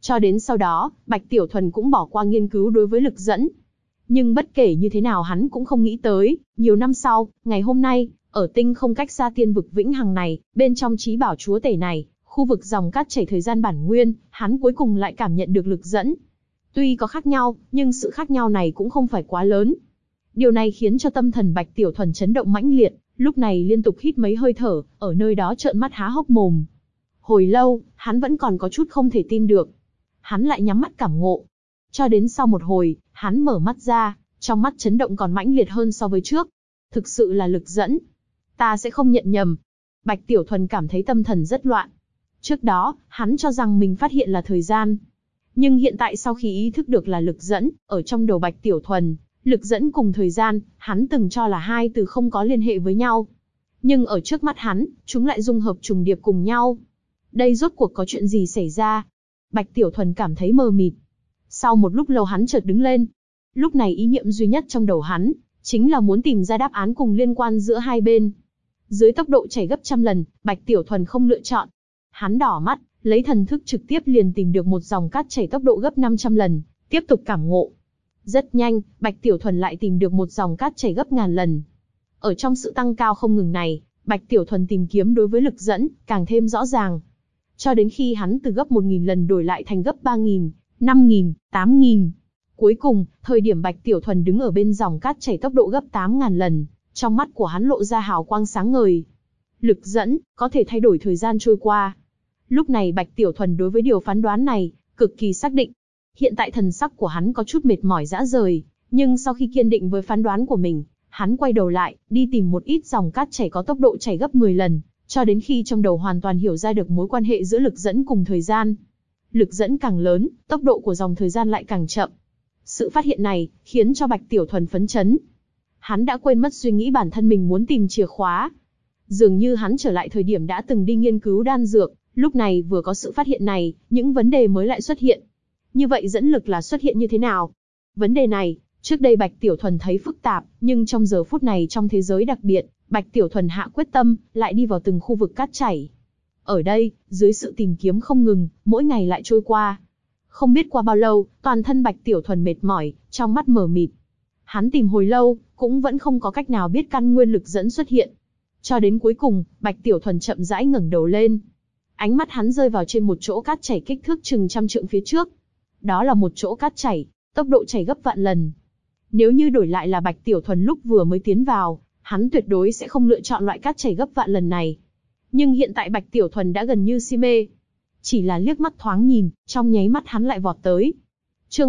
Cho đến sau đó, Bạch Tiểu Thuần cũng bỏ qua nghiên cứu đối với lực dẫn. Nhưng bất kể như thế nào hắn cũng không nghĩ tới, nhiều năm sau, ngày hôm nay, ở tinh không cách xa tiên vực vĩnh hằng này, bên trong trí bảo chúa tể này, khu vực dòng cát chảy thời gian bản nguyên, hắn cuối cùng lại cảm nhận được lực dẫn. Tuy có khác nhau, nhưng sự khác nhau này cũng không phải quá lớn. Điều này khiến cho tâm thần Bạch Tiểu Thuần chấn động mãnh liệt, lúc này liên tục hít mấy hơi thở, ở nơi đó trợn mắt há hốc mồm. Hồi lâu, hắn vẫn còn có chút không thể tin được. Hắn lại nhắm mắt cảm ngộ. Cho đến sau một hồi, hắn mở mắt ra, trong mắt chấn động còn mãnh liệt hơn so với trước. Thực sự là lực dẫn. Ta sẽ không nhận nhầm. Bạch Tiểu Thuần cảm thấy tâm thần rất loạn. Trước đó, hắn cho rằng mình phát hiện là thời gian. Nhưng hiện tại sau khi ý thức được là lực dẫn, ở trong đầu Bạch Tiểu Thuần, lực dẫn cùng thời gian, hắn từng cho là hai từ không có liên hệ với nhau. Nhưng ở trước mắt hắn, chúng lại dung hợp trùng điệp cùng nhau. Đây rốt cuộc có chuyện gì xảy ra? Bạch Tiểu Thuần cảm thấy mờ mịt. Sau một lúc lâu hắn chợt đứng lên. Lúc này ý niệm duy nhất trong đầu hắn, chính là muốn tìm ra đáp án cùng liên quan giữa hai bên. Dưới tốc độ chảy gấp trăm lần, Bạch Tiểu Thuần không lựa chọn. Hắn đỏ mắt, lấy thần thức trực tiếp liền tìm được một dòng cát chảy tốc độ gấp 500 lần, tiếp tục cảm ngộ. Rất nhanh, Bạch Tiểu Thuần lại tìm được một dòng cát chảy gấp ngàn lần. Ở trong sự tăng cao không ngừng này, Bạch Tiểu Thuần tìm kiếm đối với lực dẫn, càng thêm rõ ràng. Cho đến khi hắn từ gấp 1000 lần đổi lại thành gấp 3000, 5000, 8000. Cuối cùng, thời điểm Bạch Tiểu Thuần đứng ở bên dòng cát chảy tốc độ gấp 8000 lần, trong mắt của hắn lộ ra hào quang sáng ngời. Lực dẫn, có thể thay đổi thời gian trôi qua. Lúc này Bạch Tiểu Thuần đối với điều phán đoán này, cực kỳ xác định. Hiện tại thần sắc của hắn có chút mệt mỏi rã rời, nhưng sau khi kiên định với phán đoán của mình, hắn quay đầu lại, đi tìm một ít dòng cát chảy có tốc độ chảy gấp 10 lần, cho đến khi trong đầu hoàn toàn hiểu ra được mối quan hệ giữa lực dẫn cùng thời gian. Lực dẫn càng lớn, tốc độ của dòng thời gian lại càng chậm. Sự phát hiện này, khiến cho Bạch Tiểu Thuần phấn chấn. Hắn đã quên mất suy nghĩ bản thân mình muốn tìm chìa khóa. Dường như hắn trở lại thời điểm đã từng đi nghiên cứu đan dược, lúc này vừa có sự phát hiện này, những vấn đề mới lại xuất hiện. Như vậy dẫn lực là xuất hiện như thế nào? Vấn đề này, trước đây Bạch Tiểu Thuần thấy phức tạp, nhưng trong giờ phút này trong thế giới đặc biệt, Bạch Tiểu Thuần hạ quyết tâm, lại đi vào từng khu vực cát chảy. Ở đây, dưới sự tìm kiếm không ngừng, mỗi ngày lại trôi qua. Không biết qua bao lâu, toàn thân Bạch Tiểu Thuần mệt mỏi, trong mắt mờ mịt. Hắn tìm hồi lâu, cũng vẫn không có cách nào biết căn nguyên lực dẫn xuất hiện. Cho đến cuối cùng, Bạch Tiểu Thuần chậm rãi ngẩng đầu lên. Ánh mắt hắn rơi vào trên một chỗ cát chảy kích thước chừng trăm trượng phía trước. Đó là một chỗ cát chảy, tốc độ chảy gấp vạn lần. Nếu như đổi lại là Bạch Tiểu Thuần lúc vừa mới tiến vào, hắn tuyệt đối sẽ không lựa chọn loại cát chảy gấp vạn lần này. Nhưng hiện tại Bạch Tiểu Thuần đã gần như si mê. Chỉ là liếc mắt thoáng nhìn, trong nháy mắt hắn lại vọt tới. Chương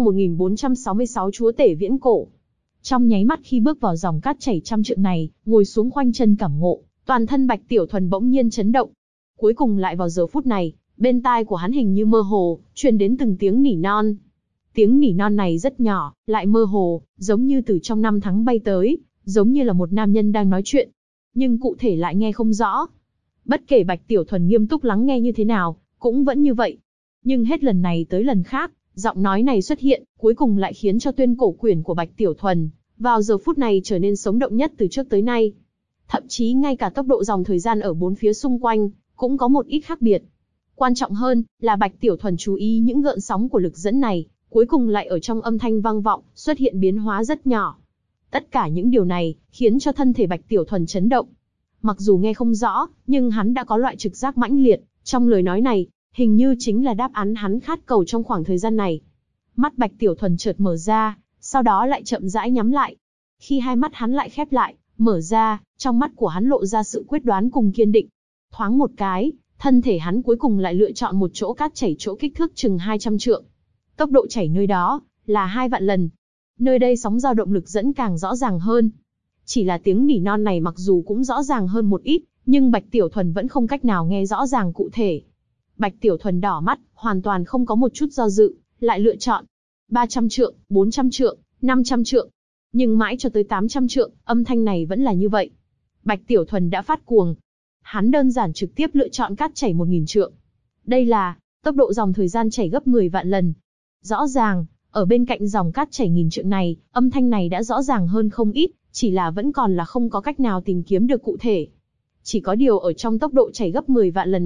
1466 Chúa tể viễn cổ. Trong nháy mắt khi bước vào dòng cát chảy trăm trượng này, ngồi xuống khoanh chân cảm ngộ, toàn thân Bạch Tiểu Thuần bỗng nhiên chấn động. Cuối cùng lại vào giờ phút này, bên tai của hắn hình như mơ hồ, truyền đến từng tiếng nỉ non. Tiếng nỉ non này rất nhỏ, lại mơ hồ, giống như từ trong năm tháng bay tới, giống như là một nam nhân đang nói chuyện. Nhưng cụ thể lại nghe không rõ. Bất kể Bạch Tiểu Thuần nghiêm túc lắng nghe như thế nào, cũng vẫn như vậy. Nhưng hết lần này tới lần khác, giọng nói này xuất hiện, cuối cùng lại khiến cho tuyên cổ quyển của Bạch Tiểu Thuần, vào giờ phút này trở nên sống động nhất từ trước tới nay. Thậm chí ngay cả tốc độ dòng thời gian ở bốn phía xung quanh, cũng có một ít khác biệt. Quan trọng hơn, là Bạch Tiểu Thuần chú ý những gợn sóng của lực dẫn này, cuối cùng lại ở trong âm thanh vang vọng, xuất hiện biến hóa rất nhỏ. Tất cả những điều này, khiến cho thân thể Bạch Tiểu Thuần chấn động. Mặc dù nghe không rõ, nhưng hắn đã có loại trực giác mãnh liệt, trong lời nói này, hình như chính là đáp án hắn khát cầu trong khoảng thời gian này. Mắt Bạch Tiểu Thuần chợt mở ra, sau đó lại chậm rãi nhắm lại. Khi hai mắt hắn lại khép lại, mở ra, trong mắt của hắn lộ ra sự quyết đoán cùng kiên định. Thoáng một cái, thân thể hắn cuối cùng lại lựa chọn một chỗ cát chảy chỗ kích thước chừng 200 trượng. Tốc độ chảy nơi đó là 2 vạn lần. Nơi đây sóng dao động lực dẫn càng rõ ràng hơn. Chỉ là tiếng nỉ non này mặc dù cũng rõ ràng hơn một ít, nhưng Bạch Tiểu Thuần vẫn không cách nào nghe rõ ràng cụ thể. Bạch Tiểu Thuần đỏ mắt, hoàn toàn không có một chút do dự, lại lựa chọn 300 trượng, 400 trượng, 500 trượng. Nhưng mãi cho tới 800 trượng, âm thanh này vẫn là như vậy. Bạch Tiểu Thuần đã phát cuồng. Hắn đơn giản trực tiếp lựa chọn cát chảy 1000 trượng. Đây là tốc độ dòng thời gian chảy gấp 10 vạn lần. Rõ ràng, ở bên cạnh dòng cát chảy 1000 trượng này, âm thanh này đã rõ ràng hơn không ít, chỉ là vẫn còn là không có cách nào tìm kiếm được cụ thể. Chỉ có điều ở trong tốc độ chảy gấp 10 vạn lần này,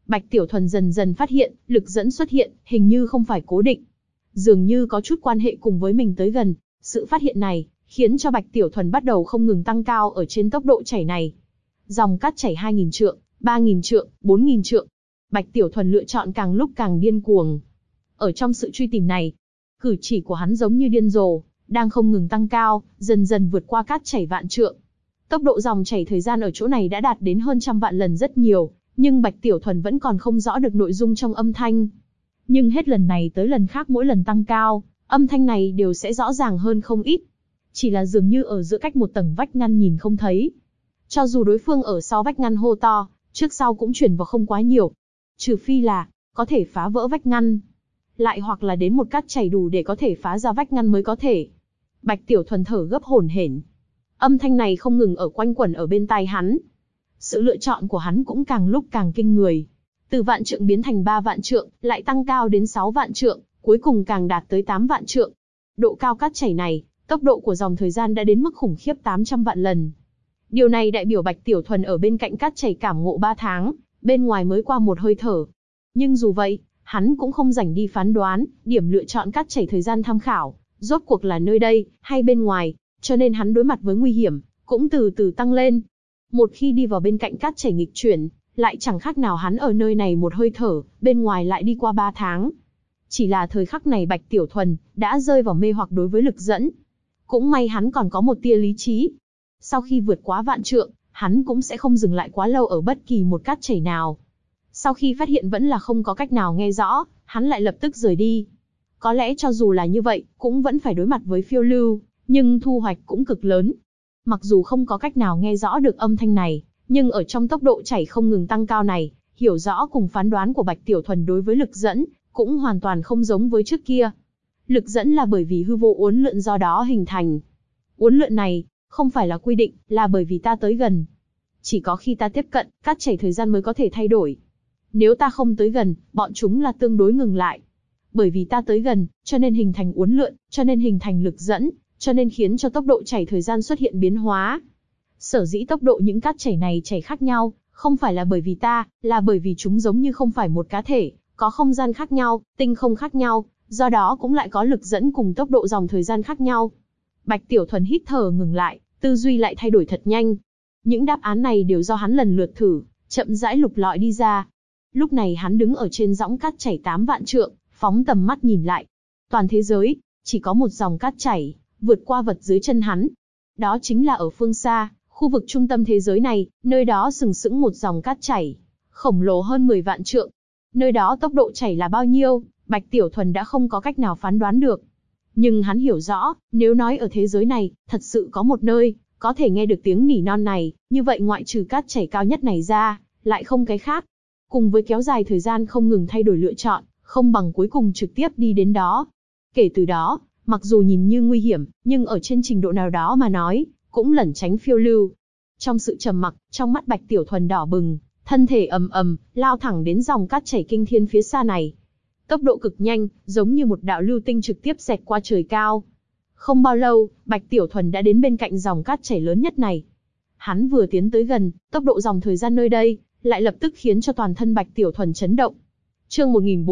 Bạch Tiểu Thuần dần dần phát hiện, lực dẫn xuất hiện, hình như không phải cố định. Dường như có chút quan hệ cùng với mình tới gần. Sự phát hiện này, khiến cho Bạch Tiểu Thuần bắt đầu không ngừng tăng cao ở trên tốc độ chảy này. Dòng cát chảy 2.000 trượng, 3.000 trượng, 4.000 trượng. Bạch Tiểu Thuần lựa chọn càng lúc càng điên cuồng. Ở trong sự truy tìm này, cử chỉ của hắn giống như điên rồ, đang không ngừng tăng cao, dần dần vượt qua cát chảy vạn trượng. Tốc độ dòng chảy thời gian ở chỗ này đã đạt đến hơn trăm vạn lần rất nhiều, nhưng Bạch Tiểu Thuần vẫn còn không rõ được nội dung trong âm thanh. Nhưng hết lần này tới lần khác mỗi lần tăng cao, âm thanh này đều sẽ rõ ràng hơn không ít. Chỉ là dường như ở giữa cách một tầng vách ngăn nhìn không thấy. Cho dù đối phương ở sau vách ngăn hô to, trước sau cũng truyền vào không quá nhiều. Trừ phi là, có thể phá vỡ vách ngăn. Lại hoặc là đến một cát chảy đủ để có thể phá ra vách ngăn mới có thể. Bạch Tiểu Thuần thở gấp hổn hển. Âm thanh này không ngừng ở quanh quẩn ở bên tai hắn. Sự lựa chọn của hắn cũng càng lúc càng kinh người. Từ vạn trượng biến thành 3 vạn trượng, lại tăng cao đến 6 vạn trượng, cuối cùng càng đạt tới 8 vạn trượng. Độ cao cát chảy này, tốc độ của dòng thời gian đã đến mức khủng khiếp 800 vạn lần. Điều này đại biểu Bạch Tiểu Thuần ở bên cạnh cát chảy cảm ngộ 3 tháng, bên ngoài mới qua một hơi thở. Nhưng dù vậy, hắn cũng không rảnh đi phán đoán, điểm lựa chọn cát chảy thời gian tham khảo, rốt cuộc là nơi đây, hay bên ngoài, cho nên hắn đối mặt với nguy hiểm, cũng từ từ tăng lên. Một khi đi vào bên cạnh cát chảy nghịch chuyển, lại chẳng khác nào hắn ở nơi này một hơi thở, bên ngoài lại đi qua 3 tháng. Chỉ là thời khắc này Bạch Tiểu Thuần đã rơi vào mê hoặc đối với lực dẫn. Cũng may hắn còn có một tia lý trí. Sau khi vượt quá vạn trượng, hắn cũng sẽ không dừng lại quá lâu ở bất kỳ một cát chảy nào. Sau khi phát hiện vẫn là không có cách nào nghe rõ, hắn lại lập tức rời đi. Có lẽ cho dù là như vậy, cũng vẫn phải đối mặt với phiêu lưu, nhưng thu hoạch cũng cực lớn. Mặc dù không có cách nào nghe rõ được âm thanh này, nhưng ở trong tốc độ chảy không ngừng tăng cao này, hiểu rõ cùng phán đoán của Bạch Tiểu Thuần đối với lực dẫn, cũng hoàn toàn không giống với trước kia. Lực dẫn là bởi vì hư vô uốn lượn do đó hình thành. Uốn lượn này, không phải là quy định, là bởi vì ta tới gần. Chỉ có khi ta tiếp cận, cát chảy thời gian mới có thể thay đổi. Nếu ta không tới gần, bọn chúng là tương đối ngừng lại. Bởi vì ta tới gần, cho nên hình thành uốn lượn, cho nên hình thành lực dẫn, cho nên khiến cho tốc độ chảy thời gian xuất hiện biến hóa. Sở dĩ tốc độ những cát chảy này chảy khác nhau, không phải là bởi vì ta, là bởi vì chúng giống như không phải một cá thể, có không gian khác nhau, tinh không khác nhau, do đó cũng lại có lực dẫn cùng tốc độ dòng thời gian khác nhau. Bạch Tiểu Thuần hít thở ngừng lại, tư duy lại thay đổi thật nhanh. Những đáp án này đều do hắn lần lượt thử, chậm rãi lục lọi đi ra. Lúc này hắn đứng ở trên dõng cát chảy 8 vạn trượng, phóng tầm mắt nhìn lại. Toàn thế giới, chỉ có một dòng cát chảy, vượt qua vật dưới chân hắn. Đó chính là ở phương xa, khu vực trung tâm thế giới này, nơi đó sừng sững một dòng cát chảy, khổng lồ hơn 10 vạn trượng. Nơi đó tốc độ chảy là bao nhiêu, Bạch Tiểu Thuần đã không có cách nào phán đoán được. Nhưng hắn hiểu rõ, nếu nói ở thế giới này, thật sự có một nơi, có thể nghe được tiếng nỉ non này, như vậy ngoại trừ cát chảy cao nhất này ra, lại không cái khác. Cùng với kéo dài thời gian không ngừng thay đổi lựa chọn, không bằng cuối cùng trực tiếp đi đến đó. Kể từ đó, mặc dù nhìn như nguy hiểm, nhưng ở trên trình độ nào đó mà nói, cũng lẩn tránh phiêu lưu. Trong sự trầm mặc, trong mắt Bạch Tiểu Thuần đỏ bừng, thân thể ầm ầm, lao thẳng đến dòng cát chảy kinh thiên phía xa này. Tốc độ cực nhanh, giống như một đạo lưu tinh trực tiếp xẹt qua trời cao. Không bao lâu, Bạch Tiểu Thuần đã đến bên cạnh dòng cát chảy lớn nhất này. Hắn vừa tiến tới gần, tốc độ dòng thời gian nơi đây, lại lập tức khiến cho toàn thân Bạch Tiểu Thuần chấn động. Chương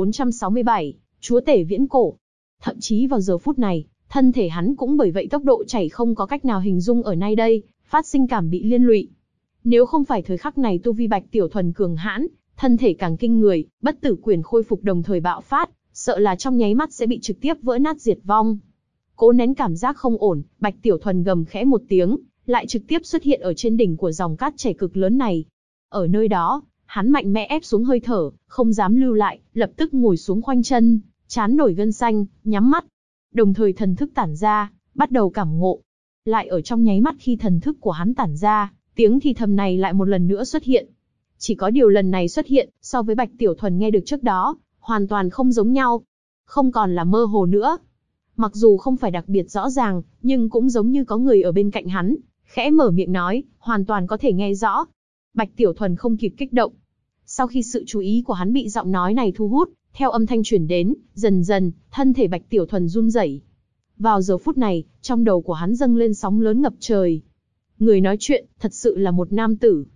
1467, Chúa tể viễn cổ. Thậm chí vào giờ phút này, thân thể hắn cũng bởi vậy tốc độ chảy không có cách nào hình dung ở nay đây, phát sinh cảm bị liên lụy. Nếu không phải thời khắc này tu vi Bạch Tiểu Thuần cường hãn, thân thể càng kinh người, bất tử quyền khôi phục đồng thời bạo phát, sợ là trong nháy mắt sẽ bị trực tiếp vỡ nát diệt vong. Cố nén cảm giác không ổn, Bạch Tiểu Thuần gầm khẽ một tiếng, lại trực tiếp xuất hiện ở trên đỉnh của dòng cát chảy cực lớn này. Ở nơi đó, hắn mạnh mẽ ép xuống hơi thở, không dám lưu lại, lập tức ngồi xuống khoanh chân, trán nổi gân xanh, nhắm mắt. Đồng thời thần thức tản ra, bắt đầu cảm ngộ. Lại ở trong nháy mắt khi thần thức của hắn tản ra, tiếng thì thầm này lại một lần nữa xuất hiện. Chỉ có điều lần này xuất hiện, so với Bạch Tiểu Thuần nghe được trước đó, hoàn toàn không giống nhau. Không còn là mơ hồ nữa. Mặc dù không phải đặc biệt rõ ràng, nhưng cũng giống như có người ở bên cạnh hắn, khẽ mở miệng nói, hoàn toàn có thể nghe rõ. Bạch Tiểu Thuần không kịp kích động. Sau khi sự chú ý của hắn bị giọng nói này thu hút, theo âm thanh truyền đến, dần dần, thân thể Bạch Tiểu Thuần run rẩy. Vào giờ phút này, trong đầu của hắn dâng lên sóng lớn ngập trời. Người nói chuyện, thật sự là một nam tử.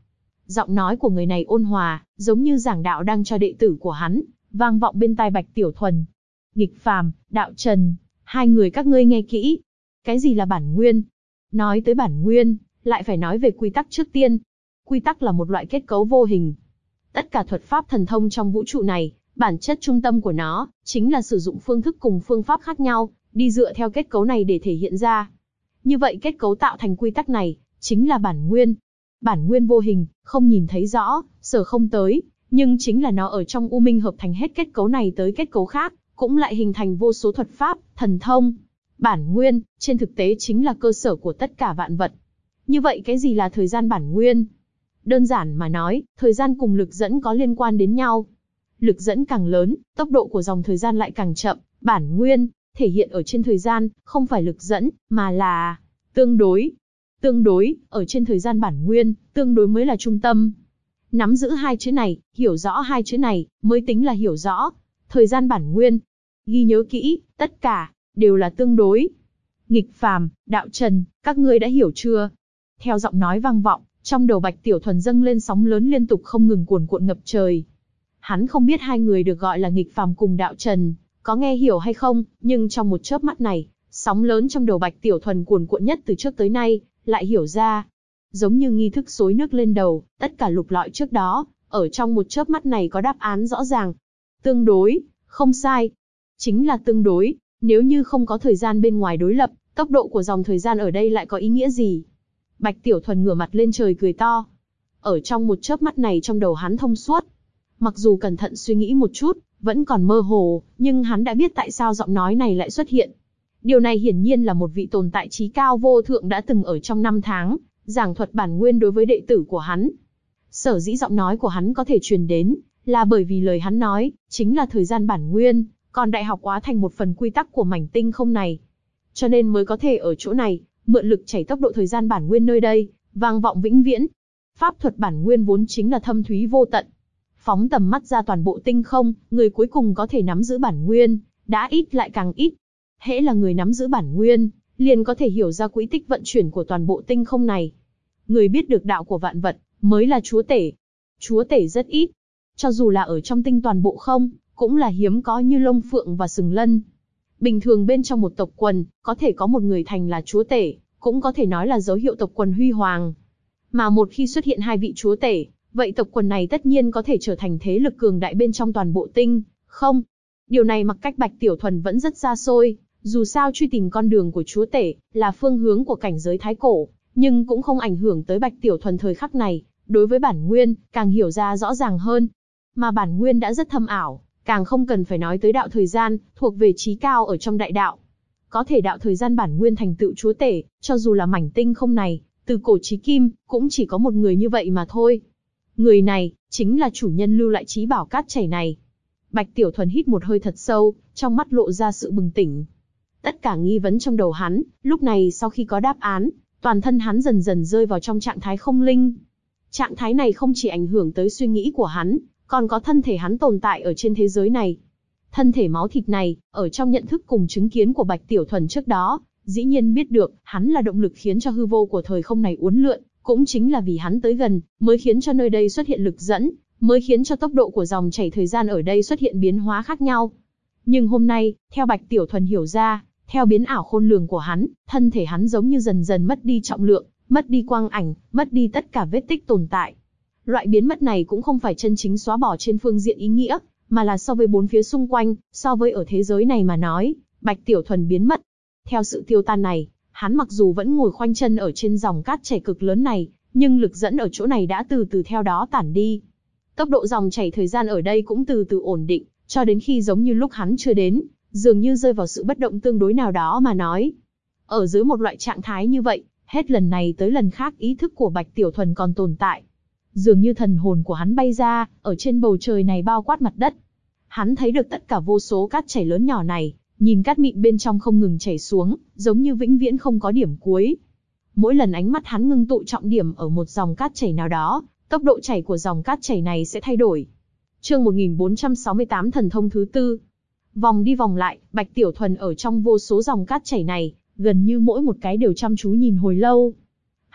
Giọng nói của người này ôn hòa, giống như giảng đạo đang cho đệ tử của hắn, vang vọng bên tai Bạch Tiểu Thuần. Nghịch phàm, Đạo Trần, hai người các ngươi nghe kỹ. Cái gì là bản nguyên? Nói tới bản nguyên, lại phải nói về quy tắc trước tiên. Quy tắc là một loại kết cấu vô hình. Tất cả thuật pháp thần thông trong vũ trụ này, bản chất trung tâm của nó, chính là sử dụng phương thức cùng phương pháp khác nhau, đi dựa theo kết cấu này để thể hiện ra. Như vậy kết cấu tạo thành quy tắc này, chính là bản nguyên. Bản nguyên vô hình, không nhìn thấy rõ, sở không tới, nhưng chính là nó ở trong u minh hợp thành hết kết cấu này tới kết cấu khác, cũng lại hình thành vô số thuật pháp, thần thông. Bản nguyên, trên thực tế chính là cơ sở của tất cả vạn vật. Như vậy cái gì là thời gian bản nguyên? Đơn giản mà nói, thời gian cùng lực dẫn có liên quan đến nhau. Lực dẫn càng lớn, tốc độ của dòng thời gian lại càng chậm. Bản nguyên, thể hiện ở trên thời gian, không phải lực dẫn, mà là tương đối. Tương đối, ở trên thời gian bản nguyên, tương đối mới là trung tâm. Nắm giữ hai chữ này, hiểu rõ hai chữ này, mới tính là hiểu rõ. Thời gian bản nguyên. Ghi nhớ kỹ, tất cả, đều là tương đối. Nghịch phàm, Đạo Trần, các ngươi đã hiểu chưa? Theo giọng nói vang vọng, trong đầu Bạch Tiểu Thuần dâng lên sóng lớn liên tục không ngừng cuồn cuộn ngập trời. Hắn không biết hai người được gọi là nghịch phàm cùng Đạo Trần, có nghe hiểu hay không, nhưng trong một chớp mắt này, sóng lớn trong đầu Bạch Tiểu Thuần cuồn cuộn nhất từ trước tới nay, lại hiểu ra. Giống như nghi thức xối nước lên đầu, tất cả lục lọi trước đó, ở trong một chớp mắt này có đáp án rõ ràng. Tương đối, không sai. Chính là tương đối, nếu như không có thời gian bên ngoài đối lập, tốc độ của dòng thời gian ở đây lại có ý nghĩa gì? Bạch Tiểu Thuần ngửa mặt lên trời cười to. Ở trong một chớp mắt này trong đầu hắn thông suốt. Mặc dù cẩn thận suy nghĩ một chút, vẫn còn mơ hồ, nhưng hắn đã biết tại sao giọng nói này lại xuất hiện. Điều này hiển nhiên là một vị tồn tại trí cao vô thượng đã từng ở trong năm tháng, giảng thuật bản nguyên đối với đệ tử của hắn. Sở dĩ giọng nói của hắn có thể truyền đến, là bởi vì lời hắn nói, chính là thời gian bản nguyên, còn đại học hóa thành một phần quy tắc của mảnh tinh không này. Cho nên mới có thể ở chỗ này, mượn lực chảy tốc độ thời gian bản nguyên nơi đây, vang vọng vĩnh viễn. Pháp thuật bản nguyên vốn chính là thâm thúy vô tận. Phóng tầm mắt ra toàn bộ tinh không, người cuối cùng có thể nắm giữ bản nguyên, đã ít lại càng ít. Hễ là người nắm giữ bản nguyên, liền có thể hiểu ra quỹ tích vận chuyển của toàn bộ tinh không này. Người biết được đạo của vạn vật, mới là chúa tể. Chúa tể rất ít. Cho dù là ở trong tinh toàn bộ không, cũng là hiếm có như lông phượng và sừng lân. Bình thường bên trong một tộc quần, có thể có một người thành là chúa tể, cũng có thể nói là dấu hiệu tộc quần huy hoàng. Mà một khi xuất hiện hai vị chúa tể, vậy tộc quần này tất nhiên có thể trở thành thế lực cường đại bên trong toàn bộ tinh, không? Điều này mặc cách Bạch Tiểu Thuần vẫn rất xa xôi, dù sao truy tìm con đường của chúa tể, là phương hướng của cảnh giới thái cổ, nhưng cũng không ảnh hưởng tới Bạch Tiểu Thuần thời khắc này, đối với bản nguyên, càng hiểu ra rõ ràng hơn. Mà bản nguyên đã rất thâm ảo, càng không cần phải nói tới đạo thời gian, thuộc về trí cao ở trong đại đạo. Có thể đạo thời gian bản nguyên thành tựu chúa tể, cho dù là mảnh tinh không này, từ cổ chí kim, cũng chỉ có một người như vậy mà thôi. Người này, chính là chủ nhân lưu lại trí bảo cát chảy này. Bạch Tiểu Thuần hít một hơi thật sâu, trong mắt lộ ra sự bừng tỉnh. Tất cả nghi vấn trong đầu hắn, lúc này sau khi có đáp án, toàn thân hắn dần dần rơi vào trong trạng thái không linh. Trạng thái này không chỉ ảnh hưởng tới suy nghĩ của hắn, còn có thân thể hắn tồn tại ở trên thế giới này. Thân thể máu thịt này, ở trong nhận thức cùng chứng kiến của Bạch Tiểu Thuần trước đó, dĩ nhiên biết được, hắn là động lực khiến cho hư vô của thời không này uốn lượn, cũng chính là vì hắn tới gần, mới khiến cho nơi đây xuất hiện lực dẫn, mới khiến cho tốc độ của dòng chảy thời gian ở đây xuất hiện biến hóa khác nhau. Nhưng hôm nay, theo Bạch Tiểu Thuần hiểu ra, theo biến ảo khôn lường của hắn, thân thể hắn giống như dần dần mất đi trọng lượng, mất đi quang ảnh, mất đi tất cả vết tích tồn tại. Loại biến mất này cũng không phải chân chính xóa bỏ trên phương diện ý nghĩa, mà là so với bốn phía xung quanh, so với ở thế giới này mà nói, Bạch Tiểu Thuần biến mất. Theo sự tiêu tan này, hắn mặc dù vẫn ngồi khoanh chân ở trên dòng cát chảy cực lớn này, nhưng lực dẫn ở chỗ này đã từ từ theo đó tản đi. Tốc độ dòng chảy thời gian ở đây cũng từ từ ổn định, cho đến khi giống như lúc hắn chưa đến, dường như rơi vào sự bất động tương đối nào đó mà nói. Ở dưới một loại trạng thái như vậy, hết lần này tới lần khác ý thức của Bạch Tiểu Thuần còn tồn tại. Dường như thần hồn của hắn bay ra, ở trên bầu trời này bao quát mặt đất. Hắn thấy được tất cả vô số cát chảy lớn nhỏ này, nhìn cát mịn bên trong không ngừng chảy xuống, giống như vĩnh viễn không có điểm cuối. Mỗi lần ánh mắt hắn ngưng tụ trọng điểm ở một dòng cát chảy nào đó, tốc độ chảy của dòng cát chảy này sẽ thay đổi. Chương 1468 thần thông thứ tư. Vòng đi vòng lại, Bạch Tiểu Thuần ở trong vô số dòng cát chảy này, gần như mỗi một cái đều chăm chú nhìn hồi lâu.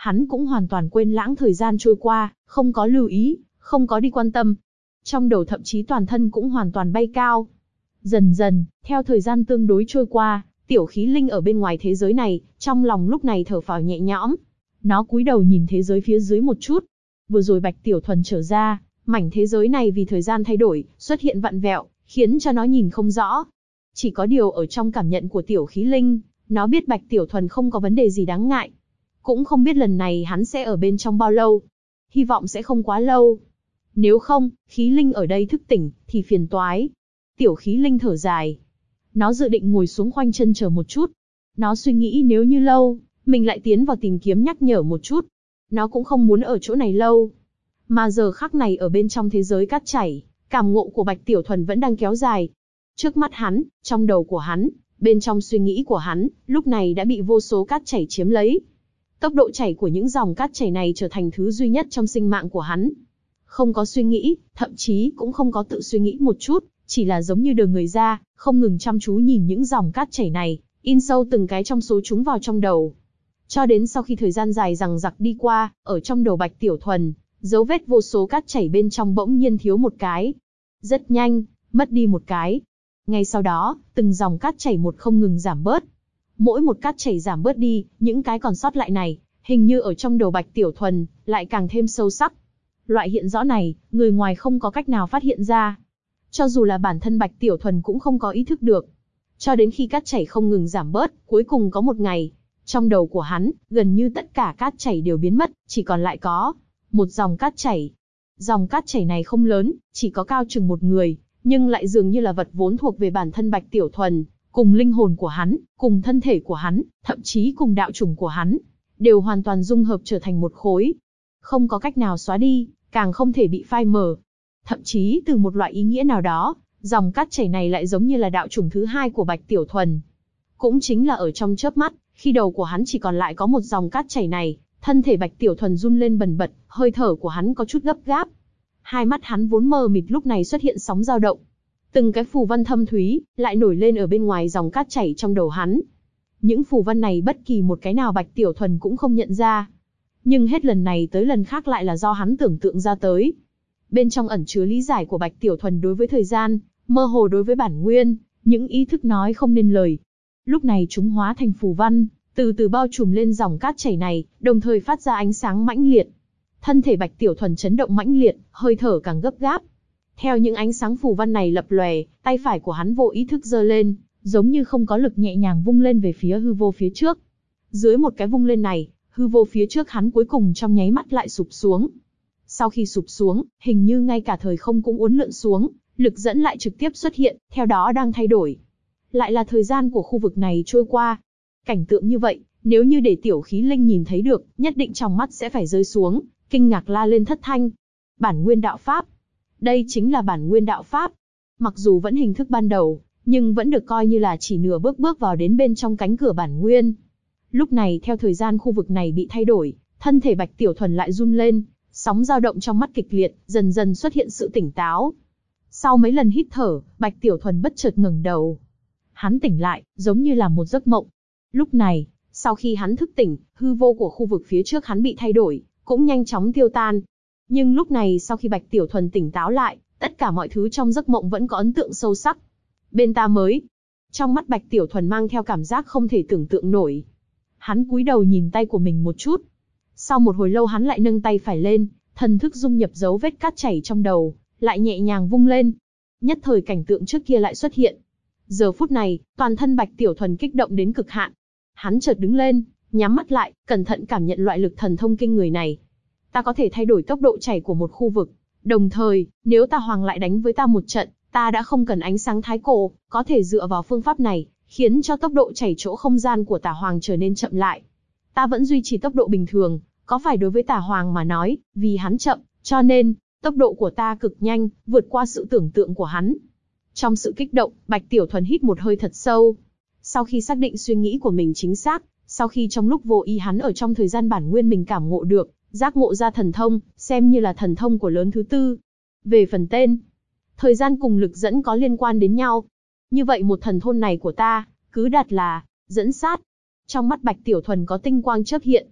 Hắn cũng hoàn toàn quên lãng thời gian trôi qua, không có lưu ý, không có đi quan tâm. Trong đầu thậm chí toàn thân cũng hoàn toàn bay cao. Dần dần, theo thời gian tương đối trôi qua, Tiểu Khí Linh ở bên ngoài thế giới này, trong lòng lúc này thở phào nhẹ nhõm. Nó cúi đầu nhìn thế giới phía dưới một chút. Vừa rồi Bạch Tiểu Thuần trở ra, mảnh thế giới này vì thời gian thay đổi, xuất hiện vặn vẹo, khiến cho nó nhìn không rõ. Chỉ có điều ở trong cảm nhận của Tiểu Khí Linh, nó biết Bạch Tiểu Thuần không có vấn đề gì đáng ngại. Cũng không biết lần này hắn sẽ ở bên trong bao lâu. Hy vọng sẽ không quá lâu. Nếu không, Khí Linh ở đây thức tỉnh, thì phiền toái. Tiểu Khí Linh thở dài. Nó dự định ngồi xuống khoanh chân chờ một chút. Nó suy nghĩ nếu như lâu, mình lại tiến vào tìm kiếm nhắc nhở một chút. Nó cũng không muốn ở chỗ này lâu. Mà giờ khắc này ở bên trong thế giới cát chảy, cảm ngộ của Bạch Tiểu Thuần vẫn đang kéo dài. Trước mắt hắn, trong đầu của hắn, bên trong suy nghĩ của hắn, lúc này đã bị vô số cát chảy chiếm lấy. Tốc độ chảy của những dòng cát chảy này trở thành thứ duy nhất trong sinh mạng của hắn. Không có suy nghĩ, thậm chí cũng không có tự suy nghĩ một chút, chỉ là giống như đờ người ra, không ngừng chăm chú nhìn những dòng cát chảy này, in sâu từng cái trong số chúng vào trong đầu. Cho đến sau khi thời gian dài dằng dặc đi qua, ở trong đầu Bạch Tiểu Thuần, dấu vết vô số cát chảy bên trong bỗng nhiên thiếu một cái. Rất nhanh, mất đi một cái. Ngay sau đó, từng dòng cát chảy một không ngừng giảm bớt. Mỗi một cát chảy giảm bớt đi, những cái còn sót lại này, hình như ở trong đầu Bạch Tiểu Thuần, lại càng thêm sâu sắc. Loại hiện rõ này, người ngoài không có cách nào phát hiện ra. Cho dù là bản thân Bạch Tiểu Thuần cũng không có ý thức được. Cho đến khi cát chảy không ngừng giảm bớt, cuối cùng có một ngày, trong đầu của hắn, gần như tất cả cát chảy đều biến mất, chỉ còn lại có một dòng cát chảy. Dòng cát chảy này không lớn, chỉ có cao chừng một người, nhưng lại dường như là vật vốn thuộc về bản thân Bạch Tiểu Thuần, cùng linh hồn của hắn, cùng thân thể của hắn, thậm chí cùng đạo chủng của hắn, đều hoàn toàn dung hợp trở thành một khối. Không có cách nào xóa đi, càng không thể bị phai mờ. Thậm chí từ một loại ý nghĩa nào đó, dòng cát chảy này lại giống như là đạo chủng thứ hai của Bạch Tiểu Thuần. Cũng chính là ở trong chớp mắt, khi đầu của hắn chỉ còn lại có một dòng cát chảy này, thân thể Bạch Tiểu Thuần run lên bần bật, hơi thở của hắn có chút gấp gáp. Hai mắt hắn vốn mờ mịt lúc này xuất hiện sóng dao động. Từng cái phù văn thâm thúy, lại nổi lên ở bên ngoài dòng cát chảy trong đầu hắn. Những phù văn này bất kỳ một cái nào Bạch Tiểu Thuần cũng không nhận ra. Nhưng hết lần này tới lần khác lại là do hắn tưởng tượng ra tới. Bên trong ẩn chứa lý giải của Bạch Tiểu Thuần đối với thời gian, mơ hồ đối với bản nguyên, những ý thức nói không nên lời. Lúc này chúng hóa thành phù văn, từ từ bao trùm lên dòng cát chảy này, đồng thời phát ra ánh sáng mãnh liệt. Thân thể Bạch Tiểu Thuần chấn động mãnh liệt, hơi thở càng gấp gáp. Theo những ánh sáng phù văn này lập lòe, tay phải của hắn vô ý thức giơ lên, giống như không có lực nhẹ nhàng vung lên về phía hư vô phía trước. Dưới một cái vung lên này, hư vô phía trước hắn cuối cùng trong nháy mắt lại sụp xuống. Sau khi sụp xuống, hình như ngay cả thời không cũng uốn lượn xuống, lực dẫn lại trực tiếp xuất hiện, theo đó đang thay đổi. Lại là thời gian của khu vực này trôi qua. Cảnh tượng như vậy, nếu như để Tiểu Khí Linh nhìn thấy được, nhất định trong mắt sẽ phải rơi xuống, kinh ngạc la lên thất thanh. Bản nguyên đạo pháp. Đây chính là bản nguyên đạo pháp. Mặc dù vẫn hình thức ban đầu, nhưng vẫn được coi như là chỉ nửa bước bước vào đến bên trong cánh cửa bản nguyên. Lúc này theo thời gian khu vực này bị thay đổi, thân thể Bạch Tiểu Thuần lại run lên, sóng dao động trong mắt kịch liệt, dần dần xuất hiện sự tỉnh táo. Sau mấy lần hít thở, Bạch Tiểu Thuần bất chợt ngẩng đầu. Hắn tỉnh lại, giống như là một giấc mộng. Lúc này, sau khi hắn thức tỉnh, hư vô của khu vực phía trước hắn bị thay đổi, cũng nhanh chóng tiêu tan. Nhưng lúc này sau khi Bạch Tiểu Thuần tỉnh táo lại, tất cả mọi thứ trong giấc mộng vẫn có ấn tượng sâu sắc. Bên ta mới. Trong mắt Bạch Tiểu Thuần mang theo cảm giác không thể tưởng tượng nổi. Hắn cúi đầu nhìn tay của mình một chút. Sau một hồi lâu hắn lại nâng tay phải lên, thần thức dung nhập dấu vết cát chảy trong đầu, lại nhẹ nhàng vung lên. Nhất thời cảnh tượng trước kia lại xuất hiện. Giờ phút này, toàn thân Bạch Tiểu Thuần kích động đến cực hạn. Hắn chợt đứng lên, nhắm mắt lại, cẩn thận cảm nhận loại lực thần thông kinh người này. Ta có thể thay đổi tốc độ chảy của một khu vực. Đồng thời, nếu Tà Hoàng lại đánh với ta một trận, ta đã không cần ánh sáng thái cổ, có thể dựa vào phương pháp này, khiến cho tốc độ chảy chỗ không gian của Tà Hoàng trở nên chậm lại. Ta vẫn duy trì tốc độ bình thường, có phải đối với Tà Hoàng mà nói, vì hắn chậm, cho nên, tốc độ của ta cực nhanh, vượt qua sự tưởng tượng của hắn. Trong sự kích động, Bạch Tiểu Thuần hít một hơi thật sâu. Sau khi xác định suy nghĩ của mình chính xác, sau khi trong lúc vô ý hắn ở trong thời gian bản nguyên mình cảm ngộ được, giác ngộ ra thần thông, xem như là thần thông của lớn thứ tư. Về phần tên, thời gian cùng lực dẫn có liên quan đến nhau. Như vậy một thần thông này của ta, cứ đặt là, dẫn sát. Trong mắt Bạch Tiểu Thuần có tinh quang chớp hiện.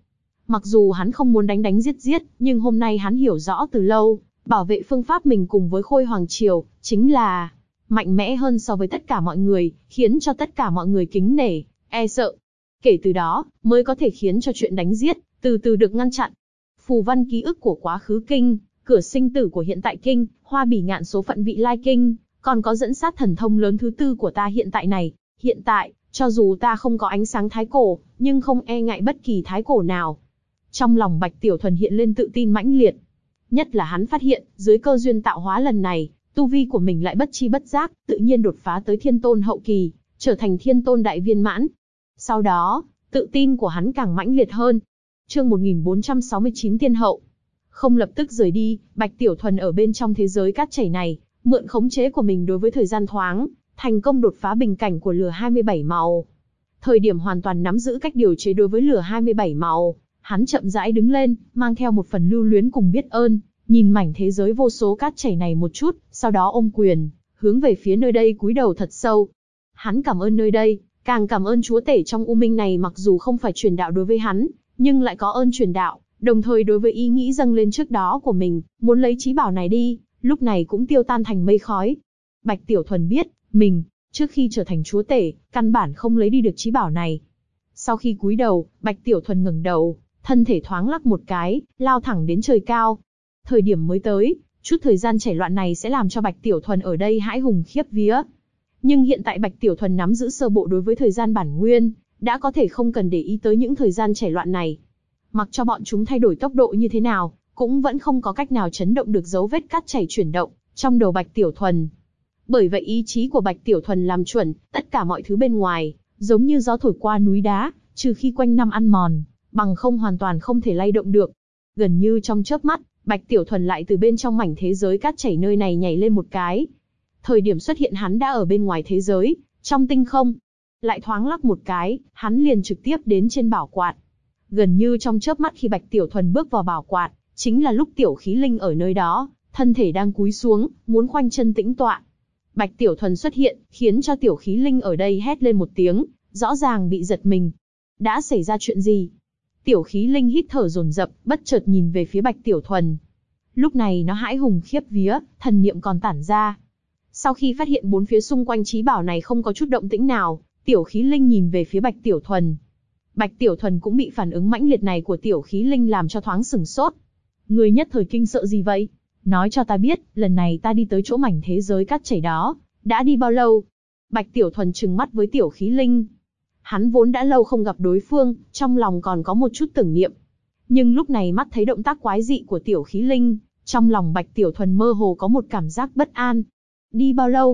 Mặc dù hắn không muốn đánh đánh giết giết, nhưng hôm nay hắn hiểu rõ từ lâu, bảo vệ phương pháp mình cùng với Khôi Hoàng Triều, chính là mạnh mẽ hơn so với tất cả mọi người, khiến cho tất cả mọi người kính nể, e sợ. Kể từ đó, mới có thể khiến cho chuyện đánh giết, từ từ được ngăn chặn. Phù văn ký ức của quá khứ kinh, cửa sinh tử của hiện tại kinh, hoa bỉ ngạn số phận vị lai kinh, còn có dẫn sát thần thông lớn thứ tư của ta hiện tại này. Hiện tại, cho dù ta không có ánh sáng thái cổ, nhưng không e ngại bất kỳ thái cổ nào. Trong lòng Bạch Tiểu Thuần hiện lên tự tin mãnh liệt. Nhất là hắn phát hiện, dưới cơ duyên tạo hóa lần này, tu vi của mình lại bất chi bất giác, tự nhiên đột phá tới thiên tôn hậu kỳ, trở thành thiên tôn đại viên mãn. Sau đó, tự tin của hắn càng mãnh liệt hơn. Chương 1469 Tiên Hậu. Không lập tức rời đi, Bạch Tiểu Thuần ở bên trong thế giới cát chảy này, mượn khống chế của mình đối với thời gian thoáng, thành công đột phá bình cảnh của lửa 27 màu. Thời điểm hoàn toàn nắm giữ cách điều chế đối với lửa 27 màu, hắn chậm rãi đứng lên, mang theo một phần lưu luyến cùng biết ơn, nhìn mảnh thế giới vô số cát chảy này một chút, sau đó ôm quyền, hướng về phía nơi đây cúi đầu thật sâu. Hắn cảm ơn nơi đây, càng cảm ơn chúa tể trong U Minh này, mặc dù không phải truyền đạo đối với hắn, nhưng lại có ơn truyền đạo, đồng thời đối với ý nghĩ dâng lên trước đó của mình, muốn lấy chí bảo này đi, lúc này cũng tiêu tan thành mây khói. Bạch Tiểu Thuần biết, mình, trước khi trở thành chúa tể, căn bản không lấy đi được chí bảo này. Sau khi cúi đầu, Bạch Tiểu Thuần ngẩng đầu, thân thể thoáng lắc một cái, lao thẳng đến trời cao. Thời điểm mới tới, chút thời gian chảy loạn này sẽ làm cho Bạch Tiểu Thuần ở đây hãi hùng khiếp vía. Nhưng hiện tại Bạch Tiểu Thuần nắm giữ sơ bộ đối với thời gian bản nguyên, đã có thể không cần để ý tới những thời gian chảy loạn này. Mặc cho bọn chúng thay đổi tốc độ như thế nào, cũng vẫn không có cách nào chấn động được dấu vết cát chảy chuyển động trong đầu Bạch Tiểu Thuần. Bởi vậy ý chí của Bạch Tiểu Thuần làm chuẩn, tất cả mọi thứ bên ngoài, giống như gió thổi qua núi đá, trừ khi quanh năm ăn mòn, bằng không hoàn toàn không thể lay động được. Gần như trong chớp mắt, Bạch Tiểu Thuần lại từ bên trong mảnh thế giới cát chảy nơi này nhảy lên một cái. Thời điểm xuất hiện hắn đã ở bên ngoài thế giới, trong tinh không. Lại thoáng lắc một cái, hắn liền trực tiếp đến trên bảo quạt. Gần như trong chớp mắt khi Bạch Tiểu Thuần bước vào bảo quạt, chính là lúc Tiểu Khí Linh ở nơi đó, thân thể đang cúi xuống, muốn khoanh chân tĩnh tọa. Bạch Tiểu Thuần xuất hiện, khiến cho Tiểu Khí Linh ở đây hét lên một tiếng, rõ ràng bị giật mình. Đã xảy ra chuyện gì? Tiểu Khí Linh hít thở dồn dập, bất chợt nhìn về phía Bạch Tiểu Thuần. Lúc này nó hãi hùng khiếp vía, thần niệm còn tản ra. Sau khi phát hiện bốn phía xung quanh chí bảo này không có chút động tĩnh nào, Tiểu Khí Linh nhìn về phía Bạch Tiểu Thuần. Bạch Tiểu Thuần cũng bị phản ứng mãnh liệt này của Tiểu Khí Linh làm cho thoáng sửng sốt. Người nhất thời kinh sợ gì vậy? Nói cho ta biết, lần này ta đi tới chỗ mảnh thế giới cát chảy đó, đã đi bao lâu? Bạch Tiểu Thuần trừng mắt với Tiểu Khí Linh. Hắn vốn đã lâu không gặp đối phương, trong lòng còn có một chút tưởng niệm. Nhưng lúc này mắt thấy động tác quái dị của Tiểu Khí Linh, trong lòng Bạch Tiểu Thuần mơ hồ có một cảm giác bất an. Đi bao lâu?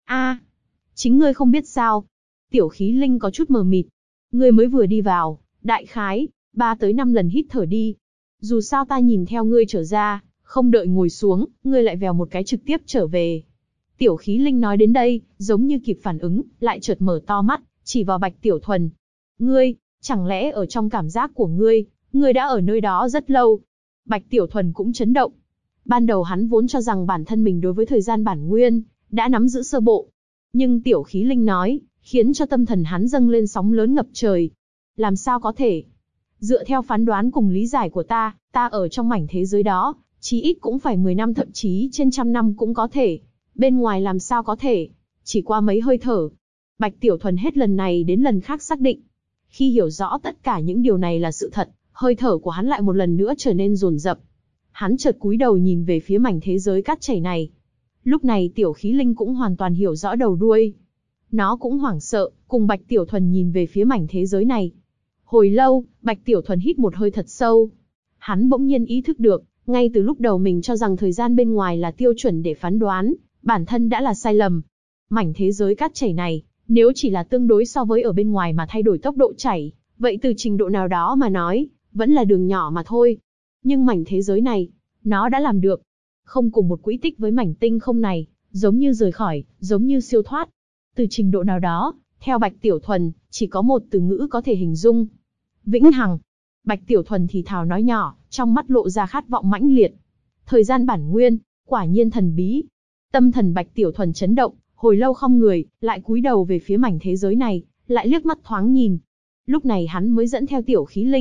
Chính ngươi không biết sao? Tiểu Khí Linh có chút mờ mịt. Ngươi mới vừa đi vào, đại khái 3 tới 5 lần hít thở đi. Dù sao ta nhìn theo ngươi trở ra, không đợi ngồi xuống, ngươi lại vèo một cái trực tiếp trở về. Tiểu Khí Linh nói đến đây, giống như kịp phản ứng, lại chợt mở to mắt, chỉ vào Bạch Tiểu Thuần. Ngươi, chẳng lẽ ở trong cảm giác của ngươi đã ở nơi đó rất lâu? Bạch Tiểu Thuần cũng chấn động. Ban đầu hắn vốn cho rằng bản thân mình đối với thời gian bản nguyên, đã nắm giữ sơ bộ. Nhưng Tiểu Khí Linh nói, khiến cho tâm thần hắn dâng lên sóng lớn ngập trời. Làm sao có thể? Dựa theo phán đoán cùng lý giải của ta ở trong mảnh thế giới đó, chí ít cũng phải 10 năm thậm chí trên 100 năm cũng có thể. Bên ngoài làm sao có thể? Chỉ qua mấy hơi thở. Bạch Tiểu Thuần hết lần này đến lần khác xác định. Khi hiểu rõ tất cả những điều này là sự thật, hơi thở của hắn lại một lần nữa trở nên dồn dập. Hắn chợt cúi đầu nhìn về phía mảnh thế giới cát chảy này. Lúc này Tiểu Khí Linh cũng hoàn toàn hiểu rõ đầu đuôi. Nó cũng hoảng sợ, cùng Bạch Tiểu Thuần nhìn về phía mảnh thế giới này. Hồi lâu, Bạch Tiểu Thuần hít một hơi thật sâu. Hắn bỗng nhiên ý thức được, ngay từ lúc đầu mình cho rằng thời gian bên ngoài là tiêu chuẩn để phán đoán, bản thân đã là sai lầm. Mảnh thế giới cát chảy này, nếu chỉ là tương đối so với ở bên ngoài mà thay đổi tốc độ chảy, vậy từ trình độ nào đó mà nói, vẫn là đường nhỏ mà thôi. Nhưng mảnh thế giới này, nó đã làm được. Không cùng một quỹ tích với mảnh tinh không này, giống như rời khỏi, giống như siêu thoát. Từ trình độ nào đó, theo Bạch Tiểu Thuần, chỉ có một từ ngữ có thể hình dung. Vĩnh hằng. Bạch Tiểu Thuần thì thào nói nhỏ, trong mắt lộ ra khát vọng mãnh liệt. Thời gian bản nguyên, quả nhiên thần bí. Tâm thần Bạch Tiểu Thuần chấn động, hồi lâu không người, lại cúi đầu về phía mảnh thế giới này, lại liếc mắt thoáng nhìn. Lúc này hắn mới dẫn theo Tiểu Khí Linh,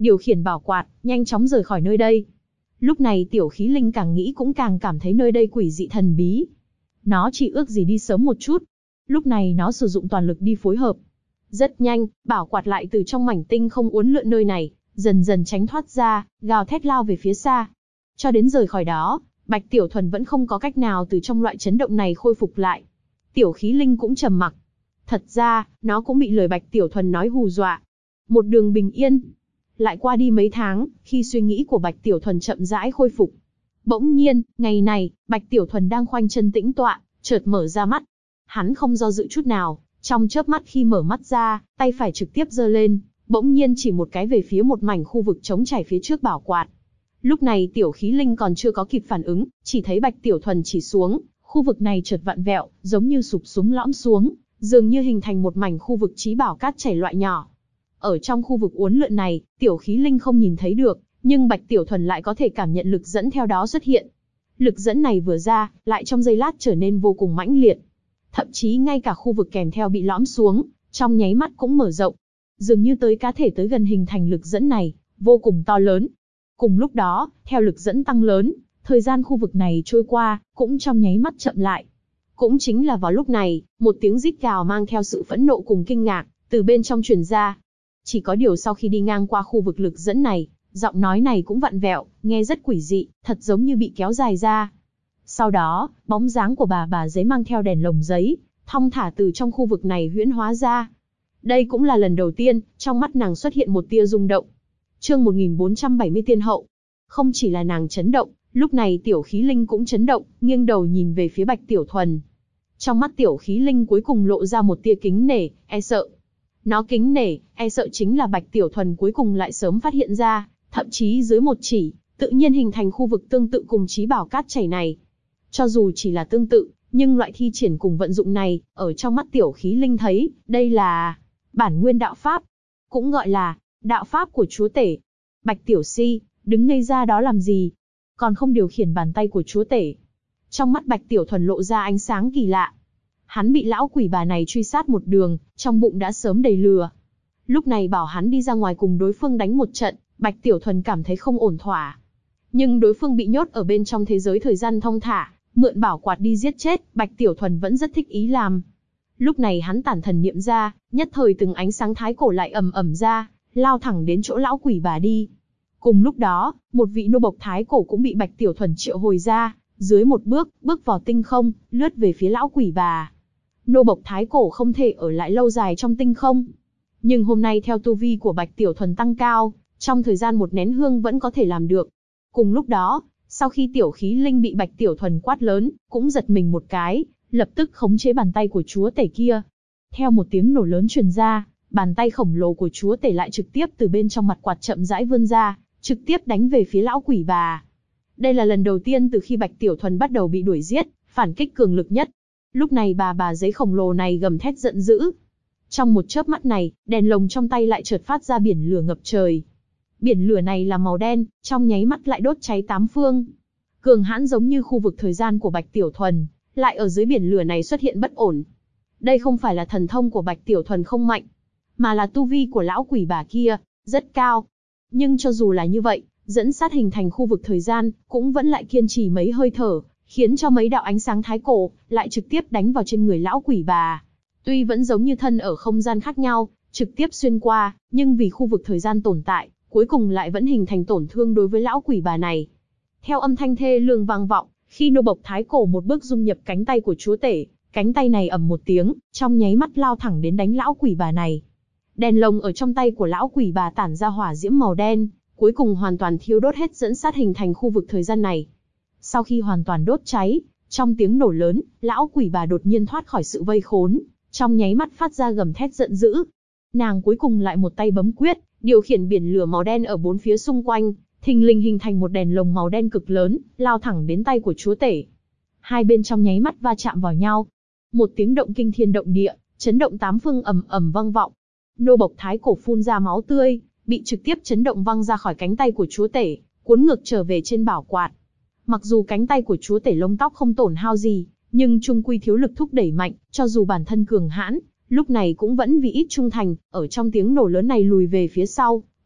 điều khiển bảo quạt, nhanh chóng rời khỏi nơi đây. Lúc này Tiểu Khí Linh càng nghĩ cũng càng cảm thấy nơi đây quỷ dị thần bí. Nó chỉ ước gì đi sớm một chút. Lúc này nó sử dụng toàn lực đi phối hợp. Rất nhanh, bảo quạt lại từ trong mảnh tinh không uốn lượn nơi này, dần dần tránh thoát ra, gào thét lao về phía xa. Cho đến rời khỏi đó, Bạch Tiểu Thuần vẫn không có cách nào từ trong loại chấn động này khôi phục lại. Tiểu Khí Linh cũng trầm mặc. Thật ra, nó cũng bị lời Bạch Tiểu Thuần nói hù dọa. Một đường bình yên. Lại qua đi mấy tháng, khi suy nghĩ của Bạch Tiểu Thuần chậm rãi khôi phục. Bỗng nhiên, ngày này, Bạch Tiểu Thuần đang khoanh chân tĩnh tọa, chợt mở ra mắt. Hắn không do dự chút nào, trong chớp mắt khi mở mắt ra, tay phải trực tiếp giơ lên, bỗng nhiên chỉ một cái về phía một mảnh khu vực trống trải phía trước bảo quạt. Lúc này Tiểu Khí Linh còn chưa có kịp phản ứng, chỉ thấy Bạch Tiểu Thuần chỉ xuống, khu vực này chợt vặn vẹo, giống như sụp xuống lõm xuống, dường như hình thành một mảnh khu vực trí bảo cát chảy loại nhỏ. Ở trong khu vực uốn lượn này, Tiểu Khí Linh không nhìn thấy được, nhưng Bạch Tiểu Thuần lại có thể cảm nhận lực dẫn theo đó xuất hiện. Lực dẫn này vừa ra, lại trong giây lát trở nên vô cùng mãnh liệt. Thậm chí ngay cả khu vực kèm theo bị lõm xuống, trong nháy mắt cũng mở rộng. Dường như tới cá thể tới gần hình thành lực dẫn này, vô cùng to lớn. Cùng lúc đó, theo lực dẫn tăng lớn, thời gian khu vực này trôi qua, cũng trong nháy mắt chậm lại. Cũng chính là vào lúc này, một tiếng rít gào mang theo sự phẫn nộ cùng kinh ngạc, từ bên trong truyền ra. Chỉ có điều sau khi đi ngang qua khu vực lực dẫn này, giọng nói này cũng vặn vẹo, nghe rất quỷ dị, thật giống như bị kéo dài ra. Sau đó, bóng dáng của bà giấy mang theo đèn lồng giấy, thong thả từ trong khu vực này huyễn hóa ra. Đây cũng là lần đầu tiên, trong mắt nàng xuất hiện một tia rung động. Chương 1470 Tiên Hậu. Không chỉ là nàng chấn động, lúc này Tiểu Khí Linh cũng chấn động, nghiêng đầu nhìn về phía Bạch Tiểu Thuần. Trong mắt Tiểu Khí Linh cuối cùng lộ ra một tia kính nể, e sợ. Nó kính nể, e sợ chính là Bạch Tiểu Thuần cuối cùng lại sớm phát hiện ra, thậm chí dưới một chỉ, tự nhiên hình thành khu vực tương tự cùng trí bảo cát chảy này. Cho dù chỉ là tương tự, nhưng loại thi triển cùng vận dụng này, ở trong mắt Tiểu Khí Linh thấy, đây là bản nguyên đạo pháp, cũng gọi là đạo pháp của chúa tể. Bạch Tiểu Si, đứng ngây ra đó làm gì? Còn không điều khiển bàn tay của chúa tể. Trong mắt Bạch Tiểu Thuần lộ ra ánh sáng kỳ lạ. Hắn bị lão quỷ bà này truy sát một đường, trong bụng đã sớm đầy lừa. Lúc này bảo hắn đi ra ngoài cùng đối phương đánh một trận, Bạch Tiểu Thuần cảm thấy không ổn thỏa. Nhưng đối phương bị nhốt ở bên trong thế giới thời gian thong thả, mượn bảo quạt đi giết chết, Bạch Tiểu Thuần vẫn rất thích ý làm. Lúc này hắn tản thần niệm ra, nhất thời từng ánh sáng thái cổ lại ầm ầm ra, lao thẳng đến chỗ lão quỷ bà đi. Cùng lúc đó, một vị nô bộc thái cổ cũng bị Bạch Tiểu Thuần triệu hồi ra, dưới một bước, bước vào tinh không, lướt về phía lão quỷ bà. Nô bộc thái cổ không thể ở lại lâu dài trong tinh không. Nhưng hôm nay theo tu vi của Bạch Tiểu Thuần tăng cao, trong thời gian một nén hương vẫn có thể làm được. Cùng lúc đó, sau khi Tiểu Khí Linh bị Bạch Tiểu Thuần quát lớn, cũng giật mình một cái, lập tức khống chế bàn tay của chúa tể kia. Theo một tiếng nổ lớn truyền ra, bàn tay khổng lồ của chúa tể lại trực tiếp từ bên trong mặt quạt chậm rãi vươn ra, trực tiếp đánh về phía lão quỷ bà. Đây là lần đầu tiên từ khi Bạch Tiểu Thuần bắt đầu bị đuổi giết, phản kích cường lực nhất. Lúc này bà giấy khổng lồ này gầm thét giận dữ. Trong một chớp mắt này, đèn lồng trong tay lại chợt phát ra biển lửa ngập trời. Biển lửa này là màu đen, trong nháy mắt lại đốt cháy tám phương. Cường hãn giống như khu vực thời gian của Bạch Tiểu Thuần, lại ở dưới biển lửa này xuất hiện bất ổn. Đây không phải là thần thông của Bạch Tiểu Thuần không mạnh, mà là tu vi của lão quỷ bà kia, rất cao. Nhưng cho dù là như vậy, dẫn sát hình thành khu vực thời gian, cũng vẫn lại kiên trì mấy hơi thở, khiến cho mấy đạo ánh sáng thái cổ, lại trực tiếp đánh vào trên người lão quỷ bà. Tuy vẫn giống như thân ở không gian khác nhau, trực tiếp xuyên qua, nhưng vì khu vực thời gian tồn tại, cuối cùng lại vẫn hình thành tổn thương đối với lão quỷ bà này. Theo âm thanh thê lương vang vọng, khi nô bộc thái cổ một bước dung nhập cánh tay của chúa tể, cánh tay này ầm một tiếng, trong nháy mắt lao thẳng đến đánh lão quỷ bà này. Đèn lồng ở trong tay của lão quỷ bà tản ra hỏa diễm màu đen, cuối cùng hoàn toàn thiêu đốt hết dẫn sát hình thành khu vực thời gian này. Sau khi hoàn toàn đốt cháy, trong tiếng nổ lớn, lão quỷ bà đột nhiên thoát khỏi sự vây khốn, trong nháy mắt phát ra gầm thét giận dữ. Nàng cuối cùng lại một tay bấm quyết, điều khiển biển lửa màu đen ở bốn phía xung quanh, thình lình hình thành một đèn lồng màu đen cực lớn, lao thẳng đến tay của chúa tể. Hai bên trong nháy mắt va chạm vào nhau. Một tiếng động kinh thiên động địa, chấn động tám phương ầm ầm vang vọng. Nô bộc thái cổ phun ra máu tươi, bị trực tiếp chấn động văng ra khỏi cánh tay của chúa tể, cuốn ngược trở về trên bảo quạt. Mặc dù cánh tay của chúa tể lông tóc không tổn hao gì, nhưng chung quy thiếu lực thúc đẩy mạnh, cho dù bản thân cường hãn, lúc này cũng vẫn vì ít trung thành, ở trong tiếng nổ lớn này lùi về phía sau,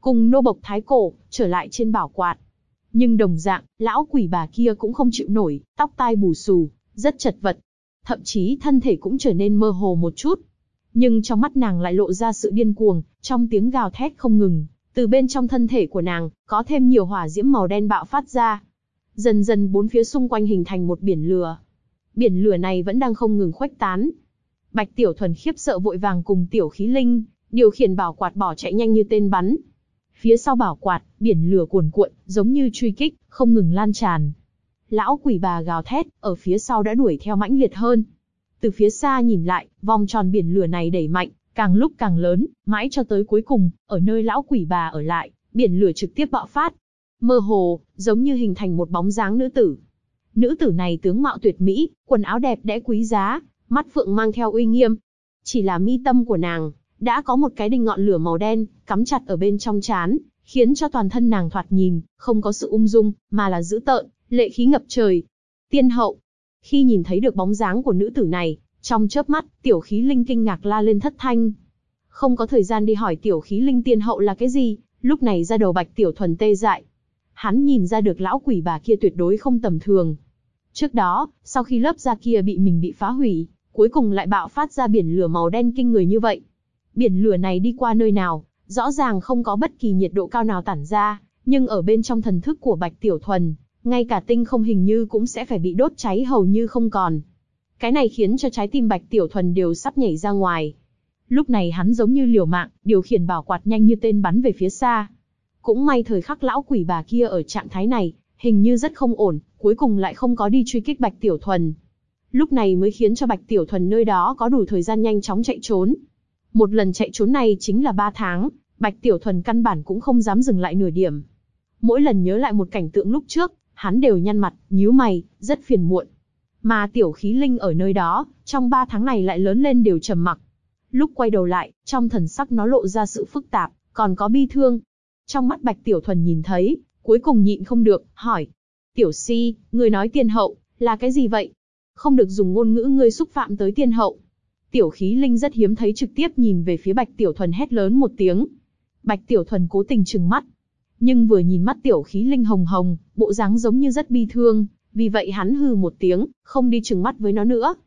cùng nô bộc thái cổ, trở lại trên bảo quạt. Nhưng đồng dạng, lão quỷ bà kia cũng không chịu nổi, tóc tai bù xù, rất chật vật. Thậm chí thân thể cũng trở nên mơ hồ một chút. Nhưng trong mắt nàng lại lộ ra sự điên cuồng, trong tiếng gào thét không ngừng. Từ bên trong thân thể của nàng, có thêm nhiều hỏa diễm màu đen bạo phát ra. Dần dần bốn phía xung quanh hình thành một biển lửa. Biển lửa này vẫn đang không ngừng khuếch tán. Bạch Tiểu Thuần khiếp sợ vội vàng cùng Tiểu Khí Linh, điều khiển bảo quạt bỏ chạy nhanh như tên bắn. Phía sau bảo quạt, biển lửa cuồn cuộn, giống như truy kích, không ngừng lan tràn. Lão quỷ bà gào thét, ở phía sau đã đuổi theo mãnh liệt hơn. Từ phía xa nhìn lại, vòng tròn biển lửa này đẩy mạnh, càng lúc càng lớn, mãi cho tới cuối cùng, ở nơi lão quỷ bà ở lại, biển lửa trực tiếp bạo phát. Mơ hồ, giống như hình thành một bóng dáng nữ tử. Nữ tử này tướng mạo tuyệt mỹ, quần áo đẹp đẽ quý giá, mắt phượng mang theo uy nghiêm. Chỉ là mi tâm của nàng, đã có một cái đinh ngọn lửa màu đen, cắm chặt ở bên trong trán, khiến cho toàn thân nàng thoạt nhìn, không có sự ung dung, mà là dữ tợn, lệ khí ngập trời. Tiên hậu. Khi nhìn thấy được bóng dáng của nữ tử này, trong chớp mắt, Tiểu Khí Linh kinh ngạc la lên thất thanh. Không có thời gian đi hỏi Tiểu Khí Linh tiên hậu là cái gì, lúc này ra đầu Bạch Tiểu Thuần tê dại. Hắn nhìn ra được lão quỷ bà kia tuyệt đối không tầm thường. Trước đó, sau khi lớp da kia bị phá hủy, cuối cùng lại bạo phát ra biển lửa màu đen kinh người như vậy. Biển lửa này đi qua nơi nào, rõ ràng không có bất kỳ nhiệt độ cao nào tản ra, nhưng ở bên trong thần thức của Bạch Tiểu Thuần, ngay cả tinh không hình như cũng sẽ phải bị đốt cháy hầu như không còn. Cái này khiến cho trái tim Bạch Tiểu Thuần đều sắp nhảy ra ngoài. Lúc này hắn giống như liều mạng, điều khiển bảo quạt nhanh như tên bắn về phía xa. Cũng may thời khắc lão quỷ bà kia ở trạng thái này, hình như rất không ổn, cuối cùng lại không có đi truy kích Bạch Tiểu Thuần. Lúc này mới khiến cho Bạch Tiểu Thuần nơi đó có đủ thời gian nhanh chóng chạy trốn. Một lần chạy trốn này chính là 3 tháng, Bạch Tiểu Thuần căn bản cũng không dám dừng lại nửa điểm. Mỗi lần nhớ lại một cảnh tượng lúc trước, hắn đều nhăn mặt, nhíu mày, rất phiền muộn. Mà Tiểu Khí Linh ở nơi đó, trong 3 tháng này lại lớn lên đều trầm mặc. Lúc quay đầu lại, trong thần sắc nó lộ ra sự phức tạp, còn có bi thương. Trong mắt Bạch Tiểu Thuần nhìn thấy, cuối cùng nhịn không được, hỏi. Tiểu Si, ngươi nói tiên hậu, là cái gì vậy? Không được dùng ngôn ngữ ngươi xúc phạm tới tiên hậu. Tiểu Khí Linh rất hiếm thấy trực tiếp nhìn về phía Bạch Tiểu Thuần hét lớn một tiếng. Bạch Tiểu Thuần cố tình trừng mắt. Nhưng vừa nhìn mắt Tiểu Khí Linh hồng hồng, bộ dáng giống như rất bi thương, vì vậy hắn hừ một tiếng, không đi trừng mắt với nó nữa.